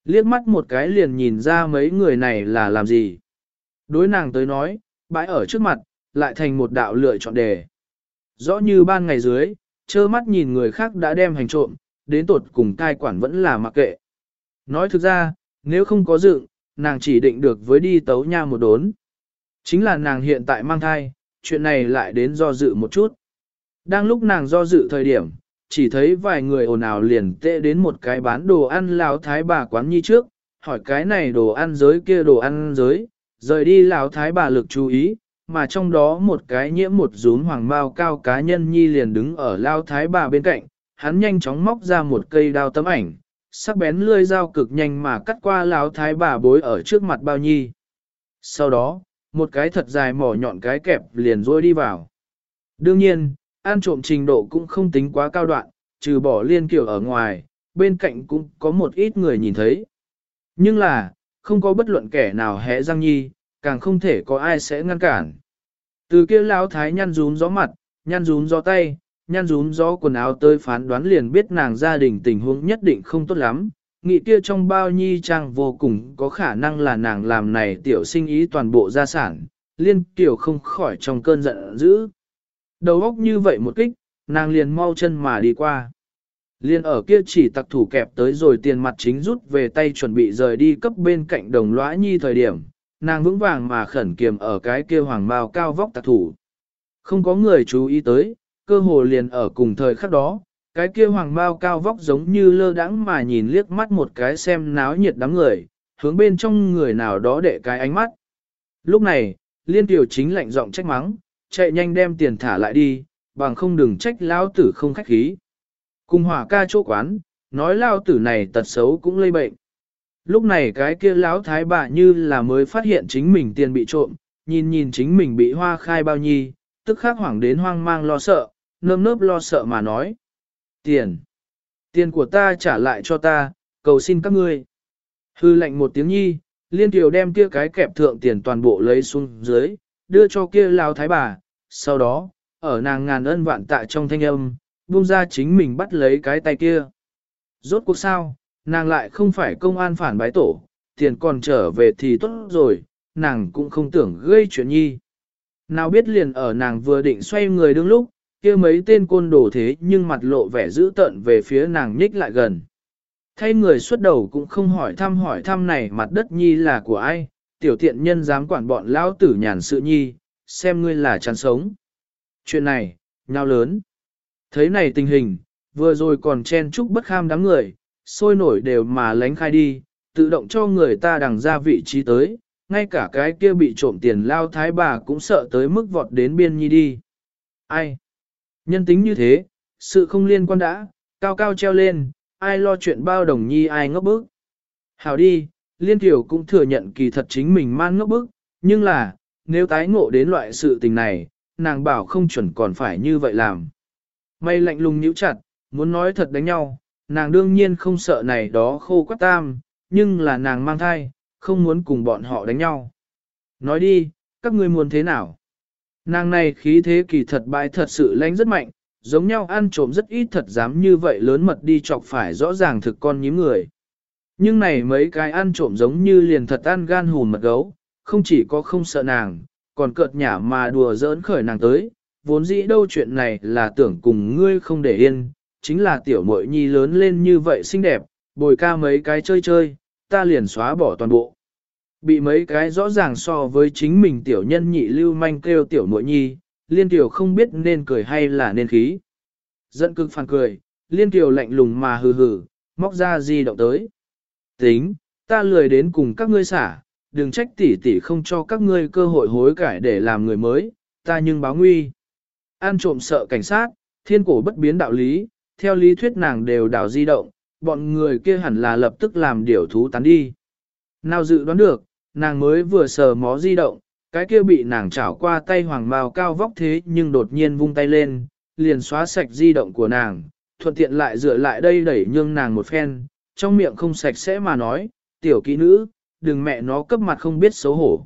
Liếc mắt một cái liền nhìn ra mấy người này là làm gì. Đối nàng tới nói, bãi ở trước mặt, lại thành một đạo lựa chọn đề. Rõ như ban ngày dưới, trơ mắt nhìn người khác đã đem hành trộm, đến tột cùng cai quản vẫn là mặc kệ. Nói thực ra, nếu không có dựng, nàng chỉ định được với đi tấu nha một đốn. Chính là nàng hiện tại mang thai, chuyện này lại đến do dự một chút. Đang lúc nàng do dự thời điểm, chỉ thấy vài người ồn ào liền tệ đến một cái bán đồ ăn lão thái bà quán nhi trước, hỏi cái này đồ ăn giới kia đồ ăn giới, rời đi lão thái bà lực chú ý, mà trong đó một cái nhiễm một rúm hoàng bao cao cá nhân nhi liền đứng ở lão thái bà bên cạnh, hắn nhanh chóng móc ra một cây đao tấm ảnh, sắc bén lưỡi dao cực nhanh mà cắt qua lão thái bà bối ở trước mặt bao nhi. Sau đó, một cái thật dài mỏ nhọn cái kẹp liền rôi đi vào. Đương nhiên, ăn trộm trình độ cũng không tính quá cao đoạn, trừ bỏ Liên Kiều ở ngoài, bên cạnh cũng có một ít người nhìn thấy. Nhưng là, không có bất luận kẻ nào hé răng nhi, càng không thể có ai sẽ ngăn cản. Từ kia lão thái nhăn rúm gió mặt, nhăn rúm gió tay, nhăn rúm gió quần áo tới phán đoán liền biết nàng gia đình tình huống nhất định không tốt lắm. Nghĩ kia trong bao nhi trang vô cùng có khả năng là nàng làm này tiểu sinh ý toàn bộ gia sản, Liên Kiều không khỏi trong cơn giận dữ. Đầu óc như vậy một kích, nàng liền mau chân mà đi qua. Liên ở kia chỉ tặc thủ kẹp tới rồi tiền mặt chính rút về tay chuẩn bị rời đi cấp bên cạnh đồng lõa nhi thời điểm, nàng vững vàng mà khẩn kiềm ở cái kia hoàng bào cao vóc tặc thủ. Không có người chú ý tới, cơ hồ liền ở cùng thời khắc đó, cái kia hoàng bào cao vóc giống như lơ đãng mà nhìn liếc mắt một cái xem náo nhiệt đám người, hướng bên trong người nào đó để cái ánh mắt. Lúc này, Liên Tiểu chính lạnh giọng trách mắng, chạy nhanh đem tiền thả lại đi, bằng không đừng trách lao tử không khách khí. Cùng hỏa ca chỗ quán, nói lao tử này tật xấu cũng lây bệnh. Lúc này cái kia lão thái bà như là mới phát hiện chính mình tiền bị trộm, nhìn nhìn chính mình bị hoa khai bao nhi, tức khắc hoảng đến hoang mang lo sợ, nơm nớp lo sợ mà nói. Tiền! Tiền của ta trả lại cho ta, cầu xin các ngươi. Hư lệnh một tiếng nhi, Liên Kiều đem kia cái kẹp thượng tiền toàn bộ lấy xuống dưới, đưa cho kia lão thái bà, sau đó, ở nàng ngàn ân vạn tạ trong thanh âm, buông ra chính mình bắt lấy cái tay kia. Rốt cuộc sao, nàng lại không phải công an phản bái tổ, tiền còn trở về thì tốt rồi, nàng cũng không tưởng gây chuyện nhi. Nào biết liền ở nàng vừa định xoay người đứng lúc, kia mấy tên côn đồ thế nhưng mặt lộ vẻ dữ tợn về phía nàng nhích lại gần. Thay người xuất đầu cũng không hỏi thăm hỏi thăm này mặt đất nhi là của ai, tiểu tiện nhân dám quản bọn lão tử nhàn sự nhi, xem ngươi là chán sống. Chuyện này, nhau lớn. Thấy này tình hình, vừa rồi còn chen chúc bất kham đám người, sôi nổi đều mà lánh khai đi, tự động cho người ta đằng ra vị trí tới, ngay cả cái kia bị trộm tiền lao thái bà cũng sợ tới mức vọt đến biên nhi đi. Ai? Nhân tính như thế, sự không liên quan đã, cao cao treo lên, ai lo chuyện bao đồng nhi ai ngốc bức. Hảo đi, Liên Tiểu cũng thừa nhận kỳ thật chính mình man ngốc bức, nhưng là, nếu tái ngộ đến loại sự tình này, nàng bảo không chuẩn còn phải như vậy làm. Mây lạnh lùng nhíu chặt, muốn nói thật đánh nhau, nàng đương nhiên không sợ này đó khô quắt tam, nhưng là nàng mang thai, không muốn cùng bọn họ đánh nhau. Nói đi, các ngươi muốn thế nào? Nàng này khí thế kỳ thật bại thật sự lãnh rất mạnh, giống nhau ăn trộm rất ít thật dám như vậy lớn mật đi chọc phải rõ ràng thực con nhím người. Nhưng này mấy cái ăn trộm giống như liền thật ăn gan hùn mật gấu, không chỉ có không sợ nàng, còn cợt nhả mà đùa giỡn khởi nàng tới, vốn dĩ đâu chuyện này là tưởng cùng ngươi không để yên, chính là tiểu muội nhi lớn lên như vậy xinh đẹp, bồi ca mấy cái chơi chơi, ta liền xóa bỏ toàn bộ. Bị mấy cái rõ ràng so với chính mình tiểu nhân nhị lưu manh kêu tiểu muội nhi, Liên Kiều không biết nên cười hay là nên khí. Giận cực phản cười, Liên Kiều lạnh lùng mà hừ hừ, móc ra di động tới. Tính, ta lười đến cùng các ngươi xả, đừng trách tỷ tỷ không cho các ngươi cơ hội hối cải để làm người mới, ta nhưng báo nguy. Ăn trộm sợ cảnh sát, thiên cổ bất biến đạo lý, theo lý thuyết nàng đều đảo di động, bọn người kia hẳn là lập tức làm điều thú tán đi. Nào dự đoán được, nàng mới vừa sờ mó di động, cái kia bị nàng chảo qua tay hoàng mao cao vóc thế nhưng đột nhiên vung tay lên, liền xóa sạch di động của nàng, thuận tiện lại dựa lại đây đẩy nhương nàng một phen, trong miệng không sạch sẽ mà nói, tiểu kỹ nữ, đừng mẹ nó cấp mặt không biết xấu hổ.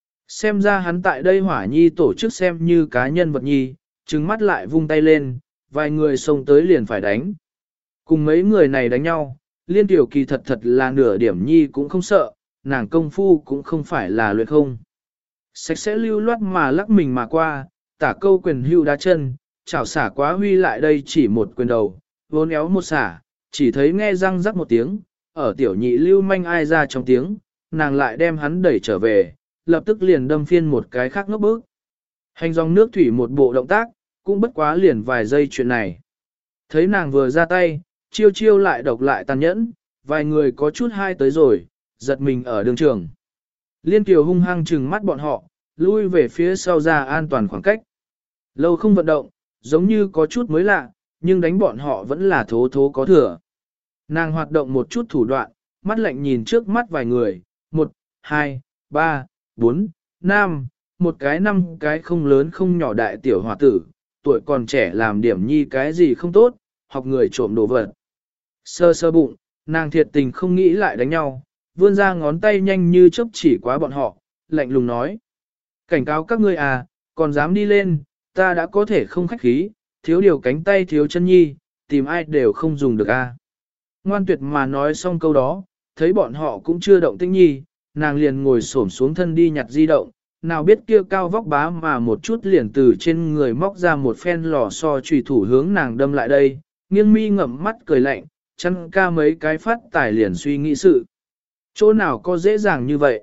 Xem ra hắn tại đây hỏa nhi tổ chức xem như cá nhân vật nhi, trừng mắt lại vung tay lên, vài người xông tới liền phải đánh. Cùng mấy người này đánh nhau, Liên tiểu kỳ thật thật là nửa điểm nhi cũng không sợ, nàng công phu cũng không phải là luyện không. Sạch sẽ lưu loát mà lắc mình mà qua, tả câu quyền hưu đá chân, chảo xả quá huy lại đây chỉ một quyền đầu, vốn éo một xả, chỉ thấy nghe răng rắc một tiếng, ở tiểu nhị lưu manh ai ra trong tiếng, nàng lại đem hắn đẩy trở về, lập tức liền đâm phiên một cái khác ngốc bước. Hành dòng nước thủy một bộ động tác, cũng bất quá liền vài giây chuyện này. Thấy nàng vừa ra tay, chiêu chiêu lại độc lại tàn nhẫn, vài người có chút hai tới rồi, giật mình ở đường trường. Liên Kiều hung hăng trừng mắt bọn họ, lui về phía sau ra an toàn khoảng cách. Lâu không vận động, giống như có chút mới lạ, nhưng đánh bọn họ vẫn là thố thố có thừa. Nàng hoạt động một chút thủ đoạn, mắt lạnh nhìn trước mắt vài người, một, hai, ba, bốn, năm, một cái năm cái không lớn không nhỏ đại tiểu hòa tử, tuổi còn trẻ làm điểm nhi cái gì không tốt, học người trộm đồ vật. Sơ sơ bụng, nàng thiệt tình không nghĩ lại đánh nhau, vươn ra ngón tay nhanh như chớp chỉ quá bọn họ, lạnh lùng nói. Cảnh cáo các ngươi à, còn dám đi lên, ta đã có thể không khách khí, thiếu điều cánh tay thiếu chân nhi, tìm ai đều không dùng được à. Ngoan tuyệt mà nói xong câu đó, thấy bọn họ cũng chưa động tĩnh nhi, nàng liền ngồi xổm xuống thân đi nhặt di động, nào biết kia cao vóc bá mà một chút liền từ trên người móc ra một phen lò xo chùy thủ hướng nàng đâm lại đây, nghiêng mi ngậm mắt cười lạnh, chăn ca mấy cái phát tài liền suy nghĩ sự. Chỗ nào có dễ dàng như vậy?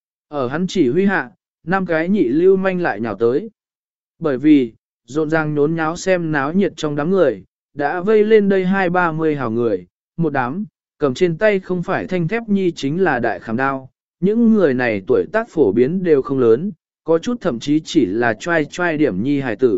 Ở hắn chỉ huy hạ, năm cái nhị lưu manh lại nhào tới. Bởi vì, rộn ràng nhốn nháo xem náo nhiệt trong đám người, đã vây lên đây hai ba mươi hào người, một đám, cầm trên tay không phải thanh thép nhi chính là đại khảm đao. Những người này tuổi tác phổ biến đều không lớn, có chút thậm chí chỉ là trai trai điểm nhi hài tử.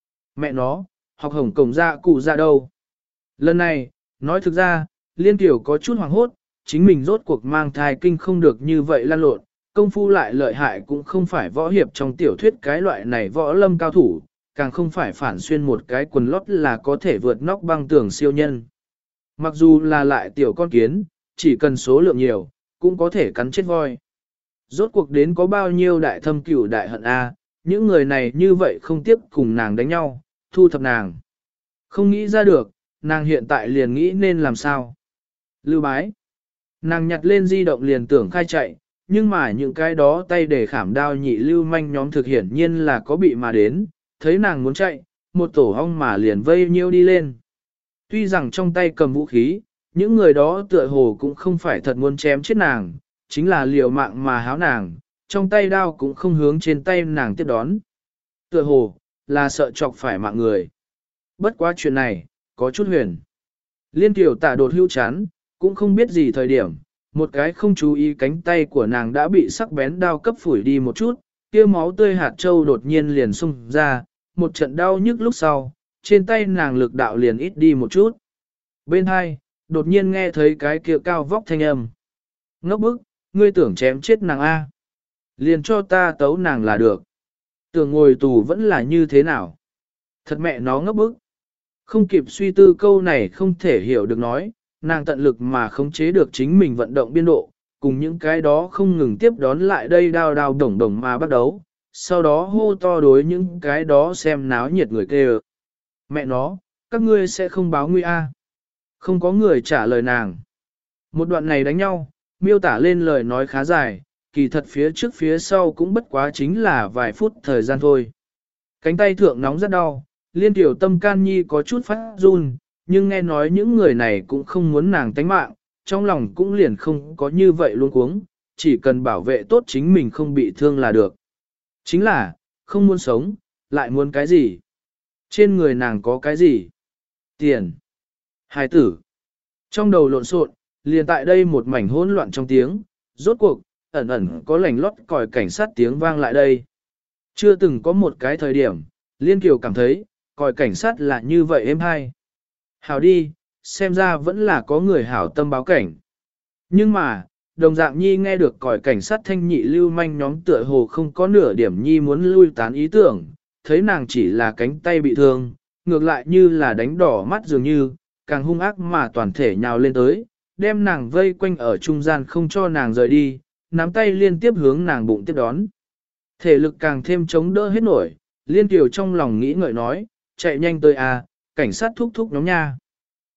Mẹ nó, học hồng cổng ra cụ ra đâu? Lần này, nói thực ra, Liên Tiểu có chút hoảng hốt, chính mình rốt cuộc mang thai kinh không được như vậy lan lộn, công phu lại lợi hại cũng không phải võ hiệp trong tiểu thuyết cái loại này võ lâm cao thủ, càng không phải phản xuyên một cái quần lót là có thể vượt nóc băng tường siêu nhân. Mặc dù là lại tiểu con kiến, chỉ cần số lượng nhiều, cũng có thể cắn chết voi. Rốt cuộc đến có bao nhiêu đại thâm cửu đại hận A, những người này như vậy không tiếp cùng nàng đánh nhau, thu thập nàng. Không nghĩ ra được, nàng hiện tại liền nghĩ nên làm sao. Lưu bái. Nàng nhặt lên di động liền tưởng khai chạy, nhưng mà những cái đó tay để khảm đao nhị lưu manh nhóm thực hiển nhiên là có bị mà đến, thấy nàng muốn chạy, một tổ ong mà liền vây nhiêu đi lên. Tuy rằng trong tay cầm vũ khí, những người đó tựa hồ cũng không phải thật muốn chém chết nàng, chính là liều mạng mà háo nàng, trong tay đao cũng không hướng trên tay nàng tiếp đón. Tựa hồ, là sợ chọc phải mạng người. Bất quá chuyện này, có chút huyền. Liên tiểu tả đột hưu chán, cũng không biết gì thời điểm, một cái không chú ý cánh tay của nàng đã bị sắc bén đao cấp phủi đi một chút, kia máu tươi hạt châu đột nhiên liền xung ra, một trận đau nhức lúc sau, trên tay nàng lực đạo liền ít đi một chút. Bên hai, đột nhiên nghe thấy cái kia cao vóc thanh âm. Ngốc bức, ngươi tưởng chém chết nàng A. Liền cho ta tấu nàng là được. Tưởng ngồi tù vẫn là như thế nào. Thật mẹ nó ngốc bức. Không kịp suy tư câu này không thể hiểu được nói, nàng tận lực mà khống chế được chính mình vận động biên độ, cùng những cái đó không ngừng tiếp đón lại đây đao đao đồng đồng mà bắt đấu, sau đó hô to đối những cái đó xem náo nhiệt người kêu. Mẹ nó, các ngươi sẽ không báo nguy a? Không có người trả lời nàng. Một đoạn này đánh nhau, miêu tả lên lời nói khá dài, kỳ thật phía trước phía sau cũng bất quá chính là vài phút thời gian thôi. Cánh tay thượng nóng rất đau, Liên Tiểu tâm can nhi có chút phát run, nhưng nghe nói những người này cũng không muốn nàng tánh mạng, trong lòng cũng liền không có như vậy luôn cuống, chỉ cần bảo vệ tốt chính mình không bị thương là được. Chính là, không muốn sống, lại muốn cái gì? Trên người nàng có cái gì? Tiền. Hài tử. Trong đầu lộn xộn, liền tại đây một mảnh hỗn loạn trong tiếng, rốt cuộc, ẩn ẩn có lảnh lót còi cảnh sát tiếng vang lại đây. Chưa từng có một cái thời điểm, Liên Kiều cảm thấy, còi cảnh sát là như vậy êm hay. Hảo đi, xem ra vẫn là có người hảo tâm báo cảnh. Nhưng mà, đồng dạng nhi nghe được còi cảnh sát thanh nhị lưu manh nhóm tựa hồ không có nửa điểm nhi muốn lui tán ý tưởng, thấy nàng chỉ là cánh tay bị thương, ngược lại như là đánh đỏ mắt dường như, càng hung ác mà toàn thể nhào lên tới, đem nàng vây quanh ở trung gian không cho nàng rời đi, nắm tay liên tiếp hướng nàng bụng tiếp đón. Thể lực càng thêm chống đỡ hết nổi, Liên Kiều trong lòng nghĩ ngợi nói, chạy nhanh tới à, cảnh sát thúc thúc nhóm nha.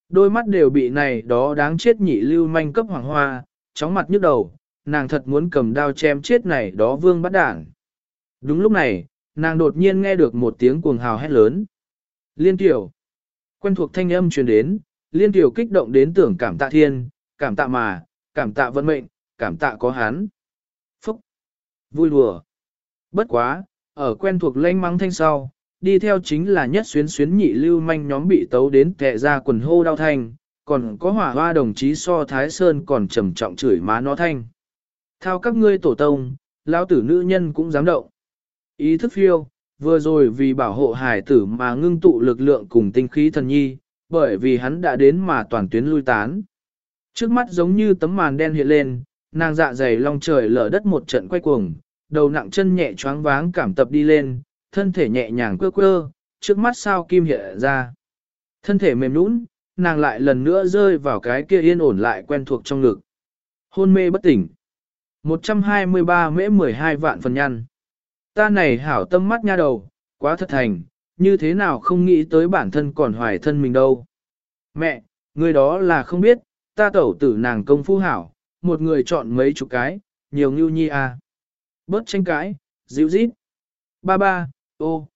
Đôi mắt đều bị này đó đáng chết nhị lưu manh cấp hoàng hoa, chóng mặt nhức đầu, nàng thật muốn cầm đao chém chết này đó vương bắt đảng. Đúng lúc này, nàng đột nhiên nghe được một tiếng cuồng hào hét lớn. Liên tiểu. Quen thuộc thanh âm truyền đến, liên tiểu kích động đến tưởng cảm tạ thiên, cảm tạ mà, cảm tạ vận mệnh, cảm tạ có hắn. Phúc. Vui đùa. Bất quá, ở quen thuộc lanh mắng thanh sau, đi theo chính là nhất xuyến xuyến nhị lưu manh nhóm bị tấu đến kẹ ra quần hô đau thanh, còn có hỏa hoa đồng chí so Thái Sơn còn trầm trọng chửi má nó thanh. Thao các ngươi tổ tông, lão tử nữ nhân cũng dám động. Ý thức phiêu, vừa rồi vì bảo hộ hải tử mà ngưng tụ lực lượng cùng tinh khí thần nhi, bởi vì hắn đã đến mà toàn tuyến lui tán. Trước mắt giống như tấm màn đen hiện lên, nàng dạ dày long trời lở đất một trận quay cuồng, đầu nặng chân nhẹ choáng váng cảm tập đi lên, thân thể nhẹ nhàng quơ quơ, trước mắt sao kim hiện ra. Thân thể mềm nũng, nàng lại lần nữa rơi vào cái kia yên ổn lại quen thuộc trong ngực. Hôn mê bất tỉnh. một trăm hai mươi ba mễ mười hai vạn phần nhăn. Ta này hảo tâm mắt nha đầu, quá thật thành, như thế nào không nghĩ tới bản thân còn hoài thân mình đâu. Mẹ, người đó là không biết, ta tẩu tử nàng công phu hảo, một người chọn mấy chục cái, nhiều ngưu nhi à. Bớt tranh cãi, dịu rít. Ba ba, ô,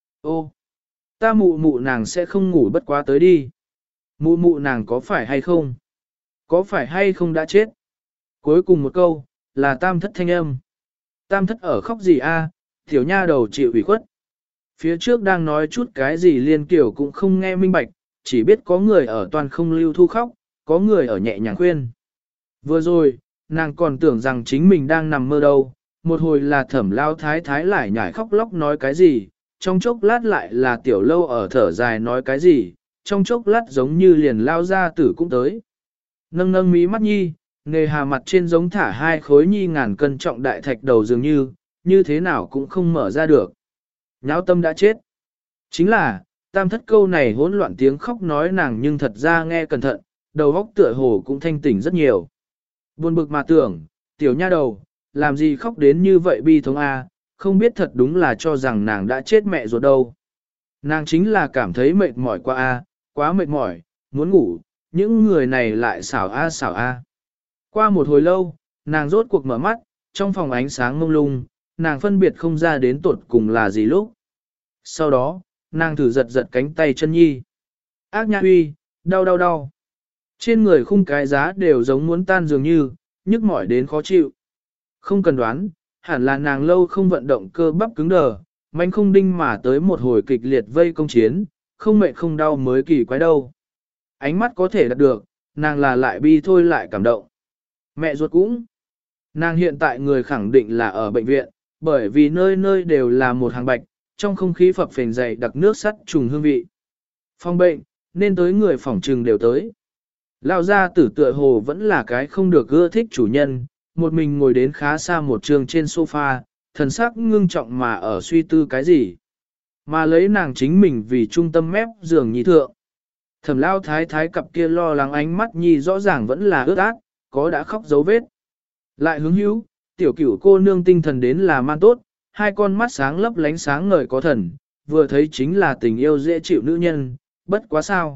ô, ta mụ mụ nàng sẽ không ngủ bất quá tới đi. Mụ mụ nàng có phải hay không? Có phải hay không đã chết? Cuối cùng một câu, là tam thất thanh âm. Tam thất ở khóc gì a? Tiểu nha đầu chịu ủy khuất. Phía trước đang nói chút cái gì liên kiểu cũng không nghe minh bạch, chỉ biết có người ở toàn không lưu thu khóc, có người ở nhẹ nhàng khuyên. Vừa rồi, nàng còn tưởng rằng chính mình đang nằm mơ đâu, một hồi là thẩm lao thái thái lại nhảy khóc lóc nói cái gì, trong chốc lát lại là tiểu lâu ở thở dài nói cái gì, trong chốc lát giống như liền lao ra tử cũng tới. Nâng nâng mí mắt nhi, nề hà mặt trên giống thả hai khối nhi ngàn cân trọng đại thạch đầu dường như, như thế nào cũng không mở ra được. Nháo tâm đã chết. Chính là, tam thất câu này hỗn loạn tiếng khóc nói nàng nhưng thật ra nghe cẩn thận, đầu óc tựa hồ cũng thanh tỉnh rất nhiều. Buồn bực mà tưởng, tiểu nha đầu, làm gì khóc đến như vậy bi thống A, không biết thật đúng là cho rằng nàng đã chết mẹ ruột đâu. Nàng chính là cảm thấy mệt mỏi quá A, quá mệt mỏi, muốn ngủ, những người này lại xảo A xảo A. Qua một hồi lâu, nàng rốt cuộc mở mắt, trong phòng ánh sáng mông lung, nàng phân biệt không ra đến tột cùng là gì lúc. Sau đó, nàng thử giật giật cánh tay chân nhi. Ác nha huy, đau đau đau. Trên người khung cái giá đều giống muốn tan dường như, nhức mỏi đến khó chịu. Không cần đoán, hẳn là nàng lâu không vận động cơ bắp cứng đờ, manh không đinh mà tới một hồi kịch liệt vây công chiến, không mệt không đau mới kỳ quái đâu. Ánh mắt có thể đạt được, nàng là lại bi thôi lại cảm động. Mẹ ruột cũng. Nàng hiện tại người khẳng định là ở bệnh viện, bởi vì nơi nơi đều là một hàng bạch, trong không khí phập phình dày đặc nước sắt trùng hương vị. Phòng bệnh, nên tới người phòng trừng đều tới. Lao ra tử tựa hồ vẫn là cái không được ưa thích chủ nhân, một mình ngồi đến khá xa một trường trên sofa, thần sắc ngưng trọng mà ở suy tư cái gì. Mà lấy nàng chính mình vì trung tâm mép giường nhi thượng. Thẩm lao thái thái cặp kia lo lắng ánh mắt nhi rõ ràng vẫn là ướt át, có đã khóc dấu vết. Lại hướng hữu, tiểu cửu cô nương tinh thần đến là man tốt, hai con mắt sáng lấp lánh sáng ngời có thần, vừa thấy chính là tình yêu dễ chịu nữ nhân, bất quá sao.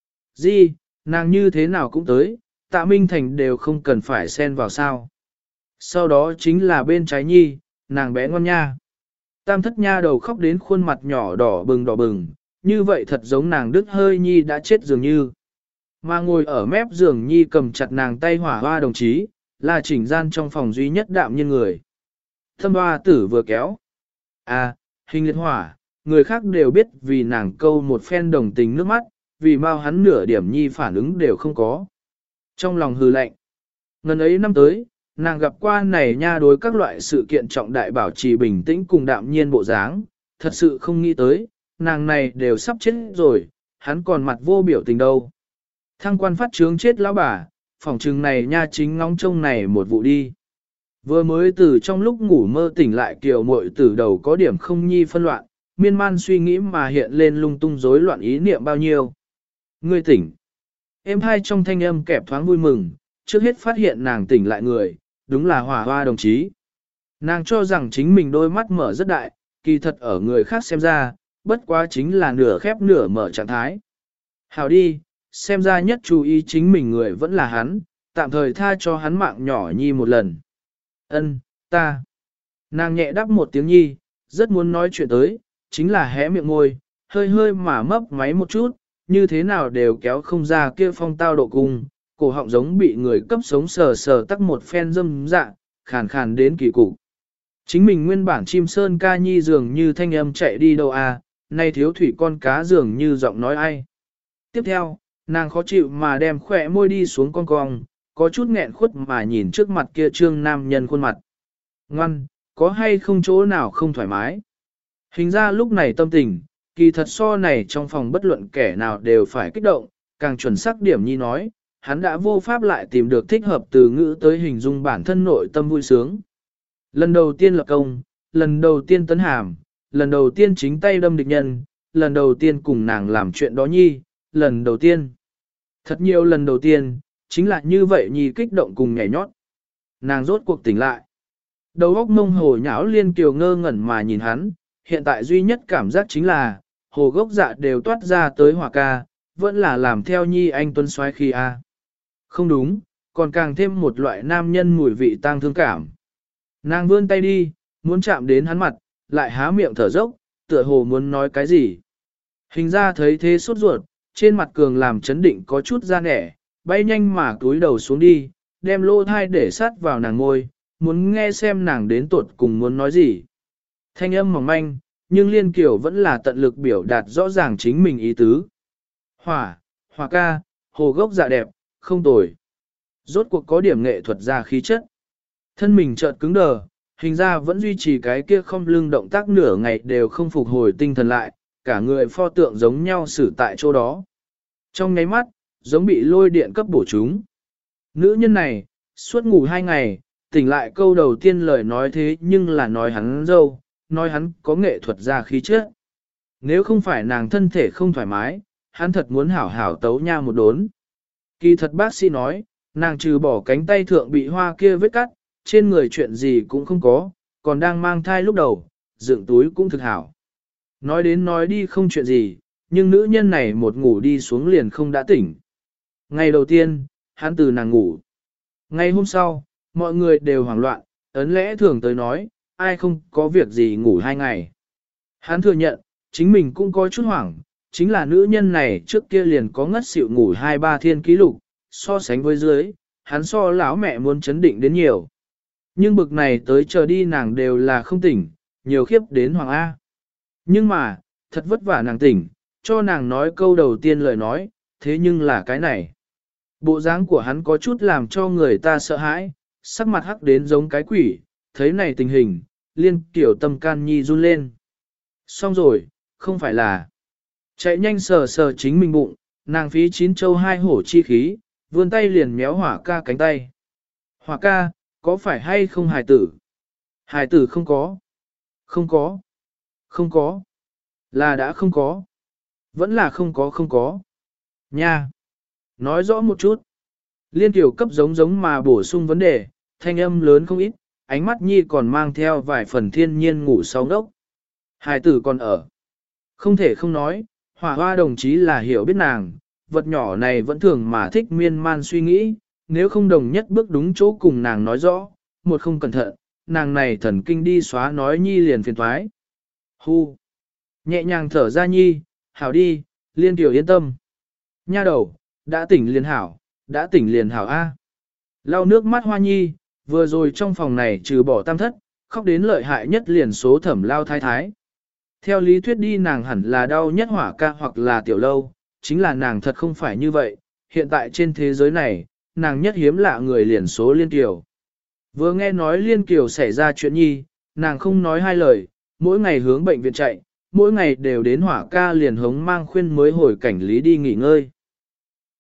Di, nàng như thế nào cũng tới, tạ Minh Thành đều không cần phải xen vào sao. Sau đó chính là bên trái nhi, nàng bé ngon nha. Tam thất nha đầu khóc đến khuôn mặt nhỏ đỏ bừng đỏ bừng, như vậy thật giống nàng đứt hơi nhi đã chết dường như. Mà ngồi ở mép giường nhi cầm chặt nàng tay hỏa hoa đồng chí, là chỉnh gian trong phòng duy nhất đạm nhiên người. Thâm hoa tử vừa kéo. À, hình liệt hỏa, người khác đều biết vì nàng câu một phen đồng tình nước mắt, vì mau hắn nửa điểm nhi phản ứng đều không có. Trong lòng hừ lạnh. Ngần ấy năm tới, nàng gặp qua này nha đối các loại sự kiện trọng đại bảo trì bình tĩnh cùng đạm nhiên bộ dáng, thật sự không nghĩ tới, nàng này đều sắp chết rồi, hắn còn mặt vô biểu tình đâu. Thăng quan phát trướng chết lão bà, phòng trừng này nha chính ngóng trông này một vụ đi. Vừa mới từ trong lúc ngủ mơ tỉnh lại kiều muội từ đầu có điểm không nhi phân loạn, miên man suy nghĩ mà hiện lên lung tung rối loạn ý niệm bao nhiêu. Ngươi tỉnh. Em hai trong thanh âm kẹp thoáng vui mừng, trước hết phát hiện nàng tỉnh lại người, đúng là hỏa hoa đồng chí. Nàng cho rằng chính mình đôi mắt mở rất đại, kỳ thật ở người khác xem ra, bất quá chính là nửa khép nửa mở trạng thái. Hào đi, xem ra nhất chú ý chính mình người vẫn là hắn, tạm thời tha cho hắn mạng nhỏ nhi một lần. Ân, ta. Nàng nhẹ đáp một tiếng nhi, rất muốn nói chuyện tới, chính là hé miệng môi, hơi hơi mà mấp máy một chút, như thế nào đều kéo không ra kia phong tao độ cung, cổ họng giống bị người cấp sống sờ sờ tắc một phen dâm dạ, khàn khàn đến kỳ cục. Chính mình nguyên bản chim sơn ca nhi dường như thanh âm chạy đi đâu à, nay thiếu thủy con cá dường như giọng nói ai. Tiếp theo, nàng khó chịu mà đem khỏe môi đi xuống con cong, có chút nghẹn khuất mà nhìn trước mặt kia trương nam nhân khuôn mặt. Ngoan, có hay không chỗ nào không thoải mái? Hình ra lúc này tâm tình, kỳ thật so này trong phòng bất luận kẻ nào đều phải kích động, càng chuẩn xác điểm nhi nói, hắn đã vô pháp lại tìm được thích hợp từ ngữ tới hình dung bản thân nội tâm vui sướng. Lần đầu tiên lập công, lần đầu tiên tấn hàm, lần đầu tiên chính tay đâm địch nhân, lần đầu tiên cùng nàng làm chuyện đó nhi, lần đầu tiên. Thật nhiều lần đầu tiên, chính là như vậy nhi kích động cùng nhảy nhót. Nàng rốt cuộc tỉnh lại. Đầu óc mông hồ nháo liên kiều ngơ ngẩn mà nhìn hắn, hiện tại duy nhất cảm giác chính là, hồ gốc dạ đều toát ra tới hỏa ca, vẫn là làm theo nhi anh tuân xoái khi a. Không đúng, còn càng thêm một loại nam nhân mùi vị tang thương cảm. Nàng vươn tay đi, muốn chạm đến hắn mặt, lại há miệng thở dốc, tựa hồ muốn nói cái gì. Hình ra thấy thế sốt ruột, trên mặt cường làm chấn định có chút da nẻ, bay nhanh mà túi đầu xuống đi, đem lô thai để sát vào nàng ngôi, muốn nghe xem nàng đến tuột cùng muốn nói gì. Thanh âm mỏng manh, nhưng Liên Kiều vẫn là tận lực biểu đạt rõ ràng chính mình ý tứ. Hỏa, hỏa ca, hồ gốc dạ đẹp, không tồi. Rốt cuộc có điểm nghệ thuật ra khí chất. Thân mình chợt cứng đờ, hình ra vẫn duy trì cái kia không lưng động tác nửa ngày đều không phục hồi tinh thần lại, cả người pho tượng giống nhau xử tại chỗ đó. Trong nháy mắt, giống bị lôi điện cấp bổ chúng. Nữ nhân này, suốt ngủ hai ngày, tỉnh lại câu đầu tiên lời nói thế nhưng là nói hắn dâu, nói hắn có nghệ thuật ra khí chất. Nếu không phải nàng thân thể không thoải mái, hắn thật muốn hảo hảo tấu nha một đốn. Kỳ thật bác sĩ nói, nàng trừ bỏ cánh tay thượng bị hoa kia vết cắt, trên người chuyện gì cũng không có, còn đang mang thai lúc đầu, dựng túi cũng thực hảo. Nói đến nói đi không chuyện gì, nhưng nữ nhân này một ngủ đi xuống liền không đã tỉnh. Ngày đầu tiên, hắn từ nàng ngủ. Ngày hôm sau, mọi người đều hoảng loạn, ấn lẽ thường tới nói, ai không có việc gì ngủ hai ngày. Hắn thừa nhận, chính mình cũng có chút hoảng, chính là nữ nhân này trước kia liền có ngất xỉu ngủ hai ba thiên ký lục, so sánh với dưới, hắn so lão mẹ muốn chấn định đến nhiều. Nhưng bực này tới chờ đi nàng đều là không tỉnh, nhiều khiếp đến Hoàng A. Nhưng mà, thật vất vả nàng tỉnh, cho nàng nói câu đầu tiên lời nói, thế nhưng là cái này. Bộ dáng của hắn có chút làm cho người ta sợ hãi, sắc mặt hắc đến giống cái quỷ, thấy này tình hình, Liên Kiều tâm can nhi run lên. Xong rồi, không phải là. Chạy nhanh sờ sờ chính mình bụng, nàng phí chín châu hai hổ chi khí, vươn tay liền méo hỏa ca cánh tay. Hỏa ca, có phải hay không hài tử? Hài tử không có. Không có. Không có. Là đã không có. Vẫn là không có không có. Nha. Nói rõ một chút. Liên Kiều cấp giống giống mà bổ sung vấn đề, thanh âm lớn không ít, ánh mắt nhi còn mang theo vài phần thiên nhiên ngủ sau ngốc. Hài tử còn ở. Không thể không nói, Hỏa hoa đồng chí là hiểu biết nàng, vật nhỏ này vẫn thường mà thích miên man suy nghĩ, nếu không đồng nhất bước đúng chỗ cùng nàng nói rõ, một không cẩn thận, nàng này thần kinh đi xóa nói nhi liền phiền thoái. Hu! Nhẹ nhàng thở ra nhi, hảo đi, Liên Kiều yên tâm. Nha đầu, đã tỉnh liền hảo, đã tỉnh liền hảo A. Lau nước mắt hoa nhi, vừa rồi trong phòng này trừ bỏ tam thất, khóc đến lợi hại nhất liền số thẩm lao thái thái. Theo lý thuyết đi nàng hẳn là đau nhất Hỏa ca hoặc là tiểu lâu, chính là nàng thật không phải như vậy, hiện tại trên thế giới này, nàng nhất hiếm lạ người liền số Liên Kiều. Vừa nghe nói Liên Kiều xảy ra chuyện nhi, nàng không nói hai lời, mỗi ngày hướng bệnh viện chạy, mỗi ngày đều đến Hỏa ca liền hống mang khuyên mới hồi cảnh lý đi nghỉ ngơi.